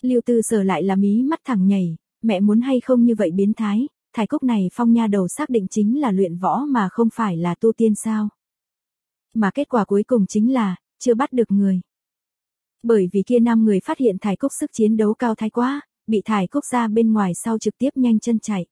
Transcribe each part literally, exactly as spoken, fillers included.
Lưu Tư Sở lại là mí mắt thẳng nhảy, mẹ muốn hay không như vậy biến thái, Thải Cúc này phong nha đầu xác định chính là luyện võ mà không phải là tu tiên sao. Mà kết quả cuối cùng chính là, chưa bắt được người. Bởi vì kia năm người phát hiện Thải Cúc sức chiến đấu cao thái quá, bị Thải Cúc ra bên ngoài sau trực tiếp nhanh chân chạy.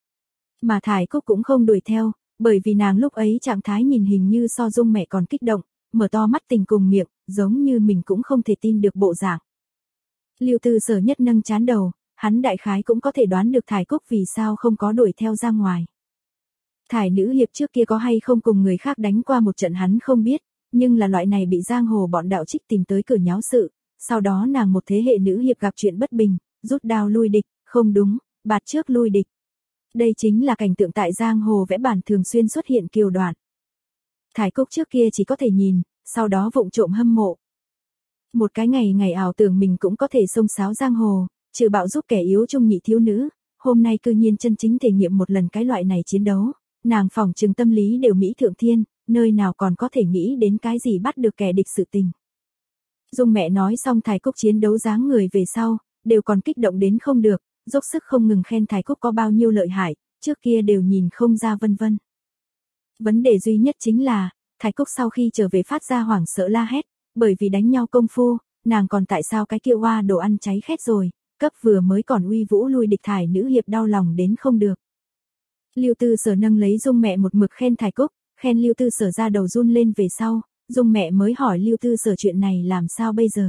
Mà Thải Cúc cũng không đuổi theo, bởi vì nàng lúc ấy trạng thái nhìn hình như so Dung mẹ còn kích động, mở to mắt tình cùng miệng, giống như mình cũng không thể tin được bộ dạng. Lưu Tư Sở nhất nâng chán đầu, hắn đại khái cũng có thể đoán được Thải Cúc vì sao không có đuổi theo ra ngoài. Thải nữ hiệp trước kia có hay không cùng người khác đánh qua một trận hắn không biết, nhưng là loại này bị giang hồ bọn đạo trích tìm tới cửa nháo sự, sau đó nàng một thế hệ nữ hiệp gặp chuyện bất bình, rút đao lui địch, không đúng, bạt trước lui địch. Đây chính là cảnh tượng tại giang hồ vẽ bản thường xuyên xuất hiện kiều đoạn. Thải Cúc trước kia chỉ có thể nhìn, sau đó vụng trộm hâm mộ. Một cái ngày ngày ảo tưởng mình cũng có thể xông xáo giang hồ, trừ bạo giúp kẻ yếu trung nhị thiếu nữ, hôm nay cư nhiên chân chính thể nghiệm một lần cái loại này chiến đấu, nàng phỏng chừng tâm lý đều mỹ thượng thiên, nơi nào còn có thể nghĩ đến cái gì bắt được kẻ địch sự tình. Dung mẹ nói xong Thải Cúc chiến đấu dáng người về sau, đều còn kích động đến không được, dốc sức không ngừng khen Thải Cúc có bao nhiêu lợi hại, trước kia đều nhìn không ra vân vân. Vấn đề duy nhất chính là, Thải Cúc sau khi trở về phát ra hoảng sợ la hét, bởi vì đánh nhau công phu, nàng còn tại sao cái kia oa đồ ăn cháy khét rồi, cấp vừa mới còn uy vũ lui địch Thải nữ hiệp đau lòng đến không được. Lưu Tư Sở nâng lấy Dung mẹ một mực khen Thải Cúc, khen Lưu Tư Sở ra đầu run lên về sau, Dung mẹ mới hỏi Lưu Tư Sở chuyện này làm sao bây giờ.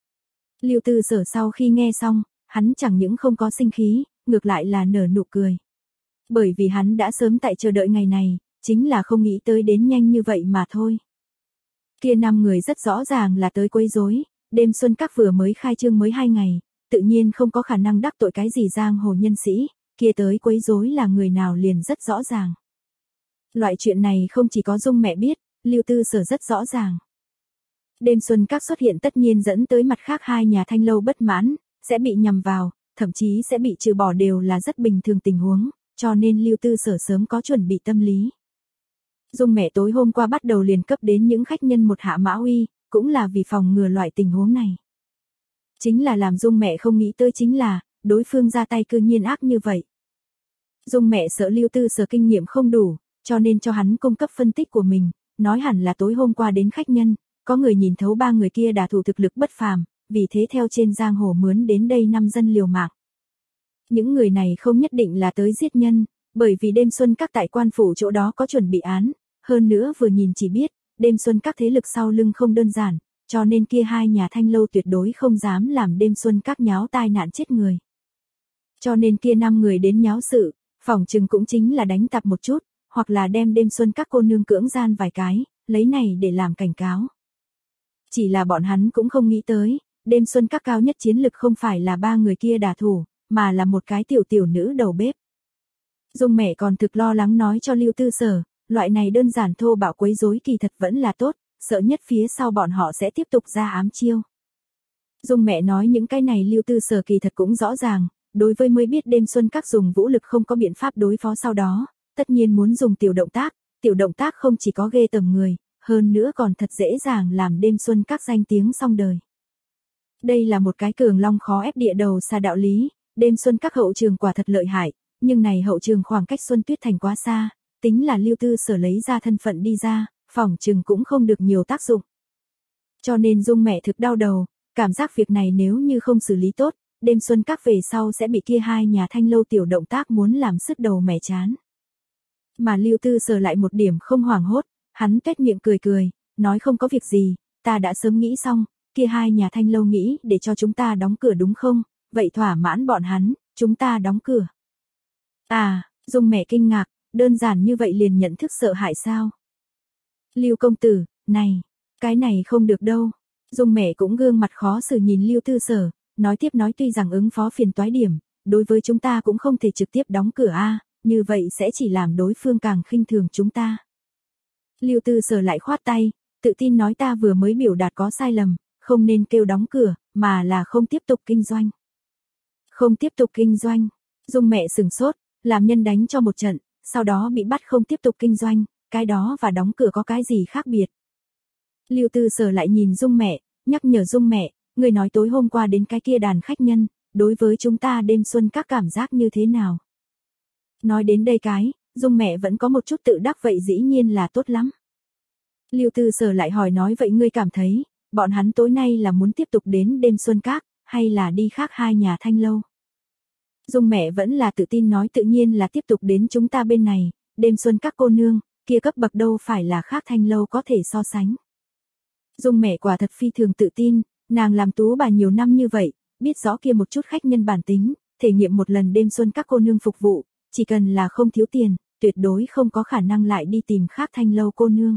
Lưu Tư Sở sau khi nghe xong, hắn chẳng những không có sinh khí, ngược lại là nở nụ cười. Bởi vì hắn đã sớm tại chờ đợi ngày này, chính là không nghĩ tới đến nhanh như vậy mà thôi. Kia năm người rất rõ ràng là tới quấy rối, đêm xuân các vừa mới khai trương mới hai ngày, tự nhiên không có khả năng đắc tội cái gì giang hồ nhân sĩ, kia tới quấy rối là người nào liền rất rõ ràng. Loại chuyện này không chỉ có Dung mẹ biết, Lưu Tư Sở rất rõ ràng. Đêm xuân các xuất hiện tất nhiên dẫn tới mặt khác hai nhà thanh lâu bất mãn, sẽ bị nhằm vào, thậm chí sẽ bị trừ bỏ đều là rất bình thường tình huống, cho nên Lưu Tư Sở sớm có chuẩn bị tâm lý. Dung mẹ tối hôm qua bắt đầu liền cấp đến những khách nhân một hạ mã uy, cũng là vì phòng ngừa loại tình huống này. Chính là làm Dung mẹ không nghĩ tới chính là, đối phương ra tay cư nhiên ác như vậy. Dung mẹ sợ Lưu Tư Sở kinh nghiệm không đủ, cho nên cho hắn cung cấp phân tích của mình, nói hẳn là tối hôm qua đến khách nhân, có người nhìn thấu ba người kia đả thủ thực lực bất phàm, vì thế theo trên giang hồ mướn đến đây năm dân liều mạng. Những người này không nhất định là tới giết nhân, bởi vì đêm xuân các tại quan phủ chỗ đó có chuẩn bị án, hơn nữa vừa nhìn chỉ biết, đêm xuân các thế lực sau lưng không đơn giản, cho nên kia hai nhà thanh lâu tuyệt đối không dám làm đêm xuân các nháo tai nạn chết người. Cho nên kia năm người đến nháo sự, phỏng chừng cũng chính là đánh tạp một chút, hoặc là đem đêm xuân các cô nương cưỡng gian vài cái, lấy này để làm cảnh cáo. Chỉ là bọn hắn cũng không nghĩ tới, đêm xuân các cao nhất chiến lực không phải là ba người kia đả thủ, mà là một cái tiểu tiểu nữ đầu bếp. Dung mẹ còn thực lo lắng nói cho Lưu Tư Sở, loại này đơn giản thô bạo quấy rối kỳ thật vẫn là tốt, sợ nhất phía sau bọn họ sẽ tiếp tục ra ám chiêu. Dung mẹ nói những cái này Lưu Tư Sở kỳ thật cũng rõ ràng, đối với mới biết đêm xuân các dùng vũ lực không có biện pháp đối phó sau đó, tất nhiên muốn dùng tiểu động tác, tiểu động tác không chỉ có ghê tởm người, hơn nữa còn thật dễ dàng làm đêm xuân các danh tiếng xong đời. Đây là một cái cường long khó ép địa đầu xa đạo lý, đêm xuân các hậu trường quả thật lợi hại, nhưng này hậu trường khoảng cách Xuân Tuyết Thành quá xa, tính là Lưu Tư Sở lấy ra thân phận đi ra, phỏng chừng cũng không được nhiều tác dụng. Cho nên Dung mẹ thực đau đầu, cảm giác việc này nếu như không xử lý tốt, đêm xuân các về sau sẽ bị kia hai nhà thanh lâu tiểu động tác muốn làm sứt đầu mẻ chán. Mà Lưu Tư Sở lại một điểm không hoảng hốt, hắn tuét miệng cười cười, nói không có việc gì, ta đã sớm nghĩ xong, kia hai nhà thanh lâu nghĩ để cho chúng ta đóng cửa đúng không, vậy thỏa mãn bọn hắn, chúng ta đóng cửa. À, Dung mẹ kinh ngạc, đơn giản như vậy liền nhận thức sợ hãi sao? Lưu công tử, này, cái này không được đâu. Dung mẹ cũng gương mặt khó xử nhìn Lưu Tư Sở, nói tiếp nói tuy rằng ứng phó phiền toái điểm, đối với chúng ta cũng không thể trực tiếp đóng cửa a, như vậy sẽ chỉ làm đối phương càng khinh thường chúng ta. Lưu Tư Sở lại khoát tay, tự tin nói ta vừa mới biểu đạt có sai lầm, không nên kêu đóng cửa, mà là không tiếp tục kinh doanh. Không tiếp tục kinh doanh, Dung mẹ sừng sốt, làm nhân đánh cho một trận, sau đó bị bắt không tiếp tục kinh doanh, cái đó và đóng cửa có cái gì khác biệt. Lưu Tư Sở lại nhìn Dung mẹ, nhắc nhở Dung mẹ, ngươi nói tối hôm qua đến cái kia đàn khách nhân, đối với chúng ta đêm xuân các cảm giác như thế nào? Nói đến đây cái, Dung mẹ vẫn có một chút tự đắc vậy dĩ nhiên là tốt lắm. Lưu Tư Sở lại hỏi nói vậy ngươi cảm thấy, bọn hắn tối nay là muốn tiếp tục đến đêm xuân các, hay là đi khác hai nhà thanh lâu? Dung mẹ vẫn là tự tin nói tự nhiên là tiếp tục đến chúng ta bên này, đêm xuân các cô nương, kia cấp bậc đâu phải là khác thanh lâu có thể so sánh. Dung mẹ quả thật phi thường tự tin, nàng làm tú bà nhiều năm như vậy, biết rõ kia một chút khách nhân bản tính, thể nghiệm một lần đêm xuân các cô nương phục vụ, chỉ cần là không thiếu tiền, tuyệt đối không có khả năng lại đi tìm khác thanh lâu cô nương.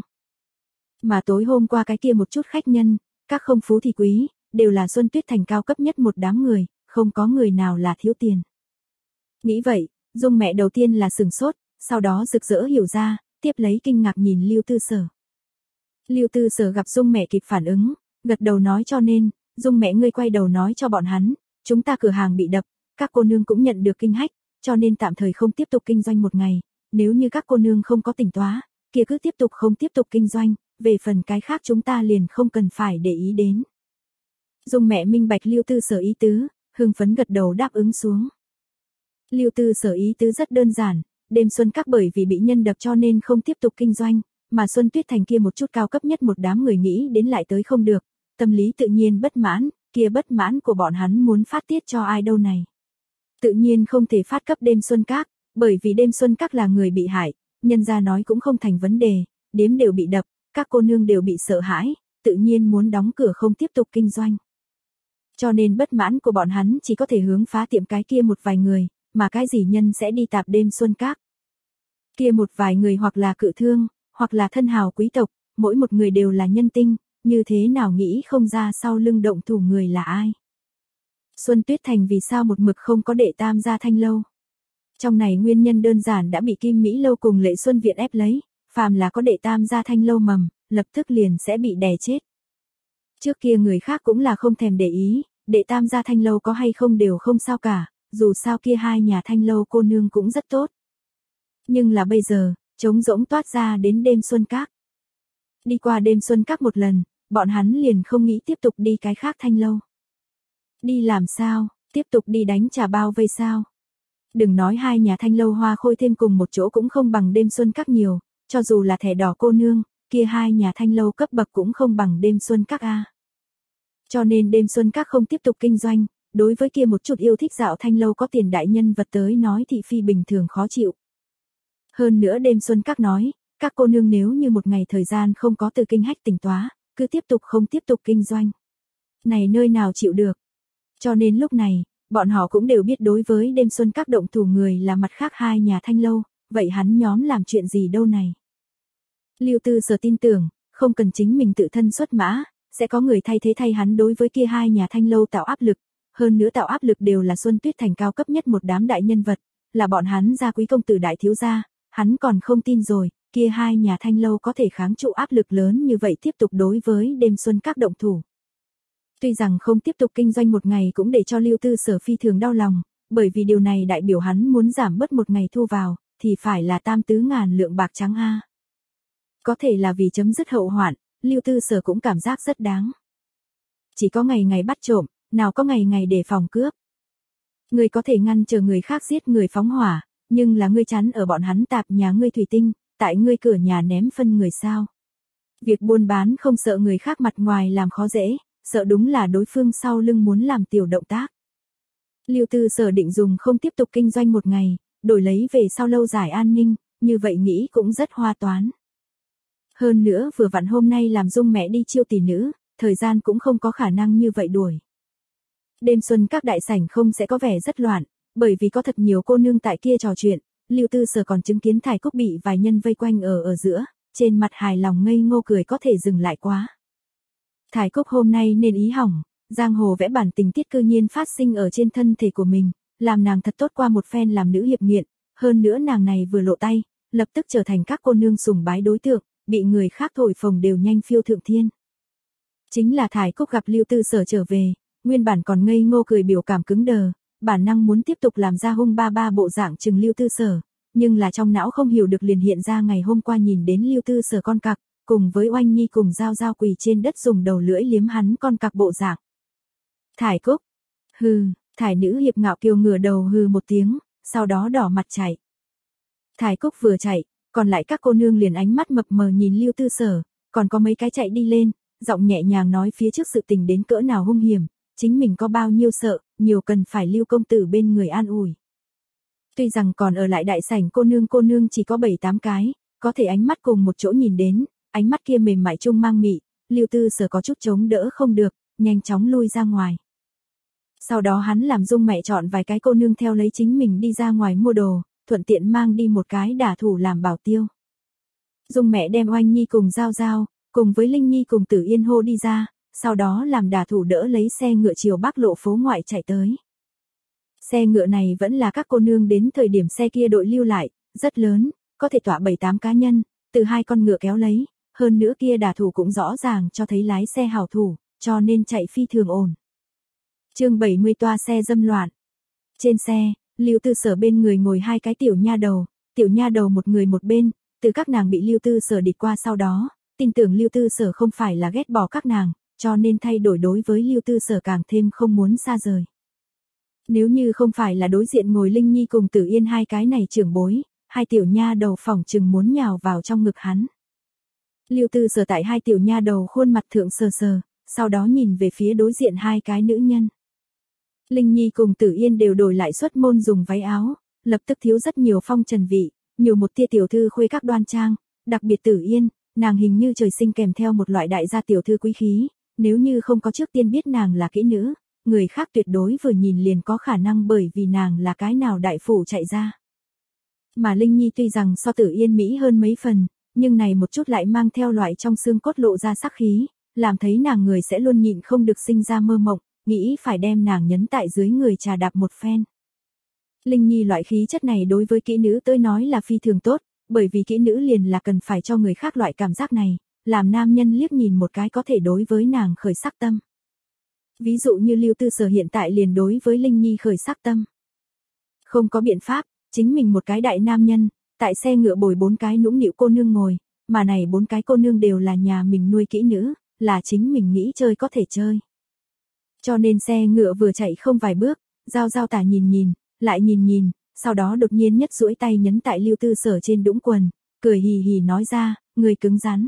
Mà tối hôm qua cái kia một chút khách nhân, các không phú thì quý, đều là Xuân Tuyết Thành cao cấp nhất một đám người, không có người nào là thiếu tiền. Nghĩ vậy, Dung mẹ đầu tiên là sừng sốt, sau đó rực rỡ hiểu ra, tiếp lấy kinh ngạc nhìn Lưu Tư Sở. Lưu Tư Sở gặp Dung mẹ kịp phản ứng, gật đầu nói cho nên, Dung mẹ ngươi quay đầu nói cho bọn hắn, chúng ta cửa hàng bị đập, các cô nương cũng nhận được kinh hách, cho nên tạm thời không tiếp tục kinh doanh một ngày, nếu như các cô nương không có tỉnh táo, kia cứ tiếp tục không tiếp tục kinh doanh, về phần cái khác chúng ta liền không cần phải để ý đến. Dung mẹ minh bạch Lưu Tư Sở ý tứ, hưng phấn gật đầu đáp ứng xuống. Lưu Tư Sở ý tứ rất đơn giản, đêm xuân các bởi vì bị nhân đập cho nên không tiếp tục kinh doanh, mà Xuân Tuyết Thành kia một chút cao cấp nhất một đám người nghĩ đến lại tới không được, tâm lý tự nhiên bất mãn, kia bất mãn của bọn hắn muốn phát tiết cho ai đâu này. Tự nhiên không thể phát cấp đêm xuân các, bởi vì đêm xuân các là người bị hại, nhân gia nói cũng không thành vấn đề, điếm đều bị đập, các cô nương đều bị sợ hãi, tự nhiên muốn đóng cửa không tiếp tục kinh doanh. Cho nên bất mãn của bọn hắn chỉ có thể hướng phá tiệm cái kia một vài người, mà cái gì nhân sẽ đi tạp đêm xuân các. Kia một vài người hoặc là cự thương, hoặc là thân hào quý tộc, mỗi một người đều là nhân tinh, như thế nào nghĩ không ra sau lưng động thủ người là ai. Xuân Tuyết Thành vì sao một mực không có đệ tam gia thanh lâu? Trong này nguyên nhân đơn giản đã bị Kim Mỹ Lâu cùng Lệ Xuân Viện ép lấy, phàm là có đệ tam gia thanh lâu mầm, lập tức liền sẽ bị đè chết. Trước kia người khác cũng là không thèm để ý, đệ tam gia thanh lâu có hay không đều không sao cả, dù sao kia hai nhà thanh lâu cô nương cũng rất tốt. Nhưng là bây giờ, trống rỗng toát ra đến đêm xuân các. Đi qua đêm xuân các một lần, bọn hắn liền không nghĩ tiếp tục đi cái khác thanh lâu. Đi làm sao, tiếp tục đi đánh trà bao vây sao? Đừng nói hai nhà thanh lâu Hoa Khôi thêm cùng một chỗ cũng không bằng đêm xuân các nhiều, cho dù là thẻ đỏ cô nương, kia hai nhà thanh lâu cấp bậc cũng không bằng đêm xuân các a. Cho nên đêm xuân các không tiếp tục kinh doanh, đối với kia một chút yêu thích dạo thanh lâu có tiền đại nhân vật tới nói thị phi bình thường khó chịu. Hơn nữa đêm xuân các nói, các cô nương nếu như một ngày thời gian không có từ kinh hách tỉnh táo, cứ tiếp tục không tiếp tục kinh doanh. Này nơi nào chịu được. Cho nên lúc này, bọn họ cũng đều biết đối với đêm xuân các động thủ người là mặt khác hai nhà thanh lâu, vậy hắn nhóm làm chuyện gì đâu này. Lưu Tư Sở tin tưởng, không cần chính mình tự thân xuất mã, sẽ có người thay thế thay hắn đối với kia hai nhà thanh lâu tạo áp lực, hơn nữa tạo áp lực đều là Xuân Tuyết Thành cao cấp nhất một đám đại nhân vật, là bọn hắn gia quý công tử đại thiếu gia, hắn còn không tin rồi, kia hai nhà thanh lâu có thể kháng trụ áp lực lớn như vậy tiếp tục đối với đêm xuân các động thủ. Tuy rằng không tiếp tục kinh doanh một ngày cũng để cho Lưu Tư Sở phi thường đau lòng, bởi vì điều này đại biểu hắn muốn giảm bớt một ngày thu vào, thì phải là tam tứ ngàn lượng bạc trắng a. Có thể là vì chấm dứt hậu hoạn, Lưu Tư Sở cũng cảm giác rất đáng. Chỉ có ngày ngày bắt trộm, nào có ngày ngày để phòng cướp. Ngươi có thể ngăn chờ người khác giết người phóng hỏa, nhưng là ngươi chắn ở bọn hắn tạp nhà ngươi thủy tinh, tại ngươi cửa nhà ném phân người sao. Việc buôn bán không sợ người khác mặt ngoài làm khó dễ, sợ đúng là đối phương sau lưng muốn làm tiểu động tác. Lưu Tư Sở định dùng không tiếp tục kinh doanh một ngày, đổi lấy về sau lâu dài an ninh, như vậy nghĩ cũng rất hoa toán. Hơn nữa vừa vặn hôm nay làm Dung mẹ đi chiêu tỷ nữ, thời gian cũng không có khả năng như vậy đuổi. Đêm xuân các đại sảnh không sẽ có vẻ rất loạn, bởi vì có thật nhiều cô nương tại kia trò chuyện, Lưu Tư Sở còn chứng kiến Thải Cúc bị vài nhân vây quanh ở ở giữa, trên mặt hài lòng ngây ngô cười có thể dừng lại quá. Thải Cúc hôm nay nên ý hỏng, giang hồ vẽ bản tình tiết cư nhiên phát sinh ở trên thân thể của mình, làm nàng thật tốt qua một phen làm nữ hiệp nghiện, hơn nữa nàng này vừa lộ tay, lập tức trở thành các cô nương sùng bái đối tượng, bị người khác thổi phồng đều nhanh phiêu thượng thiên. Chính là Thải Cúc gặp Lưu Tư Sở trở về, nguyên bản còn ngây ngô cười biểu cảm cứng đờ, bản năng muốn tiếp tục làm ra hung ba ba bộ dạng chừng Lưu Tư Sở, nhưng là trong não không hiểu được liền hiện ra ngày hôm qua nhìn đến Lưu Tư Sở con cặc, cùng với Oanh Nhi cùng Giao Giao quỳ trên đất dùng đầu lưỡi liếm hắn con cặc bộ dạng. Thải Cúc. Hừ, Thải nữ hiệp ngạo kiều ngửa đầu hừ một tiếng, sau đó đỏ mặt chạy. Thải Cúc vừa chạy, còn lại các cô nương liền ánh mắt mập mờ nhìn Lưu Tư Sở, còn có mấy cái chạy đi lên, giọng nhẹ nhàng nói phía trước sự tình đến cỡ nào hung hiểm, chính mình có bao nhiêu sợ, nhiều cần phải Lưu công tử bên người an ủi. Tuy rằng còn ở lại đại sảnh cô nương cô nương chỉ có bảy tám cái, có thể ánh mắt cùng một chỗ nhìn đến, ánh mắt kia mềm mại trung mang mị, Lưu Tư Sở có chút chống đỡ không được, nhanh chóng lui ra ngoài. Sau đó hắn làm Dung mẹ chọn vài cái cô nương theo lấy chính mình đi ra ngoài mua đồ, thuận tiện mang đi một cái đả thủ làm bảo tiêu. Dung mẹ đem Oanh Nhi cùng Giao Giao, cùng với Linh Nhi cùng Tử Yên hô đi ra, sau đó làm đả thủ đỡ lấy xe ngựa chiều Bắc lộ phố ngoại chạy tới. Xe ngựa này vẫn là các cô nương đến thời điểm xe kia đội lưu lại, rất lớn, có thể tỏa bảy tám cá nhân, từ hai con ngựa kéo lấy, hơn nữa kia đả thủ cũng rõ ràng cho thấy lái xe hảo thủ, cho nên chạy phi thường ổn. Chương bảy mươi toa xe dâm loạn. Trên xe, Lưu Tư Sở bên người ngồi hai cái tiểu nha đầu, tiểu nha đầu một người một bên, từ các nàng bị Lưu Tư Sở địt qua sau đó, tin tưởng Lưu Tư Sở không phải là ghét bỏ các nàng, cho nên thay đổi đối với Lưu Tư Sở càng thêm không muốn xa rời. Nếu như không phải là đối diện ngồi Linh Nhi cùng Tử Yên hai cái này trưởng bối, hai tiểu nha đầu phỏng chừng muốn nhào vào trong ngực hắn. Lưu Tư Sở tại hai tiểu nha đầu khuôn mặt thượng sờ sờ, sau đó nhìn về phía đối diện hai cái nữ nhân. Linh Nhi cùng Tử Yên đều đổi lại xuất môn dùng váy áo, lập tức thiếu rất nhiều phong trần vị, nhiều một tia tiểu thư khuê các đoan trang, đặc biệt Tử Yên, nàng hình như trời sinh kèm theo một loại đại gia tiểu thư quý khí, nếu như không có trước tiên biết nàng là kỹ nữ, người khác tuyệt đối vừa nhìn liền có khả năng bởi vì nàng là cái nào đại phủ chạy ra. Mà Linh Nhi tuy rằng so Tử Yên mỹ hơn mấy phần, nhưng này một chút lại mang theo loại trong xương cốt lộ ra sắc khí, làm thấy nàng người sẽ luôn nhịn không được sinh ra mơ mộng, nghĩ phải đem nàng nhấn tại dưới người trà đạp một phen. Linh Nhi loại khí chất này đối với kỹ nữ tới nói là phi thường tốt, bởi vì kỹ nữ liền là cần phải cho người khác loại cảm giác này, làm nam nhân liếc nhìn một cái có thể đối với nàng khởi sắc tâm. Ví dụ như Lưu Tư Sở hiện tại liền đối với Linh Nhi khởi sắc tâm. Không có biện pháp, chính mình một cái đại nam nhân, tại xe ngựa bồi bốn cái nũng nịu cô nương ngồi, mà này bốn cái cô nương đều là nhà mình nuôi kỹ nữ, là chính mình nghĩ chơi có thể chơi. Cho nên xe ngựa vừa chạy không vài bước, Giao Giao tả nhìn nhìn, lại nhìn nhìn, sau đó đột nhiên nhất duỗi tay nhấn tại Lưu Tư Sở trên đũng quần, cười hì hì nói ra, người cứng rắn.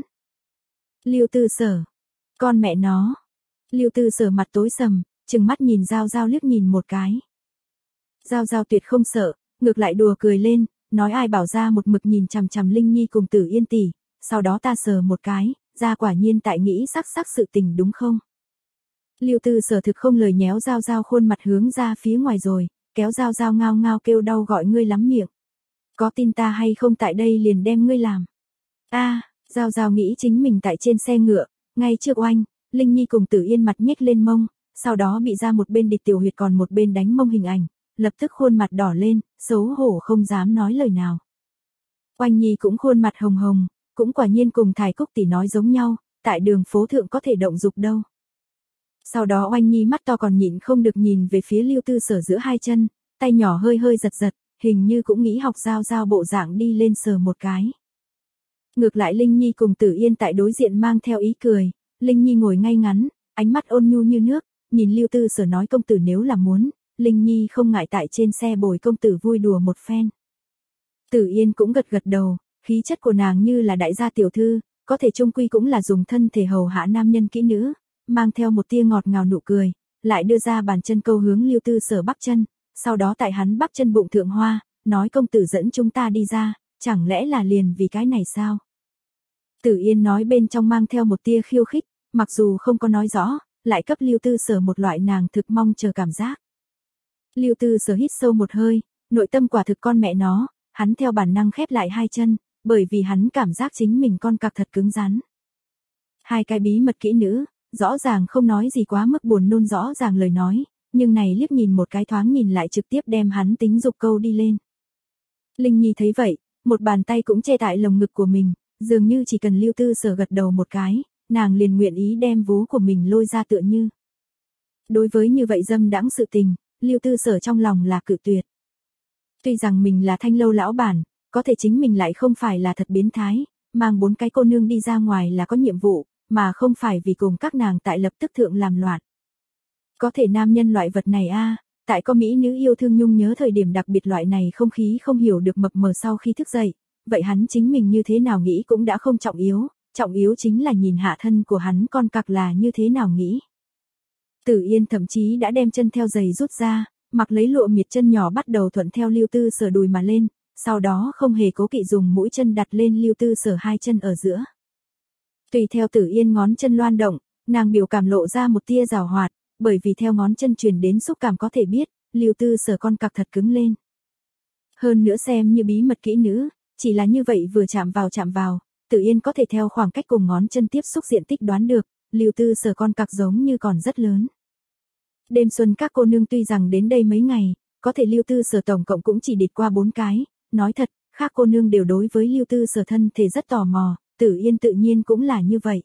Lưu Tư Sở, con mẹ nó. Lưu Tư Sở mặt tối sầm, trừng mắt nhìn Giao Giao liếc nhìn một cái. Giao Giao tuyệt không sợ, ngược lại đùa cười lên, nói ai bảo ra một mực nhìn chằm chằm Linh Nhi cùng Tử Yên tỷ, sau đó ta sờ một cái, ra quả nhiên tại nghĩ sắc sắc sự tình đúng không? Lưu Tư Sở thực không lời nhéo Giao Giao khuôn mặt hướng ra phía ngoài rồi, kéo Giao Giao ngao ngao kêu đau gọi ngươi lắm miệng. Có tin ta hay không tại đây liền đem ngươi làm. A, à, Giao Giao nghĩ chính mình tại trên xe ngựa, ngay trước Oanh, Linh Nhi cùng Tử Yên mặt nhếch lên mông, sau đó bị ra một bên địch tiểu huyệt còn một bên đánh mông hình ảnh, lập tức khuôn mặt đỏ lên, xấu hổ không dám nói lời nào. Oanh Nhi cũng khuôn mặt hồng hồng, cũng quả nhiên cùng Thải Cúc tỷ nói giống nhau, tại đường phố thượng có thể động dục đâu. Sau đó Oanh Nhi mắt to còn nhịn không được nhìn về phía Lưu Tư Sở giữa hai chân, tay nhỏ hơi hơi giật giật, hình như cũng nghĩ học Giao Giao bộ dạng đi lên sờ một cái. Ngược lại Linh Nhi cùng Tử Yên tại đối diện mang theo ý cười, Linh Nhi ngồi ngay ngắn, ánh mắt ôn nhu như nước, nhìn Lưu Tư Sở nói công tử nếu là muốn, Linh Nhi không ngại tại trên xe bồi công tử vui đùa một phen. Tử Yên cũng gật gật đầu, khí chất của nàng như là đại gia tiểu thư, có thể chung quy cũng là dùng thân thể hầu hạ nam nhân kỹ nữ, mang theo một tia ngọt ngào nụ cười, lại đưa ra bàn chân câu hướng Lưu Tư Sở bắp chân, sau đó tại hắn bắp chân bụng thượng hoa, nói công tử dẫn chúng ta đi ra, chẳng lẽ là liền vì cái này sao? Tử Yên nói bên trong mang theo một tia khiêu khích, mặc dù không có nói rõ, lại cấp Lưu Tư Sở một loại nàng thực mong chờ cảm giác. Lưu Tư Sở hít sâu một hơi, nội tâm quả thực con mẹ nó, hắn theo bản năng khép lại hai chân, bởi vì hắn cảm giác chính mình con cặc thật cứng rắn. Hai cái bí mật kỹ nữ, rõ ràng không nói gì quá mức buồn nôn rõ ràng lời nói, nhưng này liếc nhìn một cái thoáng nhìn lại trực tiếp đem hắn tính dục câu đi lên. Linh Nhi thấy vậy, một bàn tay cũng che tại lồng ngực của mình, dường như chỉ cần Lưu Tư Sở gật đầu một cái, nàng liền nguyện ý đem vú của mình lôi ra tựa như. Đối với như vậy dâm đãng sự tình, Lưu Tư Sở trong lòng là cự tuyệt. Tuy rằng mình là Thanh lâu lão bản, có thể chính mình lại không phải là thật biến thái, mang bốn cái cô nương đi ra ngoài là có nhiệm vụ, mà không phải vì cùng các nàng tại lập tức thượng làm loạn. Có thể nam nhân loại vật này a, tại có mỹ nữ yêu thương nhung nhớ thời điểm đặc biệt loại này không khí không hiểu được mập mờ sau khi thức dậy, vậy hắn chính mình như thế nào nghĩ cũng đã không trọng yếu, trọng yếu chính là nhìn hạ thân của hắn con cặc là như thế nào nghĩ. Tử Yên thậm chí đã đem chân theo giày rút ra, mặc lấy lụa miệt chân nhỏ bắt đầu thuận theo Lưu Tư Sở đùi mà lên, sau đó không hề cố kỵ dùng mũi chân đặt lên Lưu Tư Sở hai chân ở giữa. Tùy theo Tử Yên ngón chân loan động, nàng biểu cảm lộ ra một tia giảo hoạt, bởi vì theo ngón chân truyền đến xúc cảm có thể biết, Lưu Tư Sở con cặc thật cứng lên. Hơn nữa xem như bí mật kỹ nữ, chỉ là như vậy vừa chạm vào chạm vào, Tử Yên có thể theo khoảng cách cùng ngón chân tiếp xúc diện tích đoán được, Lưu Tư Sở con cặc giống như còn rất lớn. Đêm xuân các cô nương tuy rằng đến đây mấy ngày, có thể Lưu Tư Sở tổng cộng cũng chỉ địt qua bốn cái, nói thật, khác cô nương đều đối với Lưu Tư Sở thân thể rất tò mò, Tử Yên tự nhiên cũng là như vậy.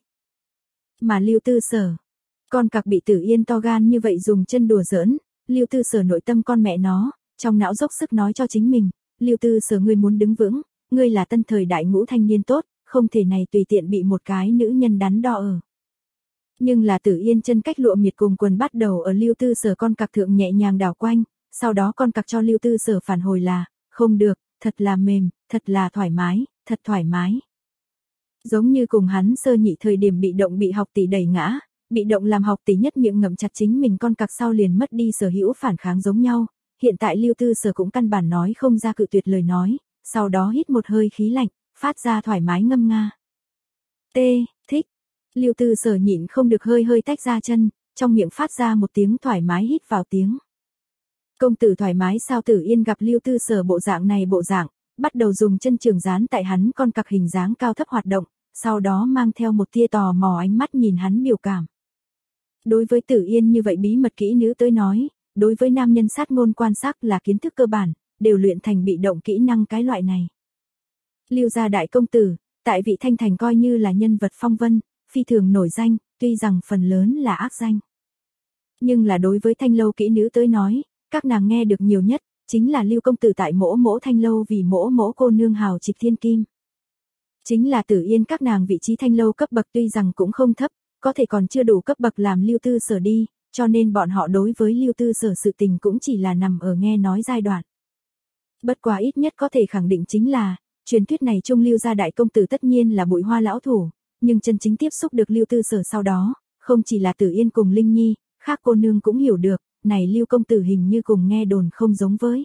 Mà Lưu Tư Sở, con cặc bị Tử Yên to gan như vậy dùng chân đùa giỡn, Lưu Tư Sở nội tâm con mẹ nó, trong não dốc sức nói cho chính mình, Lưu Tư Sở ngươi muốn đứng vững, ngươi là tân thời đại ngũ thanh niên tốt, không thể này tùy tiện bị một cái nữ nhân đắn đo ở. Nhưng là Tử Yên chân cách lụa miệt cùng quần bắt đầu ở Lưu Tư Sở con cặc thượng nhẹ nhàng đảo quanh, sau đó con cặc cho Lưu Tư Sở phản hồi là, không được, thật là mềm, thật là thoải mái, thật thoải mái. Giống như cùng hắn sơ nhị thời điểm bị động bị học tỷ đẩy ngã, bị động làm học tỷ nhất miệng ngậm chặt chính mình con cặc sau liền mất đi sở hữu phản kháng giống nhau, hiện tại Lưu Tư Sở cũng căn bản nói không ra cự tuyệt lời nói, sau đó hít một hơi khí lạnh, phát ra thoải mái ngâm nga. T, thích. Lưu Tư Sở nhịn không được hơi hơi tách ra chân, trong miệng phát ra một tiếng thoải mái hít vào tiếng. Công tử thoải mái sao? Tử Yên gặp Lưu Tư Sở bộ dạng này bộ dạng, bắt đầu dùng chân trường dán tại hắn con cặc hình dáng cao thấp hoạt động, sau đó mang theo một tia tò mò ánh mắt nhìn hắn biểu cảm. Đối với Tử Yên như vậy bí mật kỹ nữ tới nói, đối với nam nhân sát ngôn quan sát là kiến thức cơ bản, đều luyện thành bị động kỹ năng cái loại này. Lưu gia đại công tử, tại vị Thanh Thành coi như là nhân vật phong vân, phi thường nổi danh, tuy rằng phần lớn là ác danh. Nhưng là đối với Thanh lâu kỹ nữ tới nói, các nàng nghe được nhiều nhất, chính là Lưu công tử tại mỗ mỗ Thanh lâu vì mỗ mỗ cô nương hào trịch thiên kim. Chính là Tử Yên các nàng vị trí Thanh lâu cấp bậc tuy rằng cũng không thấp, có thể còn chưa đủ cấp bậc làm Lưu Tư Sở đi, cho nên bọn họ đối với Lưu Tư Sở sự tình cũng chỉ là nằm ở nghe nói giai đoạn. Bất quá ít nhất có thể khẳng định chính là, truyền thuyết này trung Lưu gia đại công tử tất nhiên là bụi hoa lão thủ, nhưng chân chính tiếp xúc được Lưu Tư Sở sau đó, không chỉ là Tử Yên cùng Linh Nhi, khác cô nương cũng hiểu được, này Lưu công tử hình như cùng nghe đồn không giống với.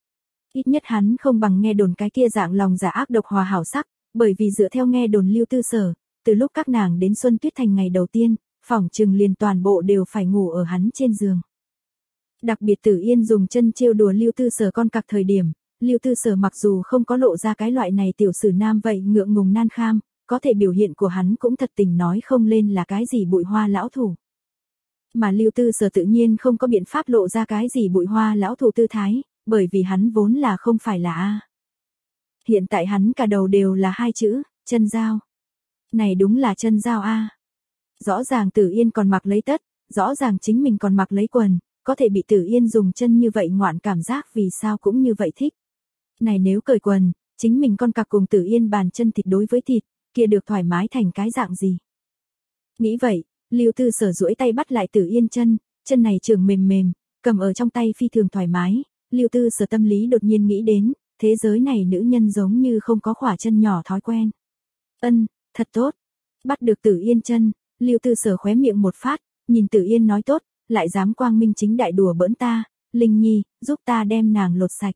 Ít nhất hắn không bằng nghe đồn cái kia dạng lòng giả ác độc hòa hảo sắc, bởi vì dựa theo nghe đồn Lưu Tư Sở, từ lúc các nàng đến Xuân Tuyết Thành ngày đầu tiên, phỏng chừng liền toàn bộ đều phải ngủ ở hắn trên giường. Đặc biệt Tử Yên dùng chân trêu đùa Lưu Tư Sở con cặc thời điểm, Lưu Tư Sở mặc dù không có lộ ra cái loại này tiểu sử nam vậy ngượng ngùng nan kham, có thể biểu hiện của hắn cũng thật tình nói không lên là cái gì bụi hoa lão thủ. Mà Lưu Tư Sở tự nhiên không có biện pháp lộ ra cái gì bụi hoa lão thủ tư thái, bởi vì hắn vốn là không phải là A. Hiện tại hắn cả đầu đều là hai chữ, chân dao. Này đúng là chân dao A. Rõ ràng Tử Yên còn mặc lấy tất, rõ ràng chính mình còn mặc lấy quần, có thể bị Tử Yên dùng chân như vậy ngoạn cảm giác vì sao cũng như vậy thích. Này nếu cởi quần, chính mình con cặc cùng Tử Yên bàn chân thịt đối với thịt, kia được thoải mái thành cái dạng gì. Nghĩ vậy, Lưu Tư Sở duỗi tay bắt lại Tử Yên chân, chân này trường mềm mềm, cầm ở trong tay phi thường thoải mái, Lưu Tư Sở tâm lý đột nhiên nghĩ đến, thế giới này nữ nhân giống như không có khỏa chân nhỏ thói quen. Ân, thật tốt. Bắt được Tử Yên chân, Lưu Tư Sở khóe miệng một phát, nhìn Tử Yên nói tốt, lại dám quang minh chính đại đùa bỡn ta, Linh Nhi, giúp ta đem nàng lột sạch.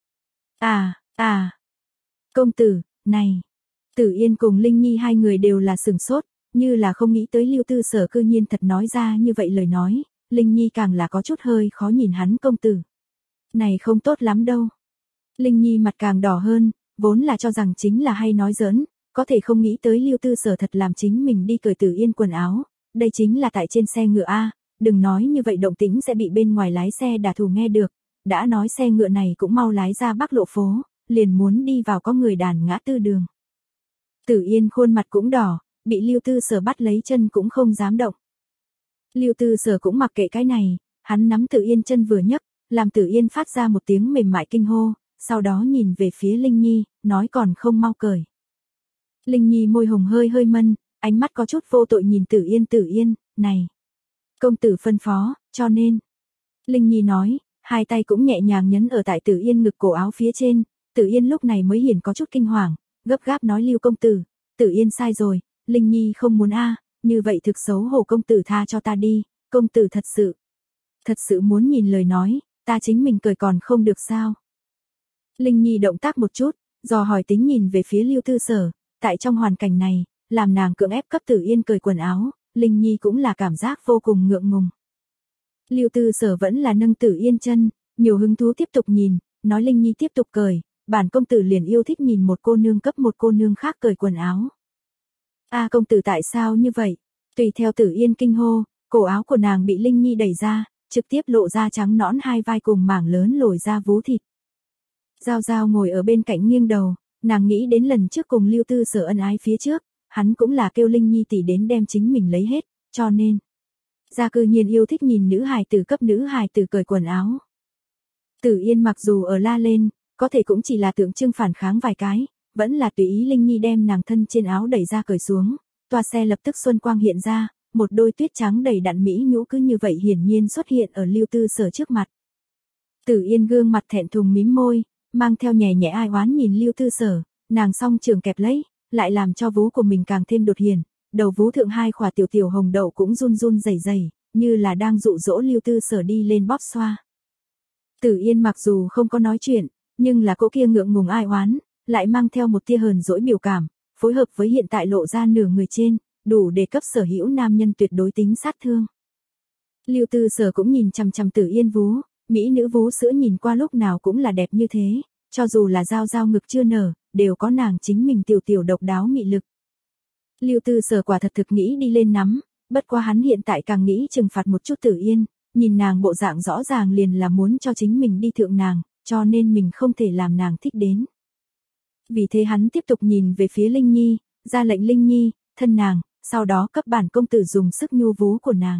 À, à. Công tử, này. Tử Yên cùng Linh Nhi hai người đều là sửng sốt, như là không nghĩ tới Lưu Tư Sở cư nhiên thật nói ra như vậy lời nói, Linh Nhi càng là có chút hơi khó nhìn hắn công tử. Này không tốt lắm đâu. Linh Nhi mặt càng đỏ hơn, vốn là cho rằng chính là hay nói giỡn, có thể không nghĩ tới Lưu Tư Sở thật làm chính mình đi cởi Tử Yên quần áo, đây chính là tại trên xe ngựa A, đừng nói như vậy động tĩnh sẽ bị bên ngoài lái xe đả thù nghe được, đã nói xe ngựa này cũng mau lái ra Bắc lộ phố, liền muốn đi vào có người đàn ngã tư đường. Tử Yên khuôn mặt cũng đỏ, bị Lưu Tư Sở bắt lấy chân cũng không dám động. Lưu Tư Sở cũng mặc kệ cái này, hắn nắm Tử Yên chân vừa nhấc, làm Tử Yên phát ra một tiếng mềm mại kinh hô, sau đó nhìn về phía Linh Nhi, nói còn không mau cởi. Linh Nhi môi hồng hơi hơi mân, ánh mắt có chút vô tội nhìn Tử Yên. Tử Yên, này. Công tử phân phó, cho nên. Linh Nhi nói, hai tay cũng nhẹ nhàng nhấn ở tại Tử Yên ngực cổ áo phía trên, Tử Yên lúc này mới hiển có chút kinh hoàng, gấp gáp nói Lưu công tử, Tử Yên sai rồi, Linh Nhi không muốn a, như vậy thực xấu hổ công tử tha cho ta đi, công tử thật sự, thật sự muốn nhìn lời nói, ta chính mình cười còn không được sao. Linh Nhi động tác một chút, dò hỏi tính nhìn về phía Lưu Tư Sở, tại trong hoàn cảnh này, làm nàng cưỡng ép cấp Tử Yên cởi quần áo, Linh Nhi cũng là cảm giác vô cùng ngượng ngùng. Lưu Tư Sở vẫn là nâng Tử Yên chân, nhiều hứng thú tiếp tục nhìn, nói Linh Nhi tiếp tục cởi, bản công tử liền yêu thích nhìn một cô nương cấp một cô nương khác cởi quần áo. A công tử tại sao như vậy? Tùy theo Tử Yên kinh hô, cổ áo của nàng bị Linh Nhi đẩy ra, trực tiếp lộ ra trắng nõn hai vai cùng mảng lớn lồi ra vú thịt. Giao Giao ngồi ở bên cạnh nghiêng đầu, nàng nghĩ đến lần trước cùng Lưu Tư Sở ân ái phía trước, hắn cũng là kêu Linh Nhi tỷ đến đem chính mình lấy hết, cho nên gia cư nhiên yêu thích nhìn nữ hài tử cấp nữ hài tử cởi quần áo. Tử Yên mặc dù ở la lên, có thể cũng chỉ là tượng trưng phản kháng vài cái, vẫn là tùy ý Linh Nhi đem nàng thân trên áo đẩy ra cởi xuống, toa xe lập tức xuân quang hiện ra, một đôi tuyết trắng đầy đặn mỹ nhũ cứ như vậy hiển nhiên xuất hiện ở Lưu Tư Sở trước mặt. Tử Yên gương mặt thẹn thùng mím môi, mang theo nhẹ nhẹ ai oán nhìn Lưu Tư Sở, nàng song trường kẹp lấy, lại làm cho vú của mình càng thêm đột hiển, đầu vú thượng hai khỏa tiểu tiểu hồng đậu cũng run run rẩy rẩy, như là đang dụ dỗ Lưu Tư Sở đi lên bóp xoa. Tử Yên mặc dù không có nói chuyện, nhưng là cỗ kia ngượng ngùng ai oán, lại mang theo một tia hờn dỗi biểu cảm, phối hợp với hiện tại lộ ra nửa người trên, đủ để cấp sở hữu nam nhân tuyệt đối tính sát thương. Lưu Tư Sở cũng nhìn chằm chằm Tử Yên vú, mỹ nữ vú sữa nhìn qua lúc nào cũng là đẹp như thế, cho dù là Giao Giao ngực chưa nở, đều có nàng chính mình tiểu tiểu độc đáo mị lực. Lưu Tư Sở quả thật thực nghĩ đi lên nắm, bất quá hắn hiện tại càng nghĩ trừng phạt một chút Tử Yên, nhìn nàng bộ dạng rõ ràng liền là muốn cho chính mình đi thượng nàng, cho nên mình không thể làm nàng thích đến. Vì thế hắn tiếp tục nhìn về phía Linh Nhi, ra lệnh Linh Nhi, thân nàng, sau đó cấp bản công tử dùng sức nhu vú của nàng.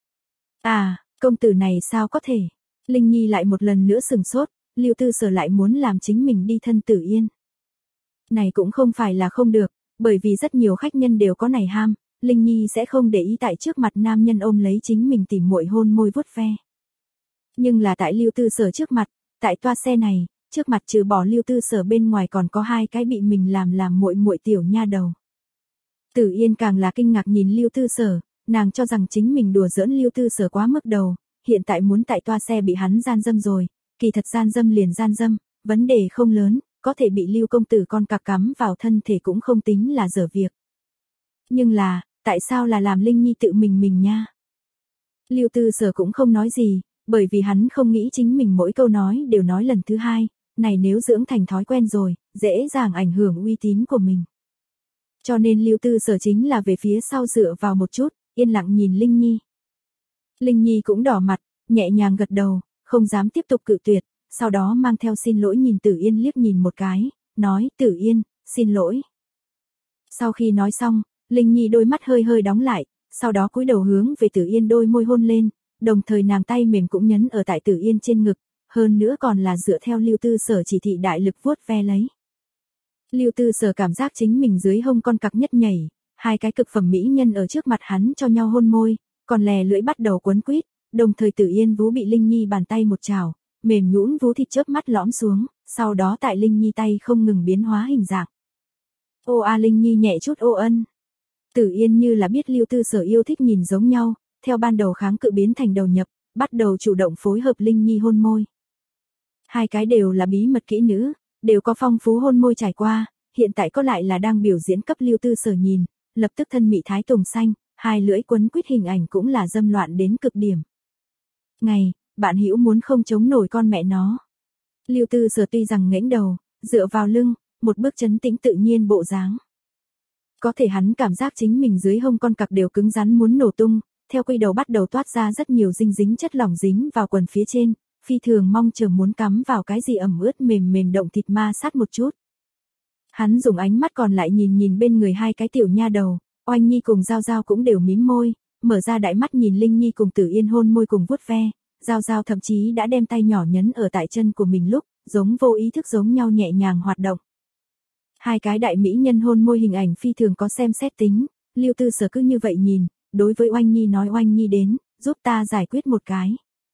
À, công tử này sao có thể? Linh Nhi lại một lần nữa sừng sốt, Lưu Tư Sở lại muốn làm chính mình đi thân Tử Yên. Này cũng không phải là không được, bởi vì rất nhiều khách nhân đều có này ham, Linh Nhi sẽ không để ý tại trước mặt nam nhân ôm lấy chính mình tỉ muội hôn môi vuốt ve. Nhưng là tại Lưu Tư Sở trước mặt, tại toa xe này, trước mặt trừ bỏ Lưu Tư Sở bên ngoài còn có hai cái bị mình làm làm muội muội tiểu nha đầu. Tử Yên càng là kinh ngạc nhìn Lưu Tư Sở, nàng cho rằng chính mình đùa giỡn Lưu Tư Sở quá mức đầu, hiện tại muốn tại toa xe bị hắn gian dâm rồi, kỳ thật gian dâm liền gian dâm, vấn đề không lớn, có thể bị Lưu công tử con cặc cắm vào thân thể cũng không tính là dở việc. Nhưng là, tại sao là làm Linh Nhi tự mình mình nha? Lưu Tư Sở cũng không nói gì, bởi vì hắn không nghĩ chính mình mỗi câu nói đều nói lần thứ hai, này nếu dưỡng thành thói quen rồi, dễ dàng ảnh hưởng uy tín của mình. Cho nên Lưu Tư Sở chính là về phía sau dựa vào một chút, yên lặng nhìn Linh Nhi. Linh Nhi cũng đỏ mặt, nhẹ nhàng gật đầu, không dám tiếp tục cự tuyệt, sau đó mang theo xin lỗi nhìn Tử Yên liếc nhìn một cái, nói, Tử Yên, xin lỗi. Sau khi nói xong, Linh Nhi đôi mắt hơi hơi đóng lại, sau đó cúi đầu hướng về Tử Yên đôi môi hôn lên, đồng thời nàng tay mềm cũng nhấn ở tại Tử Yên trên ngực, hơn nữa còn là dựa theo Lưu Tư Sở chỉ thị đại lực vuốt ve lấy. Lưu Tư Sở cảm giác chính mình dưới hông con cặc nhất nhảy, hai cái cực phẩm mỹ nhân ở trước mặt hắn cho nhau hôn môi, còn lè lưỡi bắt đầu quấn quýt, đồng thời Tử Yên vú bị Linh Nhi bàn tay một chảo, mềm nhũn vú thịt chớp mắt lõm xuống, sau đó tại Linh Nhi tay không ngừng biến hóa hình dạng. Ô a Linh Nhi nhẹ chút ô ân. Tử Yên như là biết Lưu Tư Sở yêu thích nhìn giống nhau, theo ban đầu kháng cự biến thành đầu nhập, bắt đầu chủ động phối hợp Linh Nhi hôn môi. Hai cái đều là bí mật kỹ nữ, đều có phong phú hôn môi trải qua, hiện tại có lại là đang biểu diễn cấp Lưu Tư Sở nhìn, lập tức thân mị thái tùng xanh, hai lưỡi quấn quýt hình ảnh cũng là dâm loạn đến cực điểm. Ngày, bạn hữu muốn không chống nổi con mẹ nó. Lưu Tư Sở tuy rằng nghễnh đầu, dựa vào lưng, một bước trấn tĩnh tự nhiên bộ dáng. Có thể hắn cảm giác chính mình dưới hông con cặc đều cứng rắn muốn nổ tung, theo quy đầu bắt đầu toát ra rất nhiều dinh dính chất lỏng dính vào quần phía trên, phi thường mong chờ muốn cắm vào cái gì ẩm ướt mềm mềm động thịt ma sát một chút. Hắn dùng ánh mắt còn lại nhìn nhìn bên người hai cái tiểu nha đầu, Oanh Nhi cùng Giao Giao cũng đều mím môi, mở ra đại mắt nhìn Linh Nhi cùng Tử Yên hôn môi cùng vuốt ve, Giao Giao thậm chí đã đem tay nhỏ nhấn ở tại chân của mình lúc, giống vô ý thức giống nhau nhẹ nhàng hoạt động. Hai cái đại mỹ nhân hôn môi hình ảnh phi thường có xem xét tính, Lưu Tư Sở cứ như vậy nhìn, đối với Oanh Nhi nói Oanh Nhi đến, giúp ta giải quyết một cái.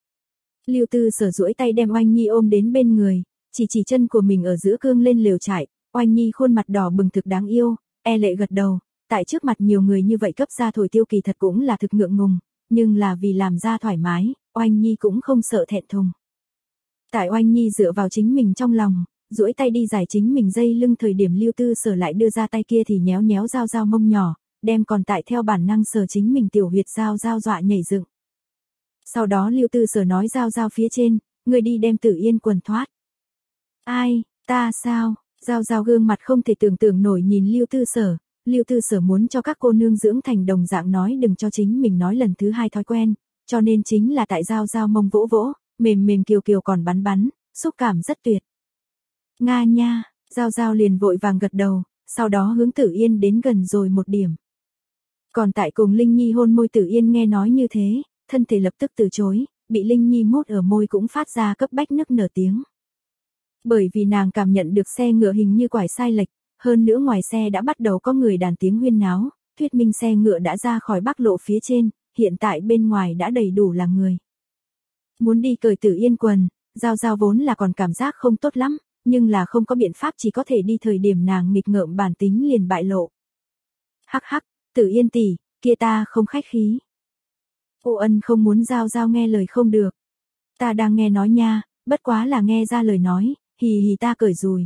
Lưu Tư Sở duỗi tay đem Oanh Nhi ôm đến bên người, chỉ chỉ chân của mình ở giữa cương lên lều trại, Oanh Nhi khuôn mặt đỏ bừng thực đáng yêu, e lệ gật đầu, tại trước mặt nhiều người như vậy cấp ra thổi tiêu kỳ thật cũng là thực ngượng ngùng, nhưng là vì làm ra thoải mái, Oanh Nhi cũng không sợ thẹn thùng. Tại Oanh Nhi dựa vào chính mình trong lòng, duỗi tay đi giải chính mình dây lưng thời điểm Lưu Tư Sở lại đưa ra tay kia thì nhéo nhéo Giao Giao mông nhỏ, đem còn tại theo bản năng sờ chính mình tiểu huyệt Giao Giao dọa nhảy dựng. Sau đó Lưu Tư Sở nói Giao Giao phía trên, người đi đem Tử Yên quần thoát. Ai, ta sao? Giao Giao gương mặt không thể tưởng tượng nổi nhìn Lưu Tư Sở, Lưu Tư Sở muốn cho các cô nương dưỡng thành đồng dạng nói đừng cho chính mình nói lần thứ hai thói quen, cho nên chính là tại Giao Giao mông vỗ vỗ, mềm mềm kiều kiều còn bắn bắn, xúc cảm rất tuyệt. Nga nha, Giao Giao liền vội vàng gật đầu, sau đó hướng Tử Yên đến gần rồi một điểm. Còn tại cùng Linh Nhi hôn môi Tử Yên nghe nói như thế, thân thể lập tức từ chối, bị Linh Nhi mút ở môi cũng phát ra cấp bách nức nở tiếng. Bởi vì nàng cảm nhận được xe ngựa hình như quải sai lệch, hơn nữa ngoài xe đã bắt đầu có người đàn tiếng huyên náo, thuyết minh xe ngựa đã ra khỏi Bắc lộ phía trên, hiện tại bên ngoài đã đầy đủ là người. Muốn đi cởi Tử Yên quần, Giao Giao vốn là còn cảm giác không tốt lắm, nhưng là không có biện pháp chỉ có thể đi thời điểm nàng nghịch ngợm bản tính liền bại lộ. Hắc hắc, Tử Yên tỷ, kia ta không khách khí. Ô Ân không muốn Giao Giao nghe lời không được. Ta đang nghe nói nha, bất quá là nghe ra lời nói, hì hì ta cởi rồi.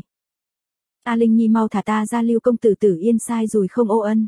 A Linh Nhi mau thả ta ra Lưu công tử Tử Yên sai rồi không Ô Ân.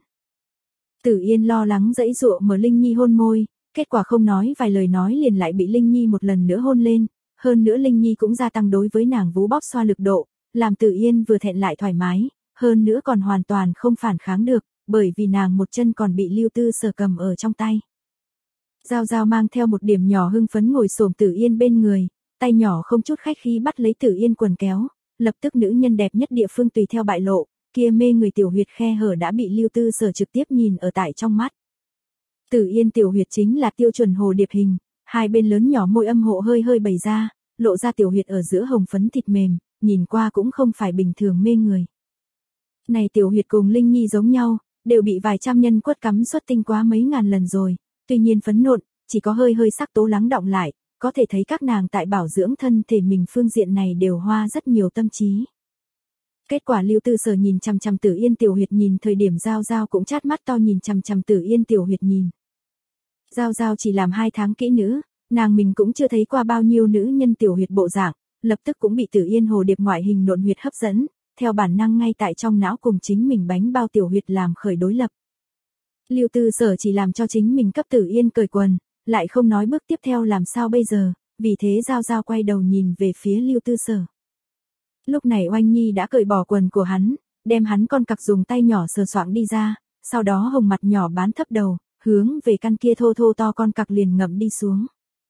Tử Yên lo lắng dãy dụa mở Linh Nhi hôn môi, kết quả không nói vài lời nói liền lại bị Linh Nhi một lần nữa hôn lên, hơn nữa Linh Nhi cũng gia tăng đối với nàng vú bóp xoa lực độ, làm Tử Yên vừa thẹn lại thoải mái, hơn nữa còn hoàn toàn không phản kháng được, bởi vì nàng một chân còn bị Lưu Tư Sở cầm ở trong tay. Giao Giao mang theo một điểm nhỏ hưng phấn ngồi xổm Tử Yên bên người, tay nhỏ không chút khách khí bắt lấy Tử Yên quần kéo, lập tức nữ nhân đẹp nhất địa phương tùy theo bại lộ, kia mê người tiểu huyệt khe hở đã bị Lưu Tư Sở trực tiếp nhìn ở tại trong mắt. Tử Yên tiểu huyệt chính là tiêu chuẩn hồ điệp hình, hai bên lớn nhỏ môi âm hộ hơi hơi bày ra, lộ ra tiểu huyệt ở giữa hồng phấn thịt mềm, nhìn qua cũng không phải bình thường mê người. Này tiểu huyệt cùng Linh Nhi giống nhau, đều bị vài trăm nhân quất cắm xuất tinh quá mấy ngàn lần rồi, tuy nhiên phấn nộn, chỉ có hơi hơi sắc tố lắng đọng lại, có thể thấy các nàng tại bảo dưỡng thân thể mình phương diện này đều hoa rất nhiều tâm trí. Kết quả Lưu Tư Sở nhìn chằm chằm Tử Yên tiểu huyệt nhìn thời điểm Giao Giao cũng chát mắt to nhìn chằm chằm Tử Yên tiểu huyệt nhìn. Giao Giao chỉ làm hai tháng kỹ nữ, nàng mình cũng chưa thấy qua bao nhiêu nữ nhân tiểu huyệt bộ dạng, lập tức cũng bị Tử Yên hồ điệp ngoại hình nộn huyệt hấp dẫn, theo bản năng ngay tại trong não cùng chính mình bánh bao tiểu huyệt làm khởi đối lập. Lưu Tư Sở chỉ làm cho chính mình cấp Tử Yên cởi quần, lại không nói bước tiếp theo làm sao bây giờ, vì thế Giao Giao quay đầu nhìn về phía Lưu Tư Sở. Lúc này Oanh Nhi đã cởi bỏ quần của hắn, đem hắn con cặc dùng tay nhỏ sờ soạng đi ra, sau đó hồng mặt nhỏ bán thấp đầu, hướng về căn kia thô thô to con cặc liền ngậm đi xuống.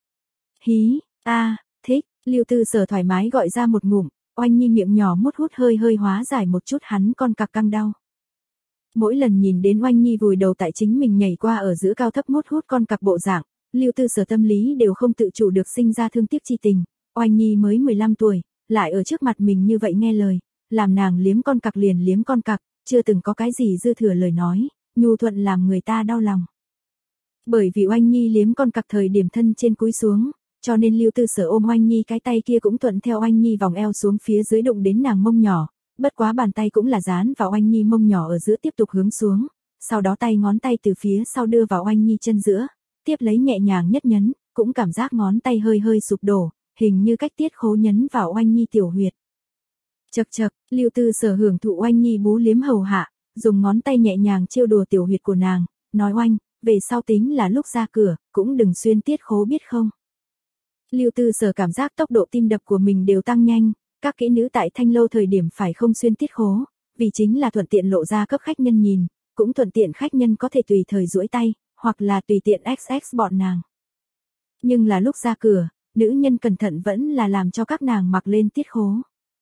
Hí, a, thích, Lưu Tư Sở thoải mái gọi ra một ngụm, Oanh Nhi miệng nhỏ mút hút hơi hơi hóa giải một chút hắn con cặc căng đau. Mỗi lần nhìn đến Oanh Nhi vùi đầu tại chính mình nhảy qua ở giữa cao thấp mút hút con cặc bộ dạng, Lưu Tư Sở tâm lý đều không tự chủ được sinh ra thương tiếc chi tình, Oanh Nhi mới mười lăm tuổi, lại ở trước mặt mình như vậy nghe lời, làm nàng liếm con cặc liền liếm con cặc, chưa từng có cái gì dư thừa lời nói, nhu thuận làm người ta đau lòng. Bởi vì Oanh Nhi liếm con cặc thời điểm thân trên cúi xuống, cho nên Lưu Tư Sở ôm Oanh Nhi cái tay kia cũng thuận theo Oanh Nhi vòng eo xuống phía dưới đụng đến nàng mông nhỏ, bất quá bàn tay cũng là dán vào Oanh Nhi mông nhỏ ở giữa tiếp tục hướng xuống, sau đó tay ngón tay từ phía sau đưa vào Oanh Nhi chân giữa, tiếp lấy nhẹ nhàng nhất nhấn, cũng cảm giác ngón tay hơi hơi sụp đổ, hình như cách tiết khố nhấn vào Oanh Nhi tiểu huyệt. Chậc chậc, Lưu Tư Sở hưởng thụ Oanh Nhi bú liếm hầu hạ, dùng ngón tay nhẹ nhàng trêu đùa tiểu huyệt của nàng, nói Oanh, về sau tính là lúc ra cửa, cũng đừng xuyên tiết khố biết không. Lưu Tư Sở cảm giác tốc độ tim đập của mình đều tăng nhanh, các kỹ nữ tại Thanh Lâu thời điểm phải không xuyên tiết khố, vì chính là thuận tiện lộ ra cấp khách nhân nhìn, cũng thuận tiện khách nhân có thể tùy thời duỗi tay, hoặc là tùy tiện ích ích bọn nàng. Nhưng là lúc ra cửa, nữ nhân cẩn thận vẫn là làm cho các nàng mặc lên tiết khố.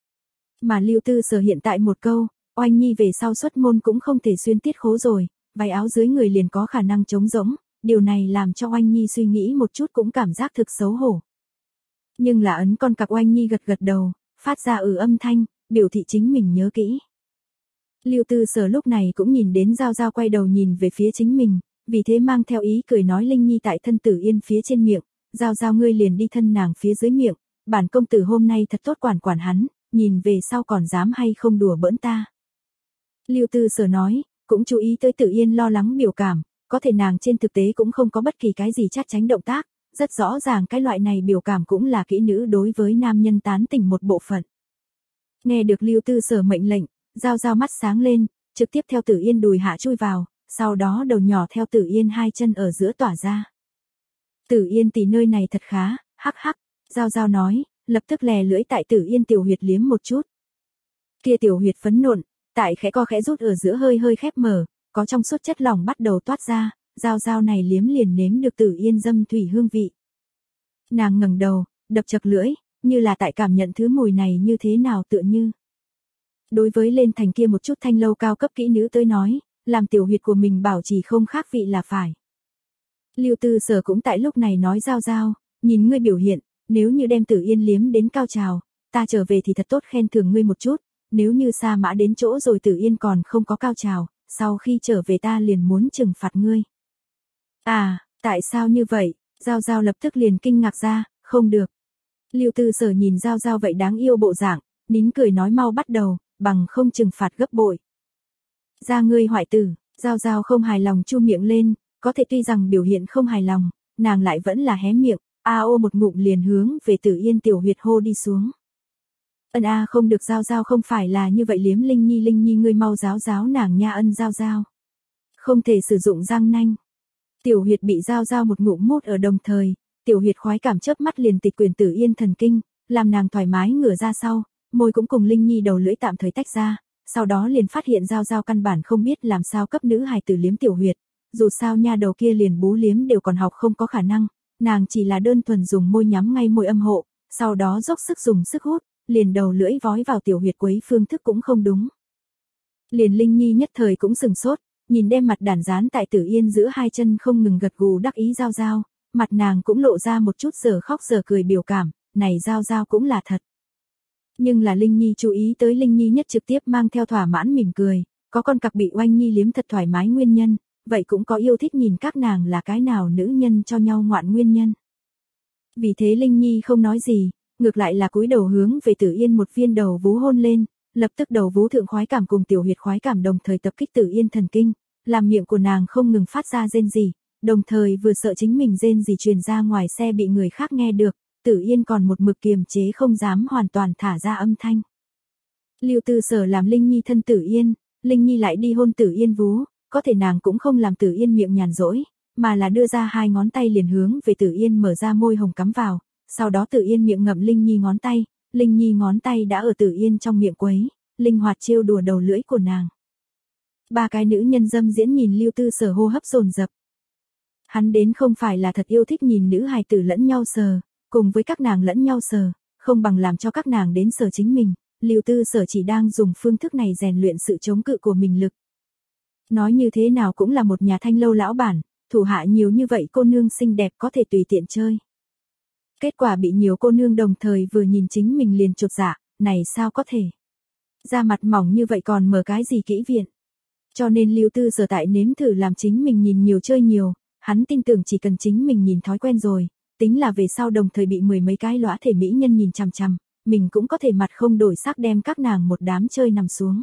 Mà Lưu Tư Sở hiện tại một câu, Oanh Nhi về sau xuất môn cũng không thể xuyên tiết khố rồi, váy áo dưới người liền có khả năng trống rỗng, điều này làm cho Oanh Nhi suy nghĩ một chút cũng cảm giác thực xấu hổ. Nhưng là ấn con cặc Oanh Nhi gật gật đầu, phát ra ừ âm thanh, biểu thị chính mình nhớ kỹ. Lưu Tư Sở lúc này cũng nhìn đến Giao Giao quay đầu nhìn về phía chính mình, vì thế mang theo ý cười nói Linh Nhi tại thân Tử Yên phía trên miệng, Giao Giao ngươi liền đi thân nàng phía dưới miệng, bản công tử hôm nay thật tốt quản quản hắn, nhìn về sau còn dám hay không đùa bỡn ta. Lưu Tư Sở nói, cũng chú ý tới Tử Yên lo lắng biểu cảm, có thể nàng trên thực tế cũng không có bất kỳ cái gì trát tránh động tác, rất rõ ràng cái loại này biểu cảm cũng là kỹ nữ đối với nam nhân tán tỉnh một bộ phận. Nghe được Lưu Tư Sở mệnh lệnh, Giao Giao mắt sáng lên, trực tiếp theo Tử Yên đùi hạ chui vào, sau đó đầu nhỏ theo Tử Yên hai chân ở giữa tỏa ra. Tử Yên tỷ nơi này thật khá, hắc hắc, Giao Giao nói, lập tức lè lưỡi tại Tử Yên tiểu huyệt liếm một chút. Kia tiểu huyệt phấn nộn, tại khẽ co khẽ rút ở giữa hơi hơi khép mở, có trong suốt chất lỏng bắt đầu toát ra, Giao Giao này liếm liền nếm được Tử Yên dâm thủy hương vị. Nàng ngẩng đầu, đập chật lưỡi, như là tại cảm nhận thứ mùi này như thế nào tựa như. Đối với lên thành kia một chút thanh lâu cao cấp kỹ nữ tới nói, làm tiểu huyệt của mình bảo trì không khác vị là phải. Lưu Tư Sở cũng tại lúc này nói Giao Giao, nhìn ngươi biểu hiện, nếu như đem Tử Yên liếm đến cao trào, ta trở về thì thật tốt khen thưởng ngươi một chút, nếu như sa mã đến chỗ rồi Tử Yên còn không có cao trào, sau khi trở về ta liền muốn trừng phạt ngươi. À, tại sao như vậy? Giao Giao lập tức liền kinh ngạc ra, không được. Lưu Tư Sở nhìn Giao Giao vậy đáng yêu bộ dạng, nín cười nói mau bắt đầu, bằng không trừng phạt gấp bội. Ra ngươi hoại tử, Giao Giao không hài lòng chu miệng lên, có thể tuy rằng biểu hiện không hài lòng, nàng lại vẫn là hé miệng, a ô một ngụm liền hướng về Tử Yên tiểu huyệt hô đi xuống. Ân a không được Giao Giao không phải là như vậy liếm Linh Nhi Linh Nhi ngươi mau giáo giáo nàng nha ân Giao Giao. Không thể sử dụng răng nanh. Tiểu huyệt bị Giao Giao một ngụm mút ở đồng thời, tiểu huyệt khoái cảm chớp mắt liền tịch quyền Tử Yên thần kinh, làm nàng thoải mái ngửa ra sau, môi cũng cùng Linh Nhi đầu lưỡi tạm thời tách ra, sau đó liền phát hiện Giao Giao căn bản không biết làm sao cấp nữ hài tử liếm tiểu huyệt, dù sao nha đầu kia liền bú liếm đều còn học không có khả năng, nàng chỉ là đơn thuần dùng môi nhắm ngay môi âm hộ, sau đó dốc sức dùng sức hút, liền đầu lưỡi vói vào tiểu huyệt quấy phương thức cũng không đúng. Liền Linh Nhi nhất thời cũng sừng sốt, nhìn đem mặt đản dán tại Tử Yên giữa hai chân không ngừng gật gù đắc ý Giao Giao, mặt nàng cũng lộ ra một chút giờ khóc giờ cười biểu cảm, này Giao Giao cũng là thật. Nhưng là Linh Nhi chú ý tới Linh Nhi nhất trực tiếp mang theo thỏa mãn mỉm cười, có con cặc bị Oanh Nhi liếm thật thoải mái nguyên nhân, vậy cũng có yêu thích nhìn các nàng là cái nào nữ nhân cho nhau ngoạn nguyên nhân. Vì thế Linh Nhi không nói gì, ngược lại là cúi đầu hướng về Tử Yên một viên đầu vú hôn lên, lập tức đầu vú thượng khoái cảm cùng tiểu huyệt khoái cảm đồng thời tập kích Tử Yên thần kinh, làm miệng của nàng không ngừng phát ra rên rỉ, đồng thời vừa sợ chính mình rên rỉ truyền ra ngoài xe bị người khác nghe được, Tử Yên còn một mực kiềm chế không dám hoàn toàn thả ra âm thanh. Lưu Tư Sở làm Linh Nhi thân Tử Yên, Linh Nhi lại đi hôn Tử Yên vú, có thể nàng cũng không làm Tử Yên miệng nhàn rỗi, mà là đưa ra hai ngón tay liền hướng về Tử Yên mở ra môi hồng cắm vào, sau đó Tử Yên miệng ngậm Linh Nhi ngón tay, Linh Nhi ngón tay đã ở Tử Yên trong miệng quấy, linh hoạt trêu đùa đầu lưỡi của nàng. Ba cái nữ nhân dâm diễn nhìn Lưu Tư Sở hô hấp dồn dập. Hắn đến không phải là thật yêu thích nhìn nữ hài tử lẫn nhau sờ, cùng với các nàng lẫn nhau sờ, không bằng làm cho các nàng đến sờ chính mình, Lưu Tư Sở chỉ đang dùng phương thức này rèn luyện sự chống cự của mình lực. Nói như thế nào cũng là một nhà thanh lâu lão bản, thủ hạ nhiều như vậy cô nương xinh đẹp có thể tùy tiện chơi. Kết quả bị nhiều cô nương đồng thời vừa nhìn chính mình liền chột dạ, này sao có thể. Da mặt mỏng như vậy còn mở cái gì kỹ viện. Cho nên Lưu Tư Sở tại nếm thử làm chính mình nhìn nhiều chơi nhiều, hắn tin tưởng chỉ cần chính mình nhìn thói quen rồi, tính là về sau đồng thời bị mười mấy cái lõa thể mỹ nhân nhìn chằm chằm, mình cũng có thể mặt không đổi sắc đem các nàng một đám chơi nằm xuống.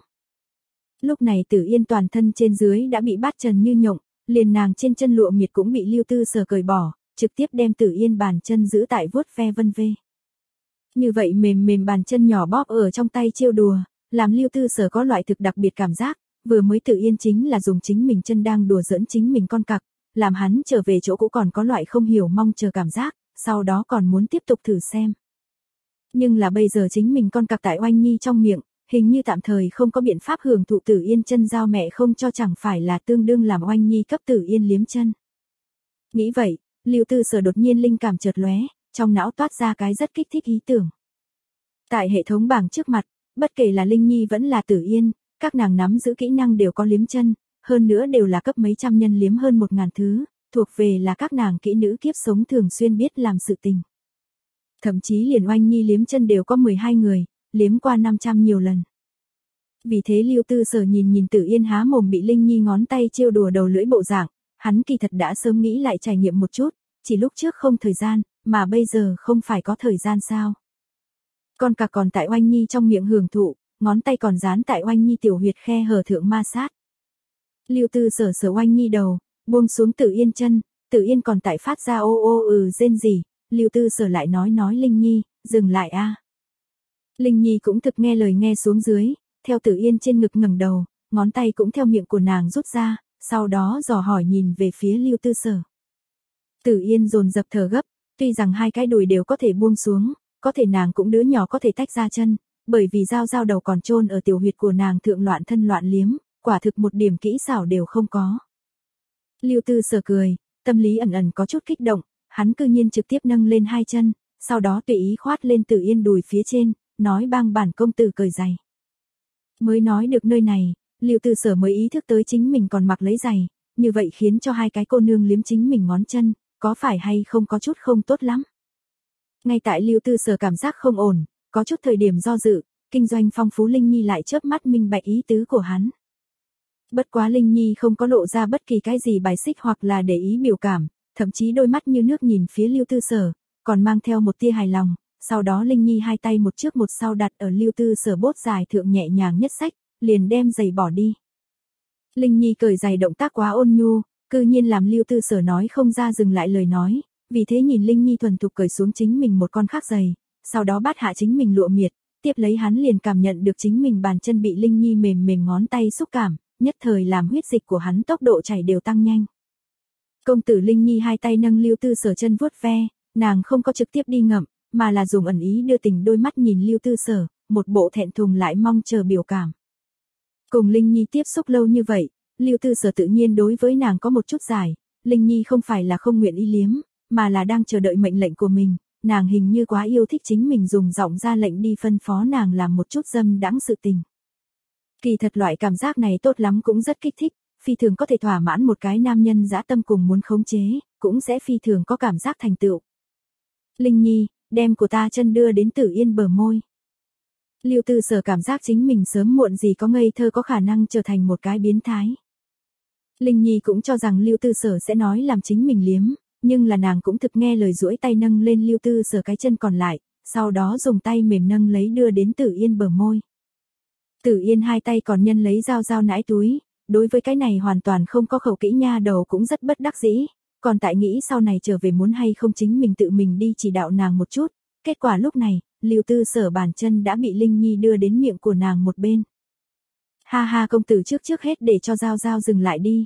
Lúc này Tử Yên toàn thân trên dưới đã bị bát trần như nhộng, liền nàng trên chân lụa miệt cũng bị Lưu Tư Sở cởi bỏ, trực tiếp đem Tử Yên bàn chân giữ tại vuốt ve vân vê. Như vậy mềm mềm bàn chân nhỏ bóp ở trong tay trêu đùa, làm Lưu Tư Sở có loại thực đặc biệt cảm giác, vừa mới Tử Yên chính là dùng chính mình chân đang đùa giỡn chính mình con cặc, làm hắn trở về chỗ cũ còn có loại không hiểu mong chờ cảm giác, sau đó còn muốn tiếp tục thử xem. Nhưng là bây giờ chính mình con cặc tại Oanh Nhi trong miệng, hình như tạm thời không có biện pháp hưởng thụ Tử Yên chân giao mẹ không cho chẳng phải là tương đương làm Oanh Nhi cấp Tử Yên liếm chân. Nghĩ vậy, Lưu Tư Sở đột nhiên linh cảm chợt lóe, trong não toát ra cái rất kích thích ý tưởng. Tại hệ thống bảng trước mặt, bất kể là Linh Nhi vẫn là Tử Yên, các nàng nắm giữ kỹ năng đều có liếm chân, hơn nữa đều là cấp mấy trăm nhân liếm hơn một ngàn thứ, thuộc về là các nàng kỹ nữ kiếp sống thường xuyên biết làm sự tình. Thậm chí liền Oanh Nhi liếm chân đều có mười hai người, liếm qua năm trăm nhiều lần. Vì thế Lưu Tư Sở nhìn nhìn Tử Yên há mồm bị Linh Nhi ngón tay trêu đùa đầu lưỡi bộ dạng, Hắn kỳ thật đã sớm nghĩ lại trải nghiệm một chút, chỉ lúc trước không thời gian, mà bây giờ không phải có thời gian sao. Con cặc còn tại Oanh Nhi trong miệng hưởng thụ, ngón tay còn dán tại Oanh Nhi tiểu huyệt khe hở thượng ma sát. Lưu Tư Sở sờ Oanh Nhi đầu, buông xuống Tử Yên chân, Tử Yên còn tại phát ra ô ô ừ rên rỉ, Lưu Tư Sở lại nói nói Linh Nhi, dừng lại a. Linh Nhi cũng thực nghe lời nghe xuống dưới, theo Tử Yên trên ngực ngẩng đầu, ngón tay cũng theo miệng của nàng rút ra, sau đó dò hỏi nhìn về phía Lưu Tư Sở. Tử Yên dồn dập thở gấp, tuy rằng hai cái đùi đều có thể buông xuống, có thể nàng cũng đứa nhỏ có thể tách ra chân, bởi vì dao dao đầu còn chôn ở tiểu huyệt của nàng thượng loạn thân loạn liếm, quả thực một điểm kỹ xảo đều không có. Lưu Tư Sở cười, tâm lý ẩn ẩn có chút kích động, hắn cư nhiên trực tiếp nâng lên hai chân, sau đó tùy ý khoát lên Tử Yên đùi phía trên, nói bang bản công tử cởi giày. Mới nói được nơi này, Lưu Tư Sở mới ý thức tới chính mình còn mặc lấy giày, như vậy khiến cho hai cái cô nương liếm chính mình ngón chân, có phải hay không có chút không tốt lắm. Ngay tại Lưu Tư Sở cảm giác không ổn, có chút thời điểm do dự, kinh doanh phong phú Linh Nhi lại chớp mắt minh bạch ý tứ của hắn. Bất quá Linh Nhi không có lộ ra bất kỳ cái gì bài xích hoặc là để ý biểu cảm, thậm chí đôi mắt như nước nhìn phía Lưu Tư Sở, còn mang theo một tia hài lòng, sau đó Linh Nhi hai tay một trước một sau đặt ở Lưu Tư Sở bốt dài thượng nhẹ nhàng nhất xách, liền đem giày bỏ đi. Linh Nhi cởi giày động tác quá ôn nhu, cư nhiên làm Lưu Tư Sở nói không ra dừng lại lời nói, vì thế nhìn Linh Nhi thuần thục cởi xuống chính mình một con khác giày, sau đó bắt hạ chính mình lụa miệt, tiếp lấy hắn liền cảm nhận được chính mình bàn chân bị Linh Nhi mềm mềm ngón tay xúc cảm, nhất thời làm huyết dịch của hắn tốc độ chảy đều tăng nhanh. Công tử Linh Nhi hai tay nâng Lưu Tư Sở chân vuốt ve, nàng không có trực tiếp đi ngậm, mà là dùng ẩn ý đưa tình đôi mắt nhìn Lưu Tư Sở, một bộ thẹn thùng lại mong chờ biểu cảm. Cùng Linh Nhi tiếp xúc lâu như vậy, Lưu Tư Sở tự nhiên đối với nàng có một chút giải, Linh Nhi không phải là không nguyện ý liếm, mà là đang chờ đợi mệnh lệnh của mình, nàng hình như quá yêu thích chính mình dùng giọng ra lệnh đi phân phó nàng làm một chút dâm đãng sự tình. Kỳ thật loại cảm giác này tốt lắm cũng rất kích thích, phi thường có thể thỏa mãn một cái nam nhân dã tâm cùng muốn khống chế, cũng sẽ phi thường có cảm giác thành tựu. Linh Nhi, đem của ta chân đưa đến Tử Yên bờ môi. Lưu Tư Sở cảm giác chính mình sớm muộn gì có ngây thơ có khả năng trở thành một cái biến thái. Linh Nhi cũng cho rằng Lưu Tư Sở sẽ nói làm chính mình liếm, nhưng là nàng cũng thực nghe lời duỗi tay nâng lên Lưu Tư Sở cái chân còn lại, sau đó dùng tay mềm nâng lấy đưa đến Tử Yên bờ môi. Tử Yên hai tay còn nhân lấy dao dao nãi túi, đối với cái này hoàn toàn không có khẩu kỹ nha đầu cũng rất bất đắc dĩ, còn tại nghĩ sau này trở về muốn hay không chính mình tự mình đi chỉ đạo nàng một chút, kết quả lúc này, Lưu Tư Sở bàn chân đã bị Linh Nhi đưa đến miệng của nàng một bên. Ha ha công tử trước trước hết để cho Giao Giao dừng lại đi.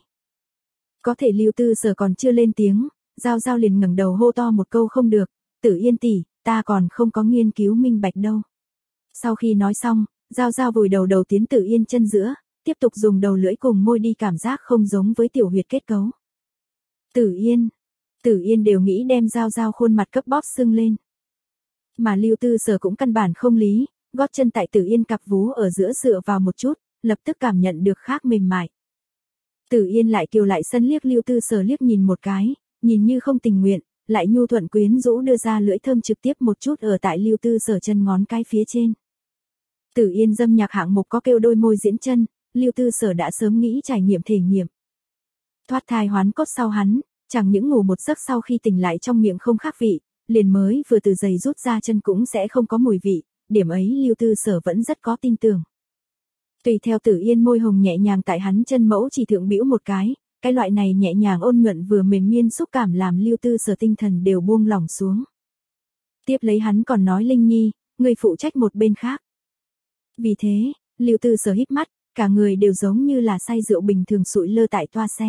Có thể Lưu Tư Sở còn chưa lên tiếng, Giao Giao liền ngẩng đầu hô to một câu không được, Tử Yên tỷ, ta còn không có nghiên cứu minh bạch đâu. Sau khi nói xong, Giao Giao vùi đầu đầu tiến Tử Yên chân giữa, tiếp tục dùng đầu lưỡi cùng môi đi cảm giác không giống với tiểu huyệt kết cấu. Tử Yên, Tử Yên đều nghĩ đem Giao Giao khuôn mặt cấp bóp sưng lên. Mà Lưu Tư Sở cũng căn bản không lý, gót chân tại Tử Yên cặp vú ở giữa dựa vào một chút, lập tức cảm nhận được khác mềm mại. Tử Yên lại kiều lại sân liếc Lưu Tư Sở liếc nhìn một cái, nhìn như không tình nguyện, lại nhu thuận quyến rũ đưa ra lưỡi thơm trực tiếp một chút ở tại Lưu Tư Sở chân ngón cái phía trên. Tử Yên dâm nhạc hạng mục có kêu đôi môi diễn chân, Lưu Tư Sở đã sớm nghĩ trải nghiệm thể nghiệm. Thoát thai hoán cốt sau hắn, chẳng những ngủ một giấc sau khi tỉnh lại trong miệng không khác vị, liền mới vừa từ giày rút ra chân cũng sẽ không có mùi vị, điểm ấy Lưu Tư Sở vẫn rất có tin tưởng. Tùy theo Tử Yên môi hồng nhẹ nhàng tại hắn chân mẫu chỉ thượng bĩu một cái, cái loại này nhẹ nhàng ôn nhuận vừa mềm miên xúc cảm làm Lưu Tư Sở tinh thần đều buông lỏng xuống. Tiếp lấy hắn còn nói Linh Nhi, người phụ trách một bên khác. Vì thế, Lưu Tư Sở híp mắt, cả người đều giống như là say rượu bình thường sụi lơ tại toa xe.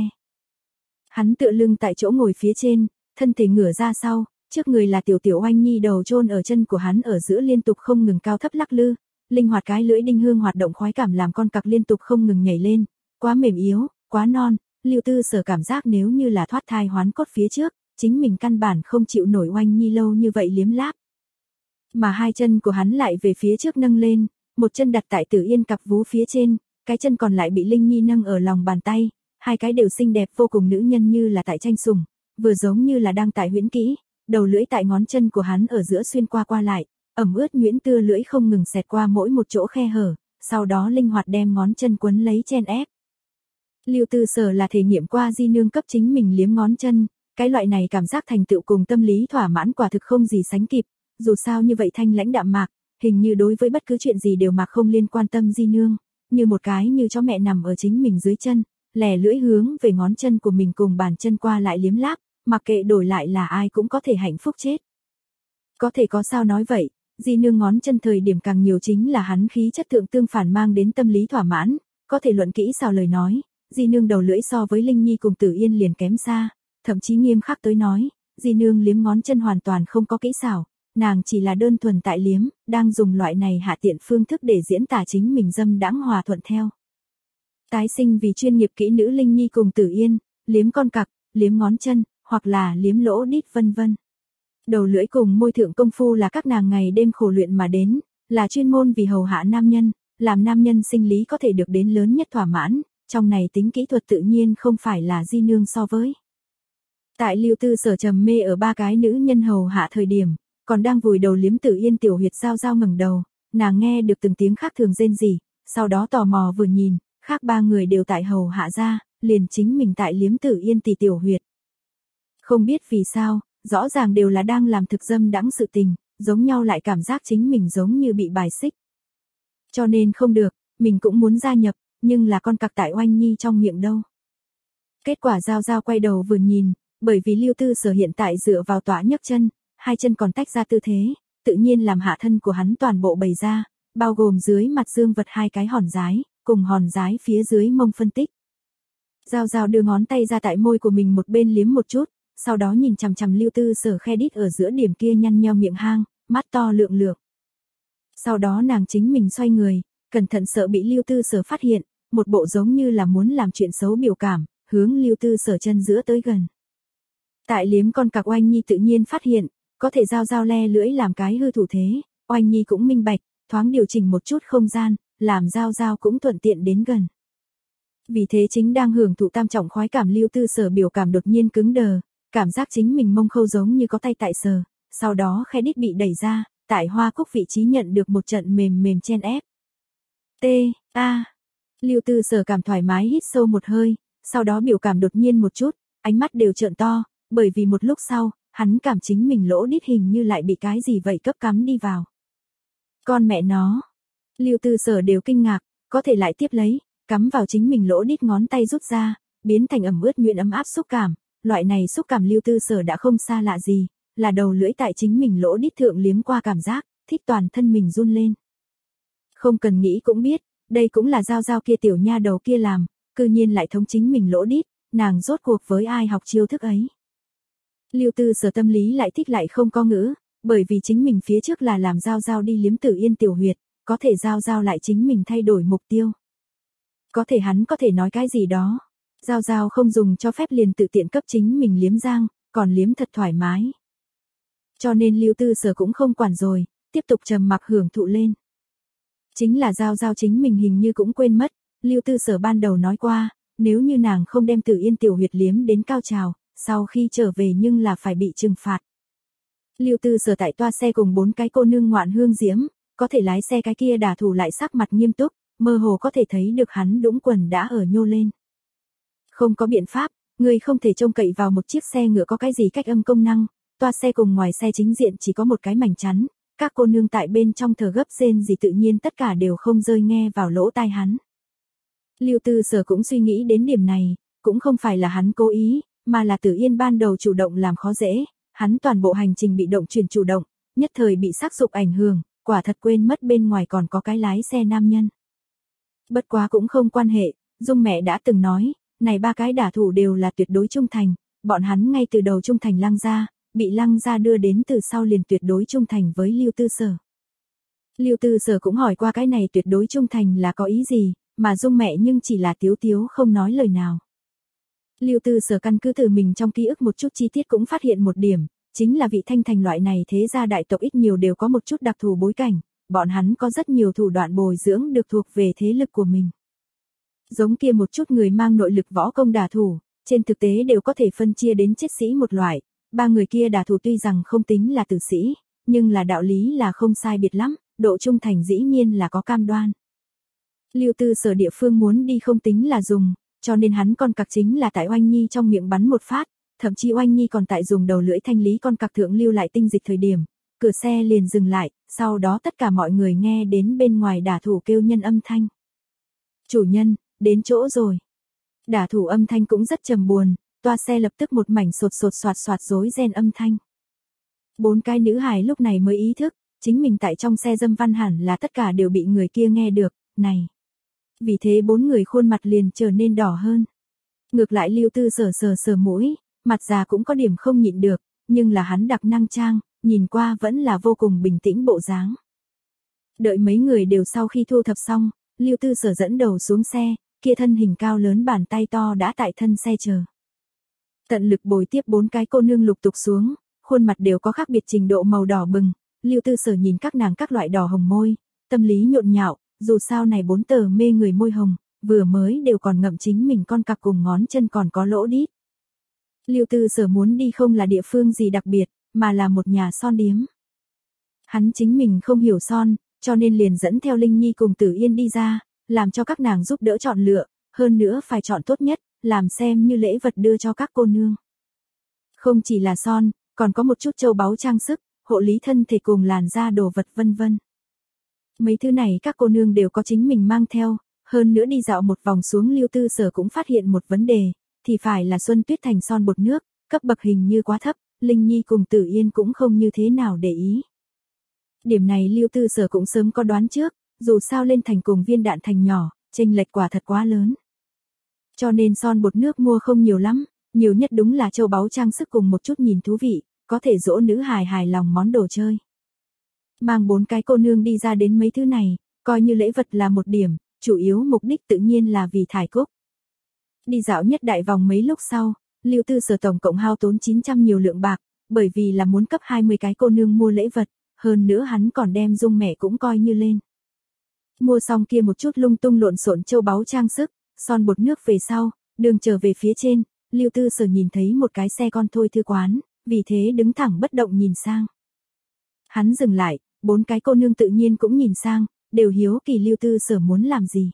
Hắn tựa lưng tại chỗ ngồi phía trên, thân thể ngửa ra sau, trước người là tiểu tiểu Oanh Nhi đầu chôn ở chân của hắn ở giữa liên tục không ngừng cao thấp lắc lư, linh hoạt cái lưỡi đinh hương hoạt động khoái cảm làm con cặc liên tục không ngừng nhảy lên, quá mềm yếu, quá non, Lưu Tư Sở cảm giác nếu như là thoát thai hoán cốt phía trước, chính mình căn bản không chịu nổi Oanh Nhi lâu như vậy liếm láp. Mà hai chân của hắn lại về phía trước nâng lên, một chân đặt tại Tử Yên cặp vú phía trên, cái chân còn lại bị Linh Nhi nâng ở lòng bàn tay, hai cái đều xinh đẹp vô cùng nữ nhân như là tại tranh sủng, vừa giống như là đang tại huyễn kỹ, đầu lưỡi tại ngón chân của hắn ở giữa xuyên qua qua lại, ẩm ướt nhuyễn tưa lưỡi không ngừng xẹt qua mỗi một chỗ khe hở, sau đó linh hoạt đem ngón chân quấn lấy chen ép. Lưu Tư Sở là thể nghiệm qua Di Nương cấp chính mình liếm ngón chân, cái loại này cảm giác thành tựu cùng tâm lý thỏa mãn quả thực không gì sánh kịp, dù sao như vậy thanh lãnh đạm mạc, hình như đối với bất cứ chuyện gì đều mà không liên quan tâm Di Nương, như một cái như chó mẹ nằm ở chính mình dưới chân, lè lưỡi hướng về ngón chân của mình cùng bàn chân qua lại liếm láp, mặc kệ đổi lại là ai cũng có thể hạnh phúc chết. Có thể có sao nói vậy, Di Nương ngón chân thời điểm càng nhiều chính là hắn khí chất thượng tương phản mang đến tâm lý thỏa mãn, có thể luận kỹ sao lời nói, Di Nương đầu lưỡi so với Linh Nhi cùng Tử Yên liền kém xa, thậm chí nghiêm khắc tới nói, Di Nương liếm ngón chân hoàn toàn không có kỹ xảo, nàng chỉ là đơn thuần tại liếm, đang dùng loại này hạ tiện phương thức để diễn tả chính mình dâm đãng hòa thuận theo. Tái sinh vì chuyên nghiệp kỹ nữ Linh Nhi cùng Tử Yên, liếm con cặc, liếm ngón chân, hoặc là liếm lỗ đít vân vân. Đầu lưỡi cùng môi thượng công phu là các nàng ngày đêm khổ luyện mà đến, là chuyên môn vì hầu hạ nam nhân, làm nam nhân sinh lý có thể được đến lớn nhất thỏa mãn, trong này tính kỹ thuật tự nhiên không phải là Di Nương so với. Tại Lưu Tư Sở trầm mê ở ba cái nữ nhân hầu hạ thời điểm, còn đang vùi đầu liếm Tử Yên tiểu huyệt giao giao ngẩng đầu, nàng nghe được từng tiếng khác thường rên rỉ, sau đó tò mò vừa nhìn, khác ba người đều tại hầu hạ ra, liền chính mình tại liếm Tử Yên tỷ tiểu huyệt. Không biết vì sao, rõ ràng đều là đang làm thực dâm đãng sự tình, giống nhau lại cảm giác chính mình giống như bị bài xích. Cho nên không được, mình cũng muốn gia nhập, nhưng là con cặc tại Oanh Nhi trong miệng đâu. Kết quả giao giao quay đầu vừa nhìn, bởi vì Lưu Tư Sở hiện tại dựa vào tọa nhấc chân, hai chân còn tách ra tư thế, tự nhiên làm hạ thân của hắn toàn bộ bày ra, bao gồm dưới mặt dương vật hai cái hòn rái, cùng hòn rái phía dưới mông phân tích. Giao giao đưa ngón tay ra tại môi của mình một bên liếm một chút, sau đó nhìn chằm chằm Lưu Tư Sở khe đít ở giữa điểm kia nhăn nheo miệng hang, mắt to lượng lượng. Sau đó nàng chính mình xoay người, cẩn thận sợ bị Lưu Tư Sở phát hiện, một bộ giống như là muốn làm chuyện xấu biểu cảm, hướng Lưu Tư Sở chân giữa tới gần. Tại liếm con cặc Oanh Nhi tự nhiên phát hiện, có thể giao giao le lưỡi làm cái hư thủ thế, Oanh Nhi cũng minh bạch, thoáng điều chỉnh một chút không gian, làm giao giao cũng thuận tiện đến gần. Vì thế chính đang hưởng thụ tam trọng khoái cảm Lưu Tư Sở biểu cảm đột nhiên cứng đờ, cảm giác chính mình mông khâu giống như có tay tại sờ, sau đó khe đít bị đẩy ra, tại hoa cúc vị trí nhận được một trận mềm mềm chen ép. T, A. Lưu Tư Sở cảm thoải mái hít sâu một hơi, sau đó biểu cảm đột nhiên một chút, ánh mắt đều trợn to, bởi vì một lúc sau, hắn cảm chính mình lỗ đít hình như lại bị cái gì vậy cấp cắm đi vào. Con mẹ nó. Lưu Tư Sở đều kinh ngạc, có thể lại tiếp lấy, cắm vào chính mình lỗ đít ngón tay rút ra, biến thành ẩm ướt nhuyễn ấm áp xúc cảm, loại này xúc cảm Lưu Tư Sở đã không xa lạ gì, là đầu lưỡi tại chính mình lỗ đít thượng liếm qua cảm giác, thích toàn thân mình run lên. Không cần nghĩ cũng biết, đây cũng là giao giao kia tiểu nha đầu kia làm, cư nhiên lại thống chính mình lỗ đít, nàng rốt cuộc với ai học chiêu thức ấy. Lưu Tư Sở tâm lý lại thích lại không có ngữ, bởi vì chính mình phía trước là làm giao giao đi liếm Tử Yên tiểu huyệt, có thể giao giao lại chính mình thay đổi mục tiêu. Có thể hắn có thể nói cái gì đó, giao giao không dùng cho phép liền tự tiện cấp chính mình liếm giang, còn liếm thật thoải mái. Cho nên Lưu Tư Sở cũng không quản rồi, tiếp tục trầm mặc hưởng thụ lên. Chính là giao giao chính mình hình như cũng quên mất, Lưu Tư Sở ban đầu nói qua, nếu như nàng không đem Tử Yên tiểu huyệt liếm đến cao trào, sau khi trở về nhưng là phải bị trừng phạt. Lưu Tư Sở tại toa xe cùng bốn cái cô nương ngoạn hương diễm, có thể lái xe cái kia đả thủ lại sắc mặt nghiêm túc, mơ hồ có thể thấy được hắn đũng quần đã ở nhô lên. Không có biện pháp, người không thể trông cậy vào một chiếc xe ngựa có cái gì cách âm công năng, toa xe cùng ngoài xe chính diện chỉ có một cái mảnh chắn, các cô nương tại bên trong thở gấp rên gì tự nhiên tất cả đều không rơi nghe vào lỗ tai hắn. Lưu Tư Sở cũng suy nghĩ đến điểm này, cũng không phải là hắn cố ý, mà là Tử Yên ban đầu chủ động làm khó dễ, hắn toàn bộ hành trình bị động chuyển chủ động, nhất thời bị sắc dục ảnh hưởng, quả thật quên mất bên ngoài còn có cái lái xe nam nhân. Bất quá cũng không quan hệ, Dung mẹ đã từng nói, này ba cái đả thủ đều là tuyệt đối trung thành, bọn hắn ngay từ đầu trung thành Lăng gia, bị Lăng gia đưa đến từ sau liền tuyệt đối trung thành với Lưu Tư Sở. Lưu Tư Sở cũng hỏi qua cái này tuyệt đối trung thành là có ý gì, mà Dung mẹ nhưng chỉ là tiếu tiếu không nói lời nào. Lưu Tư Sở căn cứ từ mình trong ký ức một chút chi tiết cũng phát hiện một điểm, chính là vị Thanh Thành loại này thế gia đại tộc ít nhiều đều có một chút đặc thù bối cảnh, bọn hắn có rất nhiều thủ đoạn bồi dưỡng được thuộc về thế lực của mình. Giống kia một chút người mang nội lực võ công đả thủ, trên thực tế đều có thể phân chia đến chết sĩ một loại, ba người kia đả thủ tuy rằng không tính là tử sĩ, nhưng là đạo lý là không sai biệt lắm, độ trung thành dĩ nhiên là có cam đoan. Lưu Tư Sở địa phương muốn đi không tính là dùng, cho nên hắn con cặc chính là tại Oanh Nhi trong miệng bắn một phát, thậm chí Oanh Nhi còn tại dùng đầu lưỡi thanh lý con cặc thượng lưu lại tinh dịch thời điểm, cửa xe liền dừng lại, sau đó tất cả mọi người nghe đến bên ngoài đả thủ kêu nhân âm thanh. Chủ nhân, đến chỗ rồi. Đả thủ âm thanh cũng rất trầm buồn, toa xe lập tức một mảnh sột sột soạt soạt rối ren âm thanh. Bốn cái nữ hài lúc này mới ý thức, chính mình tại trong xe dâm văn hẳn là tất cả đều bị người kia nghe được, này. Vì thế bốn người khuôn mặt liền trở nên đỏ hơn. Ngược lại Lưu Tư sờ sờ sờ mũi, mặt già cũng có điểm không nhịn được, nhưng là hắn đặc năng trang, nhìn qua vẫn là vô cùng bình tĩnh bộ dáng. Đợi mấy người đều sau khi thu thập xong, Lưu Tư Sở dẫn đầu xuống xe, kia thân hình cao lớn bàn tay to đã tại thân xe chờ. Tận lực bồi tiếp bốn cái cô nương lục tục xuống, khuôn mặt đều có khác biệt trình độ màu đỏ bừng, Lưu Tư Sở nhìn các nàng các loại đỏ hồng môi, tâm lý nhộn nhạo, dù sao này bốn tờ mê người môi hồng, vừa mới đều còn ngậm chính mình con cặc cùng ngón chân còn có lỗ đít. Lưu Tư Sở muốn đi không là địa phương gì đặc biệt, mà là một nhà son điếm. Hắn chính mình không hiểu son, cho nên liền dẫn theo Linh Nhi cùng Tử Yên đi ra, làm cho các nàng giúp đỡ chọn lựa, hơn nữa phải chọn tốt nhất, làm xem như lễ vật đưa cho các cô nương. Không chỉ là son, còn có một chút châu báu trang sức, hộ lý thân thể cùng làn da đồ vật vân vân. Mấy thứ này các cô nương đều có chính mình mang theo, hơn nữa đi dạo một vòng xuống Lưu Tư Sở cũng phát hiện một vấn đề, thì phải là Xuân Tuyết Thành son bột nước, cấp bậc hình như quá thấp, Linh Nhi cùng Tử Yên cũng không như thế nào để ý. Điểm này Lưu Tư Sở cũng sớm có đoán trước, dù sao lên thành cùng Viên Đạn Thành nhỏ, chênh lệch quả thật quá lớn. Cho nên son bột nước mua không nhiều lắm, nhiều nhất đúng là châu báu trang sức cùng một chút nhìn thú vị, có thể dỗ nữ hài hài lòng món đồ chơi. Mang bốn cái cô nương đi ra đến mấy thứ này, coi như lễ vật là một điểm, chủ yếu mục đích tự nhiên là vì Thải Cúc. Đi dạo nhất đại vòng mấy lúc sau, Lưu Tư Sở tổng cộng hao tốn chín trăm nhiều lượng bạc, bởi vì là muốn cấp hai mươi cái cô nương mua lễ vật, hơn nữa hắn còn đem dung mẹ cũng coi như lên. Mua xong kia một chút lung tung lộn xộn châu báu trang sức, son bột nước về sau, đường trở về phía trên, Lưu Tư Sở nhìn thấy một cái xe con thôi thư quán, vì thế đứng thẳng bất động nhìn sang. Hắn dừng lại, bốn cái cô nương tự nhiên cũng nhìn sang, đều hiếu kỳ Lưu Tư Sở muốn làm gì.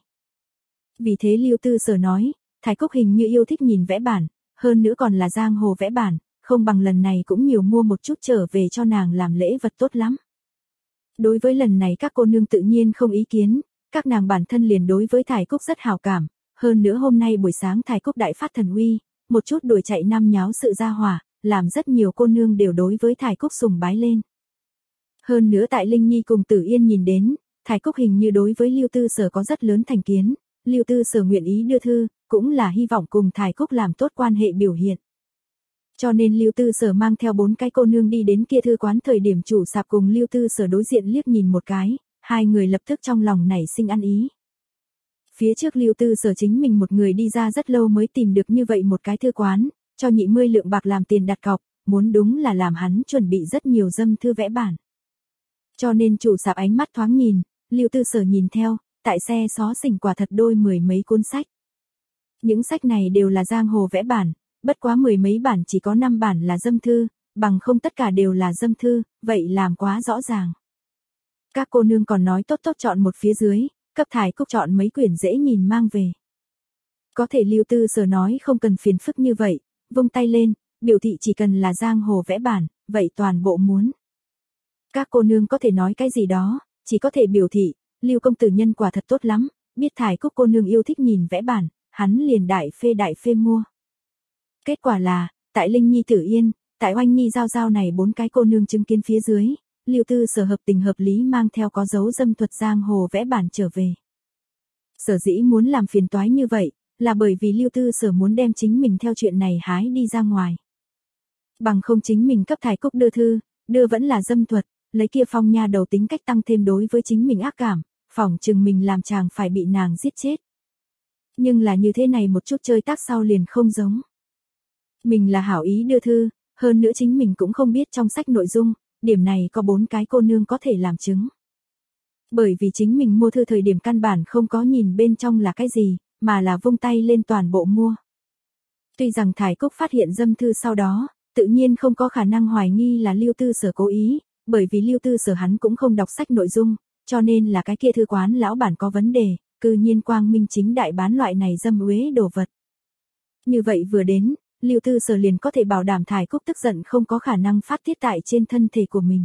Vì thế Lưu Tư Sở nói, Thái Cúc hình như yêu thích nhìn vẽ bản, hơn nữa còn là giang hồ vẽ bản, không bằng lần này cũng nhiều mua một chút trở về cho nàng làm lễ vật tốt lắm. Đối với lần này các cô nương tự nhiên không ý kiến, các nàng bản thân liền đối với Thái Cúc rất hảo cảm, hơn nữa hôm nay buổi sáng Thái Cúc đại phát thần uy, một chút đuổi chạy năm nháo sự ra hỏa, làm rất nhiều cô nương đều đối với Thái Cúc sùng bái lên. Hơn nữa tại Linh Nhi cùng Tử Yên nhìn đến, Thái Cúc hình như đối với Lưu Tư Sở có rất lớn thành kiến, Lưu Tư Sở nguyện ý đưa thư, cũng là hy vọng cùng Thái Cúc làm tốt quan hệ biểu hiện. Cho nên Lưu Tư Sở mang theo bốn cái cô nương đi đến kia thư quán thời điểm chủ sạp cùng Lưu Tư Sở đối diện liếc nhìn một cái, hai người lập tức trong lòng nảy sinh ăn ý. Phía trước Lưu Tư Sở chính mình một người đi ra rất lâu mới tìm được như vậy một cái thư quán, cho nhị mươi lượng bạc làm tiền đặt cọc, muốn đúng là làm hắn chuẩn bị rất nhiều dâm thư vẽ bản. Cho nên chủ sạp ánh mắt thoáng nhìn, Lưu Tư Sở nhìn theo, tại xe xó xỉnh quả thật đôi mười mấy cuốn sách. Những sách này đều là giang hồ vẽ bản, bất quá mười mấy bản chỉ có năm bản là dâm thư, bằng không tất cả đều là dâm thư, vậy làm quá rõ ràng. Các cô nương còn nói tốt tốt chọn một phía dưới, cấp Thái Cúc chọn mấy quyển dễ nhìn mang về. Có thể Lưu Tư Sở nói không cần phiền phức như vậy, vung tay lên, biểu thị chỉ cần là giang hồ vẽ bản, vậy toàn bộ muốn. Các cô nương có thể nói cái gì đó, chỉ có thể biểu thị, Lưu công tử nhân quả thật tốt lắm, biết Thái Cúc cô nương yêu thích nhìn vẽ bản, hắn liền đại phê đại phê mua. Kết quả là, tại Linh Nhi Tử Yên, tại Oanh Nhi Giao Giao này bốn cái cô nương chứng kiến phía dưới, Lưu Tư Sở hợp tình hợp lý mang theo có dấu dâm thuật giang hồ vẽ bản trở về. Sở dĩ muốn làm phiền toái như vậy, là bởi vì Lưu Tư Sở muốn đem chính mình theo chuyện này hái đi ra ngoài. Bằng không chính mình cấp Thái Cúc đưa thư, đưa vẫn là dâm thuật, lấy kia phong nha đầu tính cách tăng thêm đối với chính mình ác cảm, phỏng chừng mình làm chàng phải bị nàng giết chết. Nhưng là như thế này một chút chơi tác sau liền không giống. Mình là hảo ý đưa thư, hơn nữa chính mình cũng không biết trong sách nội dung, điểm này có bốn cái cô nương có thể làm chứng. Bởi vì chính mình mua thư thời điểm căn bản không có nhìn bên trong là cái gì, mà là vung tay lên toàn bộ mua. Tuy rằng Thái Cúc phát hiện dâm thư sau đó, tự nhiên không có khả năng hoài nghi là Lưu Tư Sở cố ý, bởi vì Lưu Tư Sở hắn cũng không đọc sách nội dung, cho nên là cái kia thư quán lão bản có vấn đề, cư nhiên quang minh chính đại bán loại này dâm uế đồ vật. Như vậy vừa đến, Lưu Tư Sở liền có thể bảo đảm Thải Cúc tức giận không có khả năng phát tiết tại trên thân thể của mình.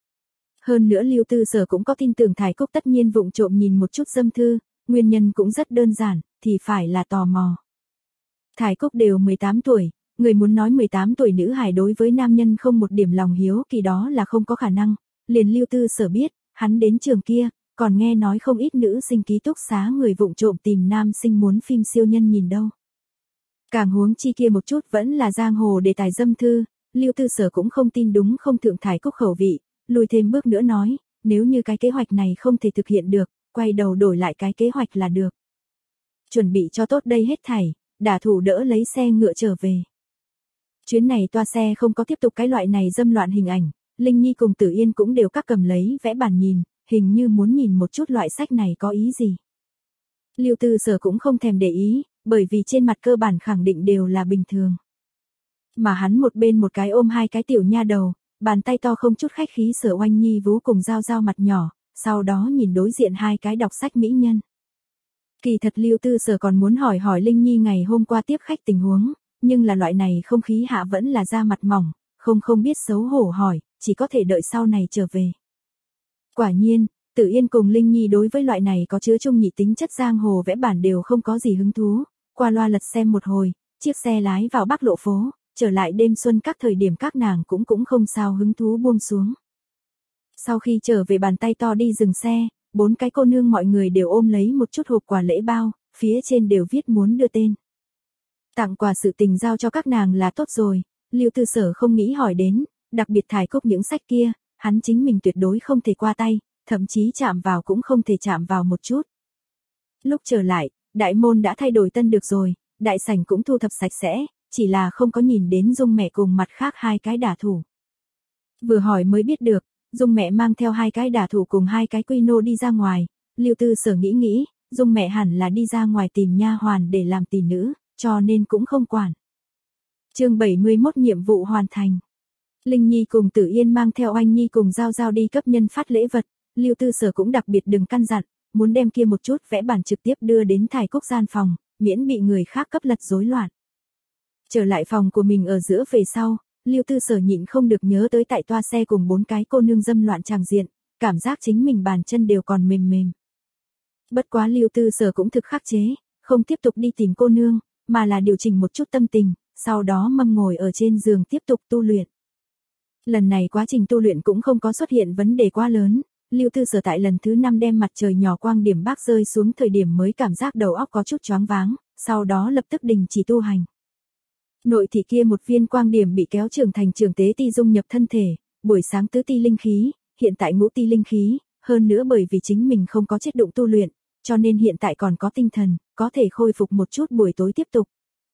Hơn nữa Lưu Tư Sở cũng có tin tưởng Thải Cúc tất nhiên vụng trộm nhìn một chút dâm thư, nguyên nhân cũng rất đơn giản, thì phải là tò mò. Thải Cúc đều mười tám tuổi, người muốn nói mười tám tuổi nữ hài đối với nam nhân không một điểm lòng hiếu kỳ đó là không có khả năng, liền Lưu Tư Sở biết, hắn đến trường kia, còn nghe nói không ít nữ sinh ký túc xá người vụng trộm tìm nam sinh muốn phim siêu nhân nhìn đâu. Càng huống chi kia một chút vẫn là giang hồ đề tài dâm thư, Lưu Tư Sở cũng không tin đúng không thượng Thải Cúc khẩu vị, lùi thêm bước nữa nói, nếu như cái kế hoạch này không thể thực hiện được, quay đầu đổi lại cái kế hoạch là được. Chuẩn bị cho tốt đây hết thảy, đả thủ đỡ lấy xe ngựa trở về. Chuyến này toa xe không có tiếp tục cái loại này dâm loạn hình ảnh, Linh Nhi cùng Tử Yên cũng đều các cầm lấy vẽ bản nhìn, hình như muốn nhìn một chút loại sách này có ý gì. Lưu Tư Sở cũng không thèm để ý, bởi vì trên mặt cơ bản khẳng định đều là bình thường. Mà hắn một bên một cái ôm hai cái tiểu nha đầu, bàn tay to không chút khách khí Sở Oanh Nhi vú cùng giao giao mặt nhỏ, sau đó nhìn đối diện hai cái đọc sách mỹ nhân. Kỳ thật Lưu Tư Sở còn muốn hỏi hỏi Linh Nhi ngày hôm qua tiếp khách tình huống, nhưng là loại này không khí hạ vẫn là da mặt mỏng, không không biết xấu hổ hỏi, chỉ có thể đợi sau này trở về. Quả nhiên, Tử Yên cùng Linh Nhi đối với loại này có chứa chung nhị tính chất giang hồ vẽ bản đều không có gì hứng thú, qua loa lật xem một hồi, chiếc xe lái vào Bắc Lộ phố, trở lại đêm xuân các thời điểm các nàng cũng cũng không sao hứng thú buông xuống. Sau khi trở về bàn tay to đi dừng xe, bốn cái cô nương mọi người đều ôm lấy một chút hộp quà lễ bao, phía trên đều viết muốn đưa tên. Tặng quà sự tình giao cho các nàng là tốt rồi, Lưu Tư Sở không nghĩ hỏi đến, đặc biệt Thải Cúc những sách kia, hắn chính mình tuyệt đối không thể qua tay, thậm chí chạm vào cũng không thể chạm vào một chút. Lúc trở lại, đại môn đã thay đổi tân được rồi, đại sảnh cũng thu thập sạch sẽ, chỉ là không có nhìn đến Dung mẹ cùng mặt khác hai cái đả thủ. Vừa hỏi mới biết được, Dung mẹ mang theo hai cái đả thủ cùng hai cái quy nô đi ra ngoài, Lưu Tư Sở nghĩ nghĩ, Dung mẹ hẳn là đi ra ngoài tìm nha hoàn để làm tỷ nữ, cho nên cũng không quản. Chương bảy mươi mốt nhiệm vụ hoàn thành. Linh Nhi cùng Tử Yên mang theo Oanh Nhi cùng Giao Giao đi cấp nhân phát lễ vật, Lưu Tư Sở cũng đặc biệt đừng căn dặn, muốn đem kia một chút vẽ bản trực tiếp đưa đến Thải Cúc gian phòng, miễn bị người khác cấp lật rối loạn. Trở lại phòng của mình ở giữa về sau, Lưu Tư Sở nhịn không được nhớ tới tại toa xe cùng bốn cái cô nương dâm loạn tràng diện, cảm giác chính mình bàn chân đều còn mềm mềm. Bất quá Lưu Tư Sở cũng thực khắc chế, không tiếp tục đi tìm cô nương, mà là điều chỉnh một chút tâm tình, sau đó mâm ngồi ở trên giường tiếp tục tu luyện. Lần này quá trình tu luyện cũng không có xuất hiện vấn đề quá lớn, Lưu Tư Sở tại lần thứ năm đem mặt trời nhỏ quang điểm bác rơi xuống thời điểm mới cảm giác đầu óc có chút choáng váng, sau đó lập tức đình chỉ tu hành. Nội thị kia một viên quang điểm bị kéo trưởng thành trường tế ti dung nhập thân thể, buổi sáng tứ ti linh khí, hiện tại ngũ ti linh khí, hơn nữa bởi vì chính mình không có chết đụng tu luyện, cho nên hiện tại còn có tinh thần, có thể khôi phục một chút buổi tối tiếp tục.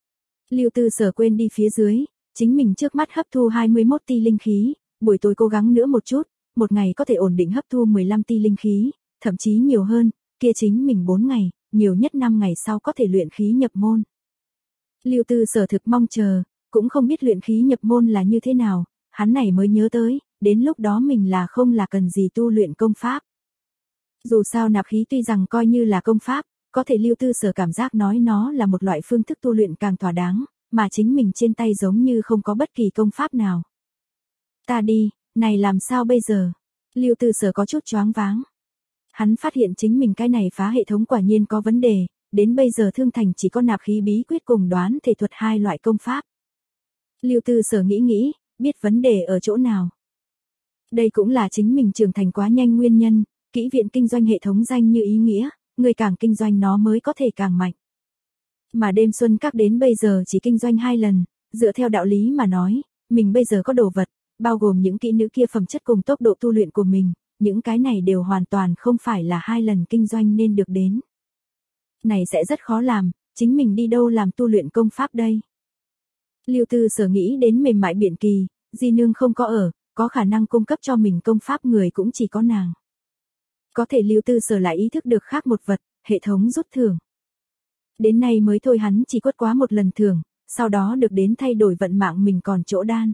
Lưu Tư Sở quên đi phía dưới, chính mình trước mắt hấp thu hai mươi mốt ti linh khí, buổi tối cố gắng nữa một chút, một ngày có thể ổn định hấp thu mười lăm ti linh khí, thậm chí nhiều hơn, kia chính mình bốn ngày, nhiều nhất năm ngày sau có thể luyện khí nhập môn. Lưu Tư Sở thực mong chờ, cũng không biết luyện khí nhập môn là như thế nào, hắn này mới nhớ tới, đến lúc đó mình là không là cần gì tu luyện công pháp. Dù sao nạp khí tuy rằng coi như là công pháp, có thể Lưu Tư Sở cảm giác nói nó là một loại phương thức tu luyện càng thỏa đáng, mà chính mình trên tay giống như không có bất kỳ công pháp nào. Ta đi, này làm sao bây giờ? Lưu Tư Sở có chút choáng váng. Hắn phát hiện chính mình cái này phá hệ thống quả nhiên có vấn đề, đến bây giờ Thương Thành chỉ có nạp khí bí quyết cùng đoán thể thuật hai loại công pháp. Lưu Tư Sở nghĩ nghĩ, biết vấn đề ở chỗ nào. Đây cũng là chính mình trưởng thành quá nhanh nguyên nhân, kỹ viện kinh doanh hệ thống danh như ý nghĩa, người càng kinh doanh nó mới có thể càng mạnh. Mà đêm xuân các đến bây giờ chỉ kinh doanh hai lần, dựa theo đạo lý mà nói, mình bây giờ có đồ vật, bao gồm những kỹ nữ kia phẩm chất cùng tốc độ tu luyện của mình, những cái này đều hoàn toàn không phải là hai lần kinh doanh nên được đến. Này sẽ rất khó làm, chính mình đi đâu làm tu luyện công pháp đây? Lưu Tư Sở nghĩ đến mềm mại biển kỳ, di nương không có ở, có khả năng cung cấp cho mình công pháp người cũng chỉ có nàng. Có thể Lưu Tư Sở lại ý thức được khác một vật, hệ thống rút thưởng. Đến nay mới thôi hắn chỉ quất quá một lần thưởng, sau đó được đến thay đổi vận mạng mình còn chỗ đan.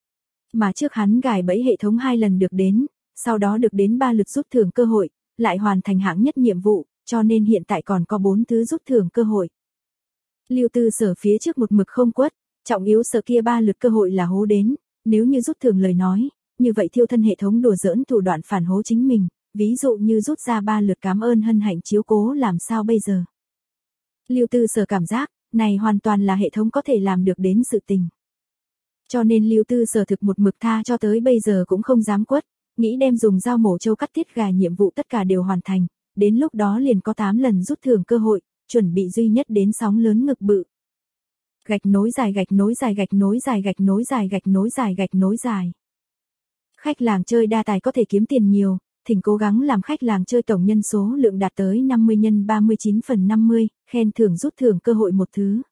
Mà trước hắn gài bẫy hệ thống hai lần được đến, sau đó được đến ba lượt rút thưởng cơ hội, lại hoàn thành hạng nhất nhiệm vụ, cho nên hiện tại còn có bốn thứ rút thưởng cơ hội. Lưu Tư Sở phía trước một mực không quất, trọng yếu sợ kia ba lượt cơ hội là hố đến, nếu như rút thường lời nói, như vậy thiêu thân hệ thống đùa giỡn thủ đoạn phản hố chính mình, ví dụ như rút ra ba lượt cảm ơn hân hạnh chiếu cố làm sao bây giờ. Lưu Tư Sở cảm giác, này hoàn toàn là hệ thống có thể làm được đến sự tình. Cho nên Lưu Tư Sở thực một mực tha cho tới bây giờ cũng không dám quất, nghĩ đem dùng dao mổ trâu cắt tiết gà nhiệm vụ tất cả đều hoàn thành, đến lúc đó liền có tám lần rút thưởng cơ hội, chuẩn bị duy nhất đến sóng lớn ngực bự. Gạch nối dài gạch nối dài gạch nối dài gạch nối dài gạch nối dài gạch nối dài. Khách làng chơi đa tài có thể kiếm tiền nhiều, thỉnh cố gắng làm khách làng chơi tổng nhân số lượng đạt tới năm mươi nhân ba mươi chín phần năm mươi, khen thưởng rút thưởng cơ hội một thứ.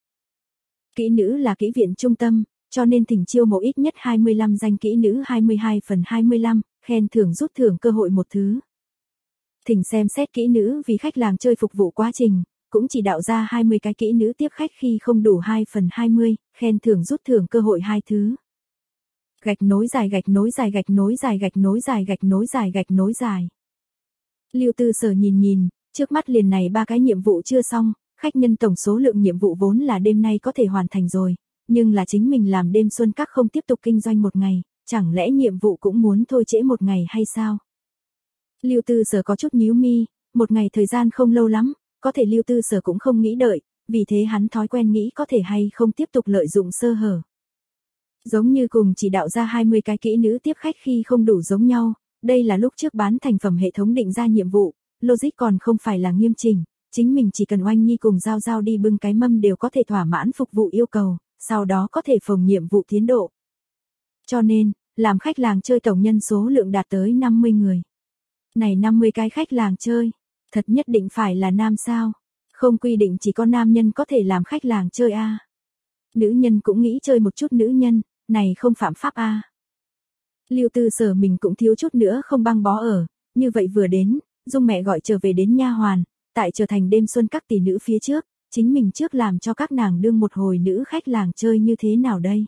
Kỹ nữ là kỹ viện trung tâm, cho nên thỉnh chiêu mộ ít nhất hai mươi lăm danh kỹ nữ hai mươi hai phần hai mươi lăm, khen thưởng rút thưởng cơ hội một thứ. Thỉnh xem xét kỹ nữ vì khách làng chơi phục vụ quá trình, cũng chỉ đạo ra hai mươi cái kỹ nữ tiếp khách khi không đủ hai phần hai mươi, khen thưởng rút thưởng cơ hội hai thứ. Gạch nối dài gạch nối dài gạch nối dài gạch nối dài gạch nối dài gạch nối dài. Lưu Tư Sở nhìn nhìn, trước mắt liền này ba cái nhiệm vụ chưa xong, khách nhân tổng số lượng nhiệm vụ vốn là đêm nay có thể hoàn thành rồi, nhưng là chính mình làm đêm xuân các không tiếp tục kinh doanh một ngày, chẳng lẽ nhiệm vụ cũng muốn thôi trễ một ngày hay sao? Lưu Tư Sở có chút nhíu mi, một ngày thời gian không lâu lắm, có thể Lưu Tư Sở cũng không nghĩ đợi, vì thế hắn thói quen nghĩ có thể hay không tiếp tục lợi dụng sơ hở. Giống như cùng chỉ đạo ra hai mươi cái kỹ nữ tiếp khách khi không đủ giống nhau, đây là lúc trước bán thành phẩm hệ thống định ra nhiệm vụ, logic còn không phải là nghiêm chỉnh, chính mình chỉ cần oanh nhi cùng giao giao đi bưng cái mâm đều có thể thỏa mãn phục vụ yêu cầu, sau đó có thể phồng nhiệm vụ tiến độ. Cho nên, làm khách làng chơi tổng nhân số lượng đạt tới năm mươi người. Này năm mươi cái khách làng chơi, thật nhất định phải là nam sao? Không quy định chỉ có nam nhân có thể làm khách làng chơi a. À. Nữ nhân cũng nghĩ chơi một chút nữ nhân, này không phạm pháp a. À. Lưu Tư Sở mình cũng thiếu chút nữa không băng bó ở, như vậy vừa đến, Dung mẹ gọi trở về đến nha hoàn, tại trở thành đêm xuân các tỷ nữ phía trước, chính mình trước làm cho các nàng đương một hồi nữ khách làng chơi như thế nào đây?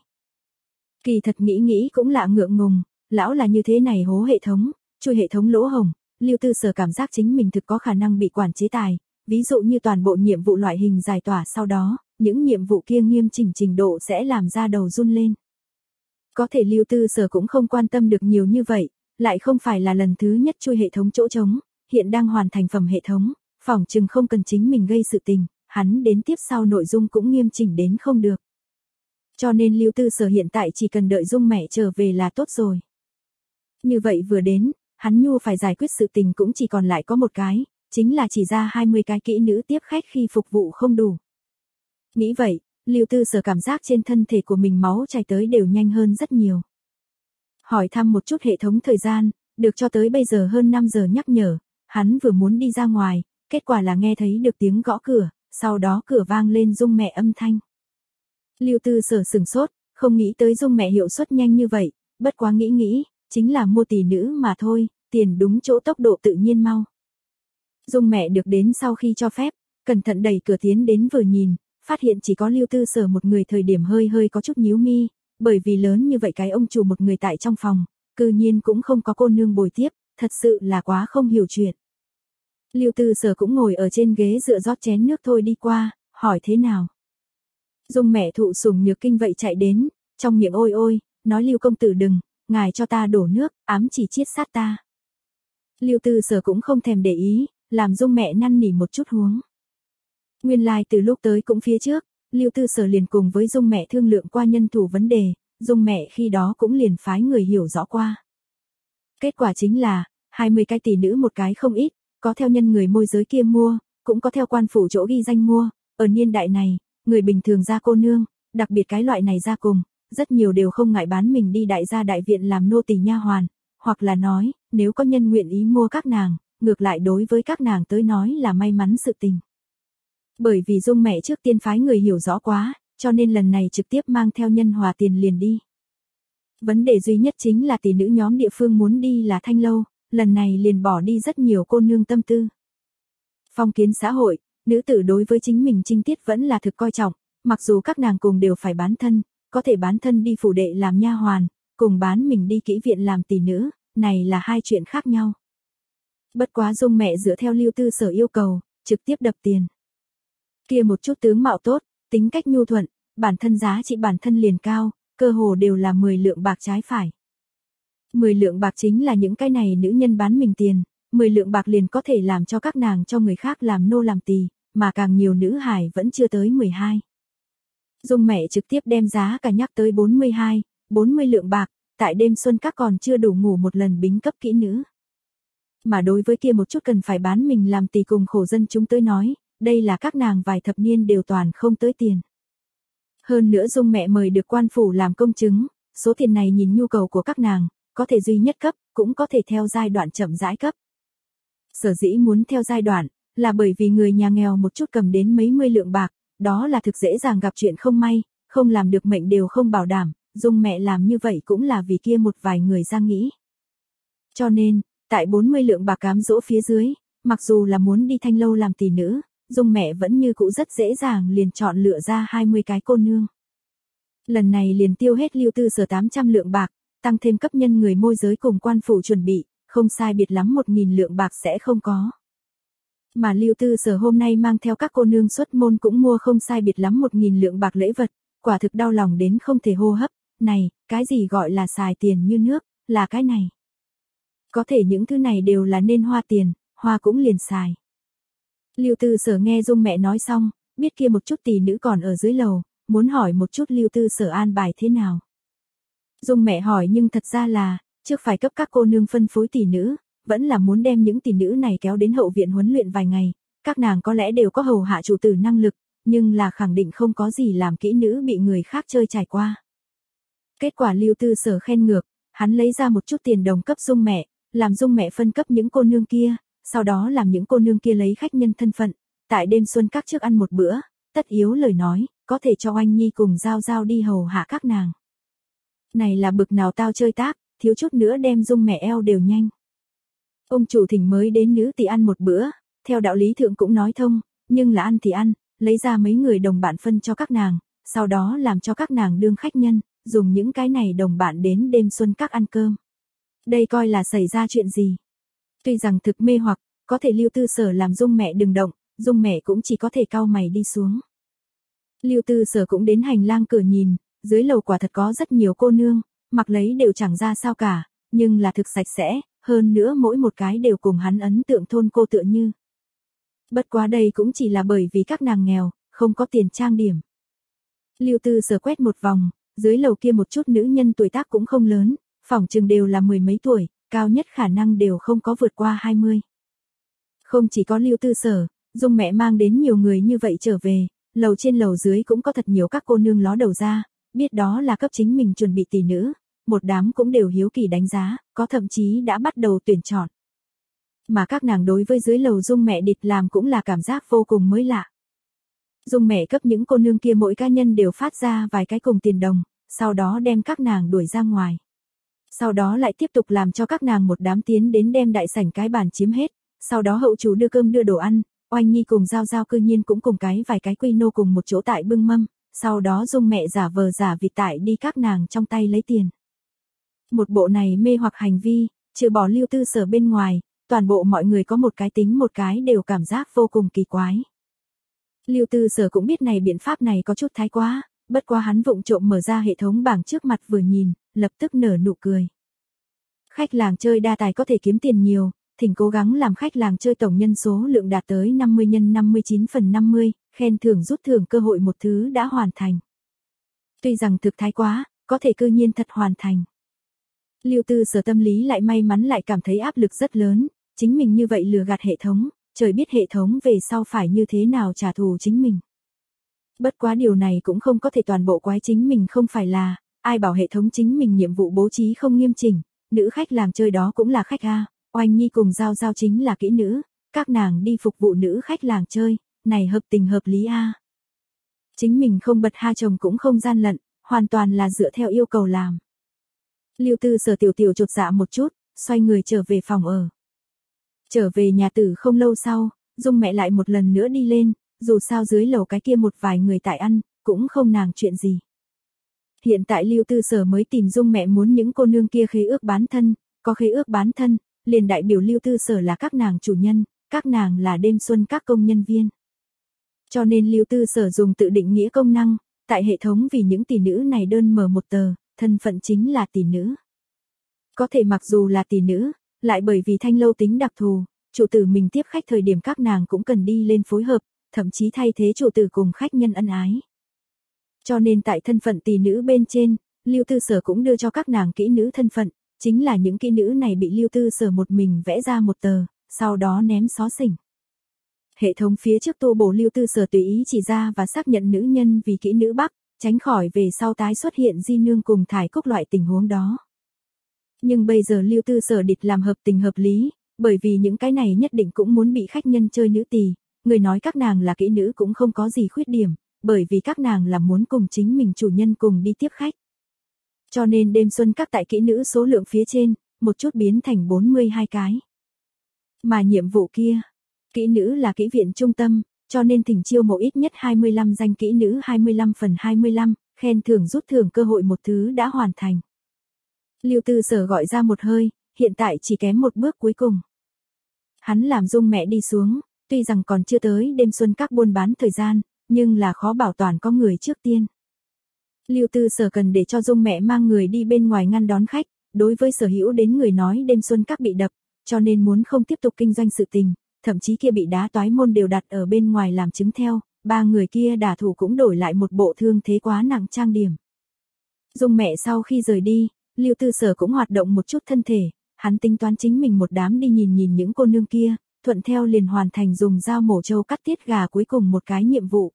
Kỳ thật nghĩ nghĩ cũng lạ ngượng ngùng, lão là như thế này hố hệ thống, chui hệ thống lỗ hồng, Lưu Tư Sở cảm giác chính mình thực có khả năng bị quản chế tài, ví dụ như toàn bộ nhiệm vụ loại hình giải tỏa sau đó, những nhiệm vụ kia nghiêm chỉnh trình độ sẽ làm ra đầu run lên. Có thể Lưu Tư Sở cũng không quan tâm được nhiều như vậy, lại không phải là lần thứ nhất chui hệ thống chỗ trống, hiện đang hoàn thành phẩm hệ thống, phỏng chừng không cần chính mình gây sự tình, hắn đến tiếp sau nội dung cũng nghiêm chỉnh đến không được. Cho nên Lưu Tư Sở hiện tại chỉ cần đợi Dung mẹ trở về là tốt rồi. Như vậy vừa đến, hắn nhu phải giải quyết sự tình cũng chỉ còn lại có một cái, chính là chỉ ra hai mươi cái kỹ nữ tiếp khách khi phục vụ không đủ. Nghĩ vậy, Lưu Tư Sở cảm giác trên thân thể của mình máu chảy tới đều nhanh hơn rất nhiều. Hỏi thăm một chút hệ thống thời gian, được cho tới bây giờ hơn năm giờ nhắc nhở, hắn vừa muốn đi ra ngoài, kết quả là nghe thấy được tiếng gõ cửa, sau đó cửa vang lên Dung mẹ âm thanh. Lưu Tư Sở sừng sốt, không nghĩ tới Dung mẹ hiệu suất nhanh như vậy, bất quá nghĩ nghĩ, chính là mua tỷ nữ mà thôi, tiền đúng chỗ tốc độ tự nhiên mau. Dung mẹ được đến sau khi cho phép, cẩn thận đẩy cửa tiến đến vừa nhìn, phát hiện chỉ có Lưu Tư Sở một người thời điểm hơi hơi có chút nhíu mi, bởi vì lớn như vậy cái ông chủ một người tại trong phòng, cư nhiên cũng không có cô nương bồi tiếp, thật sự là quá không hiểu chuyện. Lưu Tư Sở cũng ngồi ở trên ghế dựa rót chén nước thôi đi qua, hỏi thế nào. Dung mẹ thụ sủng nhược kinh vậy chạy đến, trong miệng ôi ôi, nói Lưu công tử đừng, ngài cho ta đổ nước, ám chỉ chiết sát ta. Lưu Tư Sở cũng không thèm để ý, làm Dung mẹ năn nỉ một chút huống. Nguyên lai like từ lúc tới cũng phía trước, Lưu Tư Sở liền cùng với Dung mẹ thương lượng qua nhân thủ vấn đề, Dung mẹ khi đó cũng liền phái người hiểu rõ qua. Kết quả chính là, hai mươi cái tỷ nữ một cái không ít, có theo nhân người môi giới kia mua, cũng có theo quan phủ chỗ ghi danh mua, ở niên đại này, người bình thường ra cô nương, đặc biệt cái loại này ra cùng, rất nhiều đều không ngại bán mình đi đại gia đại viện làm nô tỳ nha hoàn, hoặc là nói, nếu có nhân nguyện ý mua các nàng, ngược lại đối với các nàng tới nói là may mắn sự tình. Bởi vì Dung mẹ trước tiên phái người hiểu rõ quá, cho nên lần này trực tiếp mang theo nhân hòa tiền liền đi. Vấn đề duy nhất chính là tỷ nữ nhóm địa phương muốn đi là Thanh Lâu, lần này liền bỏ đi rất nhiều cô nương tâm tư. Phong kiến xã hội, nữ tử đối với chính mình trinh tiết vẫn là thực coi trọng, mặc dù các nàng cùng đều phải bán thân, có thể bán thân đi phủ đệ làm nha hoàn, cùng bán mình đi kỹ viện làm tỷ nữ, này là hai chuyện khác nhau. Bất quá Dung mẹ dựa theo Lưu Tư Sở yêu cầu, trực tiếp đập tiền. Kia một chút tướng mạo tốt, tính cách nhu thuận, bản thân giá trị bản thân liền cao, cơ hồ đều là mười lượng bạc trái phải. mười lượng bạc chính là những cái này nữ nhân bán mình tiền, mười lượng bạc liền có thể làm cho các nàng cho người khác làm nô làm tỳ, mà càng nhiều nữ hài vẫn chưa tới mười hai. Dung mẹ trực tiếp đem giá cả nhắc tới bốn mươi hai, bốn mươi lượng bạc, tại đêm xuân các còn chưa đủ ngủ một lần bính cấp kỹ nữ. Mà đối với kia một chút cần phải bán mình làm tỳ cùng khổ dân chúng tới nói, đây là các nàng vài thập niên đều toàn không tới tiền. Hơn nữa Dung mẹ mời được quan phủ làm công chứng, số tiền này nhìn nhu cầu của các nàng, có thể duy nhất cấp, cũng có thể theo giai đoạn chậm rãi cấp. Sở dĩ muốn theo giai đoạn, là bởi vì người nhà nghèo một chút cầm đến mấy mươi lượng bạc, đó là thực dễ dàng gặp chuyện không may, không làm được mệnh đều không bảo đảm, Dung mẹ làm như vậy cũng là vì kia một vài người ra nghĩ. Cho nên, tại bốn mươi lượng bạc cám dỗ phía dưới, mặc dù là muốn đi thanh lâu làm tỷ nữ, Dung mẹ vẫn như cũ rất dễ dàng liền chọn lựa ra hai mươi cái cô nương. Lần này liền tiêu hết Lưu Tư Sở tám trăm lượng bạc, tăng thêm cấp nhân người môi giới cùng quan phủ chuẩn bị, không sai biệt lắm một nghìn lượng bạc sẽ không có. Mà Lưu Tư Sở hôm nay mang theo các cô nương xuất môn cũng mua không sai biệt lắm một nghìn lượng bạc lễ vật, quả thực đau lòng đến không thể hô hấp, này, cái gì gọi là xài tiền như nước, là cái này. Có thể những thứ này đều là nên hoa tiền, hoa cũng liền xài. Lưu Tư Sở nghe Dung mẹ nói xong, biết kia một chút tỷ nữ còn ở dưới lầu, muốn hỏi một chút Lưu Tư Sở an bài thế nào. Dung mẹ hỏi nhưng thật ra là, trước phải cấp các cô nương phân phối tỷ nữ, vẫn là muốn đem những tỷ nữ này kéo đến hậu viện huấn luyện vài ngày, các nàng có lẽ đều có hầu hạ chủ tử năng lực, nhưng là khẳng định không có gì làm kỹ nữ bị người khác chơi trải qua. Kết quả Lưu Tư Sở khen ngược, hắn lấy ra một chút tiền đồng cấp Dung mẹ, làm Dung mẹ phân cấp những cô nương kia, sau đó làm những cô nương kia lấy khách nhân thân phận, tại đêm xuân các trước ăn một bữa, tất yếu lời nói, có thể cho Oanh Nhi cùng Giao Giao đi hầu hạ các nàng. Này là bực nào tao chơi tác, thiếu chút nữa đem Dung mẹ eo đều nhanh. Ông chủ thỉnh mới đến nữ tỷ ăn một bữa, theo đạo lý thượng cũng nói thông, nhưng là ăn thì ăn, lấy ra mấy người đồng bạn phân cho các nàng, sau đó làm cho các nàng đương khách nhân, dùng những cái này đồng bạn đến đêm xuân các ăn cơm. Đây coi là xảy ra chuyện gì? Tuy rằng thực mê hoặc, có thể Lưu Tư Sở làm Dung mẹ đừng động, Dung mẹ cũng chỉ có thể cau mày đi xuống. Lưu Tư Sở cũng đến hành lang cửa nhìn, dưới lầu quả thật có rất nhiều cô nương, mặc lấy đều chẳng ra sao cả, nhưng là thực sạch sẽ, hơn nữa mỗi một cái đều cùng hắn ấn tượng thôn cô tựa như. Bất quá đây cũng chỉ là bởi vì các nàng nghèo, không có tiền trang điểm. Lưu Tư Sở quét một vòng, dưới lầu kia một chút nữ nhân tuổi tác cũng không lớn, phỏng chừng đều là mười mấy tuổi, cao nhất khả năng đều không có vượt qua hai mươi. Không chỉ có Lưu Tư Sở, Dung mẹ mang đến nhiều người như vậy trở về, lầu trên lầu dưới cũng có thật nhiều các cô nương ló đầu ra, biết đó là cấp chính mình chuẩn bị tỷ nữ, một đám cũng đều hiếu kỳ đánh giá, có thậm chí đã bắt đầu tuyển chọn. Mà các nàng đối với dưới lầu Dung mẹ địt làm cũng là cảm giác vô cùng mới lạ. Dung mẹ cấp những cô nương kia mỗi cá nhân đều phát ra vài cái cùng tiền đồng, sau đó đem các nàng đuổi ra ngoài. Sau đó lại tiếp tục làm cho các nàng một đám tiến đến đem đại sảnh cái bàn chiếm hết, sau đó hậu chủ đưa cơm đưa đồ ăn, Oanh Nhi cùng Giao Giao cư nhiên cũng cùng cái vài cái quy nô cùng một chỗ tại bưng mâm, sau đó Dung mẹ giả vờ giả vịt tại đi các nàng trong tay lấy tiền. Một bộ này mê hoặc hành vi, trừ bỏ Lưu Tư Sở bên ngoài, toàn bộ mọi người có một cái tính một cái đều cảm giác vô cùng kỳ quái. Lưu Tư Sở cũng biết này biện pháp này có chút thái quá, bất quá hắn vụng trộm mở ra hệ thống bảng trước mặt vừa nhìn, lập tức nở nụ cười. Khách làng chơi đa tài có thể kiếm tiền nhiều, thỉnh cố gắng làm khách làng chơi tổng nhân số lượng đạt tới năm mươi nhân năm mươi chín phần năm mươi, khen thưởng rút thưởng cơ hội một thứ đã hoàn thành. Tuy rằng thực thái quá, có thể cư nhiên thật hoàn thành. Lưu Tư Sở tâm lý lại may mắn lại cảm thấy áp lực rất lớn, chính mình như vậy lừa gạt hệ thống, trời biết hệ thống về sau phải như thế nào trả thù chính mình. Bất quá điều này cũng không có thể toàn bộ quái chính mình không phải là, ai bảo hệ thống chính mình nhiệm vụ bố trí không nghiêm chỉnh, nữ khách làng chơi đó cũng là khách a, Oanh Nhi cùng Giao Giao chính là kỹ nữ, các nàng đi phục vụ nữ khách làng chơi, này hợp tình hợp lý a. Chính mình không bật ha chồng cũng không gian lận, hoàn toàn là dựa theo yêu cầu làm. Lưu Tư Sở tiểu tiểu chột dạ một chút, xoay người trở về phòng ở. Trở về nhà tử không lâu sau, Dung mẹ lại một lần nữa đi lên, dù sao dưới lầu cái kia một vài người tại ăn, cũng không nàng chuyện gì. Hiện tại Lưu Tư Sở mới tìm Dung mẹ muốn những cô nương kia khế ước bán thân, có khế ước bán thân, liền đại biểu Lưu Tư Sở là các nàng chủ nhân, các nàng là đêm xuân các công nhân viên. Cho nên Lưu Tư Sở dùng tự định nghĩa công năng, tại hệ thống vì những tỷ nữ này đơn mở một tờ, thân phận chính là tỷ nữ. Có thể mặc dù là tỷ nữ, lại bởi vì thanh lâu tính đặc thù, chủ tử mình tiếp khách thời điểm các nàng cũng cần đi lên phối hợp, thậm chí thay thế chủ tử cùng khách nhân ân ái. Cho nên tại thân phận tỷ nữ bên trên, Lưu Tư Sở cũng đưa cho các nàng kỹ nữ thân phận, chính là những kỹ nữ này bị Lưu Tư Sở một mình vẽ ra một tờ, sau đó ném xó xỉnh. Hệ thống phía trước tu bổ Lưu Tư Sở tùy ý chỉ ra và xác nhận nữ nhân vì kỹ nữ Bắc, tránh khỏi về sau tái xuất hiện di nương cùng thải cúc loại tình huống đó. Nhưng bây giờ Lưu Tư Sở địch làm hợp tình hợp lý, bởi vì những cái này nhất định cũng muốn bị khách nhân chơi nữ tỳ, người nói các nàng là kỹ nữ cũng không có gì khuyết điểm, bởi vì các nàng là muốn cùng chính mình chủ nhân cùng đi tiếp khách. Cho nên đêm xuân các tại kỹ nữ số lượng phía trên, một chút biến thành bốn mươi hai cái. Mà nhiệm vụ kia, kỹ nữ là kỹ viện trung tâm, cho nên thỉnh chiêu mộ ít nhất hai mươi lăm danh kỹ nữ hai mươi lăm phần hai mươi lăm, khen thưởng rút thưởng cơ hội một thứ đã hoàn thành. Lưu Tư Sở gọi ra một hơi, hiện tại chỉ kém một bước cuối cùng. Hắn làm Dung mẹ đi xuống, tuy rằng còn chưa tới đêm xuân các buôn bán thời gian, nhưng là khó bảo toàn có người trước tiên. Lưu Tư Sở cần để cho Dung mẹ mang người đi bên ngoài ngăn đón khách, đối với sở hữu đến người nói đêm xuân các bị đập, cho nên muốn không tiếp tục kinh doanh sự tình, thậm chí kia bị đá toái môn đều đặt ở bên ngoài làm chứng theo, ba người kia đả thủ cũng đổi lại một bộ thương thế quá nặng trang điểm. Dung mẹ sau khi rời đi, Lưu Tư Sở cũng hoạt động một chút thân thể, hắn tính toán chính mình một đám đi nhìn nhìn những cô nương kia, thuận theo liền hoàn thành dùng dao mổ trâu cắt tiết gà cuối cùng một cái nhiệm vụ.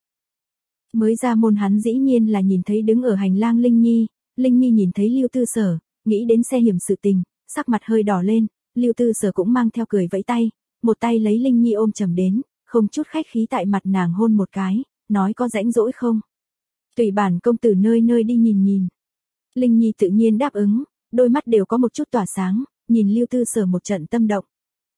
Mới ra môn hắn dĩ nhiên là nhìn thấy đứng ở hành lang Linh Nhi, Linh Nhi nhìn thấy Lưu Tư Sở, nghĩ đến xe hiểm sự tình, sắc mặt hơi đỏ lên, Lưu Tư Sở cũng mang theo cười vẫy tay, một tay lấy Linh Nhi ôm chầm đến, không chút khách khí tại mặt nàng hôn một cái, nói có rãnh rỗi không? Tùy bản công tử nơi nơi đi nhìn nhìn. Linh Nhi tự nhiên đáp ứng, đôi mắt đều có một chút tỏa sáng, nhìn Lưu Tư Sở một trận tâm động.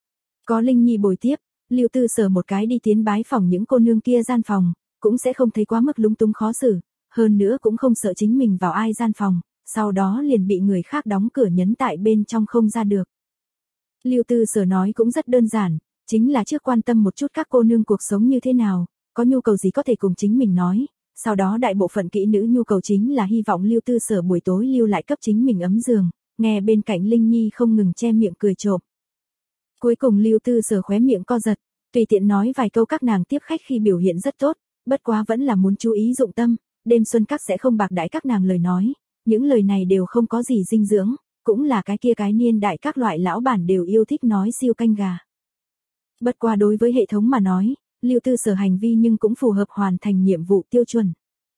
Có Linh Nhi bồi tiếp, Lưu Tư Sở một cái đi tiến bái phòng những cô nương kia gian phòng, cũng sẽ không thấy quá mức lúng túng khó xử, hơn nữa cũng không sợ chính mình vào ai gian phòng, sau đó liền bị người khác đóng cửa nhấn tại bên trong không ra được. Lưu Tư Sở nói cũng rất đơn giản, chính là trước quan tâm một chút các cô nương cuộc sống như thế nào, có nhu cầu gì có thể cùng chính mình nói, sau đó đại bộ phận kỹ nữ nhu cầu chính là hy vọng Lưu Tư Sở buổi tối lưu lại cấp chính mình ấm giường, nghe bên cạnh Linh Nhi không ngừng che miệng cười trộm. Cuối cùng Lưu Tư Sở khóe miệng co giật, tùy tiện nói vài câu các nàng tiếp khách khi biểu hiện rất tốt, bất quá vẫn là muốn chú ý dụng tâm, đêm xuân các sẽ không bạc đãi các nàng lời nói, những lời này đều không có gì dinh dưỡng, cũng là cái kia cái niên đại các loại lão bản đều yêu thích nói siêu canh gà. Bất qua đối với hệ thống mà nói, Lưu Tư Sở hành vi nhưng cũng phù hợp hoàn thành nhiệm vụ tiêu chuẩn.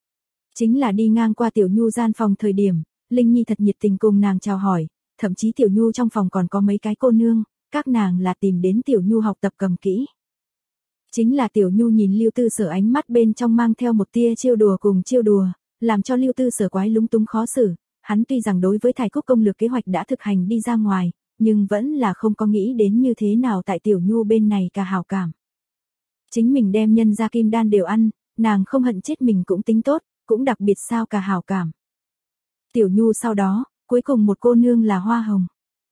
Chính là đi ngang qua Tiểu Nhu gian phòng thời điểm, Linh Nhi thật nhiệt tình cùng nàng chào hỏi, thậm chí Tiểu Nhu trong phòng còn có mấy cái cô nương, các nàng là tìm đến Tiểu Nhu học tập cầm kỹ. Chính là Tiểu Nhu nhìn Lưu Tư Sở ánh mắt bên trong mang theo một tia trêu đùa cùng trêu đùa, làm cho Lưu Tư Sở quái lúng túng khó xử, hắn tuy rằng đối với Thải Cúc công lược kế hoạch đã thực hành đi ra ngoài, nhưng vẫn là không có nghĩ đến như thế nào tại Tiểu Nhu bên này cả hảo cảm. Chính mình đem nhân gia kim đan đều ăn, nàng không hận chết mình cũng tính tốt, cũng đặc biệt sao cả hảo cảm. Tiểu Nhu sau đó, cuối cùng một cô nương là Hoa Hồng.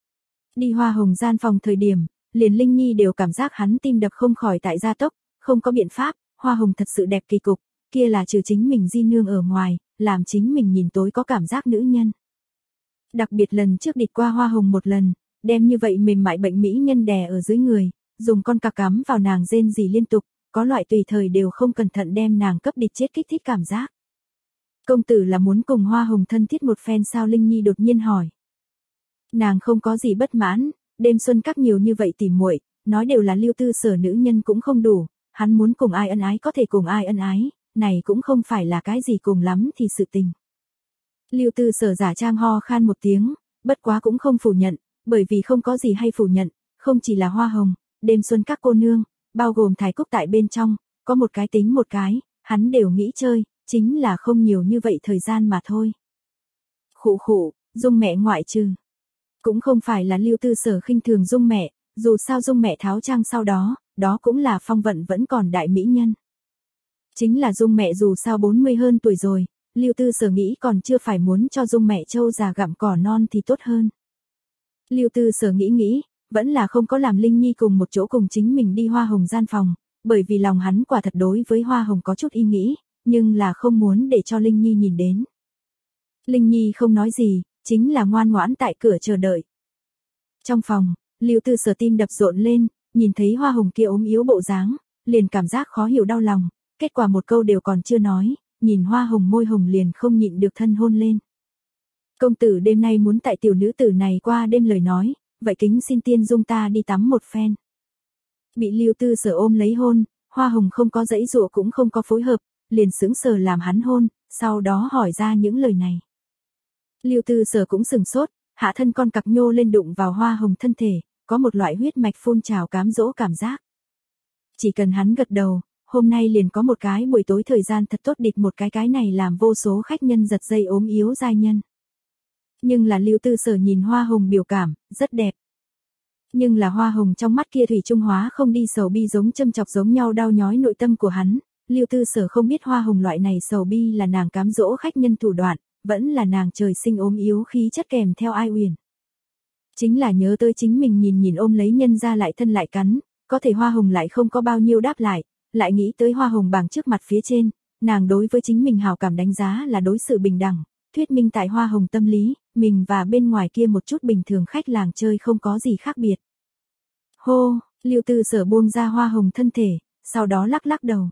Đi Hoa Hồng gian phòng thời điểm, liền Linh Nhi đều cảm giác hắn tim đập không khỏi tại gia tốc, không có biện pháp, Hoa Hồng thật sự đẹp kỳ cục, kia là trừ chính mình di nương ở ngoài, làm chính mình nhìn tối có cảm giác nữ nhân. Đặc biệt lần trước địch qua Hoa Hồng một lần, đem như vậy mềm mại bệnh mỹ nhân đè ở dưới người, dùng con cà cắm vào nàng rên rỉ liên tục, có loại tùy thời đều không cẩn thận đem nàng cấp địch chết kích thích cảm giác. Công tử là muốn cùng Hoa Hồng thân thiết một phen sao? Linh Nhi đột nhiên hỏi. Nàng không có gì bất mãn, đêm xuân các nhiều như vậy tỉ muội, nói đều là Lưu Tư Sở nữ nhân cũng không đủ, hắn muốn cùng ai ân ái có thể cùng ai ân ái, này cũng không phải là cái gì cùng lắm thì sự tình. Lưu Tư Sở giả trang ho khan một tiếng, bất quá cũng không phủ nhận, bởi vì không có gì hay phủ nhận, không chỉ là Hoa Hồng, đêm xuân các cô nương, bao gồm Thái Cúc tại bên trong, có một cái tính một cái, hắn đều nghĩ chơi, chính là không nhiều như vậy thời gian mà thôi. Khụ khụ, Dung mẹ ngoại trừ. Cũng không phải là Lưu Tư Sở khinh thường Dung mẹ, dù sao Dung mẹ tháo trang sau đó, đó cũng là phong vận vẫn còn đại mỹ nhân. Chính là Dung mẹ dù sao bốn mươi hơn tuổi rồi, Lưu Tư Sở nghĩ còn chưa phải muốn cho Dung mẹ trâu già gặm cỏ non thì tốt hơn. Lưu Tư Sở nghĩ nghĩ, vẫn là không có làm Linh Nhi cùng một chỗ cùng chính mình đi Hoa Hồng gian phòng, bởi vì lòng hắn quả thật đối với Hoa Hồng có chút ý nghĩ, nhưng là không muốn để cho Linh Nhi nhìn đến. Linh Nhi không nói gì, chính là ngoan ngoãn tại cửa chờ đợi. Trong phòng, Lưu Tư Sở tim đập rộn lên, nhìn thấy Hoa Hồng kia ốm yếu bộ dáng, liền cảm giác khó hiểu đau lòng, kết quả một câu đều còn chưa nói, nhìn Hoa Hồng môi hồng liền không nhịn được thân hôn lên. Công tử đêm nay muốn tại tiểu nữ tử này qua đêm lời nói, vậy kính xin tiên dung ta đi tắm một phen. Bị Lưu Tư Sở ôm lấy hôn, Hoa Hồng không có giãy giụa cũng không có phối hợp, liền sững sờ làm hắn hôn, sau đó hỏi ra những lời này. Lưu Tư Sở cũng sừng sốt, hạ thân con cặc nhô lên đụng vào Hoa Hồng thân thể, có một loại huyết mạch phun trào cám dỗ cảm giác. Chỉ cần hắn gật đầu, hôm nay liền có một cái buổi tối thời gian thật tốt địch một cái cái này làm vô số khách nhân giật dây ốm yếu giai nhân. Nhưng là Lưu Tư Sở nhìn Hoa Hồng biểu cảm, rất đẹp. Nhưng là Hoa Hồng trong mắt kia thủy trung hóa không đi sầu bi giống châm chọc giống nhau đau nhói nội tâm của hắn. Lưu Tư Sở không biết Hoa Hồng loại này sầu bi là nàng cám dỗ khách nhân thủ đoạn, vẫn là nàng trời sinh ốm yếu khí chất kèm theo ai uyển. Chính là nhớ tới chính mình nhìn nhìn ôm lấy nhân ra lại thân lại cắn, có thể Hoa Hồng lại không có bao nhiêu đáp lại, lại nghĩ tới Hoa Hồng bảng trước mặt phía trên, nàng đối với chính mình hào cảm đánh giá là đối xử bình đẳng, thuyết minh tại Hoa Hồng tâm lý, mình và bên ngoài kia một chút bình thường khách làng chơi không có gì khác biệt. Hô, Lưu Tư Sở buông ra Hoa Hồng thân thể, sau đó lắc lắc đầu.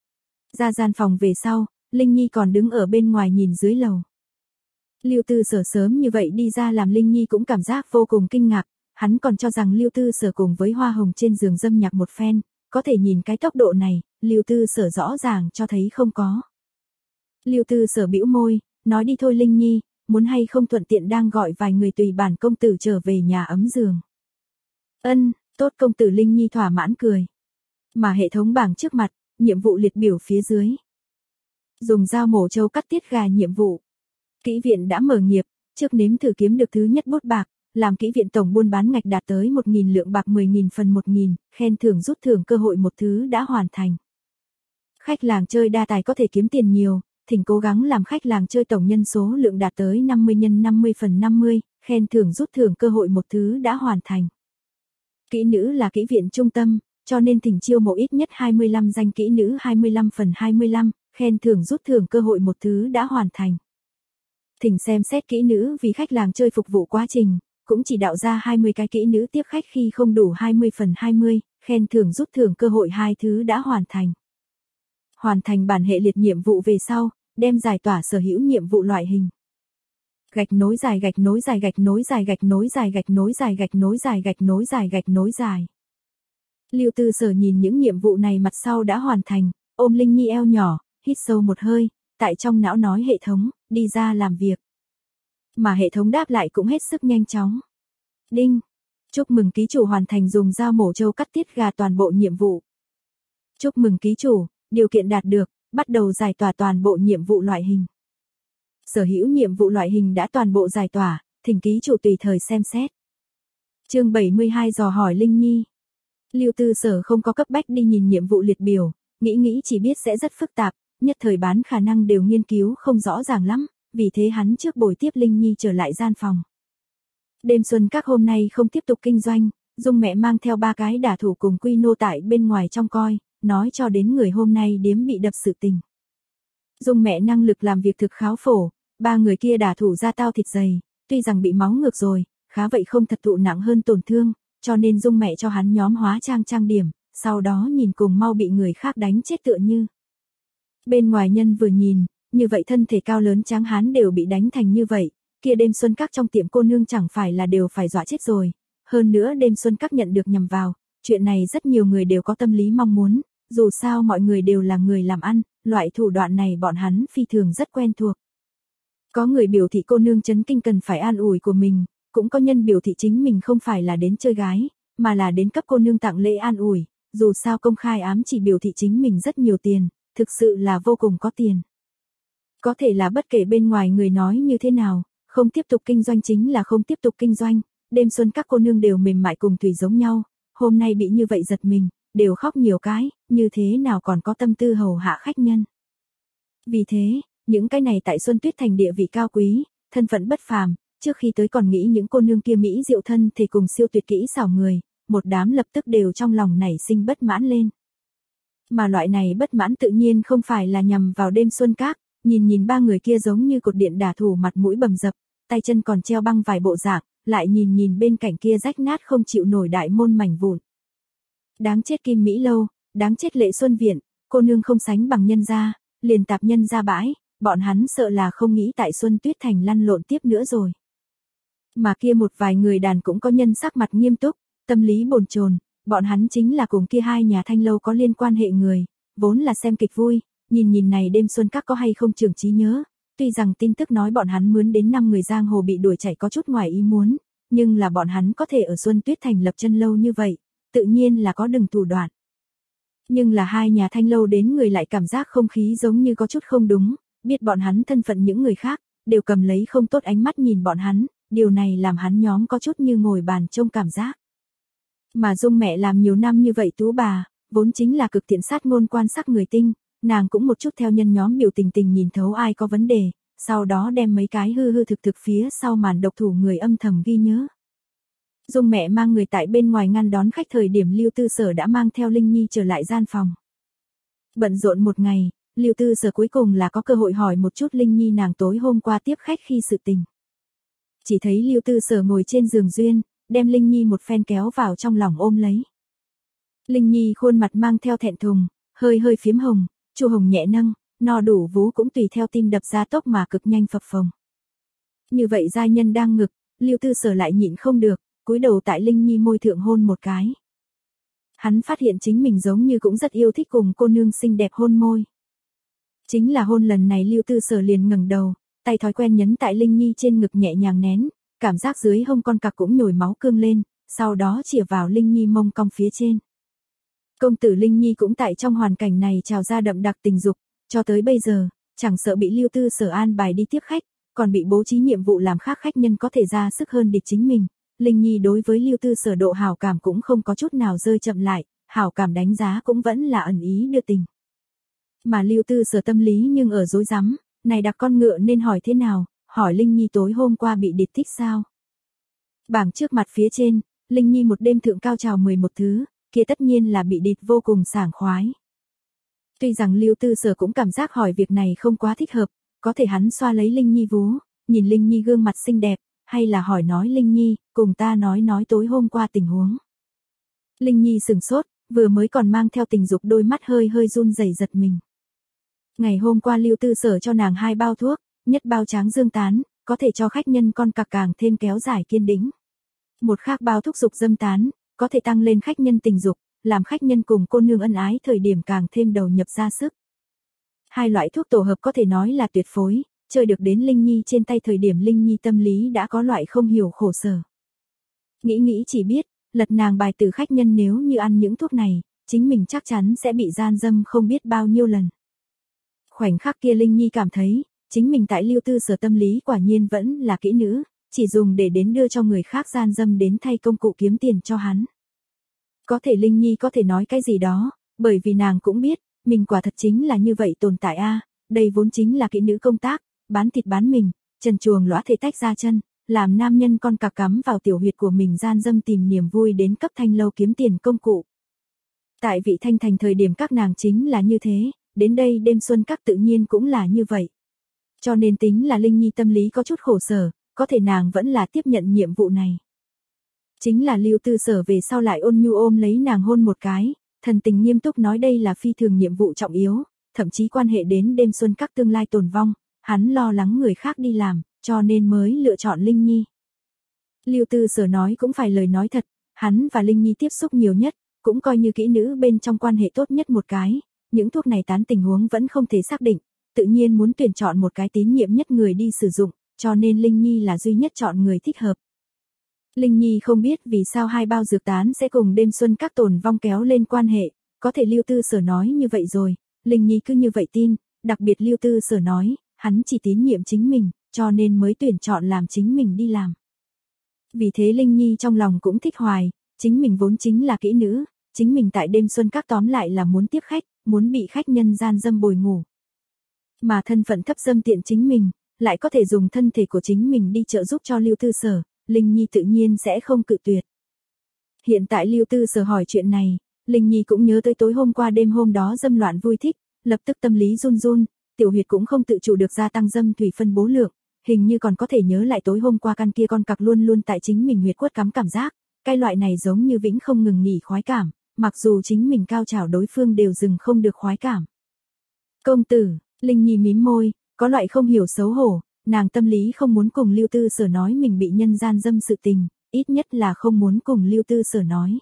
Ra gian phòng về sau, Linh Nhi còn đứng ở bên ngoài nhìn dưới lầu. Lưu Tư Sở sớm như vậy đi ra làm Linh Nhi cũng cảm giác vô cùng kinh ngạc, hắn còn cho rằng Lưu Tư Sở cùng với Hoa Hồng trên giường dâm nhạc một phen, có thể nhìn cái tốc độ này, Lưu Tư Sở rõ ràng cho thấy không có. Lưu Tư Sở bĩu môi, nói đi thôi Linh Nhi, muốn hay không thuận tiện đang gọi vài người tùy bản công tử trở về nhà ấm giường. Ân, tốt công tử Linh Nhi thỏa mãn cười. Mà hệ thống bảng trước mặt, nhiệm vụ liệt biểu phía dưới. Dùng dao mổ trâu cắt tiết gà nhiệm vụ. Kỹ viện đã mở nghiệp, trước nếm thử kiếm được thứ nhất bút bạc, làm kỹ viện tổng buôn bán ngạch đạt tới một nghìn lượng bạc mười nghìn phần một nghìn, khen thưởng rút thưởng cơ hội một thứ đã hoàn thành. Khách làng chơi đa tài có thể kiếm tiền nhiều, thỉnh cố gắng làm khách làng chơi tổng nhân số lượng đạt tới năm mươi nhân năm mươi phần năm mươi, khen thưởng rút thưởng cơ hội một thứ đã hoàn thành. Kỹ nữ là kỹ viện trung tâm, cho nên thỉnh chiêu mộ ít nhất hai mươi lăm danh kỹ nữ hai mươi lăm phần hai mươi lăm, khen thưởng rút thưởng cơ hội một thứ đã hoàn thành. Thỉnh xem xét kỹ nữ vì khách làng chơi phục vụ quá trình, cũng chỉ đạo ra hai mươi cái kỹ nữ tiếp khách khi không đủ hai mươi phần hai mươi, khen thưởng rút thưởng cơ hội hai thứ đã hoàn thành. Hoàn thành bản hệ liệt nhiệm vụ về sau, đem giải tỏa sở hữu nhiệm vụ loại hình. Gạch nối dài gạch nối dài gạch nối dài gạch nối dài gạch nối dài gạch nối dài gạch nối dài gạch nối dài. Lưu Tư Sở nhìn những nhiệm vụ này mặt sau đã hoàn thành, ôm Linh Nhi eo nhỏ, hít sâu một hơi, tại trong não nói hệ thống, đi ra làm việc. Mà hệ thống đáp lại cũng hết sức nhanh chóng. Đinh! Chúc mừng ký chủ hoàn thành dùng dao mổ trâu cắt tiết gà toàn bộ nhiệm vụ. Chúc mừng ký chủ, điều kiện đạt được, bắt đầu giải tỏa toàn bộ nhiệm vụ loại hình. Sở hữu nhiệm vụ loại hình đã toàn bộ giải tỏa, thỉnh ký chủ tùy thời xem xét. Chương bảy mươi hai dò hỏi Linh Nhi. Lưu Tư Sở không có cấp bách đi nhìn nhiệm vụ liệt biểu, nghĩ nghĩ chỉ biết sẽ rất phức tạp, nhất thời bán khả năng đều nghiên cứu không rõ ràng lắm, vì thế hắn trước bồi tiếp Linh Nhi trở lại gian phòng. Đêm xuân các hôm nay không tiếp tục kinh doanh, Dung mẹ mang theo ba cái đả thủ cùng Quy nô tại bên ngoài trong coi, nói cho đến người hôm nay điếm bị đập sự tình. Dung mẹ năng lực làm việc thực kháo phổ, ba người kia đả thủ ra tao thịt dày, tuy rằng bị máu ngược rồi, khá vậy không thật thụ nặng hơn tổn thương, cho nên Dung mẹ cho hắn nhóm hóa trang trang điểm, sau đó nhìn cùng mau bị người khác đánh chết tựa như. Bên ngoài nhân vừa nhìn, như vậy thân thể cao lớn tráng hán đều bị đánh thành như vậy, kia đêm xuân các trong tiệm cô nương chẳng phải là đều phải dọa chết rồi. Hơn nữa đêm xuân các nhận được nhầm vào, chuyện này rất nhiều người đều có tâm lý mong muốn, dù sao mọi người đều là người làm ăn, loại thủ đoạn này bọn hắn phi thường rất quen thuộc. Có người biểu thị cô nương chấn kinh cần phải an ủi của mình, cũng có nhân biểu thị chính mình không phải là đến chơi gái, mà là đến cấp cô nương tặng lễ an ủi, dù sao công khai ám chỉ biểu thị chính mình rất nhiều tiền, thực sự là vô cùng có tiền. Có thể là bất kể bên ngoài người nói như thế nào, không tiếp tục kinh doanh chính là không tiếp tục kinh doanh, đêm xuân các cô nương đều mềm mại cùng thủy giống nhau, hôm nay bị như vậy giật mình, đều khóc nhiều cái, như thế nào còn có tâm tư hầu hạ khách nhân. Vì thế, những cái này tại Xuân Tuyết Thành địa vị cao quý, thân phận bất phàm, trước khi tới còn nghĩ những cô nương kia mỹ diệu thân thì cùng siêu tuyệt kỹ xảo người, một đám lập tức đều trong lòng nảy sinh bất mãn lên. Mà loại này bất mãn tự nhiên không phải là nhằm vào đêm xuân các, nhìn nhìn ba người kia giống như cột điện đả thủ mặt mũi bầm dập, tay chân còn treo băng vài bộ dạng, lại nhìn nhìn bên cạnh kia rách nát không chịu nổi đại môn mảnh vụn. Đáng chết Kim Mỹ Lâu, đáng chết Lệ Xuân Viện, cô nương không sánh bằng nhân gia, liền tạp nhân ra bãi, bọn hắn sợ là không nghĩ tại Xuân Tuyết Thành lăn lộn tiếp nữa rồi. Mà kia một vài người đàn cũng có nhân sắc mặt nghiêm túc, tâm lý bồn chồn, bọn hắn chính là cùng kia hai nhà Thanh lâu có liên quan hệ người, vốn là xem kịch vui, nhìn nhìn này đêm xuân các có hay không trưởng trí nhớ, tuy rằng tin tức nói bọn hắn mướn đến năm người giang hồ bị đuổi chạy có chút ngoài ý muốn, nhưng là bọn hắn có thể ở Xuân Tuyết Thành lập chân lâu như vậy, tự nhiên là có đừng thủ đoạn. Nhưng là hai nhà Thanh lâu đến người lại cảm giác không khí giống như có chút không đúng, biết bọn hắn thân phận những người khác, đều cầm lấy không tốt ánh mắt nhìn bọn hắn, điều này làm hắn nhóm có chút như ngồi bàn trông cảm giác. Mà Dung mẹ làm nhiều năm như vậy tú bà, vốn chính là cực thiện sát ngôn quan sắc người tinh, nàng cũng một chút theo nhân nhóm biểu tình tình nhìn thấu ai có vấn đề, sau đó đem mấy cái hư hư thực thực phía sau màn độc thủ người âm thầm ghi nhớ. Dung mẹ mang người tại bên ngoài ngăn đón khách thời điểm Lưu Tư Sở đã mang theo Linh Nhi trở lại gian phòng. Bận rộn một ngày, Lưu Tư Sở cuối cùng là có cơ hội hỏi một chút Linh Nhi nàng tối hôm qua tiếp khách khi sự tình. Chỉ thấy Lưu Tư Sở ngồi trên giường duyên, đem Linh Nhi một phen kéo vào trong lòng ôm lấy. Linh Nhi khuôn mặt mang theo thẹn thùng, hơi hơi phím hồng, chu hồng nhẹ nâng, no đủ vú cũng tùy theo tim đập ra tốc mà cực nhanh phập phồng. Như vậy giai nhân đang ngực, Lưu Tư Sở lại nhịn không được, cúi đầu tại Linh Nhi môi thượng hôn một cái. Hắn phát hiện chính mình giống như cũng rất yêu thích cùng cô nương xinh đẹp hôn môi. Chính là hôn lần này Lưu Tư Sở liền ngẩng đầu, tay thói quen nhấn tại Linh Nhi trên ngực nhẹ nhàng nén, cảm giác dưới hông con cặc cũng nhồi máu cương lên, sau đó chĩa vào Linh Nhi mông cong phía trên. Công tử Linh Nhi cũng tại trong hoàn cảnh này trào ra đậm đặc tình dục, cho tới bây giờ, chẳng sợ bị Lưu Tư Sở an bài đi tiếp khách, còn bị bố trí nhiệm vụ làm khác khách nhân có thể ra sức hơn địch chính mình. Linh Nhi đối với Lưu Tư Sở độ hảo cảm cũng không có chút nào rơi chậm lại, hảo cảm đánh giá cũng vẫn là ẩn ý đưa tình. Mà Lưu Tư Sở tâm lý nhưng ở rối rắm, này đặc con ngựa nên hỏi thế nào, hỏi Linh Nhi tối hôm qua bị địch thích sao? Bảng trước mặt phía trên, Linh Nhi một đêm thượng cao trào mười một thứ, kia tất nhiên là bị địch vô cùng sảng khoái. Tuy rằng Lưu Tư Sở cũng cảm giác hỏi việc này không quá thích hợp, có thể hắn xoa lấy Linh Nhi vú, nhìn Linh Nhi gương mặt xinh đẹp, hay là hỏi nói Linh Nhi, cùng ta nói nói tối hôm qua tình huống. Linh Nhi sừng sốt, vừa mới còn mang theo tình dục đôi mắt hơi hơi run rẩy giật mình. Ngày hôm qua Lưu Tư Sở cho nàng hai bao thuốc, nhất bao tráng dương tán, có thể cho khách nhân con cặc càng thêm kéo dài kiên đĩnh. Một khác bao thuốc dục dâm tán, có thể tăng lên khách nhân tình dục, làm khách nhân cùng cô nương ân ái thời điểm càng thêm đầu nhập ra sức. Hai loại thuốc tổ hợp có thể nói là tuyệt phối, chơi được đến Linh Nhi trên tay thời điểm Linh Nhi tâm lý đã có loại không hiểu khổ sở. Nghĩ nghĩ chỉ biết, lật nàng bài từ khách nhân nếu như ăn những thuốc này, chính mình chắc chắn sẽ bị gian dâm không biết bao nhiêu lần. Khoảnh khắc kia Linh Nhi cảm thấy, chính mình tại Lưu Tư Sở tâm lý quả nhiên vẫn là kỹ nữ, chỉ dùng để đến đưa cho người khác gian dâm đến thay công cụ kiếm tiền cho hắn. Có thể Linh Nhi có thể nói cái gì đó, bởi vì nàng cũng biết, mình quả thật chính là như vậy tồn tại a, đây vốn chính là kỹ nữ công tác, bán thịt bán mình, trần chuồng lõa thể tách ra chân, làm nam nhân con cặc cắm vào tiểu huyệt của mình gian dâm tìm niềm vui đến cấp thanh lâu kiếm tiền công cụ. Tại vị thanh thành thời điểm các nàng chính là như thế, đến đây đêm xuân các tự nhiên cũng là như vậy. Cho nên tính là Linh Nhi tâm lý có chút khổ sở, có thể nàng vẫn là tiếp nhận nhiệm vụ này. Chính là Lưu Tư Sở về sau lại ôn nhu ôm lấy nàng hôn một cái, thần tình nghiêm túc nói đây là phi thường nhiệm vụ trọng yếu, thậm chí quan hệ đến đêm xuân các tương lai tồn vong, hắn lo lắng người khác đi làm, cho nên mới lựa chọn Linh Nhi. Lưu Tư Sở nói cũng phải lời nói thật, hắn và Linh Nhi tiếp xúc nhiều nhất, cũng coi như kỹ nữ bên trong quan hệ tốt nhất một cái, những thuốc này tán tình huống vẫn không thể xác định, tự nhiên muốn tuyển chọn một cái tín nhiệm nhất người đi sử dụng, cho nên Linh Nhi là duy nhất chọn người thích hợp. Linh Nhi không biết vì sao hai bao dược tán sẽ cùng đêm xuân các tồn vong kéo lên quan hệ, có thể Lưu Tư Sở nói như vậy rồi, Linh Nhi cứ như vậy tin, đặc biệt Lưu Tư Sở nói, hắn chỉ tín nhiệm chính mình, cho nên mới tuyển chọn làm chính mình đi làm. Vì thế Linh Nhi trong lòng cũng thích hoài, chính mình vốn chính là kỹ nữ, chính mình tại đêm xuân các tóm lại là muốn tiếp khách, muốn bị khách nhân gian dâm bồi ngủ. Mà thân phận thấp dâm tiện chính mình, lại có thể dùng thân thể của chính mình đi trợ giúp cho Lưu Tư Sở, Linh Nhi tự nhiên sẽ không cự tuyệt. Hiện tại Lưu Tư Sở hỏi chuyện này, Linh Nhi cũng nhớ tới tối hôm qua đêm hôm đó dâm loạn vui thích, lập tức tâm lý run run, tiểu huyệt cũng không tự chủ được gia tăng dâm thủy phân bố lượng, hình như còn có thể nhớ lại tối hôm qua căn kia con cặc luôn luôn tại chính mình huyệt quất cắm cảm giác, cái loại này giống như vĩnh không ngừng nghỉ khoái cảm, mặc dù chính mình cao trào đối phương đều dừng không được khoái cảm. Công tử, Linh Nhi mím môi, có loại không hiểu xấu hổ, nàng tâm lý không muốn cùng Lưu Tư Sở nói mình bị nhân gian dâm sự tình, ít nhất là không muốn cùng Lưu Tư Sở nói.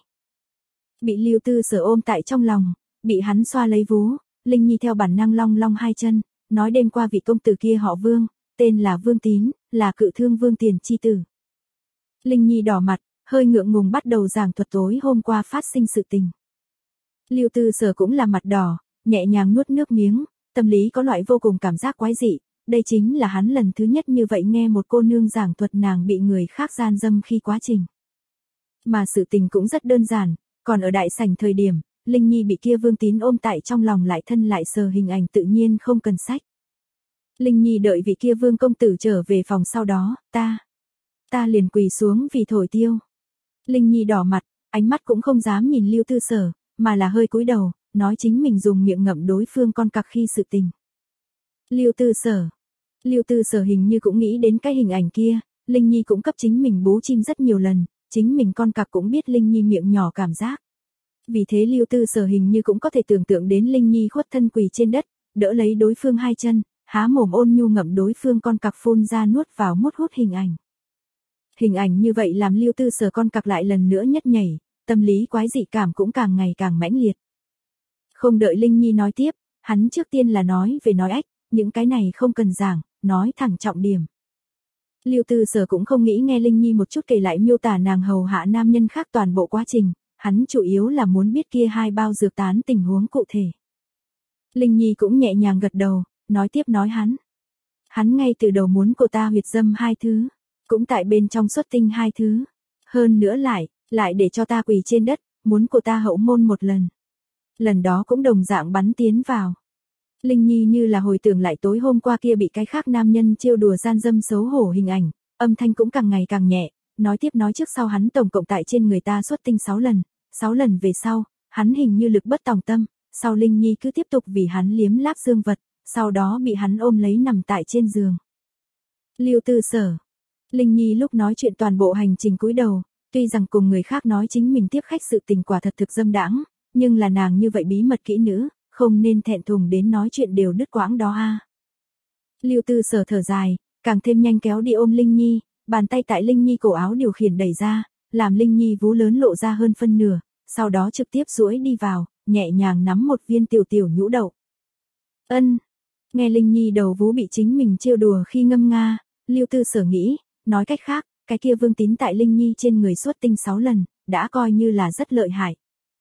Bị Lưu Tư Sở ôm tại trong lòng, bị hắn xoa lấy vú, Linh Nhi theo bản năng long long hai chân, nói đêm qua vị công tử kia họ Vương, tên là Vương Tín, là cự thương Vương Tiền chi tử. Linh Nhi đỏ mặt, hơi ngượng ngùng bắt đầu giảng thuật tối hôm qua phát sinh sự tình. Lưu Tư Sở cũng là mặt đỏ, nhẹ nhàng nuốt nước miếng, tâm lý có loại vô cùng cảm giác quái dị, đây chính là hắn lần thứ nhất như vậy nghe một cô nương giảng thuật nàng bị người khác gian dâm khi quá trình. Mà sự tình cũng rất đơn giản, còn ở đại sảnh thời điểm, Linh Nhi bị kia Vương Tín ôm tại trong lòng lại thân lại sờ hình ảnh tự nhiên không cần sách. Linh Nhi đợi vị kia Vương công tử trở về phòng sau đó, ta, ta liền quỳ xuống vì thổi tiêu. Linh Nhi đỏ mặt, ánh mắt cũng không dám nhìn Lưu Tư Sở, mà là hơi cúi đầu, nói chính mình dùng miệng ngậm đối phương con cặc khi sự tình. Lưu Tư Sở, Lưu Tư Sở hình như cũng nghĩ đến cái hình ảnh kia, Linh Nhi cũng cấp chính mình bú chim rất nhiều lần, chính mình con cặc cũng biết Linh Nhi miệng nhỏ cảm giác. Vì thế Lưu Tư Sở hình như cũng có thể tưởng tượng đến Linh Nhi khuất thân quỳ trên đất, đỡ lấy đối phương hai chân, há mồm ôn nhu ngậm đối phương con cặc phun ra nuốt vào mút hút hình ảnh. Hình ảnh như vậy làm Lưu Tư Sở con cặc lại lần nữa nhất nhảy, tâm lý quái dị cảm cũng càng ngày càng mãnh liệt. Không đợi Linh Nhi nói tiếp, hắn trước tiên là nói về nói ách, những cái này không cần giảng, nói thẳng trọng điểm. Lưu Tư Sở cũng không nghĩ nghe Linh Nhi một chút kể lại miêu tả nàng hầu hạ nam nhân khác toàn bộ quá trình, hắn chủ yếu là muốn biết kia hai bao dược tán tình huống cụ thể. Linh Nhi cũng nhẹ nhàng gật đầu, nói tiếp nói hắn. Hắn ngay từ đầu muốn cô ta huyệt dâm hai thứ, cũng tại bên trong xuất tinh hai thứ. Hơn nữa lại, lại để cho ta quỳ trên đất, muốn cô ta hậu môn một lần. Lần đó cũng đồng dạng bắn tiến vào. Linh Nhi như là hồi tưởng lại tối hôm qua kia bị cái khác nam nhân trêu đùa gian dâm xấu hổ hình ảnh, âm thanh cũng càng ngày càng nhẹ, nói tiếp nói trước sau hắn tổng cộng tại trên người ta xuất tinh sáu lần, sáu lần về sau, hắn hình như lực bất tòng tâm, sau Linh Nhi cứ tiếp tục vì hắn liếm láp dương vật, sau đó bị hắn ôm lấy nằm tại trên giường. Lưu Tư Sở, Linh Nhi lúc nói chuyện toàn bộ hành trình cúi đầu, tuy rằng cùng người khác nói chính mình tiếp khách sự tình quả thật thực dâm đãng, nhưng là nàng như vậy bí mật kỹ nữ, không nên thẹn thùng đến nói chuyện đều đứt quãng đó a. Lưu Tư Sở thở dài, càng thêm nhanh kéo đi ôm Linh Nhi, bàn tay tại Linh Nhi cổ áo điều khiển đẩy ra, làm Linh Nhi vú lớn lộ ra hơn phân nửa, sau đó trực tiếp duỗi đi vào, nhẹ nhàng nắm một viên tiểu tiểu nhũ đậu. Ân, nghe Linh Nhi đầu vú bị chính mình trêu đùa khi ngâm nga, Lưu Tư Sở nghĩ, nói cách khác, cái kia Vương Tín tại Linh Nhi trên người xuất tinh sáu lần, đã coi như là rất lợi hại.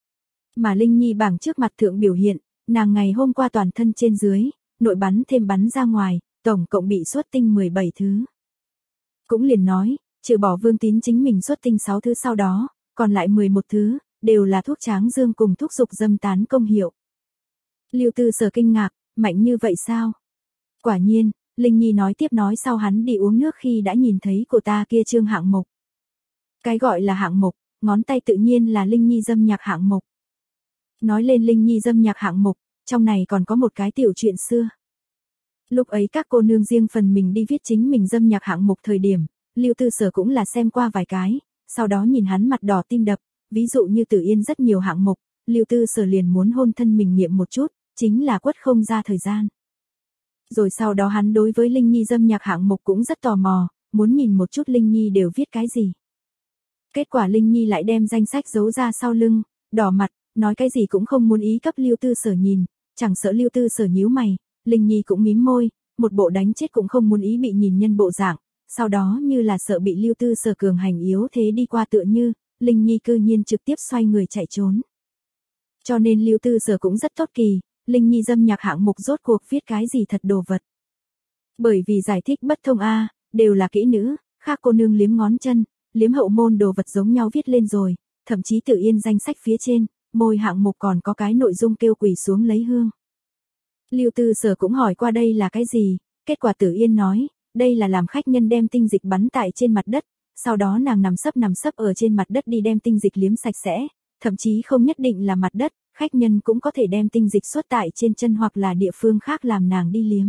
Mà Linh Nhi bảng trước mặt thượng biểu hiện, nàng ngày hôm qua toàn thân trên dưới, nội bắn thêm bắn ra ngoài, tổng cộng bị xuất tinh mười bảy thứ. Cũng liền nói, trừ bỏ Vương Tín chính mình xuất tinh sáu thứ sau đó, còn lại mười một thứ, đều là thuốc tráng dương cùng thuốc dục dâm tán công hiệu. Lưu Tư Sở kinh ngạc, mạnh như vậy sao? Quả nhiên, Linh Nhi nói tiếp nói sau hắn đi uống nước khi đã nhìn thấy cô ta kia trương hạng mục. Cái gọi là hạng mục, ngón tay tự nhiên là Linh Nhi dâm nhạc hạng mục. Nói lên Linh Nhi dâm nhạc hạng mục, trong này còn có một cái tiểu chuyện xưa. Lúc ấy các cô nương riêng phần mình đi viết chính mình dâm nhạc hạng mục thời điểm, Lưu Tư Sở cũng là xem qua vài cái, sau đó nhìn hắn mặt đỏ tim đập, ví dụ như Tử Yên rất nhiều hạng mục, Lưu Tư Sở liền muốn hôn thân mình nghiệm một chút, chính là quất không ra thời gian. Rồi sau đó hắn đối với Linh Nhi dâm nhạc hạng mục cũng rất tò mò, muốn nhìn một chút Linh Nhi đều viết cái gì. Kết quả Linh Nhi lại đem danh sách giấu ra sau lưng, đỏ mặt, nói cái gì cũng không muốn ý cấp Lưu Tư Sở nhìn, chẳng sợ Lưu Tư Sở nhíu mày, Linh Nhi cũng mím môi, một bộ đánh chết cũng không muốn ý bị nhìn nhân bộ dạng, sau đó như là sợ bị Lưu Tư Sở cường hành yếu thế đi qua tựa như, Linh Nhi cư nhiên trực tiếp xoay người chạy trốn. Cho nên Lưu Tư Sở cũng rất tốt kỳ, Linh Nhi dâm nhạc hạng mục rốt cuộc viết cái gì thật đồ vật. Bởi vì giải thích bất thông a, đều là kỹ nữ, khác cô nương liếm ngón chân, liếm hậu môn đồ vật giống nhau viết lên rồi, thậm chí Tử Yên danh sách phía trên, môi hạng mục còn có cái nội dung kêu quỳ xuống lấy hương. Lưu Tư Sở cũng hỏi qua đây là cái gì, kết quả Tử Yên nói, đây là làm khách nhân đem tinh dịch bắn tại trên mặt đất, sau đó nàng nằm sấp nằm sấp ở trên mặt đất đi đem tinh dịch liếm sạch sẽ, thậm chí không nhất định là mặt đất, khách nhân cũng có thể đem tinh dịch xuất tại trên chân hoặc là địa phương khác làm nàng đi liếm.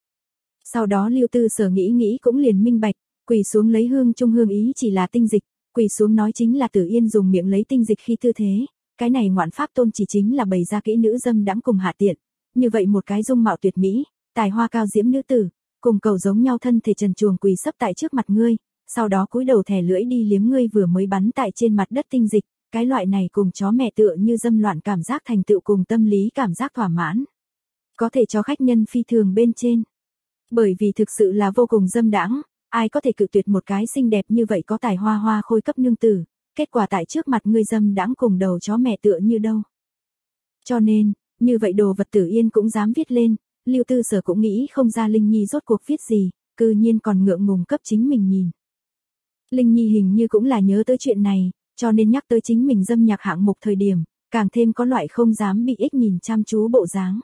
Sau đó Lưu Tư Sở nghĩ nghĩ cũng liền minh bạch, quỳ xuống lấy hương trung hương ý chỉ là tinh dịch, quỳ xuống nói chính là Tử Yên dùng miệng lấy tinh dịch khi tư thế, cái này ngoạn pháp tôn chỉ chính là bày ra kỹ nữ dâm đãng cùng hạ tiện, như vậy một cái dung mạo tuyệt mỹ, tài hoa cao diễm nữ tử, cùng cầu giống nhau thân thể trần truồng quỳ sấp tại trước mặt ngươi, sau đó cúi đầu thẻ lưỡi đi liếm ngươi vừa mới bắn tại trên mặt đất tinh dịch, cái loại này cùng chó mẹ tựa như dâm loạn cảm giác thành tựu cùng tâm lý cảm giác thỏa mãn, có thể cho khách nhân phi thường bên trên. Bởi vì thực sự là vô cùng dâm đãng, ai có thể cự tuyệt một cái xinh đẹp như vậy có tài hoa hoa khôi cấp nương tử, kết quả tại trước mặt ngươi dâm đãng cùng đầu chó mẹ tựa như đâu. Cho nên, như vậy đồ vật Tử Yên cũng dám viết lên, Lưu Tư Sở cũng nghĩ không ra Linh Nhi rốt cuộc viết gì, cư nhiên còn ngượng ngùng cấp chính mình nhìn. Linh Nhi hình như cũng là nhớ tới chuyện này, cho nên nhắc tới chính mình dâm nhạc hạng mục thời điểm, càng thêm có loại không dám bị ích nhìn chăm chú bộ dáng.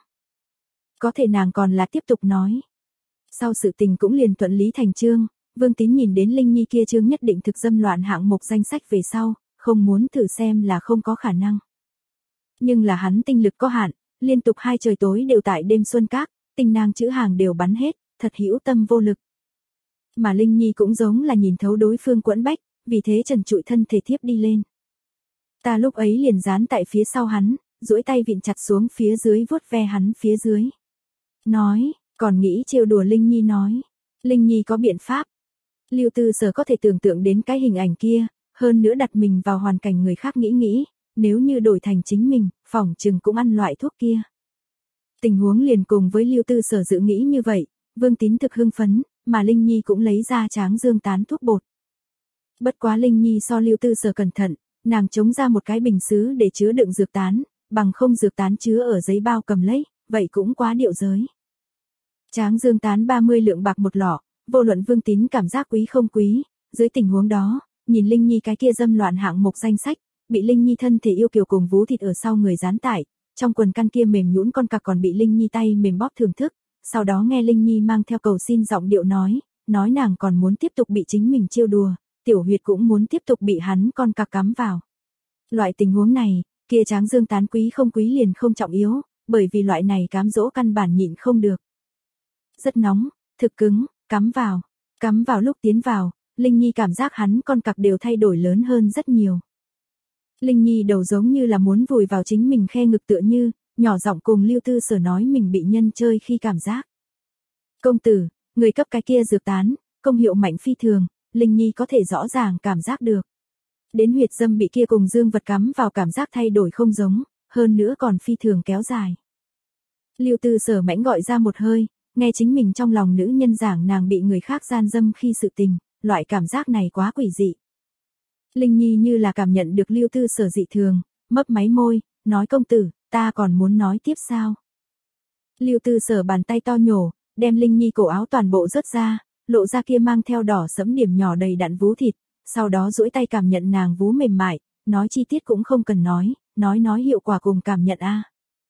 Có thể nàng còn là tiếp tục nói. Sau sự tình cũng liền thuận lý thành chương, Vương Tín nhìn đến Linh Nhi kia chương nhất định thực dâm loạn hạng mục danh sách về sau, không muốn thử xem là không có khả năng. Nhưng là hắn tinh lực có hạn, liên tục hai trời tối đều tại đêm xuân các, tinh nang chữ hàng đều bắn hết, thật hữu tâm vô lực. Mà Linh Nhi cũng giống là nhìn thấu đối phương quẫn bách, vì thế trần trụi thân thể thiếp đi lên. Ta lúc ấy liền dán tại phía sau hắn, duỗi tay vịn chặt xuống phía dưới vuốt ve hắn phía dưới. Nói, còn nghĩ trêu đùa Linh Nhi nói. Linh Nhi có biện pháp. Lưu Tư Sở có thể tưởng tượng đến cái hình ảnh kia, hơn nữa đặt mình vào hoàn cảnh người khác nghĩ nghĩ, nếu như đổi thành chính mình, phỏng chừng cũng ăn loại thuốc kia. Tình huống liền cùng với Lưu Tư Sở dự nghĩ như vậy, Vương Tín thực hưng phấn, mà Linh Nhi cũng lấy ra tráng dương tán thuốc bột. Bất quá Linh Nhi so Lưu Tư Sở cẩn thận, nàng chống ra một cái bình sứ để chứa đựng dược tán, bằng không dược tán chứa ở giấy bao cầm lấy, vậy cũng quá điệu giới. Tráng dương tán ba mươi lượng bạc một lọ, vô luận Vương Tín cảm giác quý không quý, dưới tình huống đó, nhìn Linh Nhi cái kia dâm loạn hạng mục danh sách, bị Linh Nhi thân thể yêu kiều cùng vú thịt ở sau người dán tải, trong quần căn kia mềm nhũn con cặc còn bị Linh Nhi tay mềm bóp thưởng thức, sau đó nghe Linh Nhi mang theo cầu xin giọng điệu nói, nói nàng còn muốn tiếp tục bị chính mình trêu đùa, tiểu huyệt cũng muốn tiếp tục bị hắn con cặc cắm vào. Loại tình huống này, kia tráng dương tán quý không quý liền không trọng yếu, bởi vì loại này cám dỗ căn bản nhịn không được. Rất nóng, thực cứng, cắm vào, cắm vào lúc tiến vào, Linh Nhi cảm giác hắn con cặc đều thay đổi lớn hơn rất nhiều. Linh Nhi đầu giống như là muốn vùi vào chính mình khe ngực tựa như, nhỏ giọng cùng Lưu Tư Sở nói mình bị nhân chơi khi cảm giác. Công tử, người cấp cái kia dược tán, công hiệu mạnh phi thường, Linh Nhi có thể rõ ràng cảm giác được. Đến huyệt dâm bị kia cùng dương vật cắm vào cảm giác thay đổi không giống, hơn nữa còn phi thường kéo dài. Lưu Tư Sở mãnh gọi ra một hơi, nghe chính mình trong lòng nữ nhân giảng nàng bị người khác gian dâm khi sự tình, loại cảm giác này quá quỷ dị. Linh Nhi như là cảm nhận được Lưu Tư Sở dị thường, mấp máy môi, nói công tử, ta còn muốn nói tiếp sao. Lưu Tư Sở bàn tay to nhổ, đem Linh Nhi cổ áo toàn bộ rớt ra, lộ ra kia mang theo đỏ sẫm điểm nhỏ đầy đặn vú thịt, sau đó duỗi tay cảm nhận nàng vú mềm mại, nói chi tiết cũng không cần nói, nói nói hiệu quả cùng cảm nhận a.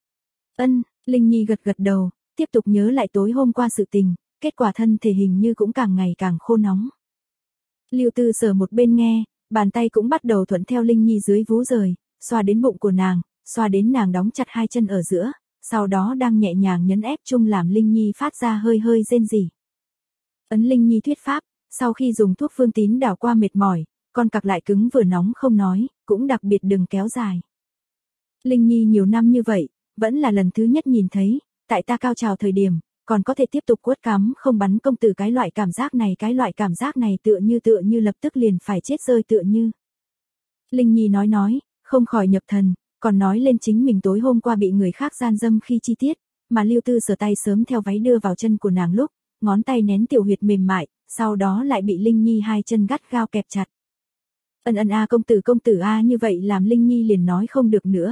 Ân, Linh Nhi gật gật đầu, tiếp tục nhớ lại tối hôm qua sự tình, kết quả thân thể hình như cũng càng ngày càng khô nóng. Lưu Tư Sở một bên nghe, bàn tay cũng bắt đầu thuận theo Linh Nhi dưới vú rời, xoa đến bụng của nàng, xoa đến nàng đóng chặt hai chân ở giữa, sau đó đang nhẹ nhàng nhấn ép chung làm Linh Nhi phát ra hơi hơi rên rỉ. Ấn Linh Nhi thuyết pháp, sau khi dùng thuốc Vương Tín đảo qua mệt mỏi, con cặc lại cứng vừa nóng không nói, cũng đặc biệt đừng kéo dài. Linh Nhi nhiều năm như vậy, vẫn là lần thứ nhất nhìn thấy, tại ta cao trào thời điểm, còn có thể tiếp tục quất cắm không bắn công tử cái loại cảm giác này cái loại cảm giác này tựa như tựa như lập tức liền phải chết rơi tựa như. Linh Nhi nói nói, không khỏi nhập thần, còn nói lên chính mình tối hôm qua bị người khác gian dâm khi chi tiết, mà Lưu Tư Sở tay sớm theo váy đưa vào chân của nàng lúc, ngón tay nén tiểu huyệt mềm mại, sau đó lại bị Linh Nhi hai chân gắt gao kẹp chặt. Ân ân a công tử công tử a như vậy làm Linh Nhi liền nói không được nữa.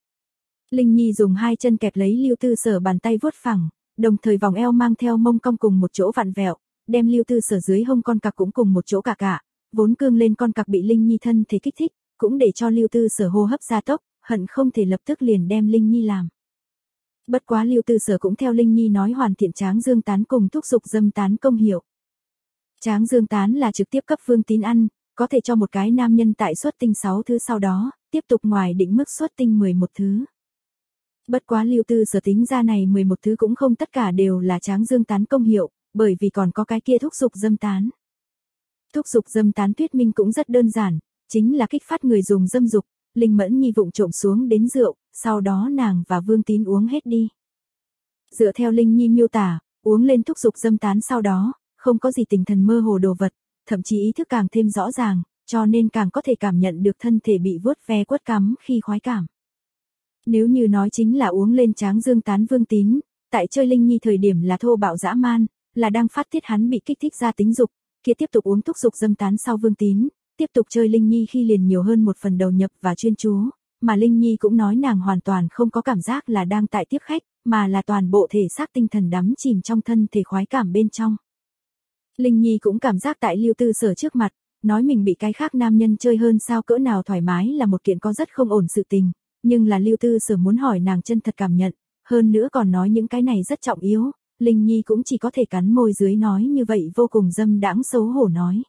Linh Nhi dùng hai chân kẹp lấy Lưu Tư Sở bàn tay vuốt phẳng, đồng thời vòng eo mang theo mông cong cùng một chỗ vặn vẹo, đem Lưu Tư Sở dưới hông con cặc cũng cùng một chỗ cả cả, vốn cương lên con cặc bị Linh Nhi thân thể kích thích, cũng để cho Lưu Tư Sở hô hấp gia tốc, hận không thể lập tức liền đem Linh Nhi làm. Bất quá Lưu Tư Sở cũng theo Linh Nhi nói hoàn thiện tráng dương tán cùng thúc dục dâm tán công hiệu. Tráng dương tán là trực tiếp cấp Vương Tín ăn, có thể cho một cái nam nhân tại xuất tinh sáu thứ sau đó, tiếp tục ngoài định mức xuất tinh mười một thứ. Bất quá Lưu Tư Sở tính ra này mười một thứ cũng không tất cả đều là tráng dương tán công hiệu, bởi vì còn có cái kia thúc dục dâm tán. Thúc dục dâm tán thuyết minh cũng rất đơn giản, chính là kích phát người dùng dâm dục, Linh Mẫn Nhi vụng trộm xuống đến rượu, sau đó nàng và Vương Tín uống hết đi. Dựa theo Linh Nhi miêu tả, uống lên thúc dục dâm tán sau đó, không có gì tinh thần mơ hồ đồ vật, thậm chí ý thức càng thêm rõ ràng, cho nên càng có thể cảm nhận được thân thể bị vuốt ve quất cắm khi khoái cảm. Nếu như nói chính là uống lên tráng dương tán Vương Tín, tại chơi Linh Nhi thời điểm là thô bạo dã man, là đang phát tiết hắn bị kích thích ra tính dục, kia tiếp tục uống thúc dục dâm tán sau Vương Tín, tiếp tục chơi Linh Nhi khi liền nhiều hơn một phần đầu nhập và chuyên chú, mà Linh Nhi cũng nói nàng hoàn toàn không có cảm giác là đang tại tiếp khách, mà là toàn bộ thể xác tinh thần đắm chìm trong thân thể khoái cảm bên trong. Linh Nhi cũng cảm giác tại Lưu Tư Sở trước mặt, nói mình bị cái khác nam nhân chơi hơn sao cỡ nào thoải mái là một kiện có rất không ổn sự tình, nhưng là Lưu Tư Sở muốn hỏi nàng chân thật cảm nhận, hơn nữa còn nói những cái này rất trọng yếu, Linh Nhi cũng chỉ có thể cắn môi dưới nói như vậy vô cùng dâm đãng xấu hổ nói.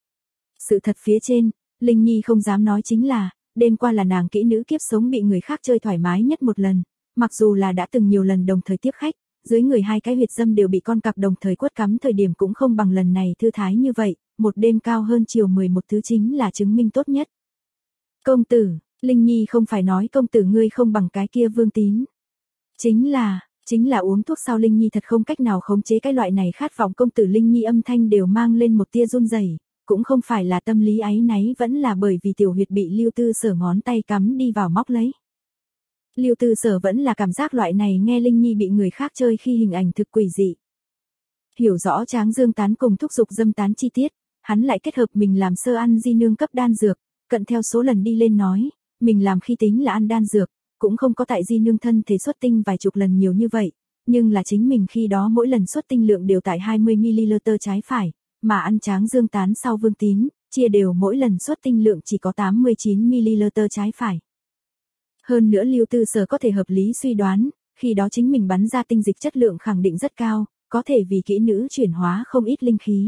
Sự thật phía trên, Linh Nhi không dám nói chính là, đêm qua là nàng kỹ nữ kiếp sống bị người khác chơi thoải mái nhất một lần, mặc dù là đã từng nhiều lần đồng thời tiếp khách, dưới người hai cái huyệt dâm đều bị con cặc đồng thời quất cắm thời điểm cũng không bằng lần này thư thái như vậy, một đêm cao hơn chiều mười một thứ chính là chứng minh tốt nhất. Công tử, Linh Nhi không phải nói công tử ngươi không bằng cái kia Vương Tín. Chính là, chính là uống thuốc sau Linh Nhi thật không cách nào khống chế cái loại này khát vọng công tử Linh Nhi âm thanh đều mang lên một tia run rẩy, cũng không phải là tâm lý áy náy vẫn là bởi vì tiểu huyệt bị Lưu Tư Sở ngón tay cắm đi vào móc lấy. Lưu Tư Sở vẫn là cảm giác loại này nghe Linh Nhi bị người khác chơi khi hình ảnh thực quỷ dị. Hiểu rõ tráng dương tán cùng thúc dục dâm tán chi tiết, hắn lại kết hợp mình làm sơ ăn di nương cấp đan dược, cận theo số lần đi lên nói, mình làm khi tính là ăn đan dược, cũng không có tại di nương thân thể xuất tinh vài chục lần nhiều như vậy, nhưng là chính mình khi đó mỗi lần xuất tinh lượng đều tại hai mươi mi-li-lít trái phải, mà ăn tráng dương tán sau Vương Tín, chia đều mỗi lần xuất tinh lượng chỉ có tám mươi chín mi-li-lít trái phải. Hơn nữa Lưu Tư Sở có thể hợp lý suy đoán, khi đó chính mình bắn ra tinh dịch chất lượng khẳng định rất cao, có thể vì kỹ nữ chuyển hóa không ít linh khí.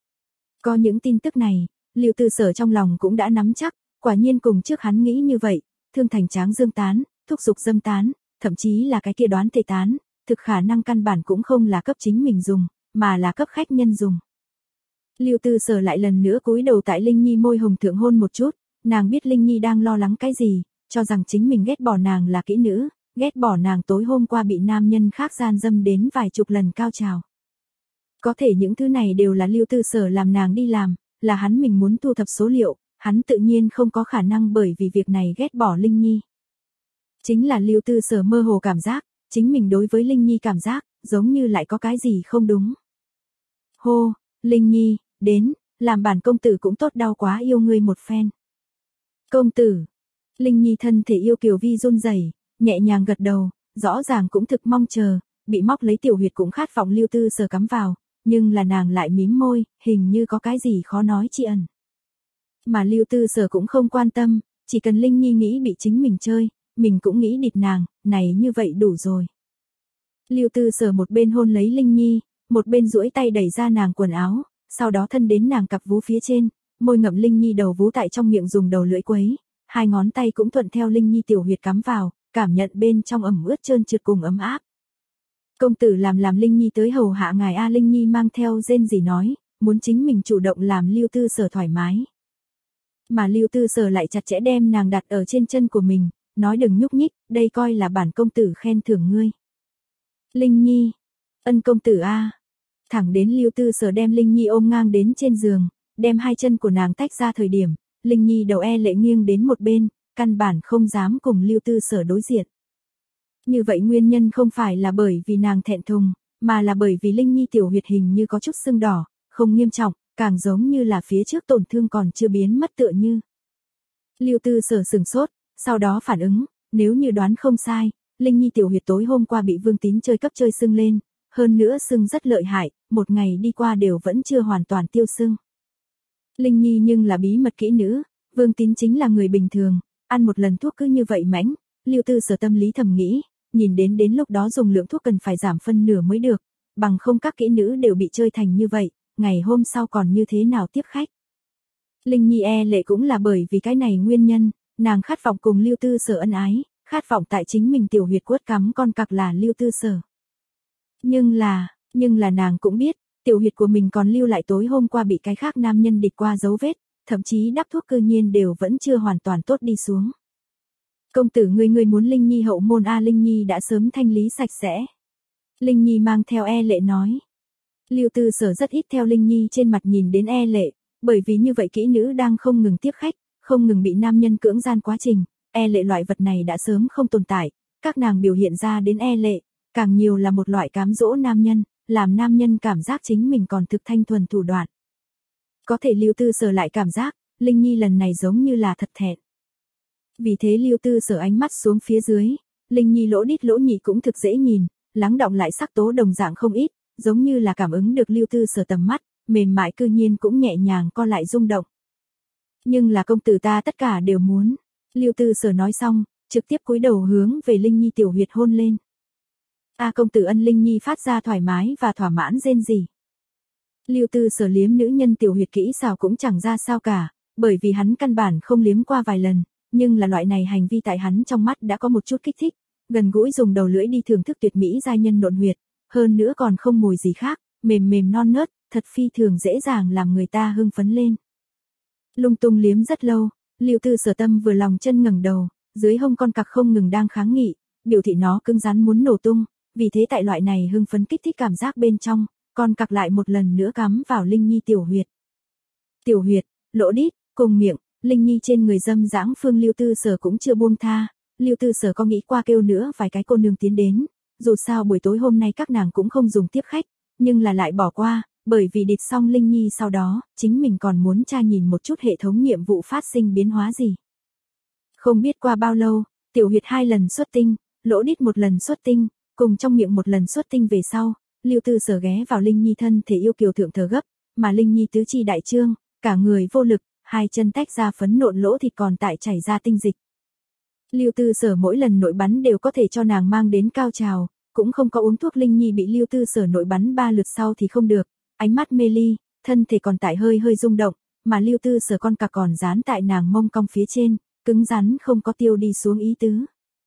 Có những tin tức này, Lưu Tư Sở trong lòng cũng đã nắm chắc, quả nhiên cùng trước hắn nghĩ như vậy, thương thành tráng dương tán, thúc dục dâm tán, thậm chí là cái kia đoán thể tán, thực khả năng căn bản cũng không là cấp chính mình dùng, mà là cấp khách nhân dùng. Lưu Tư Sở lại lần nữa cúi đầu tại Linh Nhi môi hồng thượng hôn một chút, nàng biết Linh Nhi đang lo lắng cái gì, cho rằng chính mình ghét bỏ nàng là kỹ nữ, ghét bỏ nàng tối hôm qua bị nam nhân khác gian dâm đến vài chục lần cao trào. Có thể những thứ này đều là Lưu Tư Sở làm nàng đi làm, là hắn mình muốn thu thập số liệu, hắn tự nhiên không có khả năng bởi vì việc này ghét bỏ Linh Nhi. Chính là Lưu Tư Sở mơ hồ cảm giác, chính mình đối với Linh Nhi cảm giác, giống như lại có cái gì không đúng. Hô, Linh Nhi, đến, làm bản công tử cũng tốt đau quá yêu ngươi một phen. Công tử, Linh Nhi thân thể yêu kiều vi run rẩy, nhẹ nhàng gật đầu, rõ ràng cũng thực mong chờ, bị móc lấy tiểu huyệt cũng khát vọng Lưu Tư Sở cắm vào, nhưng là nàng lại mím môi, hình như có cái gì khó nói chi ẩn. Mà Lưu Tư Sở cũng không quan tâm, chỉ cần Linh Nhi nghĩ bị chính mình chơi, mình cũng nghĩ địt nàng, này như vậy đủ rồi. Lưu Tư Sở một bên hôn lấy Linh Nhi, một bên duỗi tay đẩy ra nàng quần áo, sau đó thân đến nàng cặp vú phía trên, môi ngậm Linh Nhi đầu vú tại trong miệng dùng đầu lưỡi quấy, hai ngón tay cũng thuận theo Linh Nhi tiểu huyệt cắm vào, cảm nhận bên trong ẩm ướt trơn trượt cùng ấm áp. Công tử làm làm Linh Nhi tới hầu hạ ngài a. Linh Nhi mang theo rên rỉ nói, muốn chính mình chủ động làm Lưu Tư Sở thoải mái. Mà Lưu Tư Sở lại chặt chẽ đem nàng đặt ở trên chân của mình, nói đừng nhúc nhích, đây coi là bản công tử khen thưởng ngươi. Linh Nhi, ân công tử a. Thẳng đến Lưu Tư Sở đem Linh Nhi ôm ngang đến trên giường, đem hai chân của nàng tách ra thời điểm, Linh Nhi đầu e lệ nghiêng đến một bên, căn bản không dám cùng Lưu Tư Sở đối diện. Như vậy nguyên nhân không phải là bởi vì nàng thẹn thùng, mà là bởi vì Linh Nhi tiểu huyệt hình như có chút sưng đỏ, không nghiêm trọng, càng giống như là phía trước tổn thương còn chưa biến mất tựa như. Lưu Tư Sở sừng sốt, sau đó phản ứng, nếu như đoán không sai, Linh Nhi tiểu huyệt tối hôm qua bị Vương Tín chơi cấp chơi sưng lên, hơn nữa sưng rất lợi hại, một ngày đi qua đều vẫn chưa hoàn toàn tiêu sưng. Linh Nhi nhưng là bí mật kỹ nữ, Vương Tín chính là người bình thường, ăn một lần thuốc cứ như vậy mãnh, Lưu Tư Sở tâm lý thầm nghĩ, nhìn đến đến lúc đó dùng lượng thuốc cần phải giảm phân nửa mới được, bằng không các kỹ nữ đều bị chơi thành như vậy, ngày hôm sau còn như thế nào tiếp khách. Linh Nhi e lệ cũng là bởi vì cái này nguyên nhân, nàng khát vọng cùng Lưu Tư Sở ân ái, khát vọng tại chính mình tiểu huyệt quất cắm con cặc là Lưu Tư Sở. Nhưng là, nhưng là nàng cũng biết, tiểu huyệt của mình còn lưu lại tối hôm qua bị cái khác nam nhân địch qua dấu vết, thậm chí đắp thuốc cư nhiên đều vẫn chưa hoàn toàn tốt đi xuống. Công tử ngươi ngươi muốn Linh Nhi hậu môn a Linh Nhi đã sớm thanh lý sạch sẽ. Linh Nhi mang theo e lệ nói. Lưu Tư Sở rất ít theo Linh Nhi trên mặt nhìn đến e lệ, bởi vì như vậy kỹ nữ đang không ngừng tiếp khách, không ngừng bị nam nhân cưỡng gian quá trình, e lệ loại vật này đã sớm không tồn tại, các nàng biểu hiện ra đến e lệ, càng nhiều là một loại cám dỗ nam nhân, làm nam nhân cảm giác chính mình còn thực thanh thuần thủ đoạn. Có thể Lưu Tư Sở lại cảm giác, Linh Nhi lần này giống như là thật thẹn. Vì thế Lưu Tư Sở ánh mắt xuống phía dưới, Linh Nhi lỗ đít lỗ nhị cũng thực dễ nhìn, lắng đọng lại sắc tố đồng dạng không ít, giống như là cảm ứng được Lưu Tư Sở tầm mắt, mềm mại cư nhiên cũng nhẹ nhàng co lại rung động. Nhưng là công tử ta tất cả đều muốn. Lưu Tư Sở nói xong, trực tiếp cúi đầu hướng về Linh Nhi tiểu huyệt hôn lên. A công tử ân Linh Nhi phát ra thoải mái và thỏa mãn rên rỉ. Lưu Tư Sở liếm nữ nhân tiểu huyệt kỹ xảo cũng chẳng ra sao cả, bởi vì hắn căn bản không liếm qua vài lần, nhưng là loại này hành vi tại hắn trong mắt đã có một chút kích thích, gần gũi dùng đầu lưỡi đi thưởng thức tuyệt mỹ giai nhân nộn huyệt, hơn nữa còn không mùi gì khác, mềm mềm non nớt, thật phi thường dễ dàng làm người ta hưng phấn lên. Lung tung liếm rất lâu, Lưu Tư Sở tâm vừa lòng chân ngẩng đầu, dưới hông con cặc không ngừng đang kháng nghị, biểu thị nó cứng rắn muốn nổ tung, vì thế tại loại này hưng phấn kích thích cảm giác bên trong, con cặc lại một lần nữa cắm vào Linh Nhi tiểu huyệt. Tiểu huyệt, lỗ đít, cùng miệng, Linh Nhi trên người dâm dãng phương Lưu Tư Sở cũng chưa buông tha, Lưu Tư Sở có nghĩ qua kêu nữa vài cái cô nương tiến đến, dù sao buổi tối hôm nay các nàng cũng không dùng tiếp khách, nhưng là lại bỏ qua, bởi vì địt xong Linh Nhi sau đó, chính mình còn muốn tra nhìn một chút hệ thống nhiệm vụ phát sinh biến hóa gì. Không biết qua bao lâu, tiểu huyệt hai lần xuất tinh, lỗ đít một lần xuất tinh, cùng trong miệng một lần xuất tinh về sau, Lưu Tư Sở ghé vào Linh Nhi thân thể yêu kiều thượng thở gấp, mà Linh Nhi tứ chi đại trương, cả người vô lực, hai chân tách ra phấn nộn lỗ thịt còn tại chảy ra tinh dịch. Lưu Tư Sở mỗi lần nội bắn đều có thể cho nàng mang đến cao trào, cũng không có uống thuốc. Linh Nhi bị Lưu Tư Sở nội bắn ba lượt sau thì không được, ánh mắt mê ly, thân thể còn tại hơi hơi rung động, mà Lưu Tư Sở con cặc còn dán tại nàng mông cong phía trên, cứng rắn không có tiêu đi xuống ý tứ.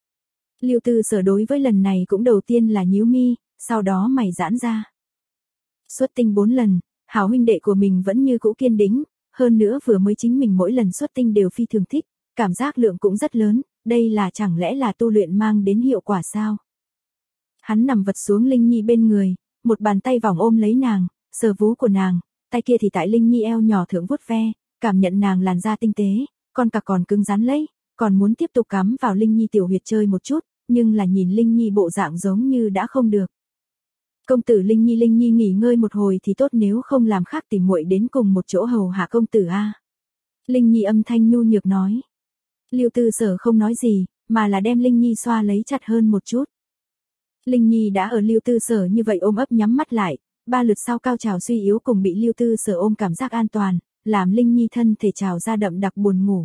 Lưu Tư Sở đối với lần này cũng đầu tiên là nhíu mi, sau đó mày giãn ra. Xuất tinh bốn lần, hảo huynh đệ của mình vẫn như cũ kiên đĩnh, hơn nữa vừa mới chính mình mỗi lần xuất tinh đều phi thường thích, cảm giác lượng cũng rất lớn, đây là chẳng lẽ là tu luyện mang đến hiệu quả sao? Hắn nằm vật xuống Linh Nhi bên người, một bàn tay vòng ôm lấy nàng, sờ vú của nàng, tay kia thì tại Linh Nhi eo nhỏ thượng vuốt ve, cảm nhận nàng làn da tinh tế, con cặc còn cứng rắn lấy, còn muốn tiếp tục cắm vào Linh Nhi tiểu huyệt chơi một chút, nhưng là nhìn Linh Nhi bộ dạng giống như đã không được. Công tử Linh Nhi Linh Nhi nghỉ ngơi một hồi thì tốt, nếu không làm khác tìm muội đến cùng một chỗ hầu hạ công tử a. Linh Nhi âm thanh nhu nhược nói. Lưu Tư Sở không nói gì, mà là đem Linh Nhi xoa lấy chặt hơn một chút. Linh Nhi đã ở Lưu Tư Sở như vậy ôm ấp nhắm mắt lại, ba lượt sau cao trào suy yếu cùng bị Lưu Tư Sở ôm cảm giác an toàn, làm Linh Nhi thân thể trào ra đậm đặc buồn ngủ.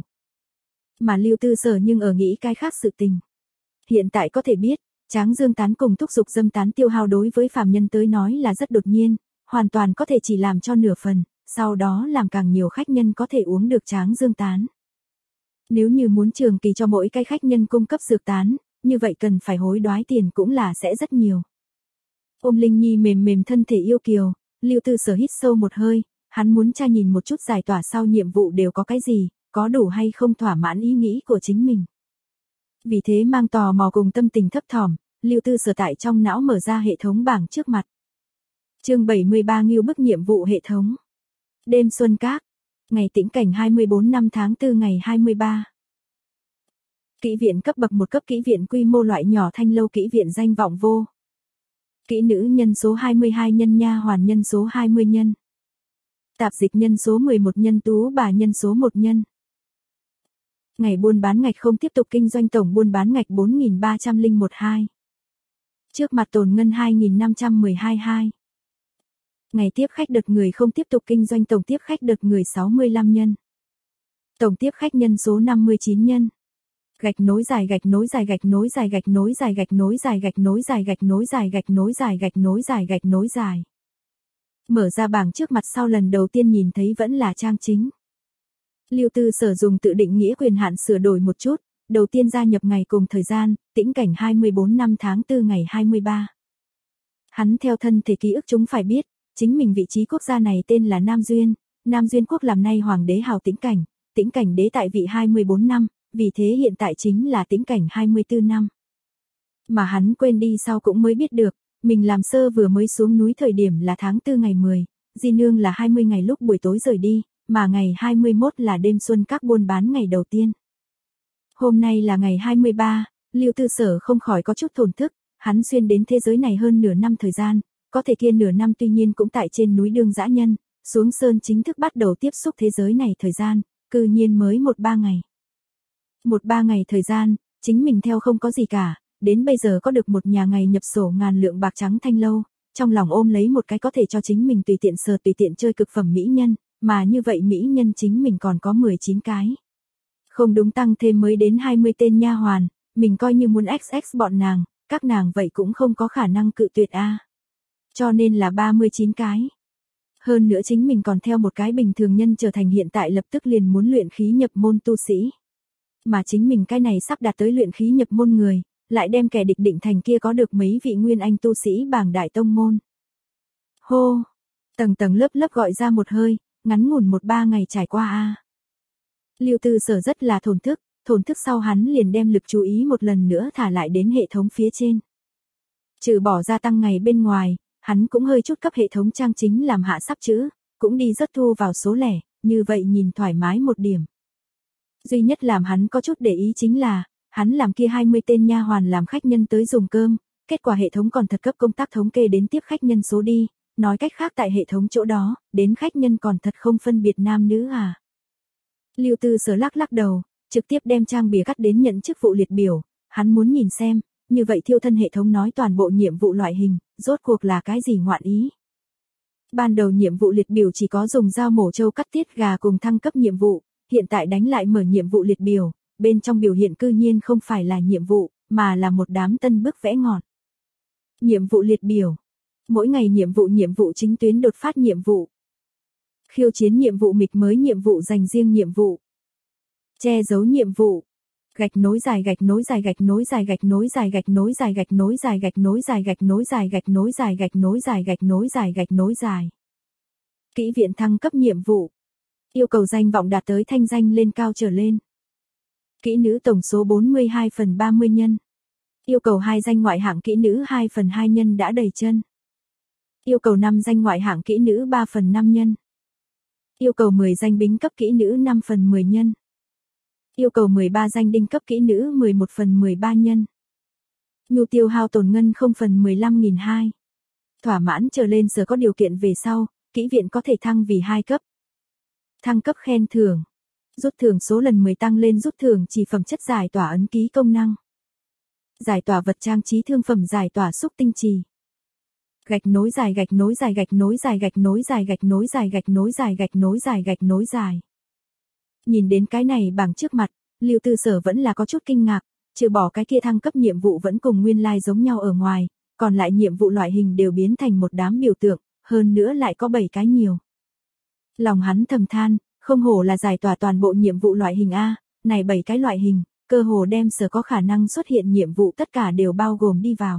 Mà Lưu Tư Sở nhưng ở nghĩ cái khác sự tình. Hiện tại có thể biết, tráng dương tán cùng thúc dục dâm tán tiêu hao đối với phàm nhân tới nói là rất đột nhiên, hoàn toàn có thể chỉ làm cho nửa phần, sau đó làm càng nhiều khách nhân có thể uống được tráng dương tán. Nếu như muốn trường kỳ cho mỗi cái khách nhân cung cấp dược tán, như vậy cần phải hối đoái tiền cũng là sẽ rất nhiều. Ôm Linh Nhi mềm mềm thân thể yêu kiều, Lưu Tư Sở hít sâu một hơi, hắn muốn tra nhìn một chút giải tỏa sau nhiệm vụ đều có cái gì, có đủ hay không thỏa mãn ý nghĩ của chính mình. Vì thế mang tò mò cùng tâm tình thấp thỏm, Lưu Tư Sở tại trong não mở ra hệ thống bảng trước mặt. Chương bảy mươi ba Ngưu bức nhiệm vụ hệ thống. Đêm Xuân Các. Ngày tĩnh cảnh hai mươi bốn năm tháng tư ngày hai mươi ba. Kỹ viện cấp bậc một cấp kỹ viện quy mô loại nhỏ thanh lâu kỹ viện danh vọng vô. Kỹ nữ nhân số hai mươi hai nhân nha hoàn nhân số hai mươi nhân. Tạp dịch nhân số mười một nhân tú bà nhân số một nhân. Ngày buôn bán ngạch không tiếp tục kinh doanh tổng buôn bán ngạch bốn nghìn ba trăm lẻ mốt hai. Trước mặt tồn ngân hai nghìn năm trăm mười hai hai. Ngày tiếp khách đợt người không tiếp tục kinh doanh tổng tiếp khách đợt người sáu mươi lăm nhân. Tổng tiếp khách nhân số năm mươi chín nhân. Gạch nối dài gạch nối dài gạch nối dài gạch nối dài gạch nối dài gạch nối dài gạch nối dài gạch nối dài gạch nối dài gạch nối dài. Mở ra bảng trước mặt sau lần đầu tiên nhìn thấy vẫn là trang chính. Lưu Tư Sở dùng tự định nghĩa quyền hạn sửa đổi một chút, đầu tiên gia nhập ngày cùng thời gian, tĩnh cảnh hai mươi bốn năm tháng tư ngày hai mươi ba. Hắn theo thân thể ký ức chúng phải biết, chính mình vị trí quốc gia này tên là Nam Duyên, Nam Duyên quốc làm nay hoàng đế hào tĩnh cảnh, tĩnh cảnh đế tại vị hai mươi bốn năm, vì thế hiện tại chính là tĩnh cảnh hai mươi tư năm. Mà hắn quên đi sau cũng mới biết được, mình làm sơ vừa mới xuống núi thời điểm là tháng tư ngày mười, Di Nương là hai mươi ngày lúc buổi tối rời đi, mà ngày hai mươi mốt là đêm xuân các buôn bán ngày đầu tiên. Hôm nay là ngày hai mươi ba, Lưu Tư Sở không khỏi có chút thổn thức, hắn xuyên đến thế giới này hơn nửa năm thời gian, có thể kia nửa năm tuy nhiên cũng tại trên núi đương dã nhân, xuống sơn chính thức bắt đầu tiếp xúc thế giới này thời gian, cư nhiên mới một ba ngày. Một ba ngày thời gian, chính mình theo không có gì cả, đến bây giờ có được một nhà ngày nhập sổ ngàn lượng bạc trắng thanh lâu, trong lòng ôm lấy một cái có thể cho chính mình tùy tiện sờ tùy tiện chơi cực phẩm mỹ nhân, mà như vậy mỹ nhân chính mình còn có mười chín cái. Không đúng tăng thêm mới đến hai mươi tên nha hoàn, mình coi như muốn ích ích bọn nàng, các nàng vậy cũng không có khả năng cự tuyệt a. Cho nên là ba mươi chín cái. Hơn nữa chính mình còn theo một cái bình thường nhân trở thành hiện tại lập tức liền muốn luyện khí nhập môn tu sĩ. Mà chính mình cái này sắp đạt tới luyện khí nhập môn người, lại đem kẻ địch định thành kia có được mấy vị nguyên anh tu sĩ bảng đại tông môn. Hô! Tầng tầng lớp lớp gọi ra một hơi, ngắn ngủn một ba ngày trải qua a. Lưu Tư Sở rất là thổn thức, thổn thức sau hắn liền đem lực chú ý một lần nữa thả lại đến hệ thống phía trên. Trừ bỏ gia tăng ngày bên ngoài, hắn cũng hơi chút cấp hệ thống trang chính làm hạ sắp chữ, cũng đi rất thu vào số lẻ, như vậy nhìn thoải mái một điểm. Duy nhất làm hắn có chút để ý chính là, hắn làm kia hai mươi tên nha hoàn làm khách nhân tới dùng cơm, kết quả hệ thống còn thật cấp công tác thống kê đến tiếp khách nhân số đi, nói cách khác tại hệ thống chỗ đó, đến khách nhân còn thật không phân biệt nam nữ à. Lưu Tư Sở lắc lắc đầu, trực tiếp đem trang bìa cắt đến nhận chức vụ liệt biểu, hắn muốn nhìn xem, như vậy thiêu thân hệ thống nói toàn bộ nhiệm vụ loại hình, rốt cuộc là cái gì ngoạn ý. Ban đầu nhiệm vụ liệt biểu chỉ có dùng dao mổ trâu cắt tiết gà cùng thăng cấp nhiệm vụ, hiện tại đánh lại mở nhiệm vụ liệt biểu, bên trong biểu hiện cư nhiên không phải là nhiệm vụ, mà là một đám tân bức vẽ ngọt. Nhiệm vụ liệt biểu. Mỗi ngày nhiệm vụ nhiệm vụ chính tuyến đột phát nhiệm vụ. Khiêu chiến nhiệm vụ mịch mới nhiệm vụ dành riêng nhiệm vụ. Che giấu nhiệm vụ. Gạch nối dài gạch nối dài gạch nối dài gạch nối dài gạch nối dài gạch nối dài gạch nối dài gạch nối dài gạch nối dài gạch nối dài gạch nối dài gạch nối dài. Kỹ viện thăng cấp nhiệm vụ. Yêu cầu danh vọng đạt tới thanh danh lên cao trở lên. Kỹ nữ tổng số bốn mươi hai phần ba mươi nhân. Yêu cầu hai danh ngoại hạng kỹ nữ hai phần hai nhân đã đầy chân. Yêu cầu năm danh ngoại hạng kỹ nữ ba phần năm nhân. Yêu cầu mười danh bính cấp kỹ nữ năm phần mười nhân. Yêu cầu mười ba danh đinh cấp kỹ nữ mười một phần mười ba nhân. Nhu tiêu hao tổn ngân không phần mười lăm nghìn hai. Thỏa mãn trở lên sở có điều kiện về sau, kỹ viện có thể thăng vì hai cấp. Thăng cấp khen thưởng. Rút thưởng số lần mười tăng lên rút thưởng chỉ phẩm chất giải tỏa ấn ký công năng. Giải tỏa vật trang trí thương phẩm giải tỏa xúc tinh trì. Gạch nối dài gạch nối dài gạch nối dài gạch nối dài gạch nối dài gạch nối dài gạch nối dài gạch nối dài. Nhìn đến cái này bằng trước mặt, Lưu Tư Sở vẫn là có chút kinh ngạc, trừ bỏ cái kia thăng cấp nhiệm vụ vẫn cùng nguyên lai like giống nhau ở ngoài, còn lại nhiệm vụ loại hình đều biến thành một đám biểu tượng, hơn nữa lại có bảy cái nhiều. Lòng hắn thầm than, không hổ là giải tỏa toàn bộ nhiệm vụ loại hình A, này bảy cái loại hình, cơ hồ đem sở có khả năng xuất hiện nhiệm vụ tất cả đều bao gồm đi vào.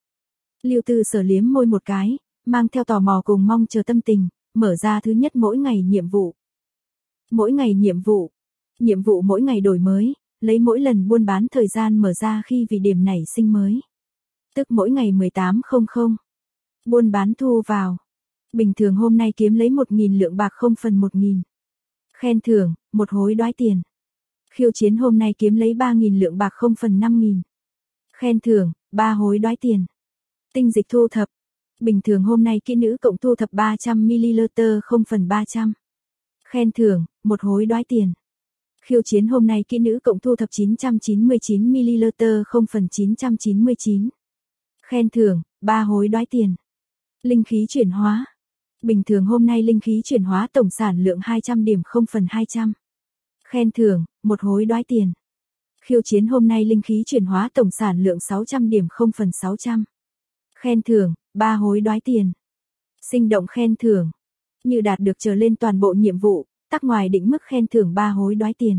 Lưu Tư Sở liếm môi một cái, mang theo tò mò cùng mong chờ tâm tình, mở ra thứ nhất mỗi ngày nhiệm vụ. Mỗi ngày nhiệm vụ. Nhiệm vụ mỗi ngày đổi mới, lấy mỗi lần buôn bán thời gian mở ra khi vì điểm nảy sinh mới. Tức mỗi ngày mười tám giờ. Buôn bán thu vào. Bình thường hôm nay kiếm lấy một nghìn lượng bạc không phần một nghìn. Khen thưởng, một hối đoái tiền. Khiêu chiến hôm nay kiếm lấy ba nghìn lượng bạc không phần năm nghìn. Khen thưởng, ba hối đoái tiền. Tinh dịch thu thập. Bình thường hôm nay kỹ nữ cộng thu thập ba trăm mi-li-liter không phần ba trăm. Khen thưởng, một hối đoái tiền. Khiêu chiến hôm nay kỹ nữ cộng thu thập chín trăm chín mươi chín mi-li-liter không phần chín trăm chín mươi chín. Khen thưởng, ba hối đoái tiền. Linh khí chuyển hóa. Bình thường hôm nay linh khí chuyển hóa tổng sản lượng hai trăm điểm không phần hai trăm. Khen thưởng, một hối đoái tiền. Khiêu chiến hôm nay linh khí chuyển hóa tổng sản lượng sáu trăm điểm không phần sáu trăm. Khen thưởng, ba hối đoái tiền. Sinh động khen thưởng. Như đạt được trở lên toàn bộ nhiệm vụ, tắc ngoài định mức khen thưởng ba hối đoái tiền.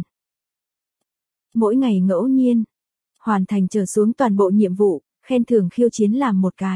Mỗi ngày ngẫu nhiên, hoàn thành trở xuống toàn bộ nhiệm vụ, khen thưởng khiêu chiến làm một cái.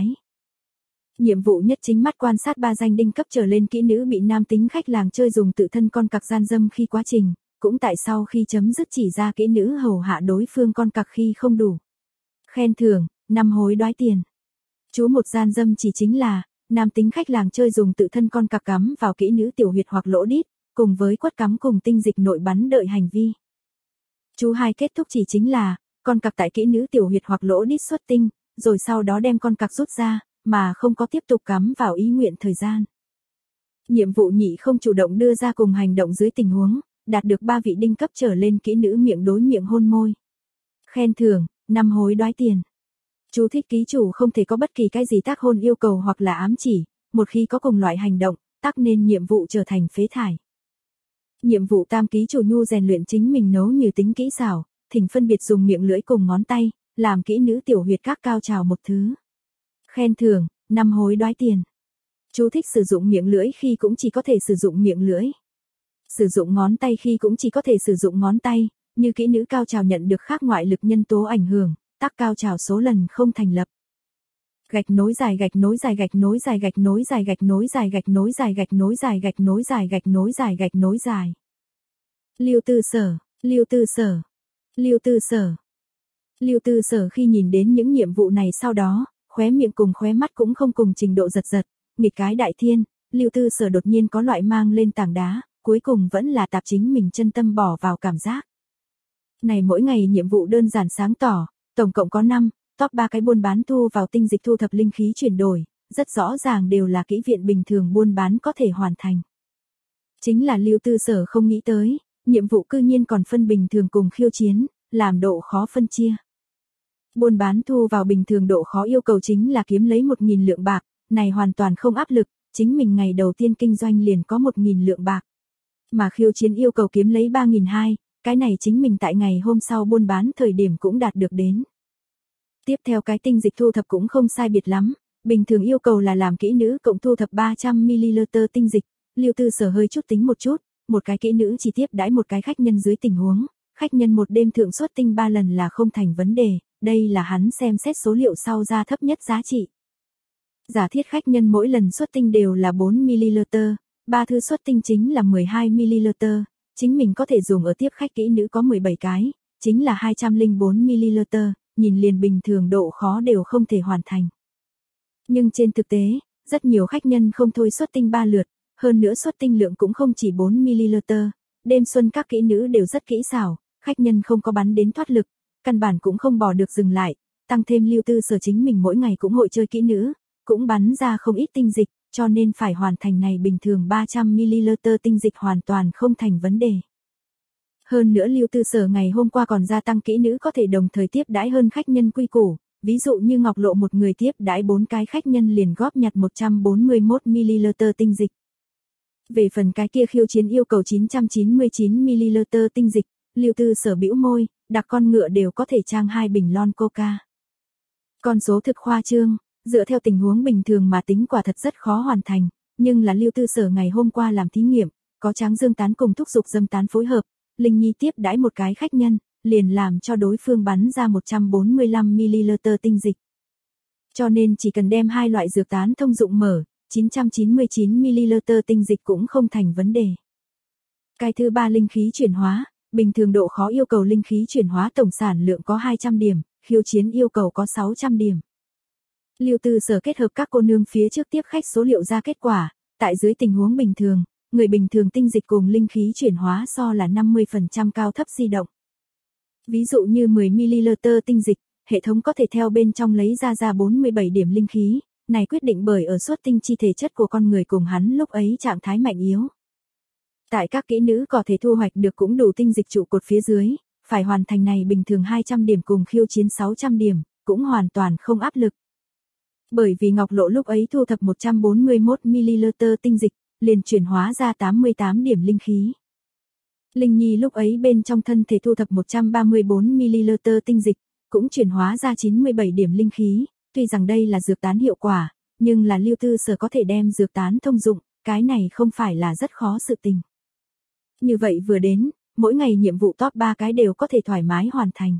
Nhiệm vụ nhất chính mắt quan sát ba danh đinh cấp trở lên kỹ nữ bị nam tính khách làng chơi dùng tự thân con cặc gian dâm khi quá trình, cũng tại sau khi chấm dứt chỉ ra kỹ nữ hầu hạ đối phương con cặc khi không đủ. Khen thưởng, năm hối đoái tiền. Chú một gian dâm chỉ chính là, nam tính khách làng chơi dùng tự thân con cặc cắm vào kỹ nữ tiểu huyệt hoặc lỗ đít, cùng với quất cắm cùng tinh dịch nội bắn đợi hành vi. Chú hai kết thúc chỉ chính là, con cặc tại kỹ nữ tiểu huyệt hoặc lỗ đít xuất tinh, rồi sau đó đem con cặc rút ra, mà không có tiếp tục cắm vào ý nguyện thời gian. Nhiệm vụ nhị không chủ động đưa ra cùng hành động dưới tình huống, đạt được ba vị đinh cấp trở lên kỹ nữ miệng đối miệng hôn môi. Khen thưởng, năm hối đoái tiền. Chú thích ký chủ không thể có bất kỳ cái gì tác hôn yêu cầu hoặc là ám chỉ, một khi có cùng loại hành động, tác nên nhiệm vụ trở thành phế thải. Nhiệm vụ tam ký chủ nhu rèn luyện chính mình nấu như tính kỹ xảo, thỉnh phân biệt dùng miệng lưỡi cùng ngón tay, làm kỹ nữ tiểu huyệt các cao trào một thứ. Khen thưởng, năm hối đoái tiền. Chú thích sử dụng miệng lưỡi khi cũng chỉ có thể sử dụng miệng lưỡi. Sử dụng ngón tay khi cũng chỉ có thể sử dụng ngón tay, như kỹ nữ cao trào nhận được khác ngoại lực nhân tố ảnh hưởng, tác cao trào số lần không thành lập. Gạch nối dài gạch nối dài gạch nối dài gạch nối dài gạch nối dài gạch nối dài gạch nối dài gạch nối dài gạch nối dài gạch nối dài. Lưu Tư Sở, Lưu Tư Sở, Lưu Tư Sở. Lưu Tư Sở khi nhìn đến những nhiệm vụ này sau đó, khóe miệng cùng khóe mắt cũng không cùng trình độ giật giật, nghịch cái đại thiên, Lưu Tư Sở đột nhiên có loại mang lên tảng đá, cuối cùng vẫn là tạp chính mình chân tâm bỏ vào cảm giác. Này mỗi ngày nhiệm vụ đơn giản sáng tỏ, tổng cộng có năm, top ba cái buôn bán thu vào tinh dịch thu thập linh khí chuyển đổi, rất rõ ràng đều là kỹ viện bình thường buôn bán có thể hoàn thành. Chính là Lưu Tư Sở không nghĩ tới, nhiệm vụ cư nhiên còn phân bình thường cùng khiêu chiến, làm độ khó phân chia. Buôn bán thu vào bình thường độ khó yêu cầu chính là kiếm lấy một nghìn lượng bạc, này hoàn toàn không áp lực, chính mình ngày đầu tiên kinh doanh liền có một nghìn lượng bạc. Mà khiêu chiến yêu cầu kiếm lấy ba nghìn hai trăm, cái này chính mình tại ngày hôm sau buôn bán thời điểm cũng đạt được đến. Tiếp theo cái tinh dịch thu thập cũng không sai biệt lắm, bình thường yêu cầu là làm kỹ nữ cộng thu thập ba trăm mi-li-liter tinh dịch, Lưu Tư Sở hơi chút tính một chút, một cái kỹ nữ chỉ tiếp đãi một cái khách nhân dưới tình huống, khách nhân một đêm thượng xuất tinh ba lần là không thành vấn đề, đây là hắn xem xét số liệu sau ra thấp nhất giá trị. Giả thiết khách nhân mỗi lần xuất tinh đều là bốn mi-li-liter, ba thứ xuất tinh chính là mười hai mi-li-liter, chính mình có thể dùng ở tiếp khách kỹ nữ có mười bảy cái, chính là hai trăm lẻ bốn mi-li-liter, nhìn liền bình thường độ khó đều không thể hoàn thành. Nhưng trên thực tế, rất nhiều khách nhân không thôi xuất tinh ba lượt, hơn nữa xuất tinh lượng cũng không chỉ bốn mi-li-liter, đêm xuân các kỹ nữ đều rất kỹ xảo, khách nhân không có bắn đến thoát lực, căn bản cũng không bỏ được dừng lại, tăng thêm Lưu Tư Sở chính mình mỗi ngày cũng hội chơi kỹ nữ, cũng bắn ra không ít tinh dịch, cho nên phải hoàn thành này bình thường ba trăm mi-li-liter tinh dịch hoàn toàn không thành vấn đề. Hơn nữa Lưu Tư Sở ngày hôm qua còn gia tăng kỹ nữ có thể đồng thời tiếp đãi hơn khách nhân quy củ, ví dụ như Ngọc Lộ một người tiếp đãi bốn cái khách nhân liền góp nhặt một trăm bốn mươi mốt mi-li-liter tinh dịch. Về phần cái kia khiêu chiến yêu cầu chín trăm chín mươi chín mi-li-liter tinh dịch, Lưu Tư Sở bĩu môi, đặc con ngựa đều có thể trang hai bình lon coca. Con số thực khoa trương, dựa theo tình huống bình thường mà tính quả thật rất khó hoàn thành, nhưng là Lưu Tư Sở ngày hôm qua làm thí nghiệm, có tráng dương tán cùng thúc dục dâm tán phối hợp, Linh Nhi tiếp đãi một cái khách nhân, liền làm cho đối phương bắn ra một trăm bốn mươi lăm mi-li-liter tinh dịch. Cho nên chỉ cần đem hai loại dược tán thông dụng mở, chín trăm chín mươi chín mi-li-liter tinh dịch cũng không thành vấn đề. Cái thứ ba linh khí chuyển hóa, bình thường độ khó yêu cầu linh khí chuyển hóa tổng sản lượng có hai trăm điểm, khiêu chiến yêu cầu có sáu trăm điểm. Lưu Tư Sở kết hợp các cô nương phía trước tiếp khách số liệu ra kết quả, tại dưới tình huống bình thường, người bình thường tinh dịch cùng linh khí chuyển hóa so là năm mươi phần trăm cao thấp di động. Ví dụ như mười mi-li-liter tinh dịch, hệ thống có thể theo bên trong lấy ra ra bốn mươi bảy điểm linh khí, này quyết định bởi ở xuất tinh chi thể chất của con người cùng hắn lúc ấy trạng thái mạnh yếu. Tại các kỹ nữ có thể thu hoạch được cũng đủ tinh dịch trụ cột phía dưới, phải hoàn thành này bình thường hai trăm điểm cùng khiêu chiến sáu trăm điểm, cũng hoàn toàn không áp lực. Bởi vì Ngọc Lộ lúc ấy thu thập một trăm bốn mươi mốt mi-li-liter tinh dịch, liền chuyển hóa ra tám mươi tám điểm linh khí. Linh Nhi lúc ấy bên trong thân thể thu thập một trăm ba mươi bốn mi-li-liter tinh dịch, cũng chuyển hóa ra chín mươi bảy điểm linh khí, tuy rằng đây là dược tán hiệu quả, nhưng là Lưu Tư Sở có thể đem dược tán thông dụng, cái này không phải là rất khó sự tình. Như vậy vừa đến, mỗi ngày nhiệm vụ top ba cái đều có thể thoải mái hoàn thành.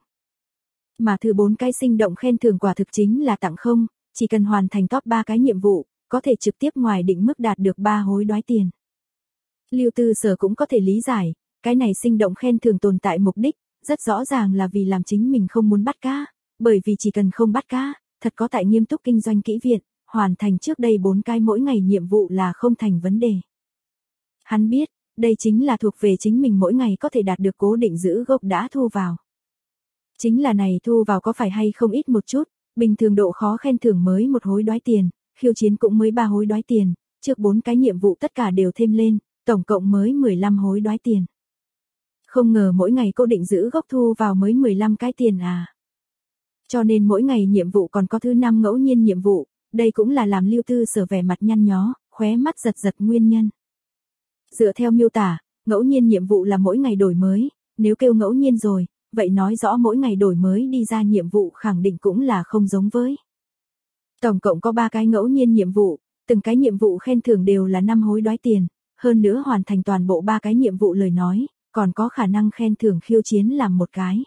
Mà thứ bốn cái sinh động khen thưởng quả thực chính là tặng không, chỉ cần hoàn thành top ba cái nhiệm vụ, có thể trực tiếp ngoài định mức đạt được ba hối đoái tiền. Lưu Tư Sở cũng có thể lý giải, cái này sinh động khen thưởng tồn tại mục đích, rất rõ ràng là vì làm chính mình không muốn bắt cá, bởi vì chỉ cần không bắt cá, thật có tại nghiêm túc kinh doanh kỹ viện, hoàn thành trước đây bốn cái mỗi ngày nhiệm vụ là không thành vấn đề. Hắn biết, đây chính là thuộc về chính mình mỗi ngày có thể đạt được cố định giữ gốc đã thu vào. Chính là này thu vào có phải hay không ít một chút, bình thường độ khó khen thưởng mới một hối đoái tiền, khiêu chiến cũng mới ba hối đoái tiền, trước bốn cái nhiệm vụ tất cả đều thêm lên, tổng cộng mới mười lăm hối đoái tiền. Không ngờ mỗi ngày cố định giữ gốc thu vào mới mười lăm cái tiền à. Cho nên mỗi ngày nhiệm vụ còn có thứ năm ngẫu nhiên nhiệm vụ, đây cũng là làm Lưu Tư Sở vẻ mặt nhăn nhó, khóe mắt giật giật nguyên nhân. Dựa theo miêu tả, ngẫu nhiên nhiệm vụ là mỗi ngày đổi mới, nếu kêu ngẫu nhiên rồi, vậy nói rõ mỗi ngày đổi mới đi ra nhiệm vụ khẳng định cũng là không giống với. Tổng cộng có ba cái ngẫu nhiên nhiệm vụ, từng cái nhiệm vụ khen thưởng đều là năm hối đoái tiền, hơn nữa hoàn thành toàn bộ ba cái nhiệm vụ lời nói, còn có khả năng khen thưởng khiêu chiến làm một cái.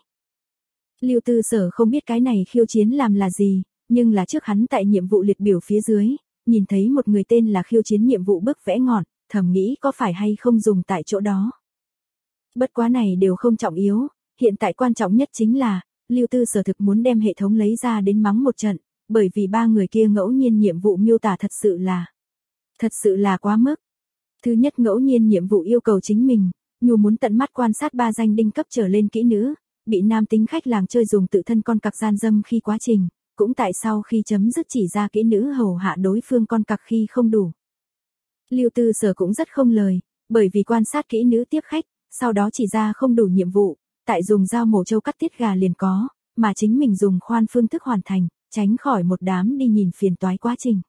Lưu Tư Sở không biết cái này khiêu chiến làm là gì, nhưng là trước hắn tại nhiệm vụ liệt biểu phía dưới, nhìn thấy một người tên là khiêu chiến nhiệm vụ bức vẽ ngọn, thầm nghĩ có phải hay không dùng tại chỗ đó. Bất quá này đều không trọng yếu, hiện tại quan trọng nhất chính là, Lưu Tư Sở thực muốn đem hệ thống lấy ra đến mắng một trận, bởi vì ba người kia ngẫu nhiên nhiệm vụ miêu tả thật sự là, thật sự là quá mức. Thứ nhất ngẫu nhiên nhiệm vụ yêu cầu chính mình, Nhu muốn tận mắt quan sát ba danh đinh cấp trở lên kỹ nữ, bị nam tính khách làng chơi dùng tự thân con cặc gian dâm khi quá trình, cũng tại sau khi chấm dứt chỉ ra kỹ nữ hầu hạ đối phương con cặc khi không đủ. Lưu Tư Sở cũng rất không lời, bởi vì quan sát kỹ nữ tiếp khách, sau đó chỉ ra không đủ nhiệm vụ, tại dùng dao mổ trâu cắt tiết gà liền có, mà chính mình dùng khoan phương thức hoàn thành, tránh khỏi một đám đi nhìn phiền toái quá trình.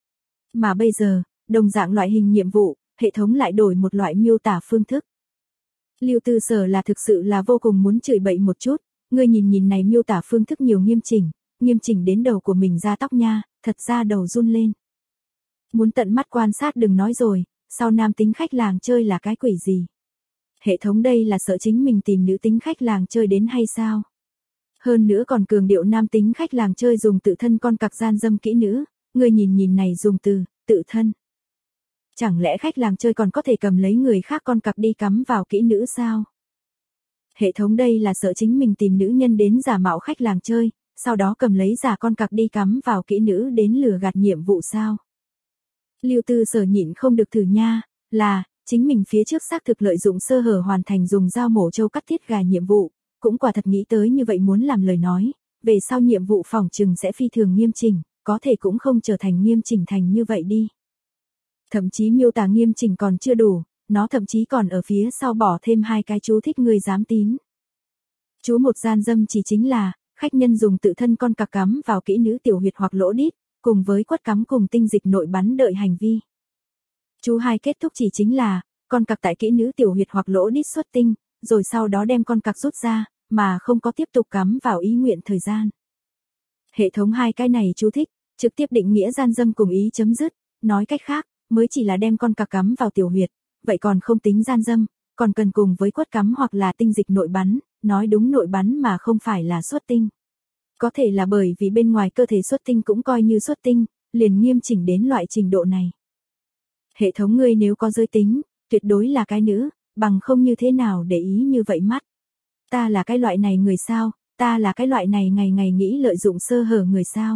Mà bây giờ, đồng dạng loại hình nhiệm vụ, hệ thống lại đổi một loại miêu tả phương thức. Lưu Tư Sở là thực sự là vô cùng muốn chửi bậy một chút, ngươi nhìn nhìn này miêu tả phương thức nhiều nghiêm chỉnh, nghiêm chỉnh đến đầu của mình ra tóc nha, thật ra đầu run lên. Muốn tận mắt quan sát đừng nói rồi, sau nam tính khách làng chơi là cái quỷ gì? Hệ thống đây là sợ chính mình tìm nữ tính khách làng chơi đến hay sao? Hơn nữa còn cường điệu nam tính khách làng chơi dùng tự thân con cặc gian dâm kỹ nữ, ngươi nhìn nhìn này dùng từ, tự thân. Chẳng lẽ khách làng chơi còn có thể cầm lấy người khác con cặc đi cắm vào kỹ nữ sao? Hệ thống đây là sợ chính mình tìm nữ nhân đến giả mạo khách làng chơi, sau đó cầm lấy giả con cặc đi cắm vào kỹ nữ đến lừa gạt nhiệm vụ sao? Lưu Tư Sở nhịn không được thử nha, là, chính mình phía trước xác thực lợi dụng sơ hở hoàn thành dùng dao mổ trâu cắt tiết gà nhiệm vụ, cũng quả thật nghĩ tới như vậy muốn làm lời nói, về sau nhiệm vụ phòng trừng sẽ phi thường nghiêm chỉnh, có thể cũng không trở thành nghiêm chỉnh thành như vậy đi. Thậm chí miêu tả nghiêm chỉnh còn chưa đủ, nó thậm chí còn ở phía sau bỏ thêm hai cái chú thích người dám tín. Chú một gian dâm chỉ chính là, khách nhân dùng tự thân con cặc cắm vào kỹ nữ tiểu huyệt hoặc lỗ đít, cùng với quất cắm cùng tinh dịch nội bắn đợi hành vi. Chú hai kết thúc chỉ chính là, con cặc tại kỹ nữ tiểu huyệt hoặc lỗ đít xuất tinh, rồi sau đó đem con cặc rút ra, mà không có tiếp tục cắm vào ý nguyện thời gian. Hệ thống hai cái này chú thích, trực tiếp định nghĩa gian dâm cùng ý chấm dứt, nói cách khác, mới chỉ là đem con cặc cắm vào tiểu huyệt, vậy còn không tính gian dâm, còn cần cùng với quất cắm hoặc là tinh dịch nội bắn, nói đúng nội bắn mà không phải là xuất tinh. Có thể là bởi vì bên ngoài cơ thể xuất tinh cũng coi như xuất tinh, liền nghiêm chỉnh đến loại trình độ này. Hệ thống ngươi nếu có giới tính, tuyệt đối là cái nữ, bằng không như thế nào để ý như vậy mắt. Ta là cái loại này người sao, ta là cái loại này ngày ngày nghĩ lợi dụng sơ hở người sao.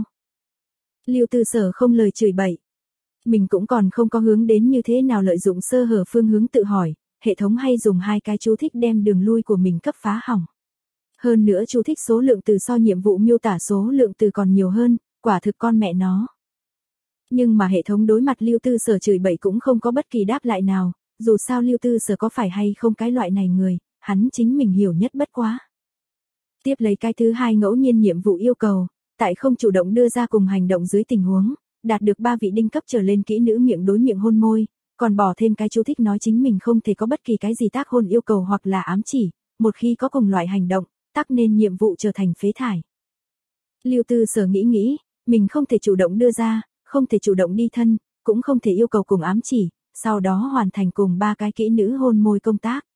Lưu Tư Sở không lời chửi bậy. Mình cũng còn không có hướng đến như thế nào lợi dụng sơ hở phương hướng tự hỏi, hệ thống hay dùng hai cái chú thích đem đường lui của mình cấp phá hỏng. Hơn nữa chú thích số lượng từ so nhiệm vụ miêu tả số lượng từ còn nhiều hơn, quả thực con mẹ nó. Nhưng mà hệ thống đối mặt Lưu Tư Sở chửi bậy cũng không có bất kỳ đáp lại nào, dù sao Lưu Tư Sở có phải hay không cái loại này người, hắn chính mình hiểu nhất bất quá. Tiếp lấy cái thứ hai ngẫu nhiên nhiệm vụ yêu cầu, tại không chủ động đưa ra cùng hành động dưới tình huống, đạt được ba vị đinh cấp trở lên kỹ nữ miệng đối miệng hôn môi, còn bỏ thêm cái chú thích nói chính mình không thể có bất kỳ cái gì tác hôn yêu cầu hoặc là ám chỉ, một khi có cùng loại hành động, tác nên nhiệm vụ trở thành phế thải. Lưu Tư Sở nghĩ nghĩ, mình không thể chủ động đưa ra, không thể chủ động đi thân, cũng không thể yêu cầu cùng ám chỉ, sau đó hoàn thành cùng ba cái kỹ nữ hôn môi công tác,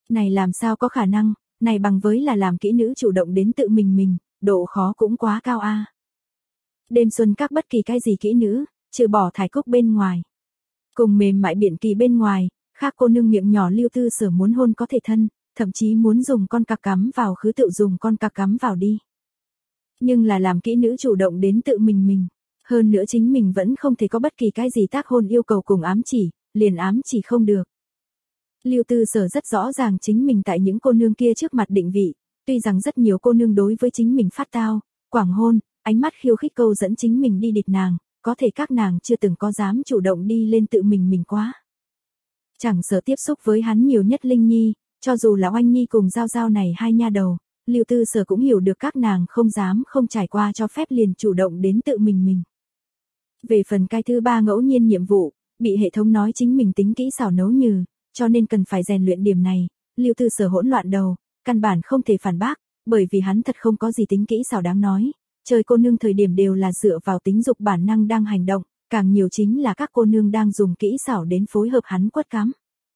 Này làm sao có khả năng, này bằng với là làm kỹ nữ chủ động đến tự mình mình, độ khó cũng quá cao a. Đêm xuân các bất kỳ cái gì kỹ nữ, trừ bỏ Thải Cúc bên ngoài. Cùng mềm mại biển kỳ bên ngoài, khác cô nương miệng nhỏ Lưu Tư Sở muốn hôn có thể thân, thậm chí muốn dùng con cặc cắm vào khứ tự dùng con cặc cắm vào đi. Nhưng là làm kỹ nữ chủ động đến tự mình mình, hơn nữa chính mình vẫn không thể có bất kỳ cái gì tác hôn yêu cầu cùng ám chỉ, liền ám chỉ không được. Lưu Tư Sở rất rõ ràng chính mình tại những cô nương kia trước mặt định vị, tuy rằng rất nhiều cô nương đối với chính mình phát tao, quảng hôn, ánh mắt khiêu khích câu dẫn chính mình đi địch nàng, có thể các nàng chưa từng có dám chủ động đi lên tự mình mình quá. Chẳng sợ tiếp xúc với hắn nhiều nhất Linh Nhi, cho dù là Oanh Nhi cùng Giao Giao này hai nha đầu, Lưu Tư Sở cũng hiểu được các nàng không dám không trải qua cho phép liền chủ động đến tự mình mình. Về phần cái thứ ba ngẫu nhiên nhiệm vụ, bị hệ thống nói chính mình tính kỹ xảo nấu nhừ, cho nên cần phải rèn luyện điểm này, Lưu Tư Sở hỗn loạn đầu, căn bản không thể phản bác, bởi vì hắn thật không có gì tính kỹ xảo đáng nói, chơi cô nương thời điểm đều là dựa vào tính dục bản năng đang hành động, càng nhiều chính là các cô nương đang dùng kỹ xảo đến phối hợp hắn quất cắm.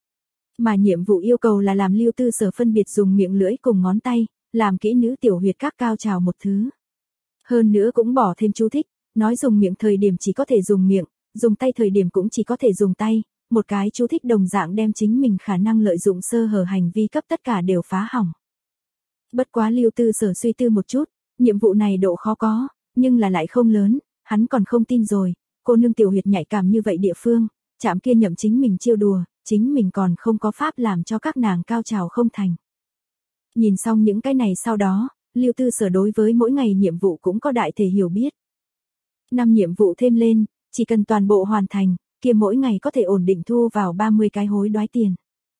Mà nhiệm vụ yêu cầu là làm Lưu Tư Sở phân biệt dùng miệng lưỡi cùng ngón tay, làm kỹ nữ tiểu huyệt các cao trào một thứ. Hơn nữa cũng bỏ thêm chú thích, nói dùng miệng thời điểm chỉ có thể dùng miệng, dùng tay thời điểm cũng chỉ có thể dùng tay, một cái chú thích đồng dạng đem chính mình khả năng lợi dụng sơ hở hành vi cấp tất cả đều phá hỏng. Bất quá Lưu Tư Sở suy tư một chút, nhiệm vụ này độ khó có, nhưng là lại không lớn, hắn còn không tin rồi, cô nương tiểu huyệt nhạy cảm như vậy địa phương, chạm kia nhậm chính mình chiêu đùa, chính mình còn không có pháp làm cho các nàng cao trào không thành. Nhìn xong những cái này sau đó, Lưu Tư Sở đối với mỗi ngày nhiệm vụ cũng có đại thể hiểu biết. Năm nhiệm vụ thêm lên, chỉ cần toàn bộ hoàn thành, kia mỗi ngày có thể ổn định thu vào ba mươi cái hối đoái tiền.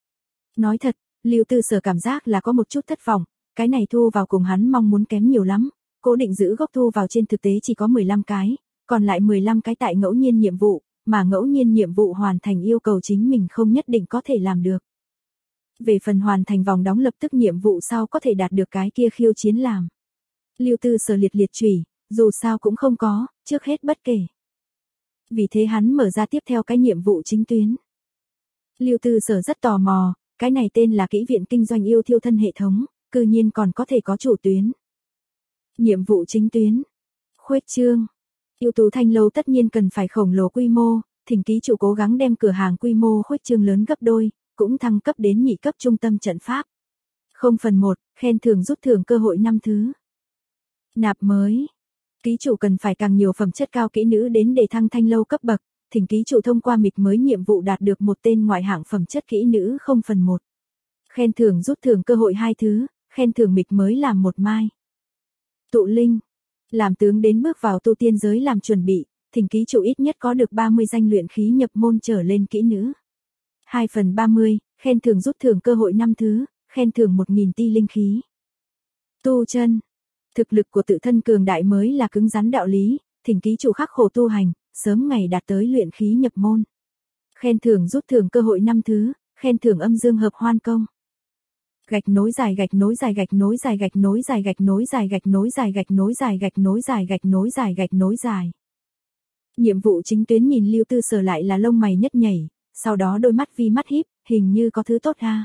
Nói thật, Lưu Tư Sở cảm giác là có một chút thất vọng, cái này thu vào cùng hắn mong muốn kém nhiều lắm, cố định giữ gốc thu vào trên thực tế chỉ có mười lăm cái, còn lại mười lăm cái tại ngẫu nhiên nhiệm vụ, mà ngẫu nhiên nhiệm vụ hoàn thành yêu cầu chính mình không nhất định có thể làm được. Về phần hoàn thành vòng đóng lập tức nhiệm vụ sau có thể đạt được cái kia khiêu chiến làm. Lưu Tư Sở liệt liệt chủy, dù sao cũng không có, trước hết bất kể. Vì thế hắn mở ra tiếp theo cái nhiệm vụ chính tuyến. Lưu Tư Sở rất tò mò, cái này tên là Kỹ viện kinh doanh yêu thiêu thân hệ thống, cư nhiên còn có thể có chủ tuyến. Nhiệm vụ chính tuyến. Khuếch trương. Yêu tú thanh lâu tất nhiên cần phải khổng lồ quy mô, thỉnh ký chủ cố gắng đem cửa hàng quy mô khuếch trương lớn gấp đôi, cũng thăng cấp đến nhị cấp trung tâm trận pháp. Không phần một, khen thưởng rút thưởng cơ hội năm thứ. Nạp mới. Ký chủ cần phải càng nhiều phẩm chất cao kỹ nữ đến để thăng thanh lâu cấp bậc, thỉnh ký chủ thông qua mịch mới nhiệm vụ đạt được một tên ngoại hạng phẩm chất kỹ nữ không phần một. Khen thưởng rút thưởng cơ hội hai thứ, khen thưởng mịch mới làm một mai. Tụ linh. Làm tướng đến bước vào tu tiên giới làm chuẩn bị, thỉnh ký chủ ít nhất có được ba mươi danh luyện khí nhập môn trở lên kỹ nữ. hai phần ba mươi, khen thưởng rút thưởng cơ hội năm thứ, khen thưởng một nghìn ti linh khí. Tu chân. Thực lực của tự thân cường đại mới là cứng rắn đạo lý, thỉnh ký chủ khắc khổ tu hành, sớm ngày đạt tới luyện khí nhập môn. Khen thưởng rút thưởng cơ hội năm thứ, khen thưởng âm dương hợp hoan công. Gạch nối dài gạch nối dài gạch nối dài gạch nối dài gạch nối dài gạch nối dài gạch nối dài gạch nối dài gạch nối dài gạch nối dài. Nhiệm vụ chính tuyến nhìn Lưu Tư Sở lại là lông mày nhất nhảy, sau đó đôi mắt vi mắt híp, hình như có thứ tốt ha.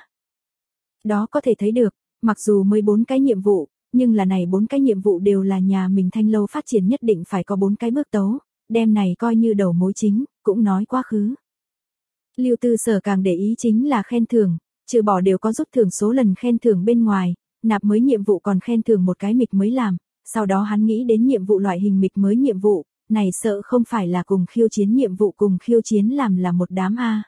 Đó có thể thấy được, mặc dù mới bốn cái nhiệm vụ, nhưng là này bốn cái nhiệm vụ đều là nhà mình thanh lâu phát triển nhất định phải có bốn cái bước tấu, đem này coi như đầu mối chính, cũng nói quá khứ. Lưu Tư Sở càng để ý chính là khen thưởng, trừ bỏ đều có rút thưởng số lần khen thưởng bên ngoài, nạp mới nhiệm vụ còn khen thưởng một cái mịch mới làm, sau đó hắn nghĩ đến nhiệm vụ loại hình mịch mới nhiệm vụ, này sợ không phải là cùng khiêu chiến nhiệm vụ cùng khiêu chiến làm là một đám a.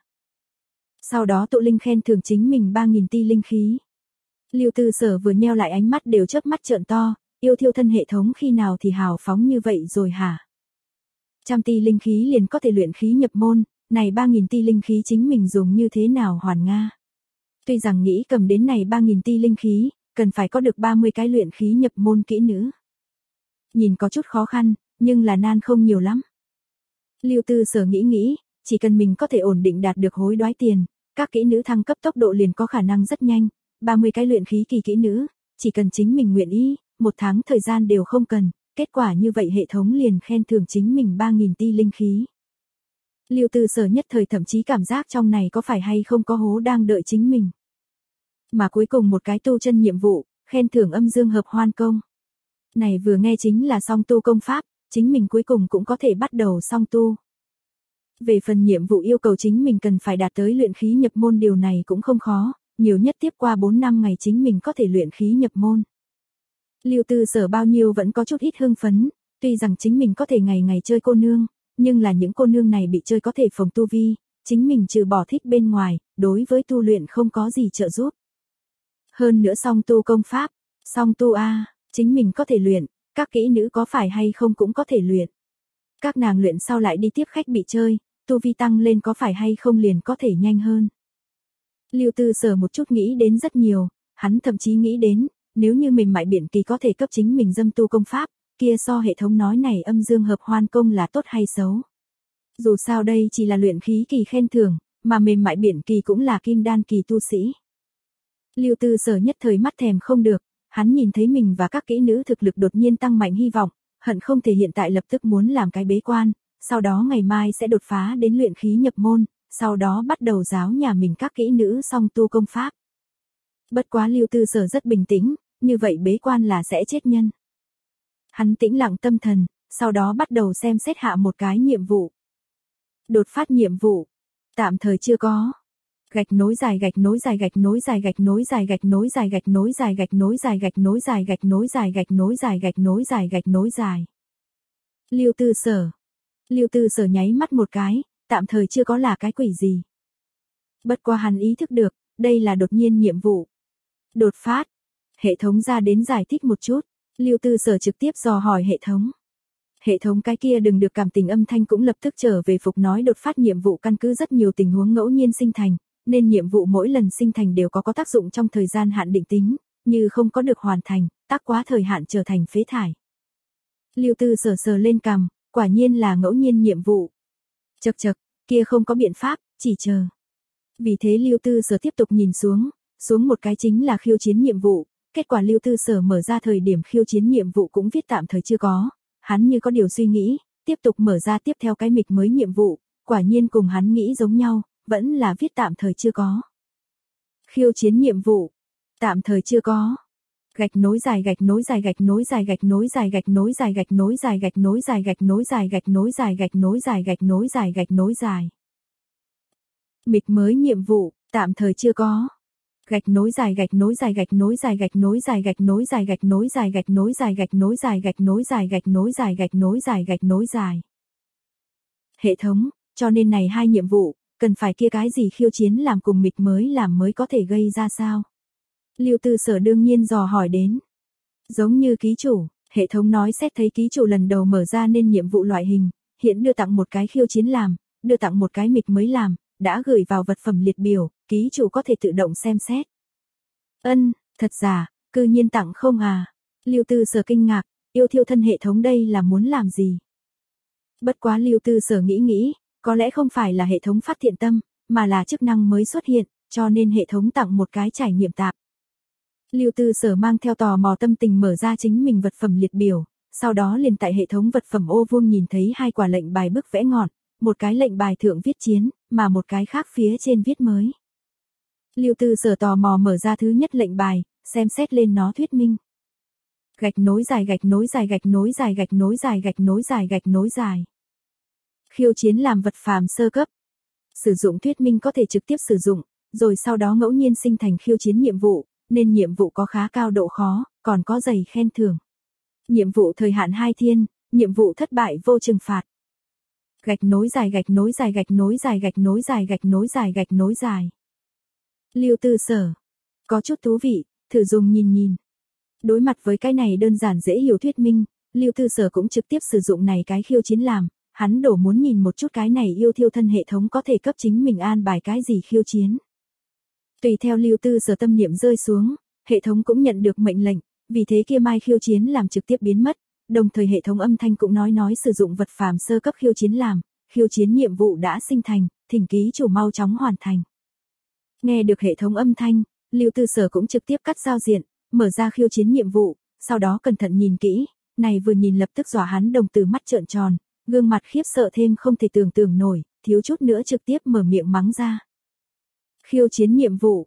Sau đó tụ linh khen thưởng chính mình ba nghìn ti linh khí. Lưu Tư Sở vừa nheo lại ánh mắt đều chớp mắt trợn to, yêu thiêu thân hệ thống khi nào thì hào phóng như vậy rồi hả? Trăm ti linh khí liền có thể luyện khí nhập môn, này ba nghìn ti linh khí chính mình dùng như thế nào hoàn nga? Tuy rằng nghĩ cầm đến này ba nghìn ti linh khí, cần phải có được ba mươi cái luyện khí nhập môn kỹ nữ. Nhìn có chút khó khăn, nhưng là nan không nhiều lắm. Lưu Tư Sở nghĩ nghĩ, chỉ cần mình có thể ổn định đạt được hối đoái tiền, các kỹ nữ thăng cấp tốc độ liền có khả năng rất nhanh, ba mươi cái luyện khí kỳ kỹ nữ, chỉ cần chính mình nguyện ý, một tháng thời gian đều không cần, kết quả như vậy hệ thống liền khen thưởng chính mình ba nghìn ti linh khí. Lưu Tư Sở nhất thời thậm chí cảm giác trong này có phải hay không có hố đang đợi chính mình. Mà cuối cùng một cái tu chân nhiệm vụ, khen thưởng âm dương hợp hoan công. Này vừa nghe chính là song tu công pháp, chính mình cuối cùng cũng có thể bắt đầu song tu. Về phần nhiệm vụ yêu cầu chính mình cần phải đạt tới luyện khí nhập môn, điều này cũng không khó, nhiều nhất tiếp qua bốn năm ngày chính mình có thể luyện khí nhập môn. Lưu Tư Sở bao nhiêu vẫn có chút ít hưng phấn, tuy rằng chính mình có thể ngày ngày chơi cô nương, nhưng là những cô nương này bị chơi có thể phồng tu vi, chính mình trừ bỏ thích bên ngoài, đối với tu luyện không có gì trợ giúp. Hơn nữa song tu công pháp, song tu a, chính mình có thể luyện, các kỹ nữ có phải hay không cũng có thể luyện. Các nàng luyện sau lại đi tiếp khách bị chơi, tu vi tăng lên có phải hay không liền có thể nhanh hơn. Lưu Tư Sở một chút nghĩ đến rất nhiều, hắn thậm chí nghĩ đến, nếu như mình mại biển kỳ có thể cấp chính mình dâm tu công pháp, kia so hệ thống nói này âm dương hợp hoan công là tốt hay xấu. Dù sao đây chỉ là luyện khí kỳ khen thưởng, mà mềm mại biển kỳ cũng là kim đan kỳ tu sĩ. Lưu Tư Sở nhất thời mắt thèm không được, hắn nhìn thấy mình và các kỹ nữ thực lực đột nhiên tăng mạnh hy vọng, hận không thể hiện tại lập tức muốn làm cái bế quan, sau đó ngày mai sẽ đột phá đến luyện khí nhập môn, sau đó bắt đầu giáo nhà mình các kỹ nữ song tu công pháp. Bất quá Lưu Tư Sở rất bình tĩnh, như vậy bế quan là sẽ chết nhân. Hắn tĩnh lặng tâm thần, sau đó bắt đầu xem xét hạ một cái nhiệm vụ. Đột phát nhiệm vụ, tạm thời chưa có. Gạch nối dài gạch nối dài gạch nối dài gạch nối dài gạch nối dài gạch nối dài gạch nối dài gạch nối dài gạch nối dài gạch nối dài gạch nối dài gạch nối dài. Lưu Tư Sở. Lưu Tư Sở nháy mắt một cái, tạm thời chưa có là cái quỷ gì. Bất qua hắn ý thức được, đây là đột nhiên nhiệm vụ. Đột phát. Hệ thống ra đến giải thích một chút, Lưu Tư Sở trực tiếp dò hỏi hệ thống. Hệ thống cái kia đừng được cảm tình âm thanh cũng lập tức trở về phục nói đột phát nhiệm vụ căn cứ rất nhiều tình huống ngẫu nhiên sinh thành, nên nhiệm vụ mỗi lần sinh thành đều có có tác dụng trong thời gian hạn định tính, như không có được hoàn thành, tác quá thời hạn trở thành phế thải. Lưu Tư Sở sờ lên cằm, quả nhiên là ngẫu nhiên nhiệm vụ. Chậc chậc, kia không có biện pháp, chỉ chờ. Vì thế Lưu Tư Sở tiếp tục nhìn xuống, xuống một cái chính là khiêu chiến nhiệm vụ, kết quả Lưu Tư Sở mở ra thời điểm khiêu chiến nhiệm vụ cũng viết tạm thời chưa có, hắn như có điều suy nghĩ, tiếp tục mở ra tiếp theo cái mịch mới nhiệm vụ, quả nhiên cùng hắn nghĩ giống nhau, vẫn là viết tạm thời chưa có. Khiêu chiến nhiệm vụ, tạm thời chưa có. Gạch nối dài gạch nối dài gạch nối dài gạch nối dài gạch nối dài gạch nối dài gạch nối dài gạch nối dài gạch nối dài gạch nối dài gạch nối dài gạch nối dài. Mịch mới nhiệm vụ, tạm thời chưa có. Gạch nối dài gạch nối dài gạch nối dài gạch nối dài gạch nối dài gạch nối dài gạch nối dài gạch nối dài gạch nối dài gạch nối dài gạch nối dài gạch nối dài. Hệ thống, cho nên này hai nhiệm vụ, cần phải kia cái gì khiêu chiến làm cùng mịch mới làm mới có thể gây ra sao? Lưu Tư Sở đương nhiên dò hỏi đến. Giống như ký chủ, hệ thống nói xét thấy ký chủ lần đầu mở ra nên nhiệm vụ loại hình, hiện đưa tặng một cái khiêu chiến làm, đưa tặng một cái mịch mới làm, đã gửi vào vật phẩm liệt biểu, ký chủ có thể tự động xem xét. Ân, thật giả, cư nhiên tặng không à? Lưu Tư Sở kinh ngạc, yêu thiêu thân hệ thống đây là muốn làm gì? Bất quá Lưu Tư Sở nghĩ nghĩ, có lẽ không phải là hệ thống phát thiện tâm, mà là chức năng mới xuất hiện, cho nên hệ thống tặng một cái trải nghiệm tạm. Lưu Tư Sở mang theo tò mò tâm tình mở ra chính mình vật phẩm liệt biểu, sau đó liền tại hệ thống vật phẩm ô vuông nhìn thấy hai quả lệnh bài bức vẽ ngọn, một cái lệnh bài thượng viết chiến, mà một cái khác phía trên viết mới. Lưu Tư Sở tò mò mở ra thứ nhất lệnh bài, xem xét lên nó thuyết minh. Gạch nối dài gạch nối dài gạch nối dài gạch nối dài gạch nối dài gạch nối dài. Khiêu chiến làm vật phàm sơ cấp. Sử dụng thuyết minh có thể trực tiếp sử dụng, rồi sau đó ngẫu nhiên sinh thành khiêu chiến nhiệm vụ, nên nhiệm vụ có khá cao độ khó, còn có dày khen thưởng. Nhiệm vụ thời hạn hai thiên, nhiệm vụ thất bại vô trừng phạt. Gạch nối dài gạch nối dài gạch nối dài gạch nối dài gạch nối dài gạch nối dài. Lưu Tư Sở. Có chút thú vị, thử dùng nhìn nhìn. Đối mặt với cái này đơn giản dễ hiểu thuyết minh, Lưu Tư Sở cũng trực tiếp sử dụng này cái khiêu chiến làm, hắn đổ muốn nhìn một chút cái này yêu thiêu thân hệ thống có thể cấp chính mình an bài cái gì khiêu chiến. Tùy theo Lưu Tư Sở tâm niệm rơi xuống, hệ thống cũng nhận được mệnh lệnh, vì thế kia mai khiêu chiến làm trực tiếp biến mất, đồng thời hệ thống âm thanh cũng nói nói sử dụng vật phàm sơ cấp khiêu chiến làm, khiêu chiến nhiệm vụ đã sinh thành, thỉnh ký chủ mau chóng hoàn thành. Nghe được hệ thống âm thanh, Lưu Tư Sở cũng trực tiếp cắt giao diện, mở ra khiêu chiến nhiệm vụ, sau đó cẩn thận nhìn kỹ, này vừa nhìn lập tức dọa hắn đồng tử mắt trợn tròn, gương mặt khiếp sợ thêm không thể tưởng tượng nổi, thiếu chút nữa trực tiếp mở miệng mắng ra. Khiêu chiến nhiệm vụ.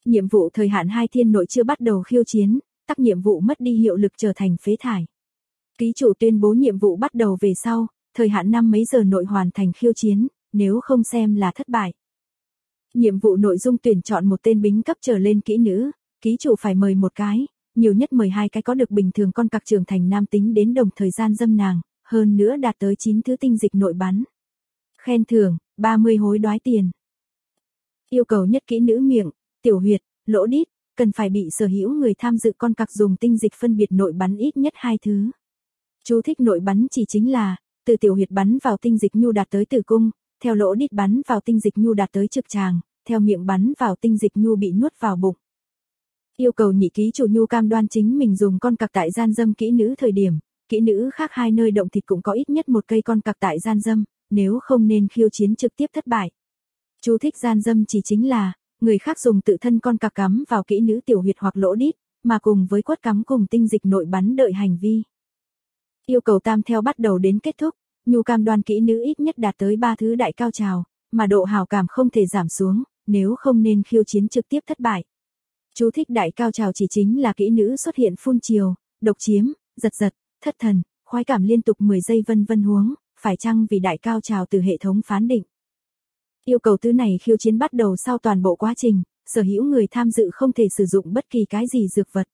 Nhiệm vụ thời hạn hai thiên nội chưa bắt đầu khiêu chiến, tắc nhiệm vụ mất đi hiệu lực trở thành phế thải. Ký chủ tuyên bố nhiệm vụ bắt đầu về sau, thời hạn năm mấy giờ nội hoàn thành khiêu chiến, nếu không xem là thất bại. Nhiệm vụ nội dung tuyển chọn một tên bính cấp trở lên kỹ nữ, ký chủ phải mời một cái, nhiều nhất mời hai cái có được bình thường con cặc trưởng thành nam tính đến đồng thời gian dâm nàng, hơn nữa đạt tới chín thứ tinh dịch nội bắn. Khen thưởng, ba mươi hối đoái tiền. Yêu cầu nhất kỹ nữ miệng, tiểu huyệt, lỗ đít, cần phải bị sở hữu người tham dự con cặc dùng tinh dịch phân biệt nội bắn ít nhất hai thứ. Chú thích nội bắn chỉ chính là, từ tiểu huyệt bắn vào tinh dịch nhu đạt tới tử cung, theo lỗ đít bắn vào tinh dịch nhu đạt tới trực tràng, theo miệng bắn vào tinh dịch nhu bị nuốt vào bụng. Yêu cầu nhị ký chủ nhu cam đoan chính mình dùng con cặc tại gian dâm kỹ nữ thời điểm, kỹ nữ khác hai nơi động thịt cũng có ít nhất một cây con cặc tại gian dâm, nếu không nên khiêu chiến trực tiếp thất bại. Chú thích gian dâm chỉ chính là, người khác dùng tự thân con cặc cắm vào kỹ nữ tiểu huyệt hoặc lỗ đít, mà cùng với quất cắm cùng tinh dịch nội bắn đợi hành vi. Yêu cầu tam theo bắt đầu đến kết thúc, nhu cam đoan kỹ nữ ít nhất đạt tới ba thứ đại cao trào, mà độ hào cảm không thể giảm xuống, nếu không nên khiêu chiến trực tiếp thất bại. Chú thích đại cao trào chỉ chính là kỹ nữ xuất hiện phun chiều, độc chiếm, giật giật, thất thần, khoái cảm liên tục mười giây vân vân huống, phải chăng vì đại cao trào từ hệ thống phán định. Yêu cầu thứ này khiêu chiến bắt đầu sau toàn bộ quá trình, sở hữu người tham dự không thể sử dụng bất kỳ cái gì dược vật.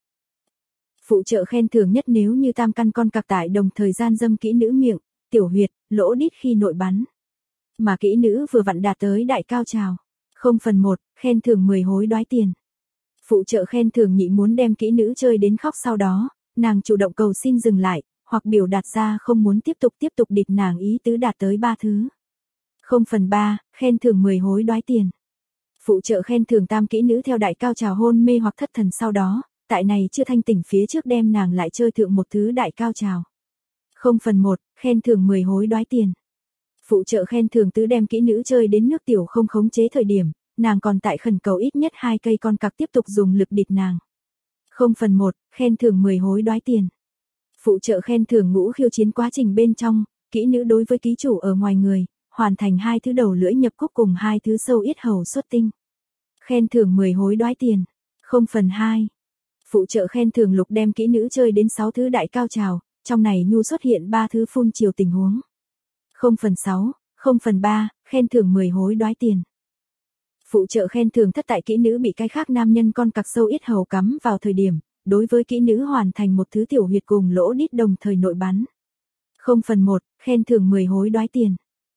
Phụ trợ khen thưởng nhất nếu như tam căn con cặc tại đồng thời gian dâm kỹ nữ miệng, tiểu huyệt, lỗ đít khi nội bắn. Mà kỹ nữ vừa vặn đạt tới đại cao trào. không phần một, khen thưởng mười hối đoái tiền. Phụ trợ khen thưởng nhị muốn đem kỹ nữ chơi đến khóc sau đó, nàng chủ động cầu xin dừng lại, hoặc biểu đạt ra không muốn tiếp tục tiếp tục địt nàng ý tứ đạt tới ba thứ. không phần ba, khen thưởng mười hối đoái tiền. Phụ trợ khen thưởng tam kỹ nữ theo đại cao trào hôn mê hoặc thất thần sau đó, tại này chưa thanh tỉnh phía trước đem nàng lại chơi thượng một thứ đại cao trào. không phần một, khen thưởng mười hối đoái tiền. Phụ trợ khen thưởng tứ đem kỹ nữ chơi đến nước tiểu không khống chế thời điểm, nàng còn tại khẩn cầu ít nhất hai cây con cặc tiếp tục dùng lực địt nàng. không phần một, khen thưởng mười hối đoái tiền. Phụ trợ khen thưởng ngũ khiêu chiến quá trình bên trong, kỹ nữ đối với ký chủ ở ngoài người, hoàn thành hai thứ đầu lưỡi nhập cúc cùng hai thứ sâu yết hầu xuất tinh. Khen thưởng mười hối đoái tiền. không phần hai. Phụ trợ khen thưởng lục đem kỹ nữ chơi đến sáu thứ đại cao trào, trong này nhu xuất hiện ba thứ phun chiều tình huống. không phần sáu, không phần ba, khen thưởng mười hối đoái tiền. Phụ trợ khen thưởng thất tại kỹ nữ bị cái khác nam nhân con cặc sâu yết hầu cắm vào thời điểm, đối với kỹ nữ hoàn thành một thứ tiểu huyệt cùng lỗ đít đồng thời nội bắn. không phần một, khen thưởng mười hối đoái tiền.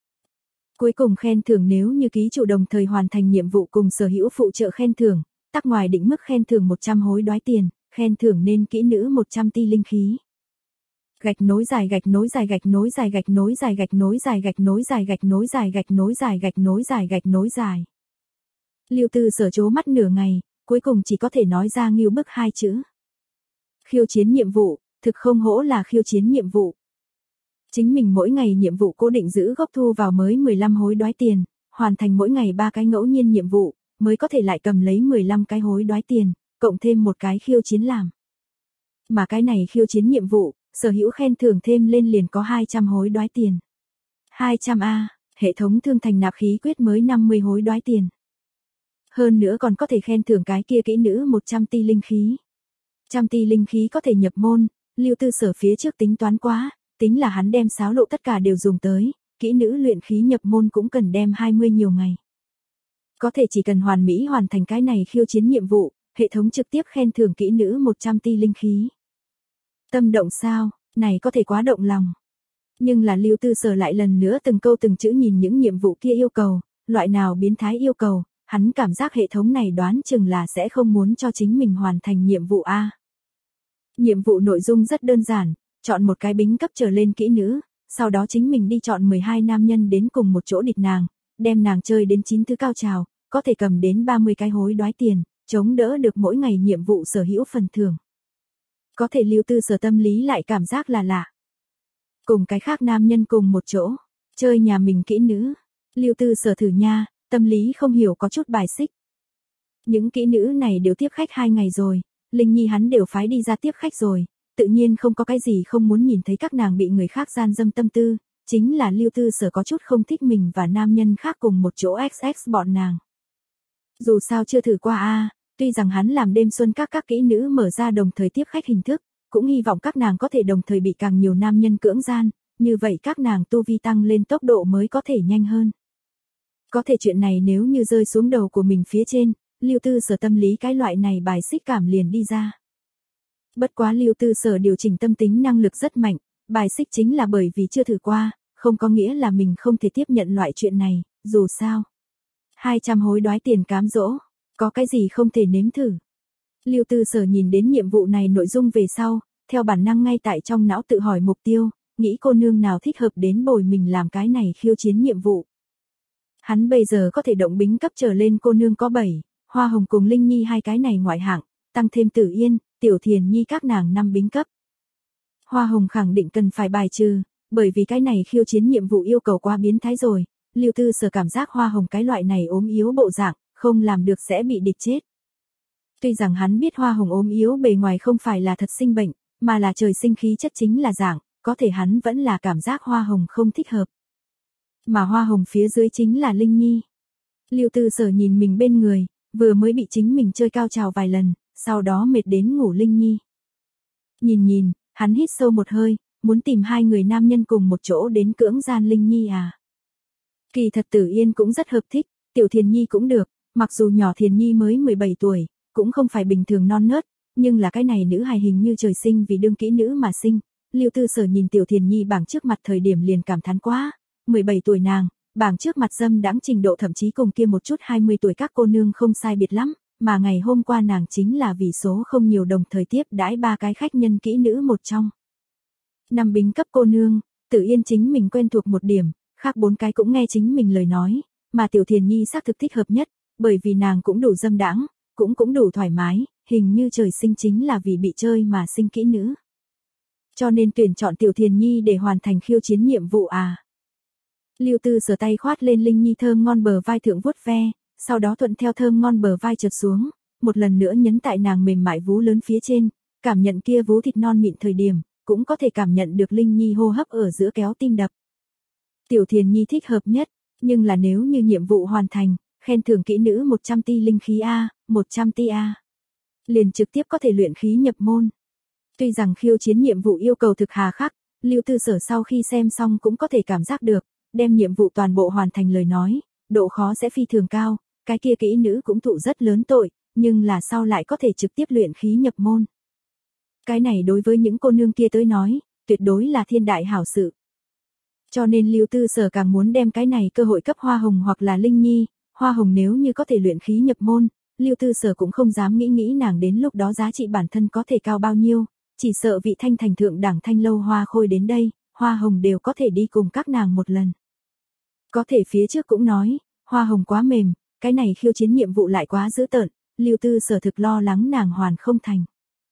Cuối cùng khen thưởng nếu như ký chủ đồng thời hoàn thành nhiệm vụ cùng sở hữu phụ trợ khen thưởng, tắc ngoài định mức khen thưởng một trăm hối đoái tiền, khen thưởng nên kỹ nữ một trăm ti linh khí. Gạch nối dài gạch nối dài gạch nối dài gạch nối dài gạch nối dài gạch nối dài gạch nối dài gạch nối dài gạch nối dài gạch nối dài. Lưu Tư Sở trố mắt nửa ngày, cuối cùng chỉ có thể nói ra nghiêu bức hai chữ. Khiêu chiến nhiệm vụ, thực không hỗ là khiêu chiến nhiệm vụ. Chính mình mỗi ngày nhiệm vụ cố định giữ gốc thu vào mới mười lăm hối đoái tiền, hoàn thành mỗi ngày ba cái ngẫu nhiên nhiệm vụ, mới có thể lại cầm lấy mười lăm cái hối đoái tiền, cộng thêm một cái khiêu chiến làm. Mà cái này khiêu chiến nhiệm vụ, sở hữu khen thưởng thêm lên liền có hai trăm hối đoái tiền. hai trăm A, hệ thống thương thành nạp khí quyết mới năm mươi hối đoái tiền. Hơn nữa còn có thể khen thưởng cái kia kỹ nữ một trăm ti linh khí. Trăm ti linh khí có thể nhập môn, Lưu Tư Sở phía trước tính toán quá, tính là hắn đem sáo lộ tất cả đều dùng tới, kỹ nữ luyện khí nhập môn cũng cần đem hai mươi nhiều ngày. Có thể chỉ cần hoàn mỹ hoàn thành cái này khiêu chiến nhiệm vụ, hệ thống trực tiếp khen thưởng kỹ nữ một trăm ti linh khí. Tâm động sao, này có thể quá động lòng. Nhưng là Lưu Tư Sở lại lần nữa từng câu từng chữ nhìn những nhiệm vụ kia yêu cầu, loại nào biến thái yêu cầu, hắn cảm giác hệ thống này đoán chừng là sẽ không muốn cho chính mình hoàn thành nhiệm vụ A. Nhiệm vụ nội dung rất đơn giản, chọn một cái bính cấp trở lên kỹ nữ, sau đó chính mình đi chọn mười hai nam nhân đến cùng một chỗ địt nàng, đem nàng chơi đến chín thứ cao trào, có thể cầm đến ba mươi cái hối đoái tiền, chống đỡ được mỗi ngày nhiệm vụ sở hữu phần thưởng. Có thể Lưu Tư Sở tâm lý lại cảm giác là lạ. Cùng cái khác nam nhân cùng một chỗ, chơi nhà mình kỹ nữ. Lưu Tư Sở thử nha, tâm lý không hiểu có chút bài xích. Những kỹ nữ này đều tiếp khách hai ngày rồi, Linh Nhi hắn đều phái đi ra tiếp khách rồi, tự nhiên không có cái gì không muốn nhìn thấy các nàng bị người khác gian dâm tâm tư, chính là Lưu Tư Sở có chút không thích mình và nam nhân khác cùng một chỗ ích ích bọn nàng. Dù sao chưa thử qua a, à, tuy rằng hắn làm đêm xuân các các kỹ nữ mở ra đồng thời tiếp khách hình thức, cũng hy vọng các nàng có thể đồng thời bị càng nhiều nam nhân cưỡng gian, như vậy các nàng tu vi tăng lên tốc độ mới có thể nhanh hơn. Có thể chuyện này nếu như rơi xuống đầu của mình phía trên, Lưu Tư Sở tâm lý cái loại này bài xích cảm liền đi ra. Bất quá Lưu Tư Sở điều chỉnh tâm tính năng lực rất mạnh, bài xích chính là bởi vì chưa thử qua, không có nghĩa là mình không thể tiếp nhận loại chuyện này, dù sao. hai trăm hối đoái tiền cám dỗ, có cái gì không thể nếm thử. Lưu Tư Sở nhìn đến nhiệm vụ này nội dung về sau, theo bản năng ngay tại trong não tự hỏi mục tiêu, nghĩ cô nương nào thích hợp đến bồi mình làm cái này khiêu chiến nhiệm vụ. Hắn bây giờ có thể động bính cấp trở lên cô nương có bảy, Hoa Hồng cùng Linh Nhi hai cái này ngoại hạng, tăng thêm Tử Yên, Tiểu Thiền Nhi các nàng năm bính cấp. Hoa Hồng khẳng định cần phải bài trừ, bởi vì cái này khiêu chiến nhiệm vụ yêu cầu quá biến thái rồi, Lưu Tư Sở cảm giác Hoa Hồng cái loại này ốm yếu bộ dạng, không làm được sẽ bị địch chết. Tuy rằng hắn biết Hoa Hồng ốm yếu bề ngoài không phải là thật sinh bệnh, mà là trời sinh khí chất chính là dạng, có thể hắn vẫn là cảm giác Hoa Hồng không thích hợp. Mà Hoa Hồng phía dưới chính là Linh Nhi. Lưu Tư Sở nhìn mình bên người, vừa mới bị chính mình chơi cao trào vài lần, sau đó mệt đến ngủ Linh Nhi. Nhìn nhìn, hắn hít sâu một hơi, muốn tìm hai người nam nhân cùng một chỗ đến cưỡng gian Linh Nhi à. Kỳ thật Tử Yên cũng rất hợp thích, Tiểu Thiền Nhi cũng được, mặc dù nhỏ Thiền Nhi mới mười bảy tuổi, cũng không phải bình thường non nớt, nhưng là cái này nữ hài hình như trời sinh vì đương kỹ nữ mà sinh. Lưu Tư Sở nhìn Tiểu Thiền Nhi bảng trước mặt thời điểm liền cảm thán quá, mười bảy tuổi nàng, bảng trước mặt dâm đãng trình độ thậm chí cùng kia một chút hai mươi tuổi các cô nương không sai biệt lắm, mà ngày hôm qua nàng chính là vì số không nhiều đồng thời tiếp đãi ba cái khách nhân kỹ nữ một trong. Năm bính cấp cô nương, Tử Yên chính mình quen thuộc một điểm, khác bốn cái cũng nghe chính mình lời nói, mà Tiểu Thiền Nhi xác thực thích hợp nhất, bởi vì nàng cũng đủ dâm đãng, cũng cũng đủ thoải mái, hình như trời sinh chính là vì bị chơi mà sinh kỹ nữ. Cho nên tuyển chọn Tiểu Thiền Nhi để hoàn thành khiêu chiến nhiệm vụ à. Lưu Tư Sở tay khoát lên Linh Nhi thơm ngon bờ vai thượng vuốt ve, sau đó thuận theo thơm ngon bờ vai trượt xuống, một lần nữa nhấn tại nàng mềm mại vú lớn phía trên, cảm nhận kia vú thịt non mịn thời điểm, cũng có thể cảm nhận được Linh Nhi hô hấp ở giữa kéo tim đập. Tiểu Thiền Nhi thích hợp nhất, nhưng là nếu như nhiệm vụ hoàn thành, khen thưởng kỹ nữ một trăm ti linh khí A, một trăm ti A. Liền trực tiếp có thể luyện khí nhập môn. Tuy rằng khiêu chiến nhiệm vụ yêu cầu thực hà khắc, Lưu Tư Sở sau khi xem xong cũng có thể cảm giác được, đem nhiệm vụ toàn bộ hoàn thành lời nói, độ khó sẽ phi thường cao, cái kia kỹ nữ cũng thụ rất lớn tội, nhưng là sau lại có thể trực tiếp luyện khí nhập môn. Cái này đối với những cô nương kia tới nói, tuyệt đối là thiên đại hảo sự. Cho nên Lưu Tư Sở càng muốn đem cái này cơ hội cấp Hoa Hồng hoặc là Linh Nhi, Hoa Hồng nếu như có thể luyện khí nhập môn, Lưu Tư Sở cũng không dám nghĩ nghĩ nàng đến lúc đó giá trị bản thân có thể cao bao nhiêu, chỉ sợ vị thanh thành thượng đẳng thanh lâu Hoa Khôi đến đây, Hoa Hồng đều có thể đi cùng các nàng một lần. Có thể phía trước cũng nói, Hoa Hồng quá mềm, cái này khiêu chiến nhiệm vụ lại quá dữ tợn, Lưu Tư Sở thực lo lắng nàng hoàn không thành.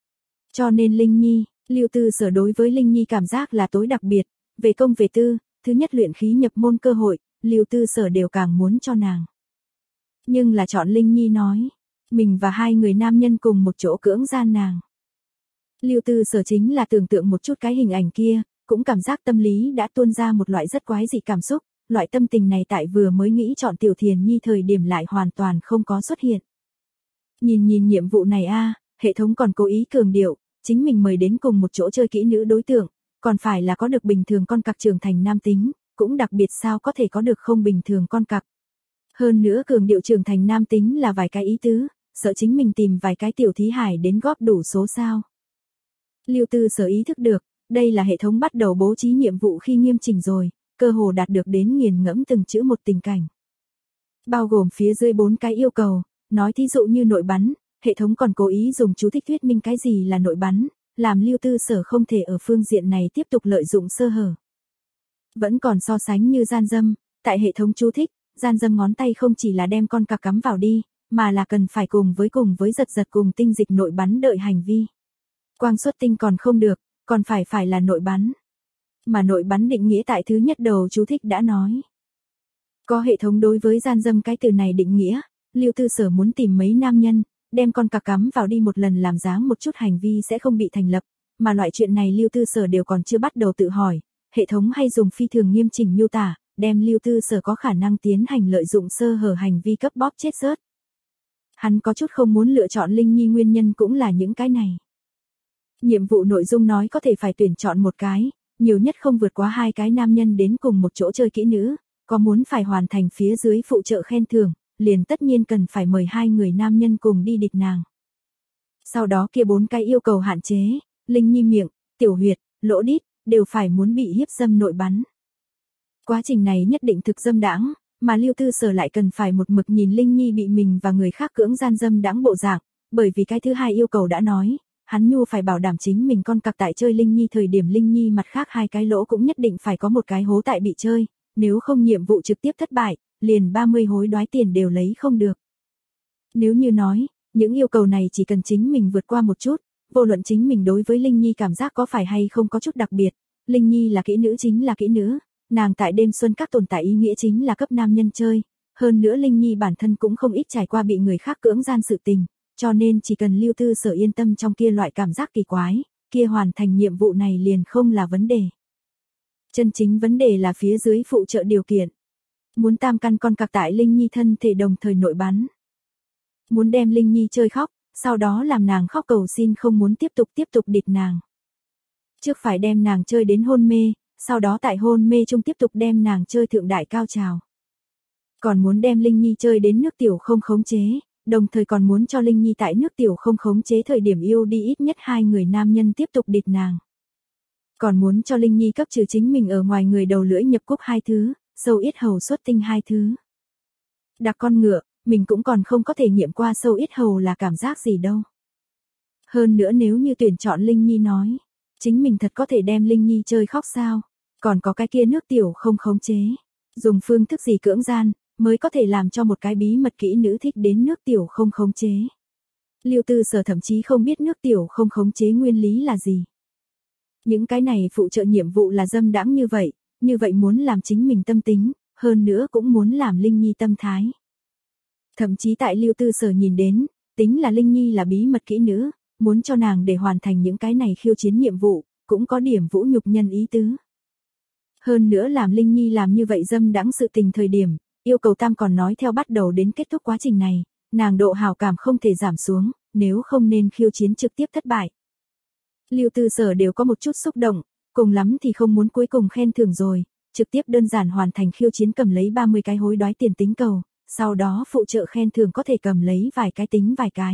Cho nên Linh Nhi, Lưu Tư Sở đối với Linh Nhi cảm giác là tối đặc biệt, về công về tư, thứ nhất luyện khí nhập môn cơ hội, Lưu Tư Sở đều càng muốn cho nàng. Nhưng là chọn Linh Nhi nói, mình và hai người nam nhân cùng một chỗ cưỡng gian nàng. Lưu Tư Sở chính là tưởng tượng một chút cái hình ảnh kia, cũng cảm giác tâm lý đã tuôn ra một loại rất quái dị cảm xúc, loại tâm tình này tại vừa mới nghĩ chọn Tiểu Thiền Nhi thời điểm lại hoàn toàn không có xuất hiện. Nhìn nhìn nhiệm vụ này a, hệ thống còn cố ý cường điệu, chính mình mời đến cùng một chỗ chơi kỹ nữ đối tượng, còn phải là có được bình thường con cặc trưởng thành nam tính, cũng đặc biệt sao có thể có được không bình thường con cặc. Hơn nữa cường điệu trưởng thành nam tính là vài cái ý tứ, sợ chính mình tìm vài cái tiểu thí hải đến góp đủ số sao. Lưu Tư Sở ý thức được, đây là hệ thống bắt đầu bố trí nhiệm vụ khi nghiêm chỉnh rồi, cơ hồ đạt được đến nghiền ngẫm từng chữ một tình cảnh. Bao gồm phía dưới bốn cái yêu cầu, nói thí dụ như nội bắn, hệ thống còn cố ý dùng chú thích thuyết minh cái gì là nội bắn, làm Lưu Tư Sở không thể ở phương diện này tiếp tục lợi dụng sơ hở. Vẫn còn so sánh như gian dâm, tại hệ thống chú thích, gian dâm ngón tay không chỉ là đem con cặc cắm vào đi, mà là cần phải cùng với cùng với giật giật cùng tinh dịch nội bắn đợi hành vi. Quang xuất tinh còn không được, còn phải phải là nội bắn. Mà nội bắn định nghĩa tại thứ nhất đầu chú thích đã nói. Có hệ thống đối với gian dâm cái từ này định nghĩa, Lưu Tư Sở muốn tìm mấy nam nhân, đem con cặc cắm vào đi một lần làm dáng một chút hành vi sẽ không bị thành lập, mà loại chuyện này Lưu Tư Sở đều còn chưa bắt đầu tự hỏi, hệ thống hay dùng phi thường nghiêm chỉnh miêu tả, đem Lưu Tư Sở có khả năng tiến hành lợi dụng sơ hở hành vi cấp bóp chết rớt. Hắn có chút không muốn lựa chọn Linh Nhi nguyên nhân cũng là những cái này. Nhiệm vụ nội dung nói có thể phải tuyển chọn một cái, nhiều nhất không vượt quá hai cái nam nhân đến cùng một chỗ chơi kỹ nữ, có muốn phải hoàn thành phía dưới phụ trợ khen thưởng, liền tất nhiên cần phải mời hai người nam nhân cùng đi địch nàng. Sau đó kia bốn cái yêu cầu hạn chế, Linh Nhi miệng, tiểu huyệt, lỗ đít, đều phải muốn bị hiếp dâm nội bắn. Quá trình này nhất định thực dâm đãng, mà Lưu Tư Sở lại cần phải một mực nhìn Linh Nhi bị mình và người khác cưỡng gian dâm đãng bộ dạng, bởi vì cái thứ hai yêu cầu đã nói, hắn nhu phải bảo đảm chính mình con cặc tại chơi Linh Nhi thời điểm Linh Nhi mặt khác hai cái lỗ cũng nhất định phải có một cái hố tại bị chơi, nếu không nhiệm vụ trực tiếp thất bại, liền ba mươi hối đoái tiền đều lấy không được. Nếu như nói, những yêu cầu này chỉ cần chính mình vượt qua một chút, vô luận chính mình đối với Linh Nhi cảm giác có phải hay không có chút đặc biệt, Linh Nhi là kỹ nữ chính là kỹ nữ, nàng tại đêm xuân các tồn tại ý nghĩa chính là cấp nam nhân chơi, hơn nữa Linh Nhi bản thân cũng không ít trải qua bị người khác cưỡng gian sự tình, cho nên chỉ cần Lưu Tư Sở yên tâm trong kia loại cảm giác kỳ quái, kia hoàn thành nhiệm vụ này liền không là vấn đề. Chân chính vấn đề là phía dưới phụ trợ điều kiện. Muốn tam căn con cặc tại Linh Nhi thân thể đồng thời nội bắn. Muốn đem Linh Nhi chơi khóc, sau đó làm nàng khóc cầu xin không muốn tiếp tục tiếp tục địch nàng. Trước phải đem nàng chơi đến hôn mê, sau đó tại hôn mê chung tiếp tục đem nàng chơi thượng đại cao trào. Còn muốn đem Linh Nhi chơi đến nước tiểu không khống chế, đồng thời còn muốn cho Linh Nhi tại nước tiểu không khống chế thời điểm yêu đi ít nhất hai người nam nhân tiếp tục địch nàng. Còn muốn cho Linh Nhi cấp trừ chính mình ở ngoài người đầu lưỡi nhập cúc hai thứ, sâu yết hầu xuất tinh hai thứ. Đặc con ngựa, mình cũng còn không có thể nghiệm qua sâu yết hầu là cảm giác gì đâu. Hơn nữa nếu như tuyển chọn Linh Nhi nói, chính mình thật có thể đem Linh Nhi chơi khóc sao, còn có cái kia nước tiểu không khống chế, dùng phương thức gì cưỡng gian, mới có thể làm cho một cái bí mật kỹ nữ thích đến nước tiểu không khống chế. Lưu Tư Sở thậm chí không biết nước tiểu không khống chế nguyên lý là gì. Những cái này phụ trợ nhiệm vụ là dâm đãng như vậy, như vậy muốn làm chính mình tâm tính, hơn nữa cũng muốn làm Linh Nhi tâm thái. Thậm chí tại Lưu Tư Sở nhìn đến, tính là Linh Nhi là bí mật kỹ nữ, muốn cho nàng để hoàn thành những cái này khiêu chiến nhiệm vụ, cũng có điểm vũ nhục nhân ý tứ. Hơn nữa làm Linh Nhi làm như vậy dâm đãng sự tình thời điểm, yêu cầu tam còn nói theo bắt đầu đến kết thúc quá trình này, nàng độ hào cảm không thể giảm xuống, nếu không nên khiêu chiến trực tiếp thất bại. Lưu Tư Sở đều có một chút xúc động, cùng lắm thì không muốn cuối cùng khen thưởng rồi, trực tiếp đơn giản hoàn thành khiêu chiến cầm lấy ba mươi cái hối đoái tiền tính cầu, sau đó phụ trợ khen thưởng có thể cầm lấy vài cái tính vài cái.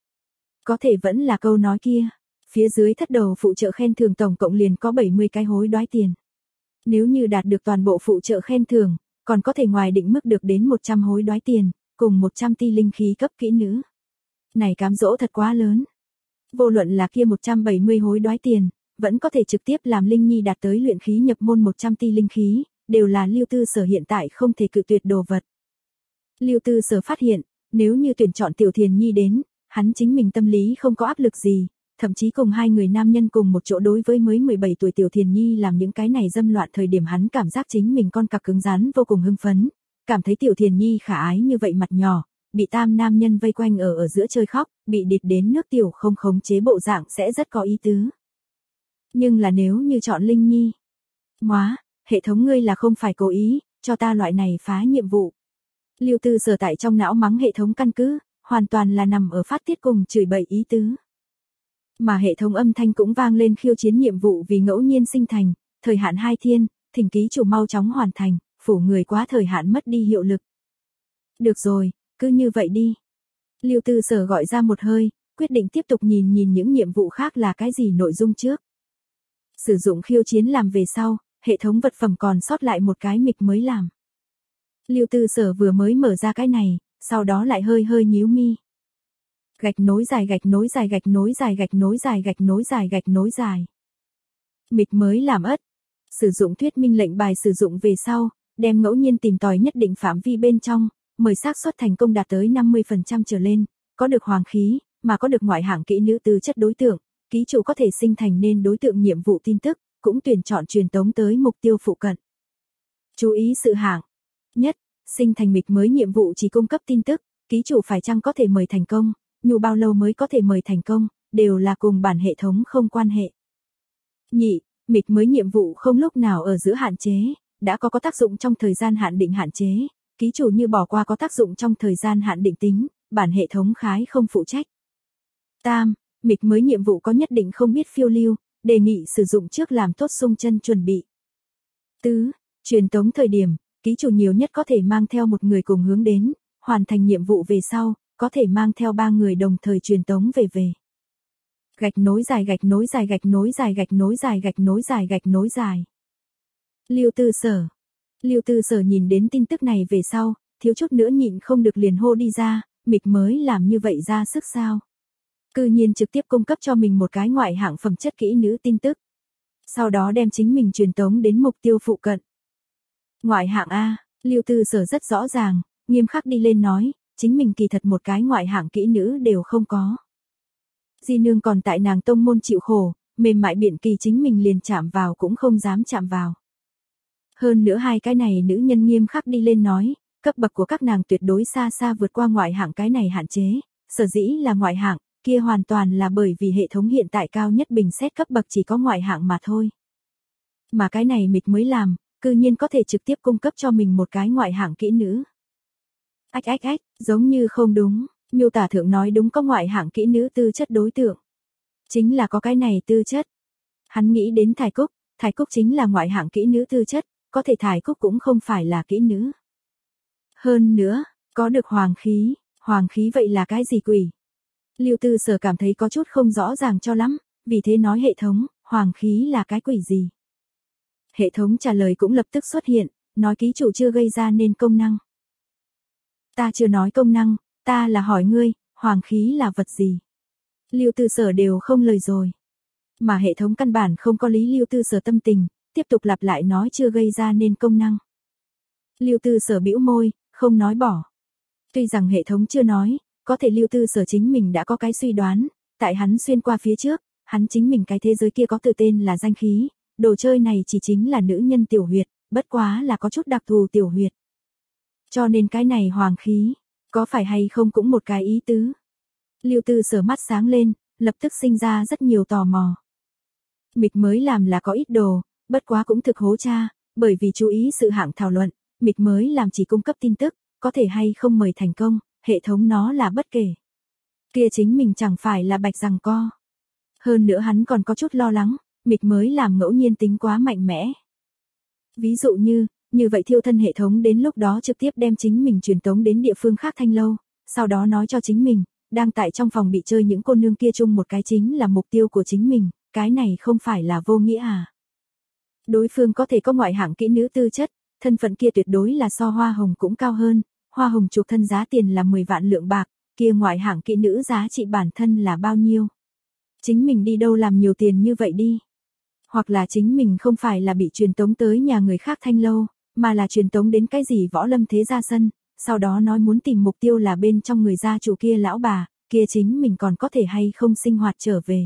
Có thể vẫn là câu nói kia, phía dưới thất đầu phụ trợ khen thưởng tổng cộng liền có bảy mươi cái hối đoái tiền. Nếu như đạt được toàn bộ phụ trợ khen thưởng, còn có thể ngoài định mức được đến một trăm hối đoái tiền, cùng một trăm ti linh khí cấp kỹ nữ. Này cám dỗ thật quá lớn. Vô luận là kia một trăm bảy mươi hối đoái tiền, vẫn có thể trực tiếp làm Linh Nhi đạt tới luyện khí nhập môn một trăm ti linh khí, đều là Lưu Tư Sở hiện tại không thể cự tuyệt đồ vật. Lưu Tư Sở phát hiện, nếu như tuyển chọn Tiểu Thiền Nhi đến, hắn chính mình tâm lý không có áp lực gì, thậm chí cùng hai người nam nhân cùng một chỗ đối với mới mười bảy tuổi Tiểu Thiền Nhi làm những cái này dâm loạn thời điểm hắn cảm giác chính mình con cặc cứng rắn vô cùng hưng phấn, cảm thấy Tiểu Thiền Nhi khả ái như vậy mặt nhỏ, bị tam nam nhân vây quanh ở ở giữa chơi khóc, bị địt đến nước tiểu không khống chế bộ dạng sẽ rất có ý tứ. Nhưng là nếu như chọn Linh Nhi, móa, hệ thống ngươi là không phải cố ý, cho ta loại này phá nhiệm vụ. Lưu Tư Sở tại trong não mắng hệ thống căn cứ, hoàn toàn là nằm ở phát tiết cùng chửi bậy ý tứ. Mà hệ thống âm thanh cũng vang lên khiêu chiến nhiệm vụ vì ngẫu nhiên sinh thành, thời hạn hai thiên, thỉnh ký chủ mau chóng hoàn thành, phủ người quá thời hạn mất đi hiệu lực. Được rồi, cứ như vậy đi. Lưu Tư Sở gọi ra một hơi, quyết định tiếp tục nhìn nhìn những nhiệm vụ khác là cái gì nội dung trước. Sử dụng khiêu chiến làm về sau, hệ thống vật phẩm còn sót lại một cái mịch mới làm. Lưu Tư Sở vừa mới mở ra cái này, sau đó lại hơi hơi nhíu mi. Gạch nối dài gạch nối dài gạch nối dài gạch nối dài gạch nối dài gạch nối dài. Mịch mới làm ất. Sử dụng thuyết minh lệnh bài sử dụng về sau, đem ngẫu nhiên tìm tòi nhất định phạm vi bên trong, mời xác suất thành công đạt tới năm mươi phần trăm trở lên, có được hoàng khí, mà có được ngoại hạng kỹ nữ tư chất đối tượng, ký chủ có thể sinh thành nên đối tượng nhiệm vụ tin tức, cũng tuyển chọn truyền tống tới mục tiêu phụ cận. Chú ý sự hạng. Nhất, sinh thành mịch mới nhiệm vụ chỉ cung cấp tin tức, ký chủ phải chăng có thể mời thành công, nhu bao lâu mới có thể mời thành công, đều là cùng bản hệ thống không quan hệ. Nhị, mịch mới nhiệm vụ không lúc nào ở giữa hạn chế, đã có có tác dụng trong thời gian hạn định hạn chế, ký chủ như bỏ qua có tác dụng trong thời gian hạn định tính, bản hệ thống khái không phụ trách. Tam, mịch mới nhiệm vụ có nhất định không biết phiêu lưu, đề nghị sử dụng trước làm tốt xung chân chuẩn bị. Tứ, truyền tống thời điểm, ký chủ nhiều nhất có thể mang theo một người cùng hướng đến, hoàn thành nhiệm vụ về sau, có thể mang theo ba người đồng thời truyền tống về về. Gạch nối dài gạch nối dài gạch nối dài gạch nối dài gạch nối dài gạch nối dài. Lưu Tư Sở. Lưu Tư Sở nhìn đến tin tức này về sau, thiếu chút nữa nhịn không được liền hô đi ra, mịch mới làm như vậy ra sức sao? Cư nhiên trực tiếp cung cấp cho mình một cái ngoại hạng phẩm chất kỹ nữ tin tức. Sau đó đem chính mình truyền tống đến mục tiêu phụ cận. Ngoại hạng A, Lưu Tư Sở rất rõ ràng, nghiêm khắc đi lên nói, chính mình kỳ thật một cái ngoại hạng kỹ nữ đều không có. Di nương còn tại nàng tông môn chịu khổ, mềm mại biện kỳ chính mình liền chạm vào cũng không dám chạm vào. Hơn nữa hai cái này nữ nhân nghiêm khắc đi lên nói, cấp bậc của các nàng tuyệt đối xa xa vượt qua ngoại hạng cái này hạn chế, sở dĩ là ngoại hạng, kia hoàn toàn là bởi vì hệ thống hiện tại cao nhất bình xét cấp bậc chỉ có ngoại hạng mà thôi. Mà cái này mịch mới làm, cư nhiên có thể trực tiếp cung cấp cho mình một cái ngoại hạng kỹ nữ. Ách ách ách, giống như không đúng, miêu tả thượng nói đúng có ngoại hạng kỹ nữ tư chất đối tượng. Chính là có cái này tư chất. Hắn nghĩ đến Thải Cúc, Thải Cúc chính là ngoại hạng kỹ nữ tư chất, có thể Thải Cúc cũng không phải là kỹ nữ. Hơn nữa, có được hoàng khí, hoàng khí vậy là cái gì quỷ? Lưu Tư Sở cảm thấy có chút không rõ ràng cho lắm, vì thế nói hệ thống, hoàng khí là cái quỷ gì? Hệ thống trả lời cũng lập tức xuất hiện, nói ký chủ chưa gây ra nên công năng. Ta chưa nói công năng, ta là hỏi ngươi, hoàng khí là vật gì? Lưu Tư Sở đều không lời rồi. Mà hệ thống căn bản không có lý Lưu Tư Sở tâm tình, tiếp tục lặp lại nói chưa gây ra nên công năng. Lưu Tư Sở bĩu môi, không nói bỏ. Tuy rằng hệ thống chưa nói, có thể Lưu Tư Sở chính mình đã có cái suy đoán, tại hắn xuyên qua phía trước, hắn chính mình cái thế giới kia có từ tên là danh khí, đồ chơi này chỉ chính là nữ nhân tiểu huyệt, bất quá là có chút đặc thù tiểu huyệt. Cho nên cái này hoàng khí, có phải hay không cũng một cái ý tứ. Lưu Tư Sở mắt sáng lên, lập tức sinh ra rất nhiều tò mò. Mịch mới làm là có ít đồ, bất quá cũng thực hố cha, bởi vì chú ý sự hạng thảo luận, mịch mới làm chỉ cung cấp tin tức, có thể hay không mời thành công, hệ thống nó là bất kể. Kia chính mình chẳng phải là bạch rằng co. Hơn nữa hắn còn có chút lo lắng, mịch mới làm ngẫu nhiên tính quá mạnh mẽ. Ví dụ như, như vậy thiêu thân hệ thống đến lúc đó trực tiếp đem chính mình truyền tống đến địa phương khác thanh lâu, sau đó nói cho chính mình, đang tại trong phòng bị chơi những cô nương kia chung một cái chính là mục tiêu của chính mình, cái này không phải là vô nghĩa à. Đối phương có thể có ngoại hạng kỹ nữ tư chất, thân phận kia tuyệt đối là so hoa hồng cũng cao hơn, hoa hồng chuộc thân giá tiền là mười vạn lượng bạc, kia ngoại hạng kỹ nữ giá trị bản thân là bao nhiêu. Chính mình đi đâu làm nhiều tiền như vậy đi. Hoặc là chính mình không phải là bị truyền tống tới nhà người khác thanh lâu, mà là truyền tống đến cái gì võ lâm thế gia sân, sau đó nói muốn tìm mục tiêu là bên trong người gia chủ kia lão bà, kia chính mình còn có thể hay không sinh hoạt trở về.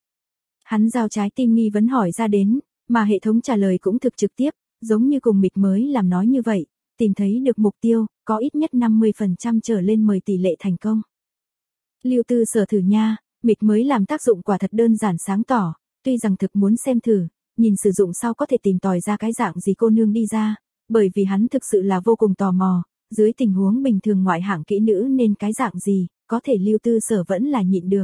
Hắn giao trái tim nghi vấn hỏi ra đến, mà hệ thống trả lời cũng thực trực tiếp, giống như cùng mịch mới làm nói như vậy, tìm thấy được mục tiêu, có ít nhất năm mươi phần trăm trở lên mười tỷ lệ thành công. Lưu Tư Sở thử nha, mịch mới làm tác dụng quả thật đơn giản sáng tỏ, tuy rằng thực muốn xem thử, nhìn sử dụng sau có thể tìm tòi ra cái dạng gì cô nương đi ra, bởi vì hắn thực sự là vô cùng tò mò, dưới tình huống bình thường ngoại hạng kỹ nữ nên cái dạng gì, có thể Lưu Tư Sở vẫn là nhịn được.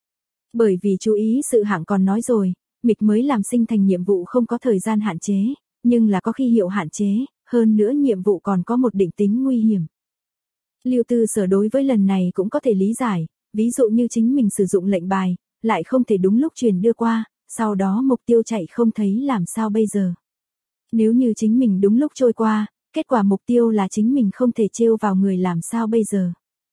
Bởi vì chú ý sự hạng còn nói rồi, mịch mới làm sinh thành nhiệm vụ không có thời gian hạn chế, nhưng là có khi hiệu hạn chế, hơn nữa nhiệm vụ còn có một định tính nguy hiểm. Lưu Tư Sở đối với lần này cũng có thể lý giải, ví dụ như chính mình sử dụng lệnh bài, lại không thể đúng lúc truyền đưa qua, sau đó mục tiêu chạy không thấy làm sao bây giờ. Nếu như chính mình đúng lúc trôi qua, kết quả mục tiêu là chính mình không thể trêu vào người làm sao bây giờ.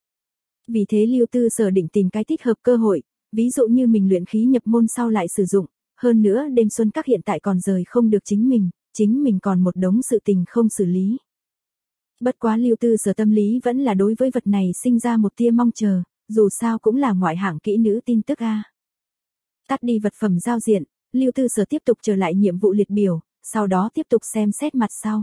Vì thế Lưu Tư Sở định tìm cái thích hợp cơ hội, ví dụ như mình luyện khí nhập môn sau lại sử dụng, hơn nữa đêm xuân các hiện tại còn rời không được chính mình, chính mình còn một đống sự tình không xử lý. Bất quá Lưu Tư Sở tâm lý vẫn là đối với vật này sinh ra một tia mong chờ, dù sao cũng là ngoại hạng kỹ nữ tin tức a. Tắt đi vật phẩm giao diện, Lưu Tư Sở tiếp tục trở lại nhiệm vụ liệt biểu, sau đó tiếp tục xem xét mặt sau.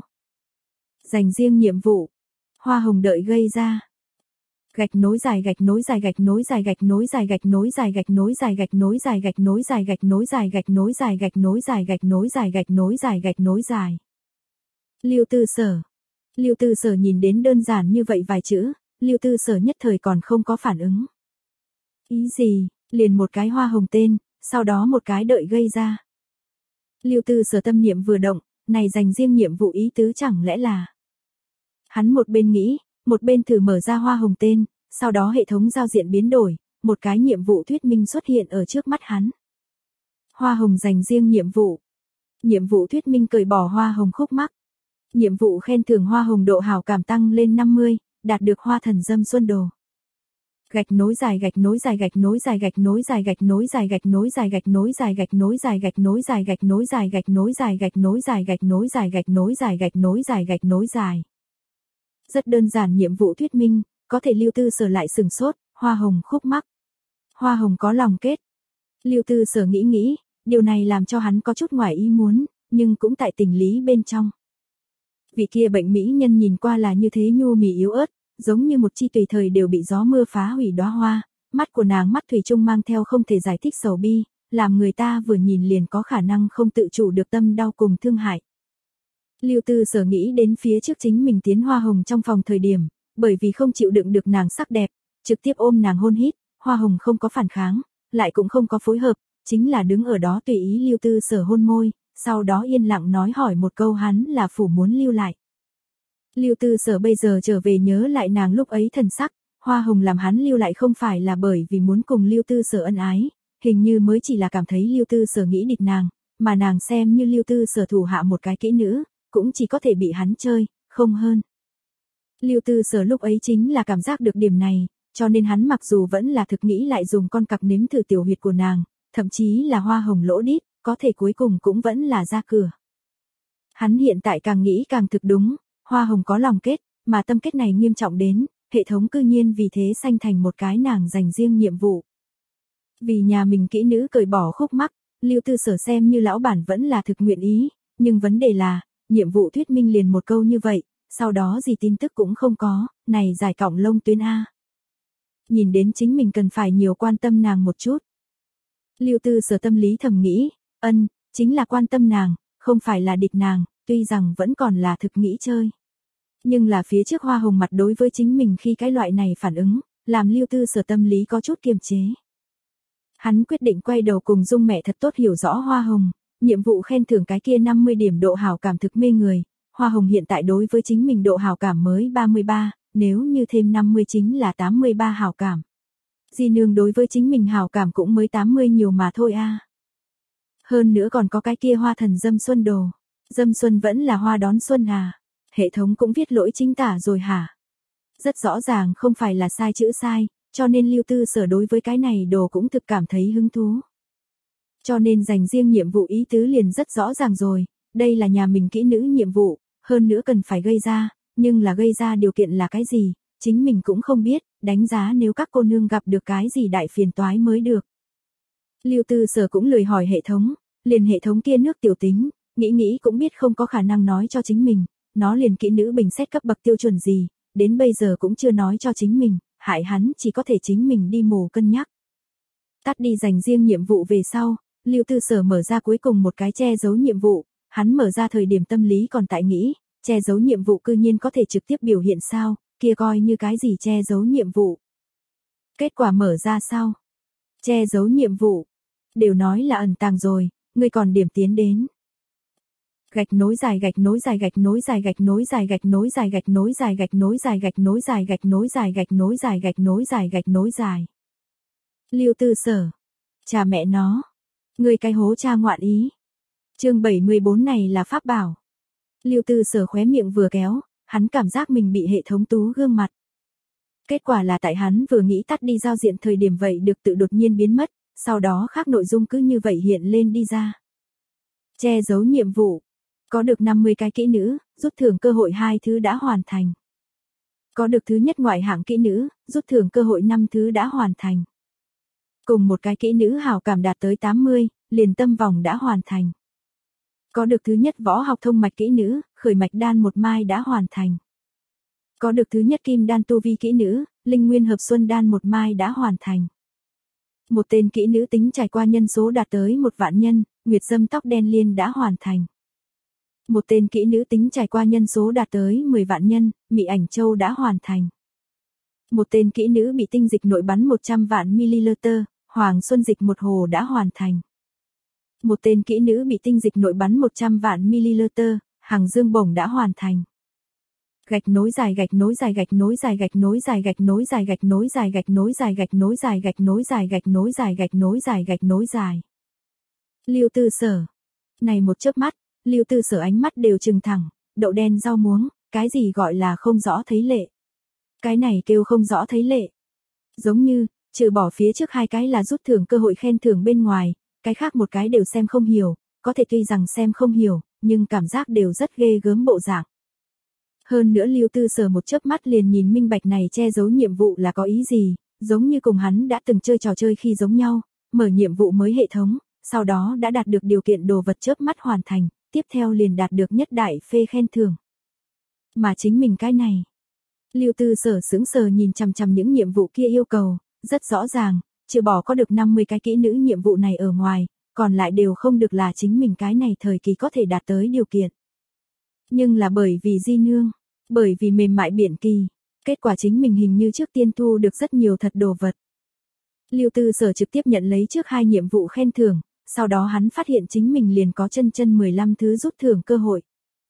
Dành riêng nhiệm vụ, hoa hồng đợi gây ra. Gạch nối dài gạch nối dài gạch nối dài gạch nối dài gạch nối dài gạch nối dài gạch nối dài gạch nối dài gạch nối dài gạch nối dài gạch nối dài gạch nối dài gạch nối dài gạch nối dài. Lưu Tư Sở. Lưu Tư Sở nhìn đến đơn giản như vậy vài chữ, Lưu Tư Sở nhất thời còn không có phản ứng. Ý gì, liền một cái hoa hồng tên, sau đó một cái đợi gây ra. Lưu Tư Sở tâm niệm vừa động, này dành riêng nhiệm vụ ý tứ chẳng lẽ là. Hắn một bên nghĩ, một bên thử mở ra hoa hồng tên, sau đó hệ thống giao diện biến đổi, một cái nhiệm vụ thuyết minh xuất hiện ở trước mắt hắn. Hoa hồng dành riêng nhiệm vụ. Nhiệm vụ thuyết minh cởi bỏ hoa hồng khúc mắc. Nhiệm vụ khen thưởng hoa hồng độ hảo cảm tăng lên năm mươi, đạt được hoa thần dâm xuân đồ. Gạch nối dài gạch nối dài gạch nối dài gạch nối dài gạch nối dài gạch nối dài gạch nối dài gạch nối dài gạch nối dài gạch nối dài gạch nối dài gạch nối dài gạch nối dài gạch nối dài gạch nối dài gạch nối dài. Rất đơn giản nhiệm vụ thuyết minh, có thể Lưu Tư Sở lại sừng sốt, hoa hồng khúc mắc. Hoa hồng có lòng kết. Lưu Tư Sở nghĩ nghĩ, điều này làm cho hắn có chút ngoài ý muốn, nhưng cũng tại tình lý bên trong. Vị kia bệnh mỹ nhân nhìn qua là như thế nhu mì yếu ớt, giống như một chi tùy thời đều bị gió mưa phá hủy đóa hoa, mắt của nàng mắt thủy chung mang theo không thể giải thích sầu bi, làm người ta vừa nhìn liền có khả năng không tự chủ được tâm đau cùng thương hại. Lưu Tư Sở nghĩ đến phía trước chính mình tiến hoa hồng trong phòng thời điểm, bởi vì không chịu đựng được nàng sắc đẹp, trực tiếp ôm nàng hôn hít, hoa hồng không có phản kháng, lại cũng không có phối hợp, chính là đứng ở đó tùy ý Lưu Tư Sở hôn môi, sau đó yên lặng nói hỏi một câu hắn là phủ muốn lưu lại. Lưu Tư Sở bây giờ trở về nhớ lại nàng lúc ấy thần sắc, hoa hồng làm hắn lưu lại không phải là bởi vì muốn cùng Lưu Tư Sở ân ái, hình như mới chỉ là cảm thấy Lưu Tư Sở nghĩ địch nàng, mà nàng xem như Lưu Tư Sở thủ hạ một cái kỹ nữ, cũng chỉ có thể bị hắn chơi, không hơn. Lưu Tư Sở lúc ấy chính là cảm giác được điểm này, cho nên hắn mặc dù vẫn là thực nghĩ lại dùng con cặc nếm thử tiểu huyệt của nàng, thậm chí là hoa hồng lỗ đít, có thể cuối cùng cũng vẫn là ra cửa. Hắn hiện tại càng nghĩ càng thực đúng, hoa hồng có lòng kết, mà tâm kết này nghiêm trọng đến, hệ thống cư nhiên vì thế sanh thành một cái nàng dành riêng nhiệm vụ. Vì nhà mình kỹ nữ cởi bỏ khúc mắc, Lưu Tư Sở xem như lão bản vẫn là thực nguyện ý, nhưng vấn đề là, nhiệm vụ thuyết minh liền một câu như vậy, sau đó gì tin tức cũng không có, này giải cọng lông tuyến A. Nhìn đến chính mình cần phải nhiều quan tâm nàng một chút. Lưu Tư Sở tâm lý thầm nghĩ, ân, chính là quan tâm nàng, không phải là địch nàng, tuy rằng vẫn còn là thực nghĩ chơi. Nhưng là phía trước hoa hồng mặt đối với chính mình khi cái loại này phản ứng, làm Lưu Tư Sở tâm lý có chút kiềm chế. Hắn quyết định quay đầu cùng Dung mẹ thật tốt hiểu rõ hoa hồng, nhiệm vụ khen thưởng cái kia năm mươi điểm độ hảo cảm thực mê người, hoa hồng hiện tại đối với chính mình độ hảo cảm mới ba mươi ba, nếu như thêm năm mươi chính là tám mươi ba hảo cảm. Di nương đối với chính mình hảo cảm cũng mới tám mươi nhiều mà thôi a. Hơn nữa còn có cái kia hoa thần dâm xuân đồ. Dâm xuân vẫn là hoa đón xuân à? Hệ thống cũng viết lỗi chính tả rồi hả? Rất rõ ràng không phải là sai chữ sai, cho nên Lưu Tư Sở đối với cái này đồ cũng thực cảm thấy hứng thú. Cho nên dành riêng nhiệm vụ ý tứ liền rất rõ ràng rồi, đây là nhà mình kỹ nữ nhiệm vụ, hơn nữa cần phải gây ra, nhưng là gây ra điều kiện là cái gì, chính mình cũng không biết, đánh giá nếu các cô nương gặp được cái gì đại phiền toái mới được. Lưu Tư Sở cũng lười hỏi hệ thống, liền hệ thống kia nước tiểu tính, nghĩ nghĩ cũng biết không có khả năng nói cho chính mình, nó liền kỹ nữ bình xét cấp bậc tiêu chuẩn gì, đến bây giờ cũng chưa nói cho chính mình, hại hắn chỉ có thể chính mình đi mù cân nhắc. Tắt đi dành riêng nhiệm vụ về sau, Lưu Tư Sở mở ra cuối cùng một cái che giấu nhiệm vụ, hắn mở ra thời điểm tâm lý còn tại nghĩ, che giấu nhiệm vụ cư nhiên có thể trực tiếp biểu hiện sao, kia coi như cái gì che giấu nhiệm vụ. Kết quả mở ra sao? Che giấu nhiệm vụ. Đều nói là ẩn tàng rồi, ngươi còn điểm tiến đến. Gạch nối dài gạch nối dài gạch nối dài gạch nối dài gạch nối dài gạch nối dài gạch nối dài gạch nối dài gạch nối dài gạch nối dài gạch nối dài gạch nối dài. Lưu Tư Sở. Cha mẹ nó. Ngươi cái hố cha ngoạn ý. Chương bảy mươi bốn này là pháp bảo. Lưu Tư Sở khóe miệng vừa kéo, hắn cảm giác mình bị hệ thống tú gương mặt. Kết quả là tại hắn vừa nghĩ tắt đi giao diện thời điểm vậy được tự đột nhiên biến mất, sau đó khác nội dung cứ như vậy hiện lên đi ra. Che giấu nhiệm vụ. Có được năm mươi cái kỹ nữ, rút thưởng cơ hội hai thứ đã hoàn thành. Có được thứ nhất ngoại hạng kỹ nữ, rút thưởng cơ hội năm thứ đã hoàn thành. Cùng một cái kỹ nữ hảo cảm đạt tới tám mươi, liền tâm vòng đã hoàn thành. Có được thứ nhất võ học thông mạch kỹ nữ, khởi mạch đan một mai đã hoàn thành. Có được thứ nhất kim đan tu vi kỹ nữ, linh nguyên hợp xuân đan một mai đã hoàn thành. Một tên kỹ nữ tính trải qua nhân số đạt tới một vạn nhân, nguyệt dâm tóc đen liên đã hoàn thành. Một tên kỹ nữ tính trải qua nhân số đạt tới mười vạn nhân, mị ảnh châu đã hoàn thành. Một tên kỹ nữ bị tinh dịch nội bắn một trăm vạn ml, Hoàng Xuân Dịch một hồ đã hoàn thành. Một tên kỹ nữ bị tinh dịch nội bắn một trăm vạn ml, Hằng Dương Bổng đã hoàn thành. Gạch nối dài gạch nối dài gạch nối dài gạch nối dài gạch nối dài gạch nối dài gạch nối dài gạch nối dài gạch nối dài gạch nối dài gạch nối dài gạch nối dài. Lưu Tư Sở. Này một chớp mắt, Lưu Tư Sở ánh mắt đều trừng thẳng, đậu đen rau muống, cái gì gọi là không rõ thấy lệ. Cái này kêu không rõ thấy lệ. Giống như, trừ bỏ phía trước hai cái là rút thưởng cơ hội khen thưởng bên ngoài, cái khác một cái đều xem không hiểu, có thể tuy rằng xem không hiểu, nhưng cảm giác đều rất ghê gớm bộ dạng. Hơn nữa Lưu Tư Sở một chớp mắt liền nhìn minh bạch này che giấu nhiệm vụ là có ý gì, giống như cùng hắn đã từng chơi trò chơi khi giống nhau, mở nhiệm vụ mới hệ thống, sau đó đã đạt được điều kiện đồ vật chớp mắt hoàn thành, tiếp theo liền đạt được nhất đại phê khen thưởng. Mà chính mình cái này. Lưu Tư Sở sững sờ nhìn chằm chằm những nhiệm vụ kia yêu cầu, rất rõ ràng, trừ bỏ có được năm mươi cái kỹ nữ nhiệm vụ này ở ngoài, còn lại đều không được là chính mình cái này thời kỳ có thể đạt tới điều kiện. Nhưng là bởi vì di nương, bởi vì mềm mại biển kỳ, kết quả chính mình hình như trước tiên thu được rất nhiều thật đồ vật. Lưu Tư Sở trực tiếp nhận lấy trước hai nhiệm vụ khen thưởng, sau đó hắn phát hiện chính mình liền có chân chân mười lăm thứ rút thưởng cơ hội.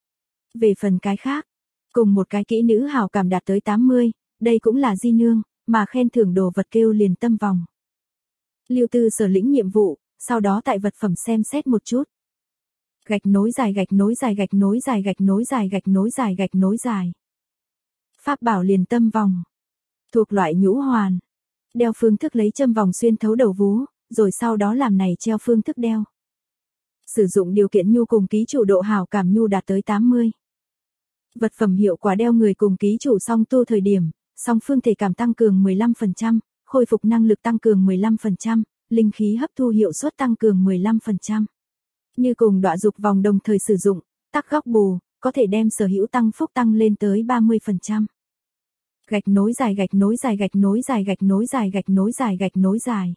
Về phần cái khác, cùng một cái kỹ nữ hảo cảm đạt tới tám mươi, đây cũng là di nương, mà khen thưởng đồ vật kêu liền tâm vòng. Lưu Tư Sở lĩnh nhiệm vụ, sau đó tại vật phẩm xem xét một chút. Gạch nối dài gạch nối dài gạch nối dài gạch nối dài gạch nối dài gạch nối dài. Pháp bảo liền tâm vòng. Thuộc loại nhũ hoàn. Đeo phương thức lấy châm vòng xuyên thấu đầu vú, rồi sau đó làm này treo phương thức đeo. Sử dụng điều kiện nhu cùng ký chủ độ hảo cảm nhu đạt tới tám mươi. Vật phẩm hiệu quả đeo người cùng ký chủ song tu thời điểm, song phương thể cảm tăng cường mười lăm phần trăm, khôi phục năng lực tăng cường mười lăm phần trăm, linh khí hấp thu hiệu suất tăng cường mười lăm phần trăm. Như cùng đọa dục vòng đồng thời sử dụng, tắc góc bù, có thể đem sở hữu tăng phúc tăng lên tới ba mươi phần trăm. Gạch nối dài gạch nối dài gạch nối dài gạch nối dài gạch nối dài gạch nối dài.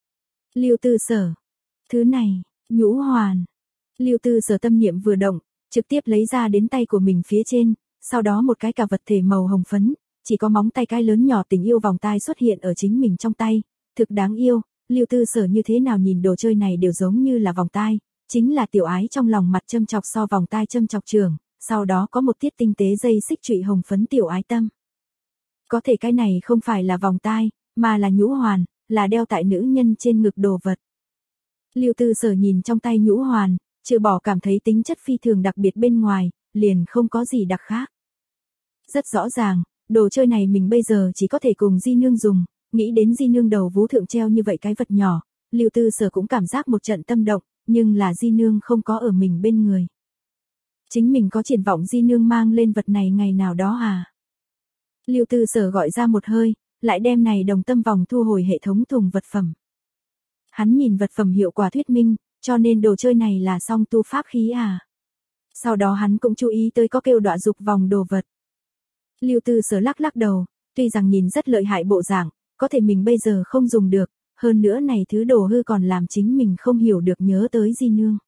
Lưu Tư Sở. Thứ này, nhũ hoàn. Lưu Tư Sở tâm niệm vừa động, trực tiếp lấy ra đến tay của mình phía trên, sau đó một cái cả vật thể màu hồng phấn, chỉ có móng tay cái lớn nhỏ tình yêu vòng tai xuất hiện ở chính mình trong tay, thực đáng yêu. Lưu Tư Sở như thế nào nhìn đồ chơi này đều giống như là vòng tai, chính là tiểu ái trong lòng mặt châm chọc so vòng tai châm chọc trường, sau đó có một tiết tinh tế dây xích trụy hồng phấn tiểu ái tâm. Có thể cái này không phải là vòng tai, mà là nhũ hoàn, là đeo tại nữ nhân trên ngực đồ vật. Lưu Tư Sở nhìn trong tay nhũ hoàn, trừ bỏ cảm thấy tính chất phi thường đặc biệt bên ngoài, liền không có gì đặc khác. Rất rõ ràng, đồ chơi này mình bây giờ chỉ có thể cùng di nương dùng, nghĩ đến di nương đầu vú thượng treo như vậy cái vật nhỏ, Lưu Tư Sở cũng cảm giác một trận tâm động, nhưng là di nương không có ở mình bên người. Chính mình có triển vọng di nương mang lên vật này ngày nào đó à? Lưu Tư Sở gọi ra một hơi, lại đem này đồng tâm vòng thu hồi hệ thống thùng vật phẩm. Hắn nhìn vật phẩm hiệu quả thuyết minh, cho nên đồ chơi này là song tu pháp khí à? Sau đó hắn cũng chú ý tới có kêu đọa dục vòng đồ vật. Lưu Tư Sở lắc lắc đầu, tuy rằng nhìn rất lợi hại bộ dạng, có thể mình bây giờ không dùng được, hơn nữa này thứ đồ hư còn làm chính mình không hiểu được nhớ tới di nương.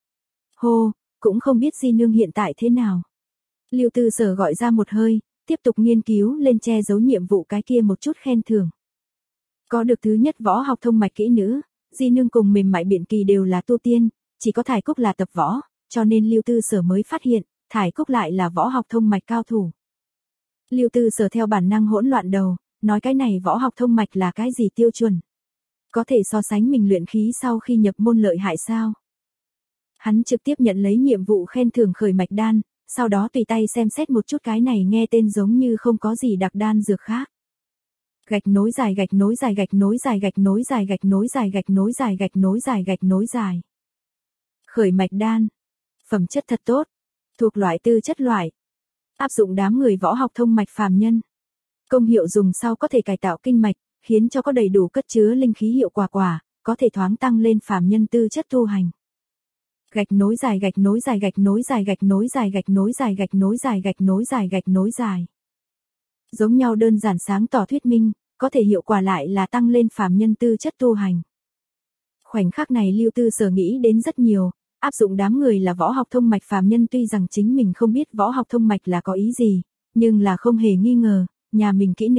Hô, cũng không biết di nương hiện tại thế nào. Lưu Tư Sở gọi ra một hơi, tiếp tục nghiên cứu lên che giấu nhiệm vụ cái kia một chút khen thưởng. Có được thứ nhất võ học thông mạch kỹ nữ, di nương cùng mềm mại biển kỳ đều là tu tiên, chỉ có Thải Cúc là tập võ, cho nên Lưu Tư Sở mới phát hiện, Thải Cúc lại là võ học thông mạch cao thủ. Lưu Tư Sở theo bản năng hỗn loạn đầu, nói cái này võ học thông mạch là cái gì tiêu chuẩn? Có thể so sánh mình luyện khí sau khi nhập môn lợi hại sao? Hắn trực tiếp nhận lấy nhiệm vụ khen thưởng khởi mạch đan, sau đó tùy tay xem xét một chút cái này nghe tên giống như không có gì đặc đan dược khác. Gạch nối dài gạch nối dài gạch nối dài gạch nối dài gạch nối dài gạch nối dài gạch nối dài gạch nối dài. Khởi mạch đan. Phẩm chất thật tốt. Thuộc loại tư chất loại. Áp dụng đám người võ học thông mạch phàm nhân. Công hiệu dùng sau có thể cải tạo kinh mạch, khiến cho có đầy đủ cất chứa linh khí hiệu quả quả, có thể thoáng tăng lên phàm nhân tư chất tu hành. Gạch nối dài gạch nối dài gạch nối dài gạch nối dài gạch nối dài gạch nối dài gạch nối dài gạch nối dài. Giống nhau đơn giản sáng tỏ thuyết minh, có thể hiệu quả lại là tăng lên phàm nhân tư chất tu hành. Khoảnh khắc này Lưu Tư Sở nghĩ đến rất nhiều, áp dụng đám người là võ học thông mạch phàm nhân tuy rằng chính mình không biết võ học thông mạch là có ý gì, nhưng là không hề nghi ngờ, nhà mình kỹ nữ,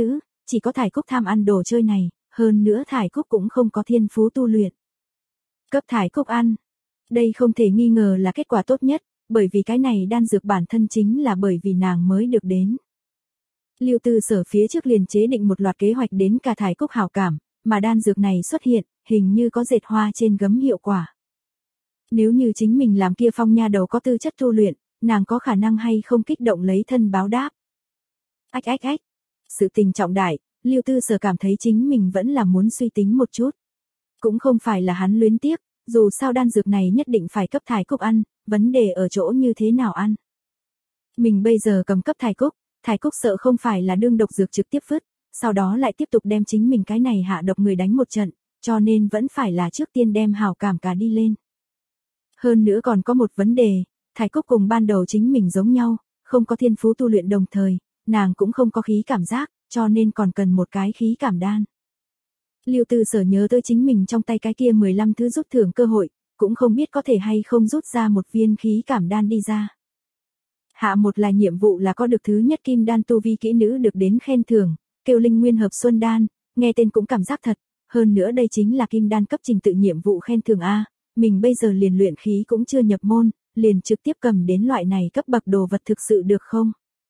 chỉ có Thải Cúc tham ăn đồ chơi này, hơn nữa Thải Cúc cũng không có thiên phú tu luyện. Cấp Thải Cúc ăn. Đây không thể nghi ngờ là kết quả tốt nhất, bởi vì cái này đan dược bản thân chính là bởi vì nàng mới được đến. Lưu Tư Sở phía trước liền chế định một loạt kế hoạch đến cả Thải Cúc hảo cảm, mà đan dược này xuất hiện, hình như có dệt hoa trên gấm hiệu quả. Nếu như chính mình làm kia Phong nha đầu có tư chất tu luyện, nàng có khả năng hay không kích động lấy thân báo đáp. Ách ách ách. Sự tình trọng đại, Lưu Tư Sở cảm thấy chính mình vẫn là muốn suy tính một chút. Cũng không phải là hắn luyến tiếc, dù sao đan dược này nhất định phải cấp Thải Cúc ăn, vấn đề ở chỗ như thế nào ăn. Mình bây giờ cầm cấp Thải Cúc, Thải Cúc sợ không phải là đương độc dược trực tiếp vứt, sau đó lại tiếp tục đem chính mình cái này hạ độc người đánh một trận, cho nên vẫn phải là trước tiên đem hảo cảm cả đi lên. Hơn nữa còn có một vấn đề, Thải Cúc cùng ban đầu chính mình giống nhau, không có thiên phú tu luyện đồng thời, nàng cũng không có khí cảm giác, cho nên còn cần một cái khí cảm đan. Lưu Tư Sở nhớ tới chính mình trong tay cái kia mười lăm thứ rút thưởng cơ hội, cũng không biết có thể hay không rút ra một viên khí cảm đan đi ra. Hạ một là nhiệm vụ là có được thứ nhất kim đan tu vi kỹ nữ được đến khen thưởng, kêu Linh Nguyên Hợp Xuân Đan, nghe tên cũng cảm giác thật, hơn nữa đây chính là kim đan cấp trình tự nhiệm vụ khen thưởng A, mình bây giờ liền luyện khí cũng chưa nhập môn, liền trực tiếp cầm đến loại này cấp bậc đồ vật thực sự được không?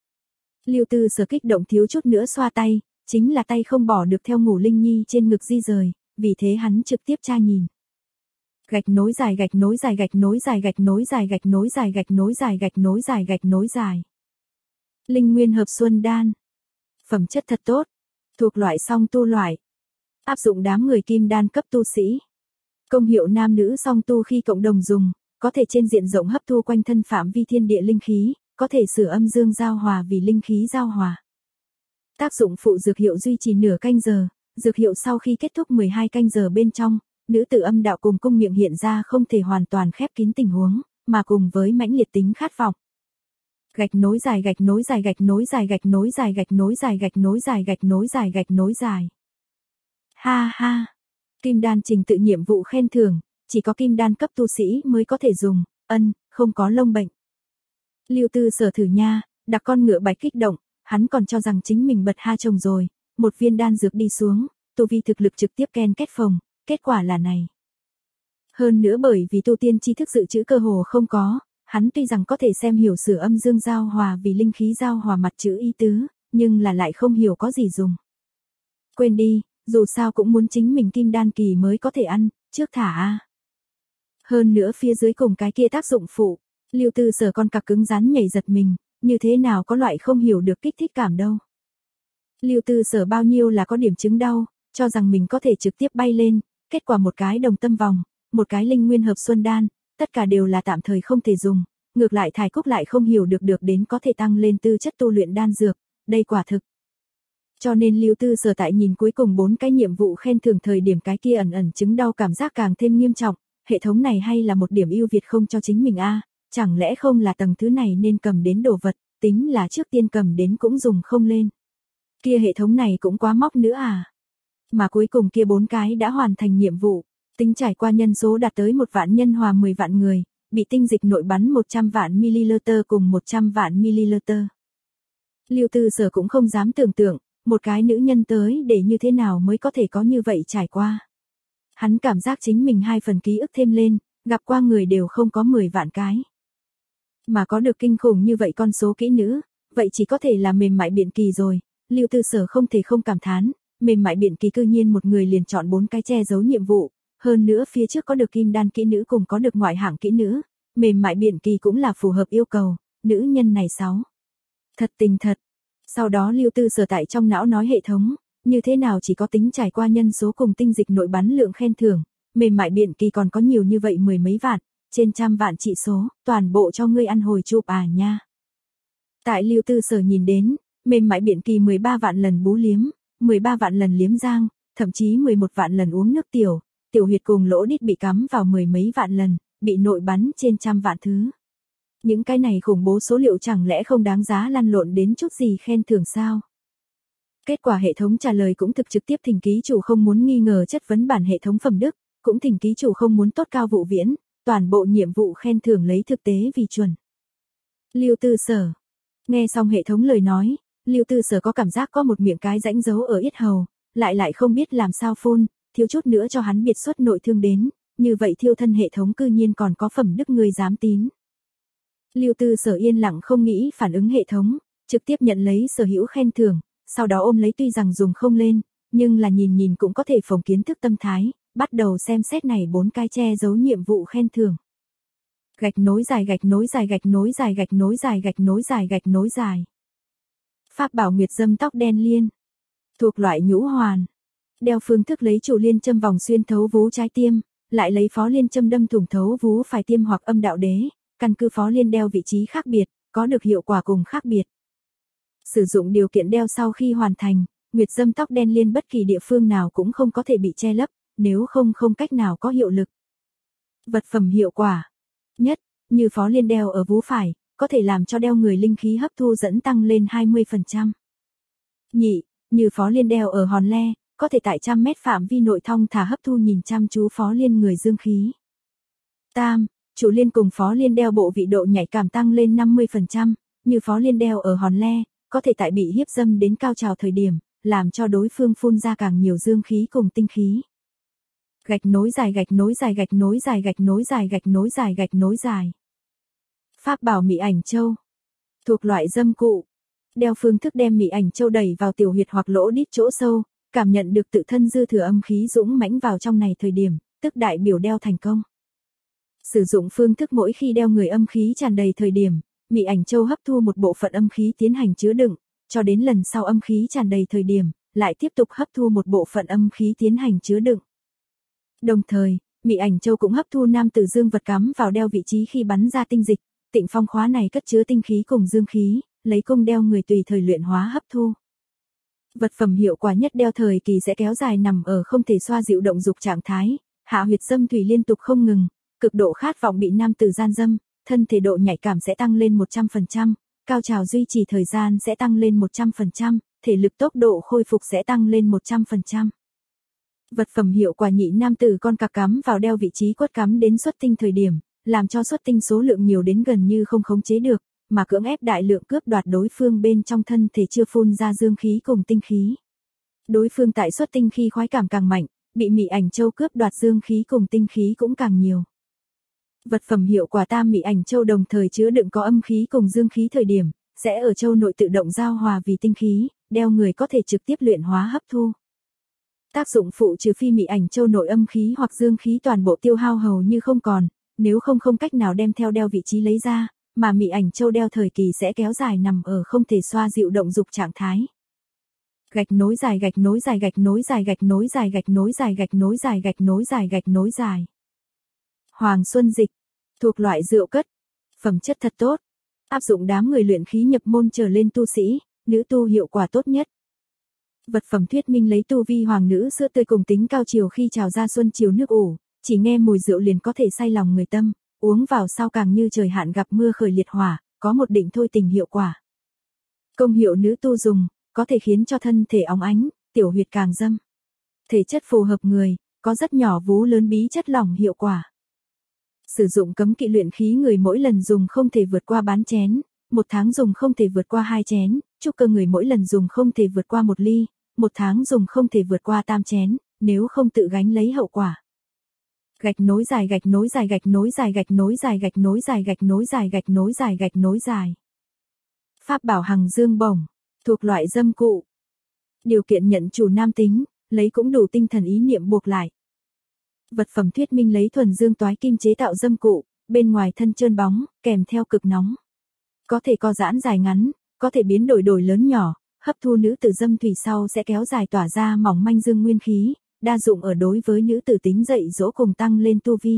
Lưu Tư Sở kích động thiếu chút nữa xoa tay, chính là tay không bỏ được theo Ngủ Linh Nhi trên ngực di rời, vì thế hắn trực tiếp tra nhìn. Gạch nối dài gạch nối dài gạch nối dài gạch nối dài gạch nối dài gạch nối dài gạch nối dài gạch nối dài. Linh Nguyên Hợp Xuân Đan. Phẩm chất thật tốt. Thuộc loại song tu loại. Áp dụng đám người kim đan cấp tu sĩ. Công hiệu nam nữ song tu khi cộng đồng dùng, có thể trên diện rộng hấp thu quanh thân phạm vi thiên địa linh khí, có thể sửa âm dương giao hòa vì linh khí giao hòa. Tác dụng phụ dược hiệu duy trì nửa canh giờ, dược hiệu sau khi kết thúc mười hai canh giờ bên trong, nữ tử âm đạo cùng cung miệng hiện ra không thể hoàn toàn khép kín tình huống, mà cùng với mãnh liệt tính khát vọng. Gạch nối dài gạch nối dài gạch nối dài gạch nối dài gạch nối dài gạch nối dài gạch nối dài gạch nối dài. Ha ha. Kim đan trình tự nhiệm vụ khen thưởng, chỉ có kim đan cấp tu sĩ mới có thể dùng, ân, không có lông bệnh. Lưu Tư Sở thử nha, đặc con ngựa bạch kích động, hắn còn cho rằng chính mình bật ha chồng rồi, một viên đan dược đi xuống, tu vi thực lực trực tiếp ken kết phòng, kết quả là này. Hơn nữa bởi vì tu tiên tri thức dự trữ cơ hồ không có, hắn tuy rằng có thể xem hiểu sửa âm dương giao hòa vì linh khí giao hòa mặt chữ ý tứ, nhưng là lại không hiểu có gì dùng. Quên đi, dù sao cũng muốn chính mình kim đan kỳ mới có thể ăn, trước thả a. Hơn nữa phía dưới cùng cái kia tác dụng phụ, Lưu Tư Sở con cặc cứng rắn nhảy giật mình, như thế nào có loại không hiểu được kích thích cảm đâu. Lưu Tư Sở bao nhiêu là có điểm chứng đau, cho rằng mình có thể trực tiếp bay lên, kết quả một cái đồng tâm vòng, một cái linh nguyên hợp xuân đan, tất cả đều là tạm thời không thể dùng, ngược lại Thải Cúc lại không hiểu được được đến có thể tăng lên tư chất tu luyện đan dược, đây quả thực. Cho nên Lưu Tư Sở tại nhìn cuối cùng bốn cái nhiệm vụ khen thưởng thời điểm cái kia ẩn ẩn chứng đau cảm giác càng thêm nghiêm trọng, hệ thống này hay là một điểm ưu việt không cho chính mình a, chẳng lẽ không là tầng thứ này nên cầm đến đồ vật, tính là trước tiên cầm đến cũng dùng không lên. Kia hệ thống này cũng quá móc nữa à. Mà cuối cùng kia bốn cái đã hoàn thành nhiệm vụ, tính trải qua nhân số đạt tới một vạn nhân hòa mười vạn người, bị tinh dịch nội bắn một trăm vạn ml cùng một trăm vạn ml. Lưu Tư Sở cũng không dám tưởng tượng, một cái nữ nhân tới để như thế nào mới có thể có như vậy trải qua. Hắn cảm giác chính mình hai phần ký ức thêm lên, gặp qua người đều không có mười vạn cái. Mà có được kinh khủng như vậy con số kỹ nữ, vậy chỉ có thể là mềm mại biện kỳ rồi, Lưu Tư Sở không thể không cảm thán, mềm mại biện kỳ cư nhiên một người liền chọn bốn cái che giấu nhiệm vụ, hơn nữa phía trước có được kim đan kỹ nữ cùng có được ngoại hạng kỹ nữ, mềm mại biện kỳ cũng là phù hợp yêu cầu, nữ nhân này sáu. Thật tình thật. Sau đó Lưu Tư Sở tại trong não nói hệ thống, như thế nào chỉ có tính trải qua nhân số cùng tinh dịch nội bắn lượng khen thưởng, mềm mại biện kỳ còn có nhiều như vậy mười mấy vạn, trên trăm vạn trị số, toàn bộ cho ngươi ăn hồi chụp à nha. Tại Lưu Tư Sở nhìn đến, mềm mại biện kỳ mười ba vạn lần bú liếm, mười ba vạn lần liếm giang, thậm chí mười một vạn lần uống nước tiểu, tiểu huyệt cùng lỗ đít bị cắm vào mười mấy vạn lần, bị nội bắn trên trăm vạn thứ. Những cái này khủng bố số liệu chẳng lẽ không đáng giá lăn lộn đến chút gì khen thưởng sao? Kết quả hệ thống trả lời cũng thực trực tiếp thỉnh ký chủ không muốn nghi ngờ chất vấn bản hệ thống phẩm đức, cũng thỉnh ký chủ không muốn tốt cao vụ viễn, toàn bộ nhiệm vụ khen thưởng lấy thực tế vì chuẩn. Lưu Tư Sở. Nghe xong hệ thống lời nói, Lưu Tư Sở có cảm giác có một miệng cái rãnh giấu ở yết hầu, lại lại không biết làm sao phun, thiếu chút nữa cho hắn biệt xuất nội thương đến, như vậy thiêu thân hệ thống cư nhiên còn có phẩm đức người dám tín. Lưu Tư Sở yên lặng không nghĩ phản ứng hệ thống, trực tiếp nhận lấy sở hữu khen thưởng, sau đó ôm lấy tuy rằng dùng không lên, nhưng là nhìn nhìn cũng có thể phồng kiến thức tâm thái, bắt đầu xem xét này bốn cái che giấu nhiệm vụ khen thưởng. Gạch nối dài gạch nối dài gạch nối dài gạch nối dài gạch nối dài gạch nối dài. Pháp bảo nguyệt dâm tóc đen liên. Thuộc loại nhũ hoàn. Đeo phương thức lấy chủ liên châm vòng xuyên thấu vú trái tim, lại lấy phó liên châm đâm thủng thấu vú phải tim hoặc âm đạo đế, căn cứ phó liên đeo vị trí khác biệt, có được hiệu quả cùng khác biệt. Sử dụng điều kiện đeo sau khi hoàn thành, nguyệt dâm tóc đen liên bất kỳ địa phương nào cũng không có thể bị che lấp, nếu không không cách nào có hiệu lực. Vật phẩm hiệu quả. Nhất, như phó liên đeo ở vú phải, có thể làm cho đeo người linh khí hấp thu dẫn tăng lên hai mươi phần trăm. Nhị, như phó liên đeo ở hòn le, có thể tại trăm mét phạm vi nội thong thả hấp thu nhìn chăm chú phó liên người dương khí. Tam, chủ liên cùng phó liên đeo bộ vị độ nhạy cảm tăng lên năm mươi phần trăm, như phó liên đeo ở hòn le, có thể tại bị hiếp dâm đến cao trào thời điểm, làm cho đối phương phun ra càng nhiều dương khí cùng tinh khí. Gạch nối dài gạch nối dài gạch nối dài gạch nối dài gạch nối dài gạch nối dài. Pháp bảo mị ảnh châu. Thuộc loại dâm cụ. Đeo phương thức đem mị ảnh châu đẩy vào tiểu huyệt hoặc lỗ đít chỗ sâu, cảm nhận được tự thân dư thừa âm khí dũng mãnh vào trong này thời điểm, tức đại biểu đeo thành công. Sử dụng phương thức mỗi khi đeo người âm khí tràn đầy thời điểm, mị ảnh châu hấp thu một bộ phận âm khí tiến hành chứa đựng, cho đến lần sau âm khí tràn đầy thời điểm, lại tiếp tục hấp thu một bộ phận âm khí tiến hành chứa đựng. Đồng thời, mị ảnh châu cũng hấp thu nam tử dương vật cắm vào đeo vị trí khi bắn ra tinh dịch, tịnh phong khóa này cất chứa tinh khí cùng dương khí, lấy cung đeo người tùy thời luyện hóa hấp thu. Vật phẩm hiệu quả nhất đeo thời kỳ sẽ kéo dài nằm ở không thể xoa dịu động dục trạng thái, hạ huyệt dâm thủy liên tục không ngừng, cực độ khát vọng bị nam tử gian dâm, thân thể độ nhạy cảm sẽ tăng lên một trăm phần trăm, cao trào duy trì thời gian sẽ tăng lên một trăm phần trăm, thể lực tốc độ khôi phục sẽ tăng lên một trăm phần trăm. Vật phẩm hiệu quả nhị nam tử con cặc cắm vào đeo vị trí quất cắm đến xuất tinh thời điểm, làm cho xuất tinh số lượng nhiều đến gần như không khống chế được, mà cưỡng ép đại lượng cướp đoạt đối phương bên trong thân thể chưa phun ra dương khí cùng tinh khí. Đối phương tại xuất tinh khi khoái cảm càng mạnh, bị mị ảnh châu cướp đoạt dương khí cùng tinh khí cũng càng nhiều. Vật phẩm hiệu quả tam mị ảnh châu đồng thời chứa đựng có âm khí cùng dương khí thời điểm, sẽ ở châu nội tự động giao hòa vì tinh khí, đeo người có thể trực tiếp luyện hóa hấp thu. Tác dụng phụ trừ phi mị ảnh châu nội âm khí hoặc dương khí toàn bộ tiêu hao hầu như không còn, nếu không không cách nào đem theo đeo vị trí lấy ra, mà mị ảnh châu đeo thời kỳ sẽ kéo dài nằm ở không thể xoa dịu động dục trạng thái. Gạch nối dài gạch nối dài gạch nối dài gạch nối dài gạch nối dài gạch nối dài gạch nối dài gạch nối dài. Hoàng Xuân Dịch. Thuộc loại rượu cất. Phẩm chất thật tốt. Áp dụng đám người luyện khí nhập môn trở lên tu sĩ, nữ tu hiệu quả tốt nhất. Vật phẩm thuyết minh lấy tu vi hoàng nữ sữa tươi cùng tính cao chiều khi trào ra xuân chiều nước ủ, chỉ nghe mùi rượu liền có thể say lòng người tâm, uống vào sau càng như trời hạn gặp mưa khởi liệt hỏa, có một định thôi tình hiệu quả. Công hiệu nữ tu dùng, có thể khiến cho thân thể óng ánh, tiểu huyệt càng dâm. Thể chất phù hợp người, có rất nhỏ vú lớn bí chất lỏng hiệu quả. Sử dụng cấm kỵ luyện khí người mỗi lần dùng không thể vượt qua bán chén, một tháng dùng không thể vượt qua hai chén, trúc cơ người mỗi lần dùng không thể vượt qua một ly, một tháng dùng không thể vượt qua tam chén, nếu không tự gánh lấy hậu quả. Gạch nối dài gạch nối dài gạch nối dài gạch nối dài gạch nối dài gạch nối dài gạch nối dài gạch nối dài. Pháp bảo hằng dương bổng, thuộc loại dâm cụ. Điều kiện nhận chủ nam tính, lấy cũng đủ tinh thần ý niệm buộc lại. Vật phẩm thuyết minh lấy thuần dương toái kim chế tạo dâm cụ, bên ngoài thân trơn bóng, kèm theo cực nóng. Có thể co giãn dài ngắn, có thể biến đổi đổi lớn nhỏ, hấp thu nữ tử dâm thủy sau sẽ kéo dài tỏa ra mỏng manh dương nguyên khí, đa dụng ở đối với nữ tử tính dậy dỗ cùng tăng lên tu vi.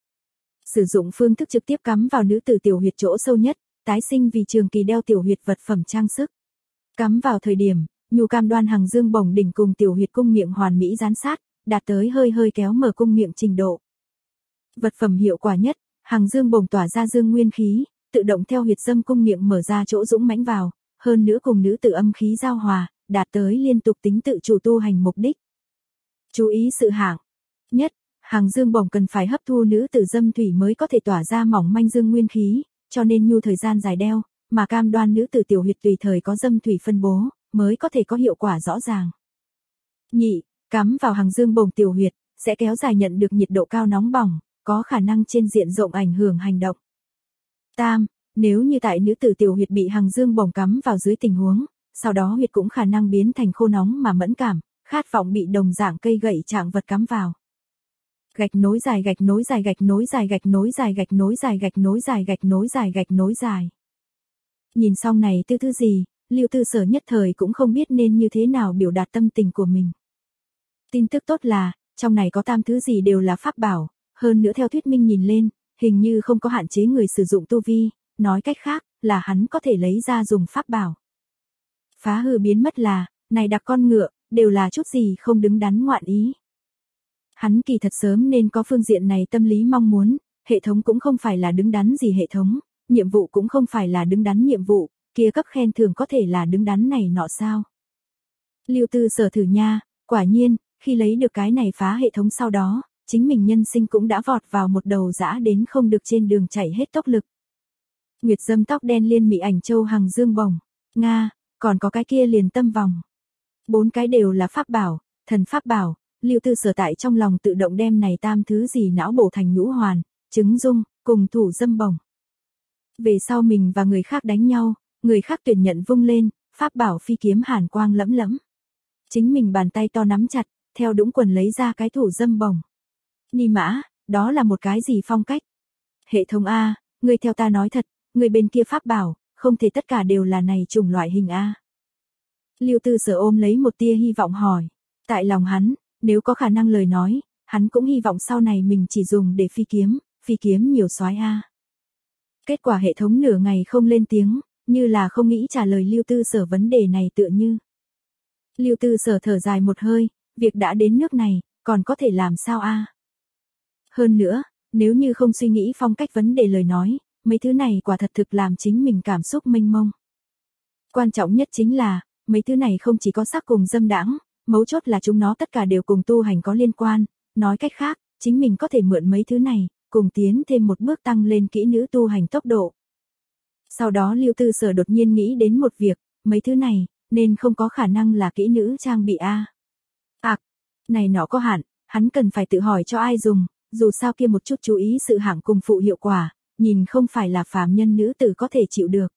Sử dụng phương thức trực tiếp cắm vào nữ tử tiểu huyệt chỗ sâu nhất, tái sinh vì trường kỳ đeo tiểu huyệt vật phẩm trang sức. Cắm vào thời điểm, nhu cam đoan hằng dương bổng đỉnh cùng tiểu huyệt cung miệng hoàn mỹ dán sát, đạt tới hơi hơi kéo mở cung miệng trình độ. Vật phẩm hiệu quả nhất, hằng dương bổng tỏa ra dương nguyên khí, tự động theo huyệt dâm cung miệng mở ra chỗ dũng mãnh vào, hơn nữa cùng nữ tử âm khí giao hòa, đạt tới liên tục tính tự chủ tu hành mục đích. Chú ý sự hạng. Nhất, hằng dương bổng cần phải hấp thu nữ tử dâm thủy mới có thể tỏa ra mỏng manh dương nguyên khí, cho nên nhu thời gian dài đeo, mà cam đoan nữ tử tiểu huyệt tùy thời có dâm thủy phân bố, mới có thể có hiệu quả rõ ràng. Nhị, cắm vào hàng dương bồng tiểu huyệt, sẽ kéo dài nhận được nhiệt độ cao nóng bỏng, có khả năng trên diện rộng ảnh hưởng hành động. Tam, nếu như tại nữ tử tiểu huyệt bị hàng dương bồng cắm vào dưới tình huống, sau đó huyệt cũng khả năng biến thành khô nóng mà mẫn cảm, khát vọng bị đồng dạng cây gậy trạng vật cắm vào. Gạch nối dài gạch nối dài gạch nối dài gạch nối dài gạch nối dài gạch nối dài gạch nối dài gạch nối dài. Nhìn xong này tư thứ gì, Lưu Tư Sở nhất thời cũng không biết nên như thế nào biểu đạt tâm tình của mình. Tin tức tốt là, trong này có tam thứ gì đều là pháp bảo, hơn nữa theo thuyết minh nhìn lên, hình như không có hạn chế người sử dụng tu vi, nói cách khác, là hắn có thể lấy ra dùng pháp bảo. Phá hư biến mất là, này đặc con ngựa, đều là chút gì không đứng đắn ngoạn ý. Hắn kỳ thật sớm nên có phương diện này tâm lý mong muốn, hệ thống cũng không phải là đứng đắn gì hệ thống, nhiệm vụ cũng không phải là đứng đắn nhiệm vụ, kia cấp khen thưởng có thể là đứng đắn này nọ sao. Lưu Tư Sở thử nha, quả nhiên, khi lấy được cái này phá hệ thống sau đó, chính mình nhân sinh cũng đã vọt vào một đầu dã đến không được trên đường chạy hết tốc lực. Nguyệt dâm tóc đen liên mị ảnh châu hàng dương bồng, Nga, còn có cái kia liền tâm vòng. Bốn cái đều là pháp bảo, thần pháp bảo, Lưu Tư Sở tại trong lòng tự động đem này tam thứ gì não bổ thành nhũ hoàn, trứng dung, cùng thủ dâm bồng. Về sau mình và người khác đánh nhau, người khác tuyển nhận vung lên, pháp bảo phi kiếm hàn quang lẫm lẫm. Chính mình bàn tay to nắm chặt, theo đũng quần lấy ra cái thủ dâm bồng. Ni mã, đó là một cái gì phong cách? Hệ thống A, người theo ta nói thật, người bên kia pháp bảo, không thể tất cả đều là này chủng loại hình A. Lưu Tư Sở ôm lấy một tia hy vọng hỏi. Tại lòng hắn, nếu có khả năng lời nói, hắn cũng hy vọng sau này mình chỉ dùng để phi kiếm, phi kiếm nhiều soái A. Kết quả hệ thống nửa ngày không lên tiếng, như là không nghĩ trả lời Lưu Tư Sở vấn đề này tựa như. Lưu Tư Sở thở dài một hơi, việc đã đến nước này, còn có thể làm sao A. Hơn nữa, nếu như không suy nghĩ phong cách vấn đề lời nói, mấy thứ này quả thật thực làm chính mình cảm xúc mênh mông. Quan trọng nhất chính là, mấy thứ này không chỉ có sắc cùng dâm đãng, mấu chốt là chúng nó tất cả đều cùng tu hành có liên quan, nói cách khác, chính mình có thể mượn mấy thứ này, cùng tiến thêm một bước tăng lên kỹ nữ tu hành tốc độ. Sau đó Lưu Tư Sở đột nhiên nghĩ đến một việc, mấy thứ này, nên không có khả năng là kỹ nữ trang bị A. À, này nọ có hạn, hắn cần phải tự hỏi cho ai dùng, dù sao kia một chút chú ý sự hạng cùng phụ hiệu quả, nhìn không phải là phàm nhân nữ tử có thể chịu được.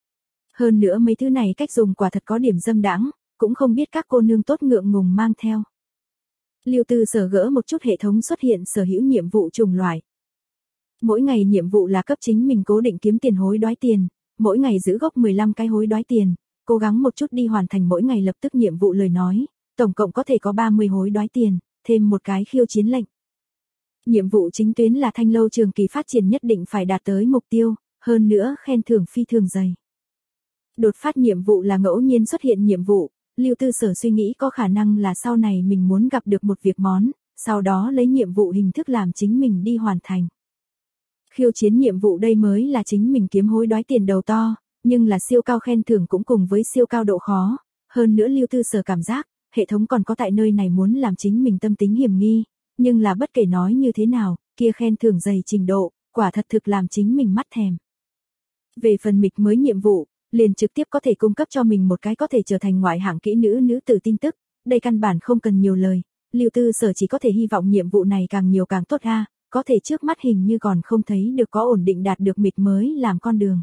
Hơn nữa mấy thứ này cách dùng quả thật có điểm dâm đãng, cũng không biết các cô nương tốt ngượng ngùng mang theo. Lưu Tư Sở gỡ một chút hệ thống xuất hiện sở hữu nhiệm vụ chủng loại. Mỗi ngày nhiệm vụ là cấp chính mình cố định kiếm tiền hối đoái tiền, mỗi ngày giữ gốc mười lăm cái hối đoái tiền, cố gắng một chút đi hoàn thành mỗi ngày lập tức nhiệm vụ lời nói, tổng cộng có thể có ba mươi hối đoái tiền, thêm một cái khiêu chiến lệnh. Nhiệm vụ chính tuyến là thanh lâu trường kỳ phát triển nhất định phải đạt tới mục tiêu, hơn nữa khen thưởng phi thường dày. Đột phát nhiệm vụ là ngẫu nhiên xuất hiện nhiệm vụ, Lưu Tư Sở suy nghĩ có khả năng là sau này mình muốn gặp được một việc món, sau đó lấy nhiệm vụ hình thức làm chính mình đi hoàn thành. Khiêu chiến nhiệm vụ đây mới là chính mình kiếm hối đoái tiền đầu to, nhưng là siêu cao khen thưởng cũng cùng với siêu cao độ khó, hơn nữa Lưu Tư Sở cảm giác, hệ thống còn có tại nơi này muốn làm chính mình tâm tính hiểm nghi, nhưng là bất kể nói như thế nào, kia khen thưởng dày trình độ, quả thật thực làm chính mình mắt thèm. Về phần mịch mới nhiệm vụ, liền trực tiếp có thể cung cấp cho mình một cái có thể trở thành ngoại hạng kỹ nữ nữ tử tin tức, đây căn bản không cần nhiều lời, Lưu Tư Sở chỉ có thể hy vọng nhiệm vụ này càng nhiều càng tốt ha, có thể trước mắt hình như còn không thấy được có ổn định đạt được mịch mới làm con đường.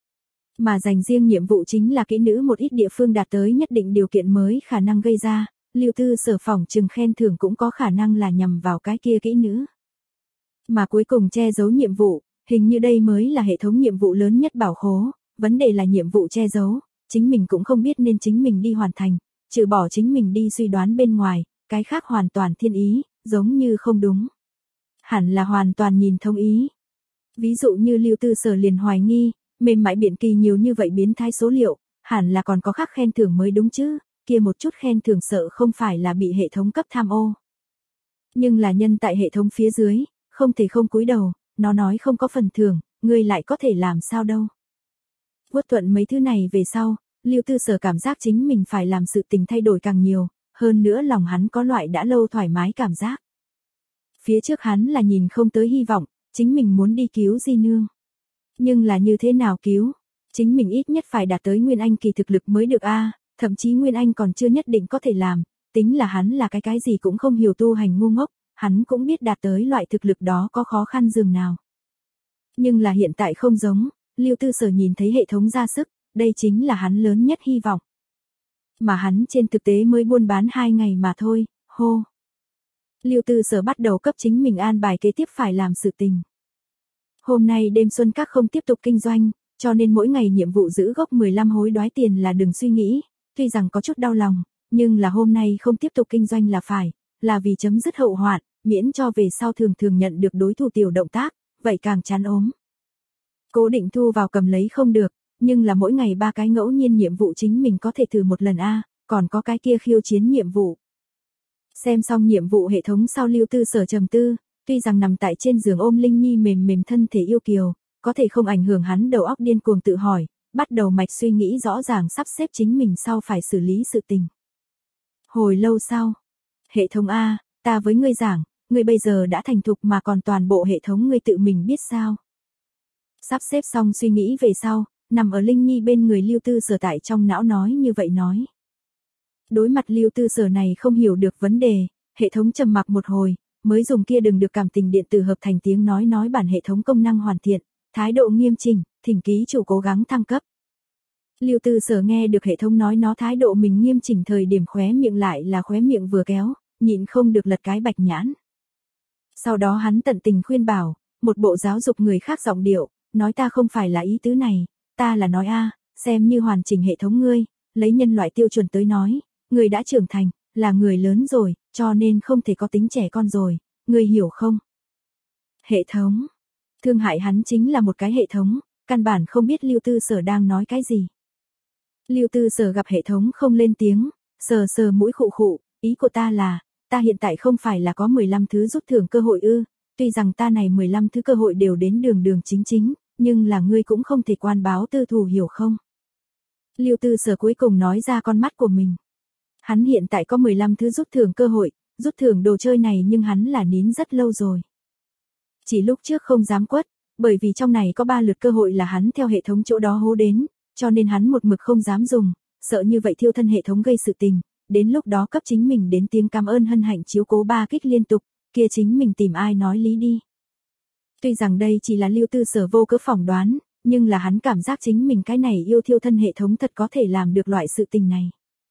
Mà dành riêng nhiệm vụ chính là kỹ nữ một ít địa phương đạt tới nhất định điều kiện mới khả năng gây ra, Lưu Tư Sở phỏng chừng khen thưởng cũng có khả năng là nhằm vào cái kia kỹ nữ. Mà cuối cùng che giấu nhiệm vụ, hình như đây mới là hệ thống nhiệm vụ lớn nhất bảo khố, vấn đề là nhiệm vụ che giấu, chính mình cũng không biết nên chính mình đi hoàn thành, trừ bỏ chính mình đi suy đoán bên ngoài, cái khác hoàn toàn thiên ý, giống như không đúng. Hẳn là hoàn toàn nhìn thông ý. Ví dụ như Lưu Tư Sở liền hoài nghi, mềm mại biện kỳ nhiều như vậy biến thái số liệu, hẳn là còn có khác khen thưởng mới đúng chứ, kia một chút khen thưởng sợ không phải là bị hệ thống cấp tham ô. Nhưng là nhân tại hệ thống phía dưới, không thể không cúi đầu, nó nói không có phần thưởng, ngươi lại có thể làm sao đâu. Vuốt thuận mấy thứ này về sau, Lưu Tư Sở cảm giác chính mình phải làm sự tình thay đổi càng nhiều, hơn nữa lòng hắn có loại đã lâu thoải mái cảm giác. Phía trước hắn là nhìn không tới hy vọng, chính mình muốn đi cứu Di Nương. Nhưng là như thế nào cứu? Chính mình ít nhất phải đạt tới Nguyên Anh kỳ thực lực mới được a, thậm chí Nguyên Anh còn chưa nhất định có thể làm, tính là hắn là cái cái gì cũng không hiểu tu hành ngu ngốc, hắn cũng biết đạt tới loại thực lực đó có khó khăn dường nào. Nhưng là hiện tại không giống, Lưu Tư Sở nhìn thấy hệ thống ra sức, đây chính là hắn lớn nhất hy vọng. Mà hắn trên thực tế mới buôn bán hai ngày mà thôi, hô. Lưu Tư Sở bắt đầu cấp chính mình an bài kế tiếp phải làm sự tình. Hôm nay đêm xuân các không tiếp tục kinh doanh, cho nên mỗi ngày nhiệm vụ giữ gốc mười lăm hối đoái tiền là đừng suy nghĩ, tuy rằng có chút đau lòng, nhưng là hôm nay không tiếp tục kinh doanh là phải, là vì chấm dứt hậu hoạn, miễn cho về sau thường thường nhận được đối thủ tiểu động tác, vậy càng chán ốm. Cố định thu vào cầm lấy không được, nhưng là mỗi ngày ba cái ngẫu nhiên nhiệm vụ chính mình có thể thử một lần a, còn có cái kia khiêu chiến nhiệm vụ. Xem xong nhiệm vụ hệ thống sau Lưu Tư Sở trầm tư, tuy rằng nằm tại trên giường ôm Linh Nhi mềm mềm thân thể yêu kiều, có thể không ảnh hưởng hắn đầu óc điên cuồng tự hỏi, bắt đầu mạch suy nghĩ rõ ràng sắp xếp chính mình sau phải xử lý sự tình. Hồi lâu sau, hệ thống A, ta với ngươi giảng, ngươi bây giờ đã thành thục mà còn toàn bộ hệ thống ngươi tự mình biết sao. Sắp xếp xong suy nghĩ về sau, nằm ở Linh Nhi bên người Lưu Tư Sở tại trong não nói như vậy nói. Đối mặt Lưu Tư Sở này không hiểu được vấn đề, hệ thống trầm mặc một hồi, mới dùng kia đừng được cảm tình điện tử hợp thành tiếng nói nói bản hệ thống công năng hoàn thiện, thái độ nghiêm chỉnh, thỉnh ký chủ cố gắng thăng cấp. Lưu Tư Sở nghe được hệ thống nói nó thái độ mình nghiêm chỉnh thời điểm khóe miệng lại là khóe miệng vừa kéo, nhịn không được lật cái bạch nhãn. Sau đó hắn tận tình khuyên bảo, một bộ giáo dục người khác giọng điệu, nói ta không phải là ý tứ này, ta là nói a, xem như hoàn chỉnh hệ thống ngươi, lấy nhân loại tiêu chuẩn tới nói, người đã trưởng thành, là người lớn rồi, cho nên không thể có tính trẻ con rồi, ngươi hiểu không? Hệ thống. Thương hại hắn chính là một cái hệ thống, căn bản không biết Lưu Tư Sở đang nói cái gì. Lưu Tư Sở gặp hệ thống không lên tiếng, sờ sờ mũi khụ khụ, ý của ta là, ta hiện tại không phải là có mười lăm thứ rút thưởng cơ hội ư, tuy rằng ta này mười lăm thứ cơ hội đều đến đường đường chính chính, nhưng là ngươi cũng không thể quan báo tư thù hiểu không? Lưu Tư Sở cuối cùng nói ra con mắt của mình. Hắn hiện tại có mười lăm thứ rút thưởng cơ hội, rút thưởng đồ chơi này nhưng hắn là nín rất lâu rồi. Chỉ lúc trước không dám quất, bởi vì trong này có ba lượt cơ hội là hắn theo hệ thống chỗ đó hố đến, cho nên hắn một mực không dám dùng, sợ như vậy thiêu thân hệ thống gây sự tình, đến lúc đó cấp chính mình đến tiếng cảm ơn hân hạnh chiếu cố ba kích liên tục, kia chính mình tìm ai nói lý đi. Tuy rằng đây chỉ là Lưu Tư Sở vô cớ phỏng đoán, nhưng là hắn cảm giác chính mình cái này yêu thiêu thân hệ thống thật có thể làm được loại sự tình này.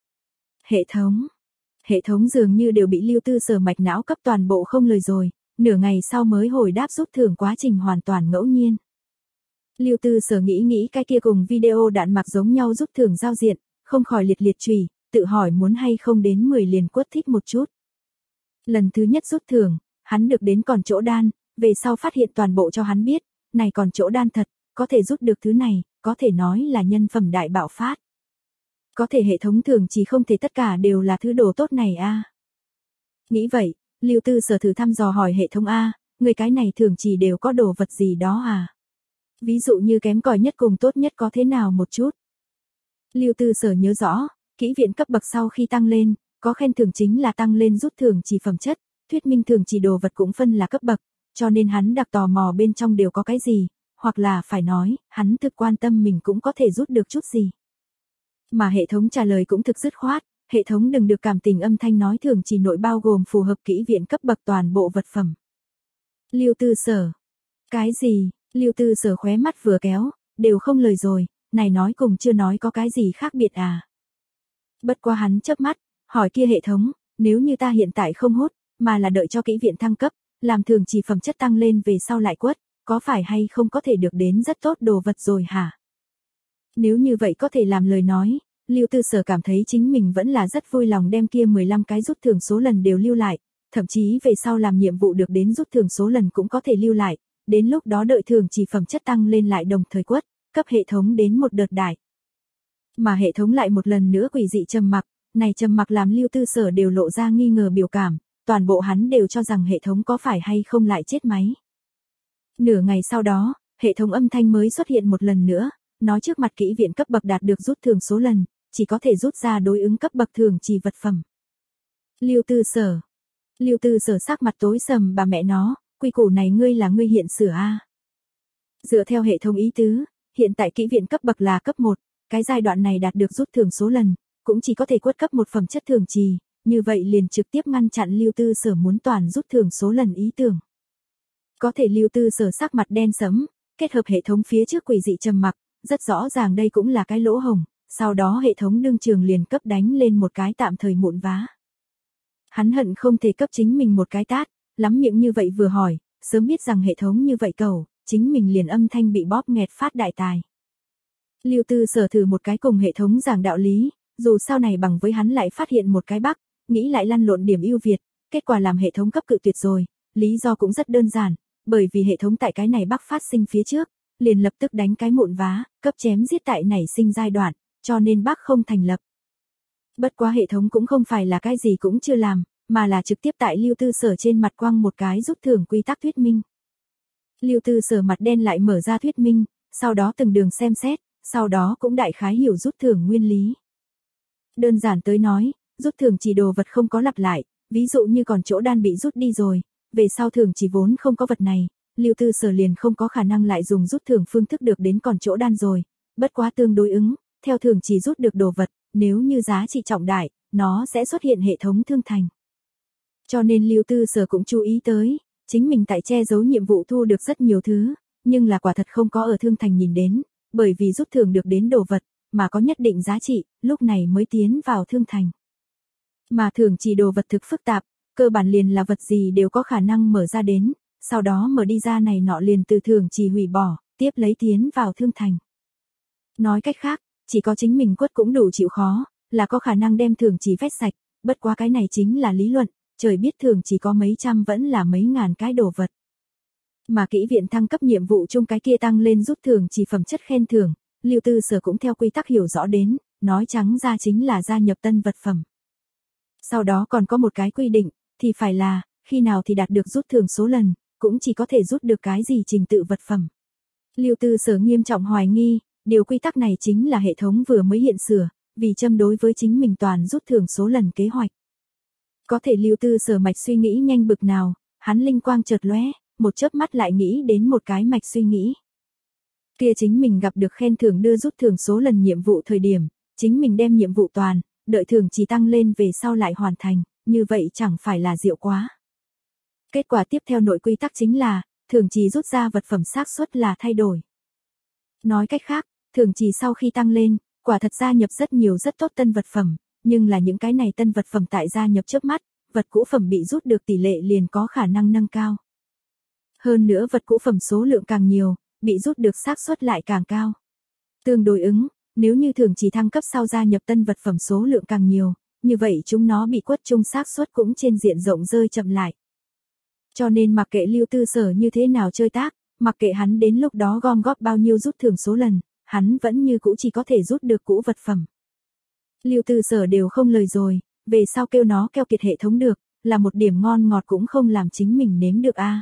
Hệ thống. Hệ thống dường như đều bị Lưu Tư Sở mạch não cấp toàn bộ không lời rồi, nửa ngày sau mới hồi đáp rút thưởng quá trình hoàn toàn ngẫu nhiên. Lưu Tư Sở nghĩ nghĩ cái kia cùng video đạn mặc giống nhau rút thưởng giao diện, không khỏi liệt liệt chùy, tự hỏi muốn hay không đến mười liền quất thích một chút. Lần thứ nhất rút thưởng, hắn được đến còn chỗ đan, về sau phát hiện toàn bộ cho hắn biết, này còn chỗ đan thật, có thể rút được thứ này, có thể nói là nhân phẩm đại bạo phát. Có thể hệ thống thường chỉ không thể tất cả đều là thứ đồ tốt này a. Nghĩ vậy, Lưu Tư Sở thử thăm dò hỏi hệ thống a, người cái này thường chỉ đều có đồ vật gì đó à? Ví dụ như kém cỏi nhất cùng tốt nhất có thế nào một chút. Lưu Tư Sở nhớ rõ, kỹ viện cấp bậc sau khi tăng lên, có khen thưởng chính là tăng lên rút thưởng chỉ phẩm chất, thuyết minh thường chỉ đồ vật cũng phân là cấp bậc, cho nên hắn đặc tò mò bên trong đều có cái gì, hoặc là phải nói, hắn thực quan tâm mình cũng có thể rút được chút gì. Mà hệ thống trả lời cũng thực dứt khoát, hệ thống đừng được cảm tình âm thanh nói thường chỉ nội bao gồm phù hợp kỹ viện cấp bậc toàn bộ vật phẩm. Lưu Tư Sở. Cái gì? Lưu Tư Sở khóe mắt vừa kéo, đều không lời rồi, này nói cùng chưa nói có cái gì khác biệt à. Bất quá hắn chớp mắt, hỏi kia hệ thống, nếu như ta hiện tại không hút, mà là đợi cho kỹ viện thăng cấp, làm thường chỉ phẩm chất tăng lên về sau lại quất, có phải hay không có thể được đến rất tốt đồ vật rồi hả? Nếu như vậy có thể làm lời nói, Lưu Tư Sở cảm thấy chính mình vẫn là rất vui lòng đem kia mười lăm cái rút thưởng số lần đều lưu lại, thậm chí về sau làm nhiệm vụ được đến rút thưởng số lần cũng có thể lưu lại, đến lúc đó đợi thường chỉ phẩm chất tăng lên lại đồng thời quất, cấp hệ thống đến một đợt đại. Mà hệ thống lại một lần nữa quỷ dị trầm mặc, này trầm mặc làm Lưu Tư Sở đều lộ ra nghi ngờ biểu cảm, toàn bộ hắn đều cho rằng hệ thống có phải hay không lại chết máy. Nửa ngày sau đó, hệ thống âm thanh mới xuất hiện một lần nữa, nói trước mặt kỹ viện cấp bậc đạt được rút thưởng số lần, chỉ có thể rút ra đối ứng cấp bậc thường chỉ vật phẩm. Lưu Tư Sở. Lưu Tư Sở sắc mặt tối sầm bà mẹ nó, quy củ này ngươi là ngươi hiện sửa a. Dựa theo hệ thống ý tứ, Hiện tại kỹ viện cấp bậc là cấp một, cái giai đoạn này đạt được rút thưởng số lần, cũng chỉ có thể quất cấp một phẩm chất thường trì, như vậy liền trực tiếp ngăn chặn Lưu Tư Sở muốn toàn rút thưởng số lần ý tưởng. Có thể Lưu Tư Sở sắc mặt đen sẫm, kết hợp hệ thống phía trước quỷ dị trầm mặc, rất rõ ràng đây cũng là cái lỗ hổng, sau đó hệ thống đương trường liền cấp đánh lên một cái tạm thời mụn vá. Hắn hận không thể cấp chính mình một cái tát, lắm miệng như vậy vừa hỏi, sớm biết rằng hệ thống như vậy cầu, chính mình liền âm thanh bị bóp nghẹt phát đại tài. Lưu Tư Sở thử một cái cùng hệ thống giảng đạo lý, dù sau này bằng với hắn lại phát hiện một cái bug, nghĩ lại lăn lộn điểm ưu việt, kết quả làm hệ thống cấp cự tuyệt rồi, lý do cũng rất đơn giản, bởi vì hệ thống tại cái này bug phát sinh phía trước, liền lập tức đánh cái mụn vá, cấp chém giết tại nảy sinh giai đoạn, cho nên bug không thành lập. Bất quá hệ thống cũng không phải là cái gì cũng chưa làm, mà là trực tiếp tại Lưu Tư Sở trên mặt quăng một cái rút thưởng quy tắc thuyết minh. Lưu Tư Sở mặt đen lại mở ra thuyết minh, sau đó từng đường xem xét, sau đó cũng đại khái hiểu rút thưởng nguyên lý. Đơn giản tới nói, rút thưởng chỉ đồ vật không có lặp lại, ví dụ như còn chỗ đan bị rút đi rồi, về sau thưởng chỉ vốn không có vật này, Lưu Tư Sở liền không có khả năng lại dùng rút thưởng phương thức được đến còn chỗ đan rồi, bất quá tương đối ứng, theo thưởng chỉ rút được đồ vật, nếu như giá trị trọng đại, nó sẽ xuất hiện hệ thống thương thành. Cho nên Lưu Tư Sở cũng chú ý tới, chính mình tại che giấu nhiệm vụ thu được rất nhiều thứ, nhưng là quả thật không có ở thương thành nhìn đến, bởi vì rút thưởng được đến đồ vật, mà có nhất định giá trị, lúc này mới tiến vào thương thành. Mà thưởng chỉ đồ vật thực phức tạp, cơ bản liền là vật gì đều có khả năng mở ra đến, sau đó mở đi ra này nọ liền từ thưởng chỉ hủy bỏ, tiếp lấy tiến vào thương thành. Nói cách khác, chỉ có chính mình quất cũng đủ chịu khó, là có khả năng đem thưởng chỉ vét sạch, bất quá cái này chính là lý luận, trời biết thưởng chỉ có mấy trăm vẫn là mấy ngàn cái đồ vật. Mà kỹ viện thăng cấp nhiệm vụ chung cái kia tăng lên rút thưởng chỉ phẩm chất khen thưởng, Lưu Tư Sở cũng theo quy tắc hiểu rõ đến, nói trắng ra chính là gia nhập tân vật phẩm. Sau đó còn có một cái quy định, thì phải là, khi nào thì đạt được rút thưởng số lần, cũng chỉ có thể rút được cái gì trình tự vật phẩm. Lưu Tư Sở nghiêm trọng hoài nghi, điều quy tắc này chính là hệ thống vừa mới hiện sửa, vì châm đối với chính mình toàn rút thưởng số lần kế hoạch. Có thể Lưu Tư Sở mạch suy nghĩ nhanh bực nào, hắn linh quang chợt lóe, một chớp mắt lại nghĩ đến một cái mạch suy nghĩ. Kia chính mình gặp được khen thưởng đưa rút thưởng số lần nhiệm vụ thời điểm, chính mình đem nhiệm vụ toàn, đợi thưởng chỉ tăng lên về sau lại hoàn thành, như vậy chẳng phải là diệu quá. Kết quả tiếp theo nội quy tắc chính là, thưởng chỉ rút ra vật phẩm xác suất là thay đổi. Nói cách khác, thưởng chỉ sau khi tăng lên, quả thật gia nhập rất nhiều rất tốt tân vật phẩm, nhưng là những cái này tân vật phẩm tại gia nhập trước mắt, vật cũ phẩm bị rút được tỷ lệ liền có khả năng nâng cao. Hơn nữa vật cũ phẩm số lượng càng nhiều, bị rút được xác suất lại càng cao. Tương đối ứng, nếu như thưởng chỉ thăng cấp sau gia nhập tân vật phẩm số lượng càng nhiều, như vậy chúng nó bị quất chung xác suất cũng trên diện rộng rơi chậm lại. Cho nên mặc kệ Lưu Tư Sở như thế nào chơi tác, mặc kệ hắn đến lúc đó gom góp bao nhiêu rút thưởng số lần, hắn vẫn như cũ chỉ có thể rút được cũ vật phẩm. Lưu Tư Sở đều không lời rồi, về sau kêu nó keo kiệt hệ thống được, là một điểm ngon ngọt cũng không làm chính mình nếm được a. À.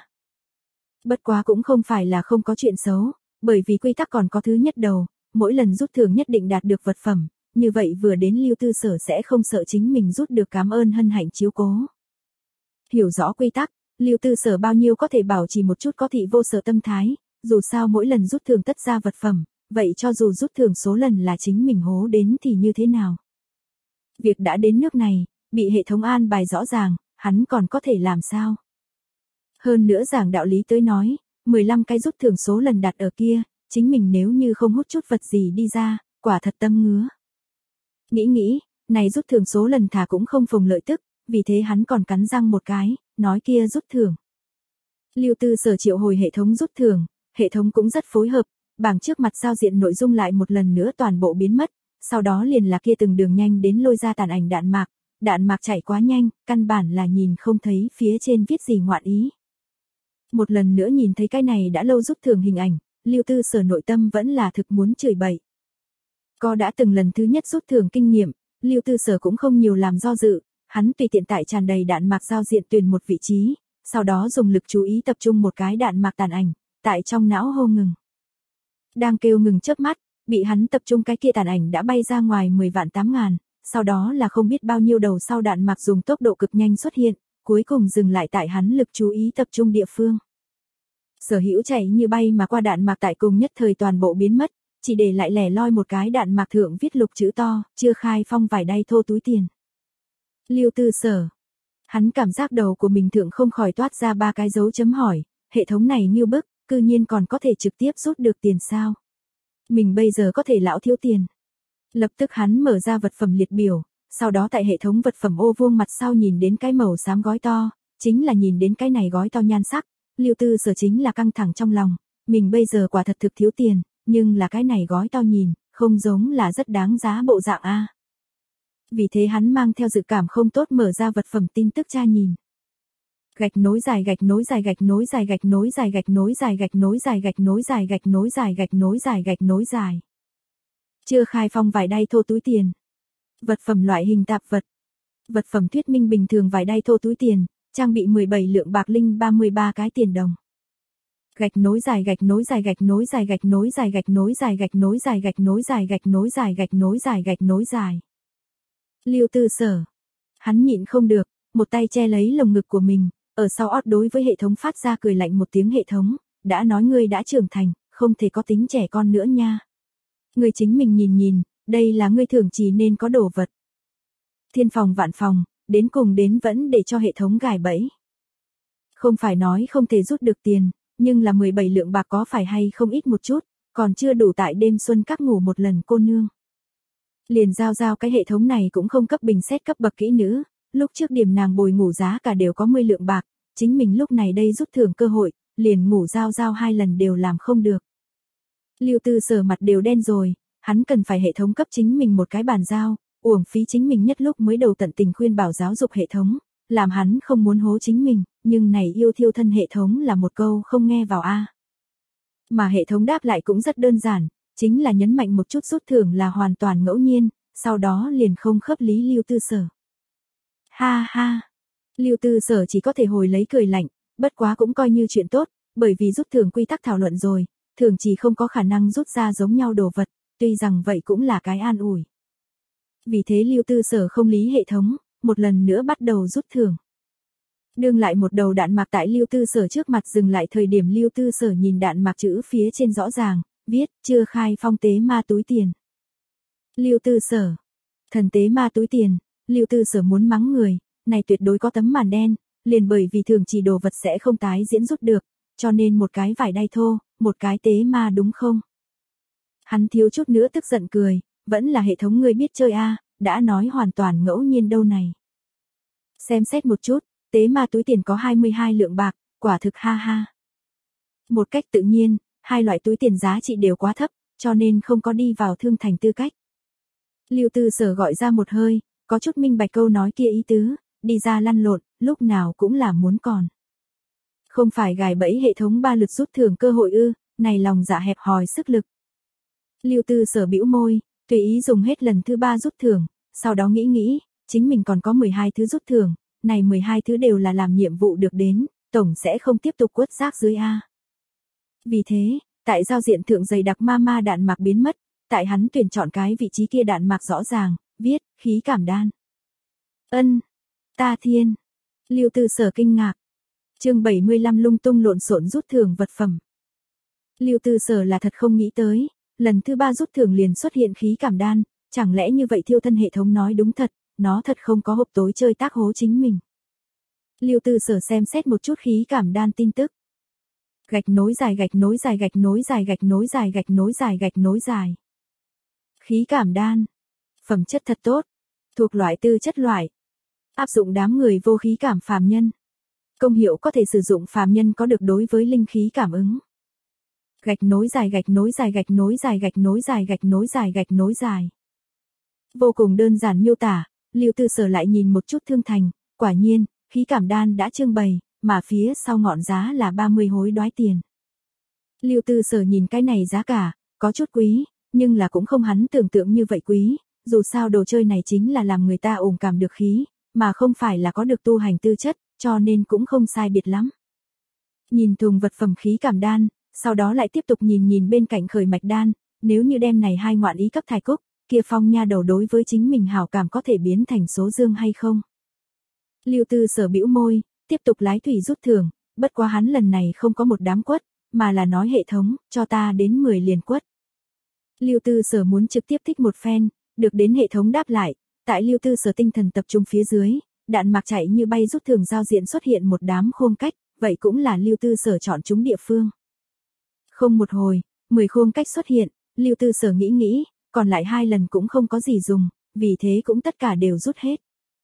Bất quá cũng không phải là không có chuyện xấu, bởi vì quy tắc còn có thứ nhất đầu, mỗi lần rút thưởng nhất định đạt được vật phẩm, như vậy vừa đến Lưu Tư Sở sẽ không sợ chính mình rút được cảm ơn hân hạnh chiếu cố. Hiểu rõ quy tắc, Lưu Tư Sở bao nhiêu có thể bảo trì một chút có thị vô sở tâm thái, dù sao mỗi lần rút thưởng tất ra vật phẩm, vậy cho dù rút thưởng số lần là chính mình hố đến thì như thế nào? Việc đã đến nước này, bị hệ thống an bài rõ ràng, hắn còn có thể làm sao? Hơn nữa giảng đạo lý tới nói, mười lăm cái rút thưởng số lần đặt ở kia, chính mình nếu như không hút chút vật gì đi ra, quả thật tâm ngứa. Nghĩ nghĩ, này rút thưởng số lần thả cũng không phồng lợi tức, vì thế hắn còn cắn răng một cái, nói kia rút thưởng. Lưu Tư Sở triệu hồi hệ thống rút thưởng, hệ thống cũng rất phối hợp, bảng trước mặt giao diện nội dung lại một lần nữa toàn bộ biến mất, sau đó liền là kia từng đường nhanh đến lôi ra tàn ảnh đạn mạc, đạn mạc chạy quá nhanh, căn bản là nhìn không thấy phía trên viết gì ngoạn ý. Một lần nữa nhìn thấy cái này đã lâu rút thưởng hình ảnh, Lưu Tư Sở nội tâm vẫn là thực muốn chửi bậy. Có đã từng lần thứ nhất rút thưởng kinh nghiệm, Lưu Tư Sở cũng không nhiều làm do dự, hắn tùy tiện tại tràn đầy đạn mạc giao diện tuyển một vị trí, sau đó dùng lực chú ý tập trung một cái đạn mạc tàn ảnh, tại trong não hô ngừng. Đang kêu ngừng chớp mắt, bị hắn tập trung cái kia tàn ảnh đã bay ra ngoài mười vạn tám ngàn, sau đó là không biết bao nhiêu đầu sau đạn mạc dùng tốc độ cực nhanh xuất hiện, cuối cùng dừng lại tại hắn lực chú ý tập trung địa phương. Sở Hữu chạy như bay mà qua đạn mạc tại cùng nhất thời toàn bộ biến mất, chỉ để lại lẻ loi một cái đạn mạc thượng viết lục chữ to, chưa khai phong vải đay thô túi tiền. Lưu Tư Sở. Hắn cảm giác đầu của mình thượng không khỏi toát ra ba cái dấu chấm hỏi, hệ thống này như bức, cư nhiên còn có thể trực tiếp rút được tiền sao? Mình bây giờ có thể lão thiếu tiền. Lập tức hắn mở ra vật phẩm liệt biểu, sau đó tại hệ thống vật phẩm ô vuông mặt sau nhìn đến cái màu xám gói to, chính là nhìn đến cái này gói to nhan sắc, Lưu Tư Sở chính là căng thẳng trong lòng, mình bây giờ quả thật thực thiếu tiền, nhưng là cái này gói to nhìn, không giống là rất đáng giá bộ dạng a. Vì thế hắn mang theo dự cảm không tốt mở ra vật phẩm tin tức tra nhìn. Gạch nối dài gạch nối dài gạch nối dài gạch nối dài gạch nối dài gạch nối dài gạch nối dài gạch nối dài gạch nối dài gạch nối dài. Chưa khai phong vải đay thô túi tiền. Vật phẩm loại hình tạp vật. Vật phẩm thuyết minh bình thường vải đay thô túi tiền, trang bị mười bảy lượng bạc linh ba mươi ba cái tiền đồng. Gạch nối dài gạch nối dài gạch nối dài gạch nối dài gạch nối dài gạch nối dài gạch nối dài gạch nối dài gạch nối dài gạch nối dài. Lưu Tư Sở. Hắn nhịn không được, một tay che lấy lồng ngực của mình, ở sau ót đối với hệ thống phát ra cười lạnh một tiếng hệ thống, đã nói ngươi đã trưởng thành, không thể có tính trẻ con nữa nha. Ngươi chính mình nhìn nhìn, đây là ngươi thường chỉ nên có đồ vật. Thiên phòng vạn phòng, đến cùng đến vẫn để cho hệ thống gài bẫy. Không phải nói không thể rút được tiền, nhưng là mười bảy lượng bạc có phải hay không ít một chút, còn chưa đủ tại đêm xuân các ngủ một lần cô nương. Liền giao giao cái hệ thống này cũng không cấp bình xét cấp bậc kỹ nữ, lúc trước điểm nàng bồi ngủ giá cả đều có mười lượng bạc, chính mình lúc này đây rút thưởng cơ hội, liền ngủ giao giao hai lần đều làm không được. Lưu Tư Sở mặt đều đen rồi, hắn cần phải hệ thống cấp chính mình một cái bàn giao, uổng phí chính mình nhất lúc mới đầu tận tình khuyên bảo giáo dục hệ thống, làm hắn không muốn hố chính mình, nhưng này yêu thiêu thân hệ thống là một câu không nghe vào a. Mà hệ thống đáp lại cũng rất đơn giản, chính là nhấn mạnh một chút rút thưởng là hoàn toàn ngẫu nhiên, sau đó liền không khớp lý Lưu Tư Sở. Ha ha, Lưu Tư Sở chỉ có thể hồi lấy cười lạnh, bất quá cũng coi như chuyện tốt, bởi vì rút thưởng quy tắc thảo luận rồi, thường chỉ không có khả năng rút ra giống nhau đồ vật, tuy rằng vậy cũng là cái an ủi. Vì thế Lưu Tư Sở không lý hệ thống, một lần nữa bắt đầu rút thưởng. Đương lại một đầu đạn mạc tại Lưu Tư Sở trước mặt dừng lại thời điểm Lưu Tư Sở nhìn đạn mạc chữ phía trên rõ ràng, viết, chưa khai phong tế ma túi tiền. Lưu Tư Sở. Thần tế ma túi tiền, Lưu Tư Sở muốn mắng người, này tuyệt đối có tấm màn đen, liền bởi vì thường chỉ đồ vật sẽ không tái diễn rút được, cho nên một cái vải đay thô, một cái tế ma đúng không? Hắn thiếu chút nữa tức giận cười, vẫn là hệ thống ngươi biết chơi a, đã nói hoàn toàn ngẫu nhiên đâu này. Xem xét một chút, tế ma túi tiền có hai mươi hai lượng bạc, quả thực ha ha. Một cách tự nhiên, hai loại túi tiền giá trị đều quá thấp, cho nên không có đi vào thương thành tư cách. Lưu Tư Sở gọi ra một hơi, có chút minh bạch câu nói kia ý tứ, đi ra lăn lộn, lúc nào cũng là muốn còn. Không phải gài bẫy hệ thống ba lượt rút thưởng cơ hội ư, này lòng dạ hẹp hòi sức lực. Lưu Tư Sở bĩu môi, tùy ý dùng hết lần thứ ba rút thưởng, sau đó nghĩ nghĩ, chính mình còn có mười hai thứ rút thưởng, này mười hai thứ đều là làm nhiệm vụ được đến, tổng sẽ không tiếp tục quất rác dưới a. Vì thế, tại giao diện thượng dày đặc ma ma đạn mạc biến mất, tại hắn tuyển chọn cái vị trí kia đạn mạc rõ ràng, viết, khí cảm đan. Ân, ta thiên. Lưu Tư Sở kinh ngạc. Chương bảy mươi lăm lung tung lộn xộn rút thưởng vật phẩm. Lưu Tư Sở là thật không nghĩ tới, lần thứ ba rút thưởng liền xuất hiện khí cảm đan, chẳng lẽ như vậy thiêu thân hệ thống nói đúng thật, nó thật không có hộp tối chơi tác hố chính mình. Lưu Tư Sở xem xét một chút khí cảm đan tin tức. Gạch nối dài gạch nối dài gạch nối dài gạch nối dài gạch nối dài gạch nối dài. Khí cảm đan. Phẩm chất thật tốt. Thuộc loại tư chất loại. Áp dụng đám người vô khí cảm phàm nhân. Công hiệu có thể sử dụng phàm nhân có được đối với linh khí cảm ứng. Gạch nối dài gạch nối dài gạch nối dài gạch nối dài gạch nối dài gạch nối dài. Vô cùng đơn giản miêu tả, Lưu Tư Sở lại nhìn một chút thương thành, quả nhiên, khí cảm đan đã trưng bày, mà phía sau ngọn giá là ba mươi hối đoái tiền. Lưu Tư Sở nhìn cái này giá cả, có chút quý, nhưng là cũng không hắn tưởng tượng như vậy quý, dù sao đồ chơi này chính là làm người ta ổn cảm được khí, mà không phải là có được tu hành tư chất, cho nên cũng không sai biệt lắm. Nhìn thùng vật phẩm khí cảm đan, sau đó lại tiếp tục nhìn nhìn bên cạnh khởi mạch đan, nếu như đem này hai ngoạn ý cấp thai cúc, kia Phong nha đầu đối với chính mình hảo cảm có thể biến thành số dương hay không? Lưu Tư Sở bĩu môi, tiếp tục lái thủy rút thưởng, bất quá hắn lần này không có một đám quất, mà là nói hệ thống, cho ta đến mười liền quất. Lưu Tư Sở muốn trực tiếp thích một phen, được đến hệ thống đáp lại, tại Lưu Tư Sở tinh thần tập trung phía dưới, đạn mạc chạy như bay rút thường giao diện xuất hiện một đám khung cách, vậy cũng là Lưu Tư Sở chọn chúng địa phương. Không một hồi, mười khung cách xuất hiện, Lưu Tư Sở nghĩ nghĩ, còn lại hai lần cũng không có gì dùng, vì thế cũng tất cả đều rút hết.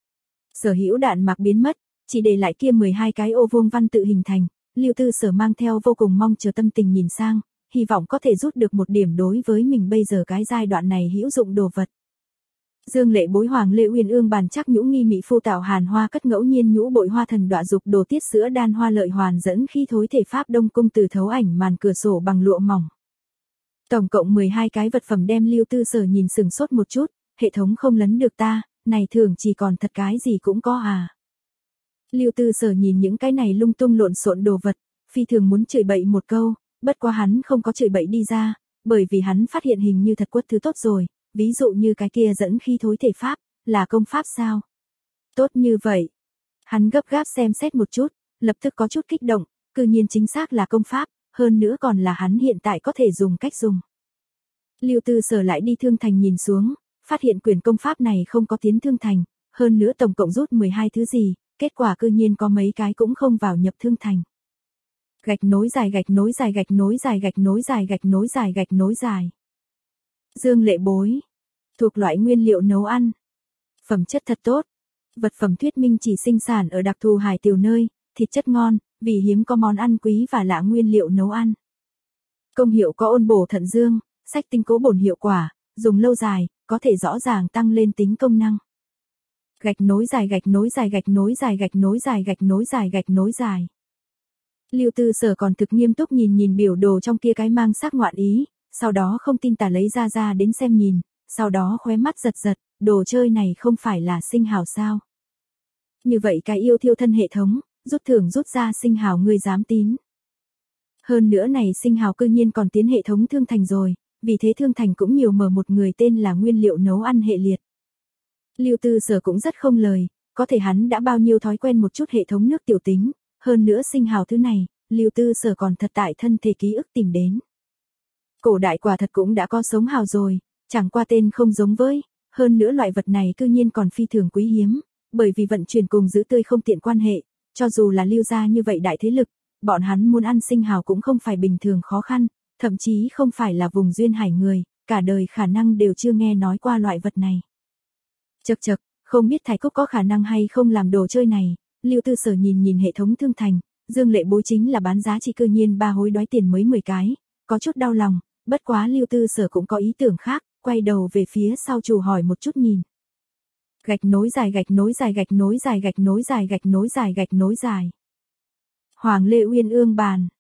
Sở hữu đạn mạc biến mất, chỉ để lại kia mười hai cái ô vuông văn tự hình thành, Lưu Tư Sở mang theo vô cùng mong chờ tâm tình nhìn sang, hy vọng có thể rút được một điểm đối với mình bây giờ cái giai đoạn này hữu dụng đồ vật. Dương Lệ Bối Hoàng Lê Uyên Ương bàn chắc nhũ nghi mị phu tạo hàn hoa cất ngẫu nhiên nhũ bội hoa thần đọa dục đồ tiết sữa đan hoa lợi hoàn dẫn khi thối thể pháp đông cung từ thấu ảnh màn cửa sổ bằng lụa mỏng. Tổng cộng mười hai cái vật phẩm đem Lưu Tư Sở nhìn sừng sốt một chút, hệ thống không lấn được ta, này thường chỉ còn thật cái gì cũng có à. Lưu Tư Sở nhìn những cái này lung tung lộn xộn đồ vật, phi thường muốn chửi bậy một câu, bất quá hắn không có chửi bậy đi ra, bởi vì hắn phát hiện hình như thật quất thứ tốt rồi, ví dụ như cái kia dẫn khi thối thể pháp, là công pháp sao? Tốt như vậy. Hắn gấp gáp xem xét một chút, lập tức có chút kích động, cư nhiên chính xác là công pháp, hơn nữa còn là hắn hiện tại có thể dùng cách dùng. Lưu Tư Sở lại đi Thương Thành nhìn xuống, phát hiện quyển công pháp này không có tiến Thương Thành, hơn nữa tổng cộng rút mười hai thứ gì, kết quả cư nhiên có mấy cái cũng không vào nhập Thương Thành. Gạch nối dài gạch nối dài gạch nối dài gạch nối dài gạch nối dài gạch nối dài. Dương Lệ Bối. Thuộc loại nguyên liệu nấu ăn. Phẩm chất thật tốt. Vật phẩm thuyết minh chỉ sinh sản ở đặc thù hải tiểu nơi, thịt chất ngon, vì hiếm có món ăn quý và lạ nguyên liệu nấu ăn. Công hiệu có ôn bổ thận dương, sách tinh cố bổn hiệu quả, dùng lâu dài, có thể rõ ràng tăng lên tính công năng. Gạch nối dài gạch nối dài gạch nối dài gạch nối dài gạch nối dài gạch nối dài. Lưu Tư Sở còn thực nghiêm túc nhìn nhìn biểu đồ trong kia cái mang sắc ngoạn ý, sau đó không tin tà lấy ra ra đến xem nhìn, sau đó khóe mắt giật giật, đồ chơi này không phải là sinh hào sao. Như vậy cái yêu thiêu thân hệ thống, rút thưởng rút ra sinh hào ngươi dám tín. Hơn nữa này sinh hào cư nhiên còn tiến hệ thống Thương Thành rồi, vì thế Thương Thành cũng nhiều mở một người tên là nguyên liệu nấu ăn hệ liệt. Lưu Tư Sở cũng rất không lời, có thể hắn đã bao nhiêu thói quen một chút hệ thống nước tiểu tính, hơn nữa sinh hào thứ này, Lưu Tư Sở còn thật tại thân thể ký ức tìm đến. Cổ đại quả thật cũng đã có sống hào rồi, chẳng qua tên không giống với, hơn nữa loại vật này cư nhiên còn phi thường quý hiếm, bởi vì vận chuyển cùng giữ tươi không tiện quan hệ, cho dù là Lưu gia như vậy đại thế lực, bọn hắn muốn ăn sinh hào cũng không phải bình thường khó khăn, thậm chí không phải là vùng duyên hải người, cả đời khả năng đều chưa nghe nói qua loại vật này. Chậc chậc, không biết Thái Cúc có khả năng hay không làm đồ chơi này, Lưu Tư Sở nhìn nhìn hệ thống Thương Thành, Dương Lệ Bối chính là bán giá trị cư nhiên ba hối đoái tiền mới mười cái, có chút đau lòng, bất quá Lưu Tư Sở cũng có ý tưởng khác, quay đầu về phía sau chủ hỏi một chút nhìn. Gạch nối dài gạch nối dài gạch nối dài gạch nối dài gạch nối dài gạch nối dài. Hoàng Lê Uyên Ương bàn.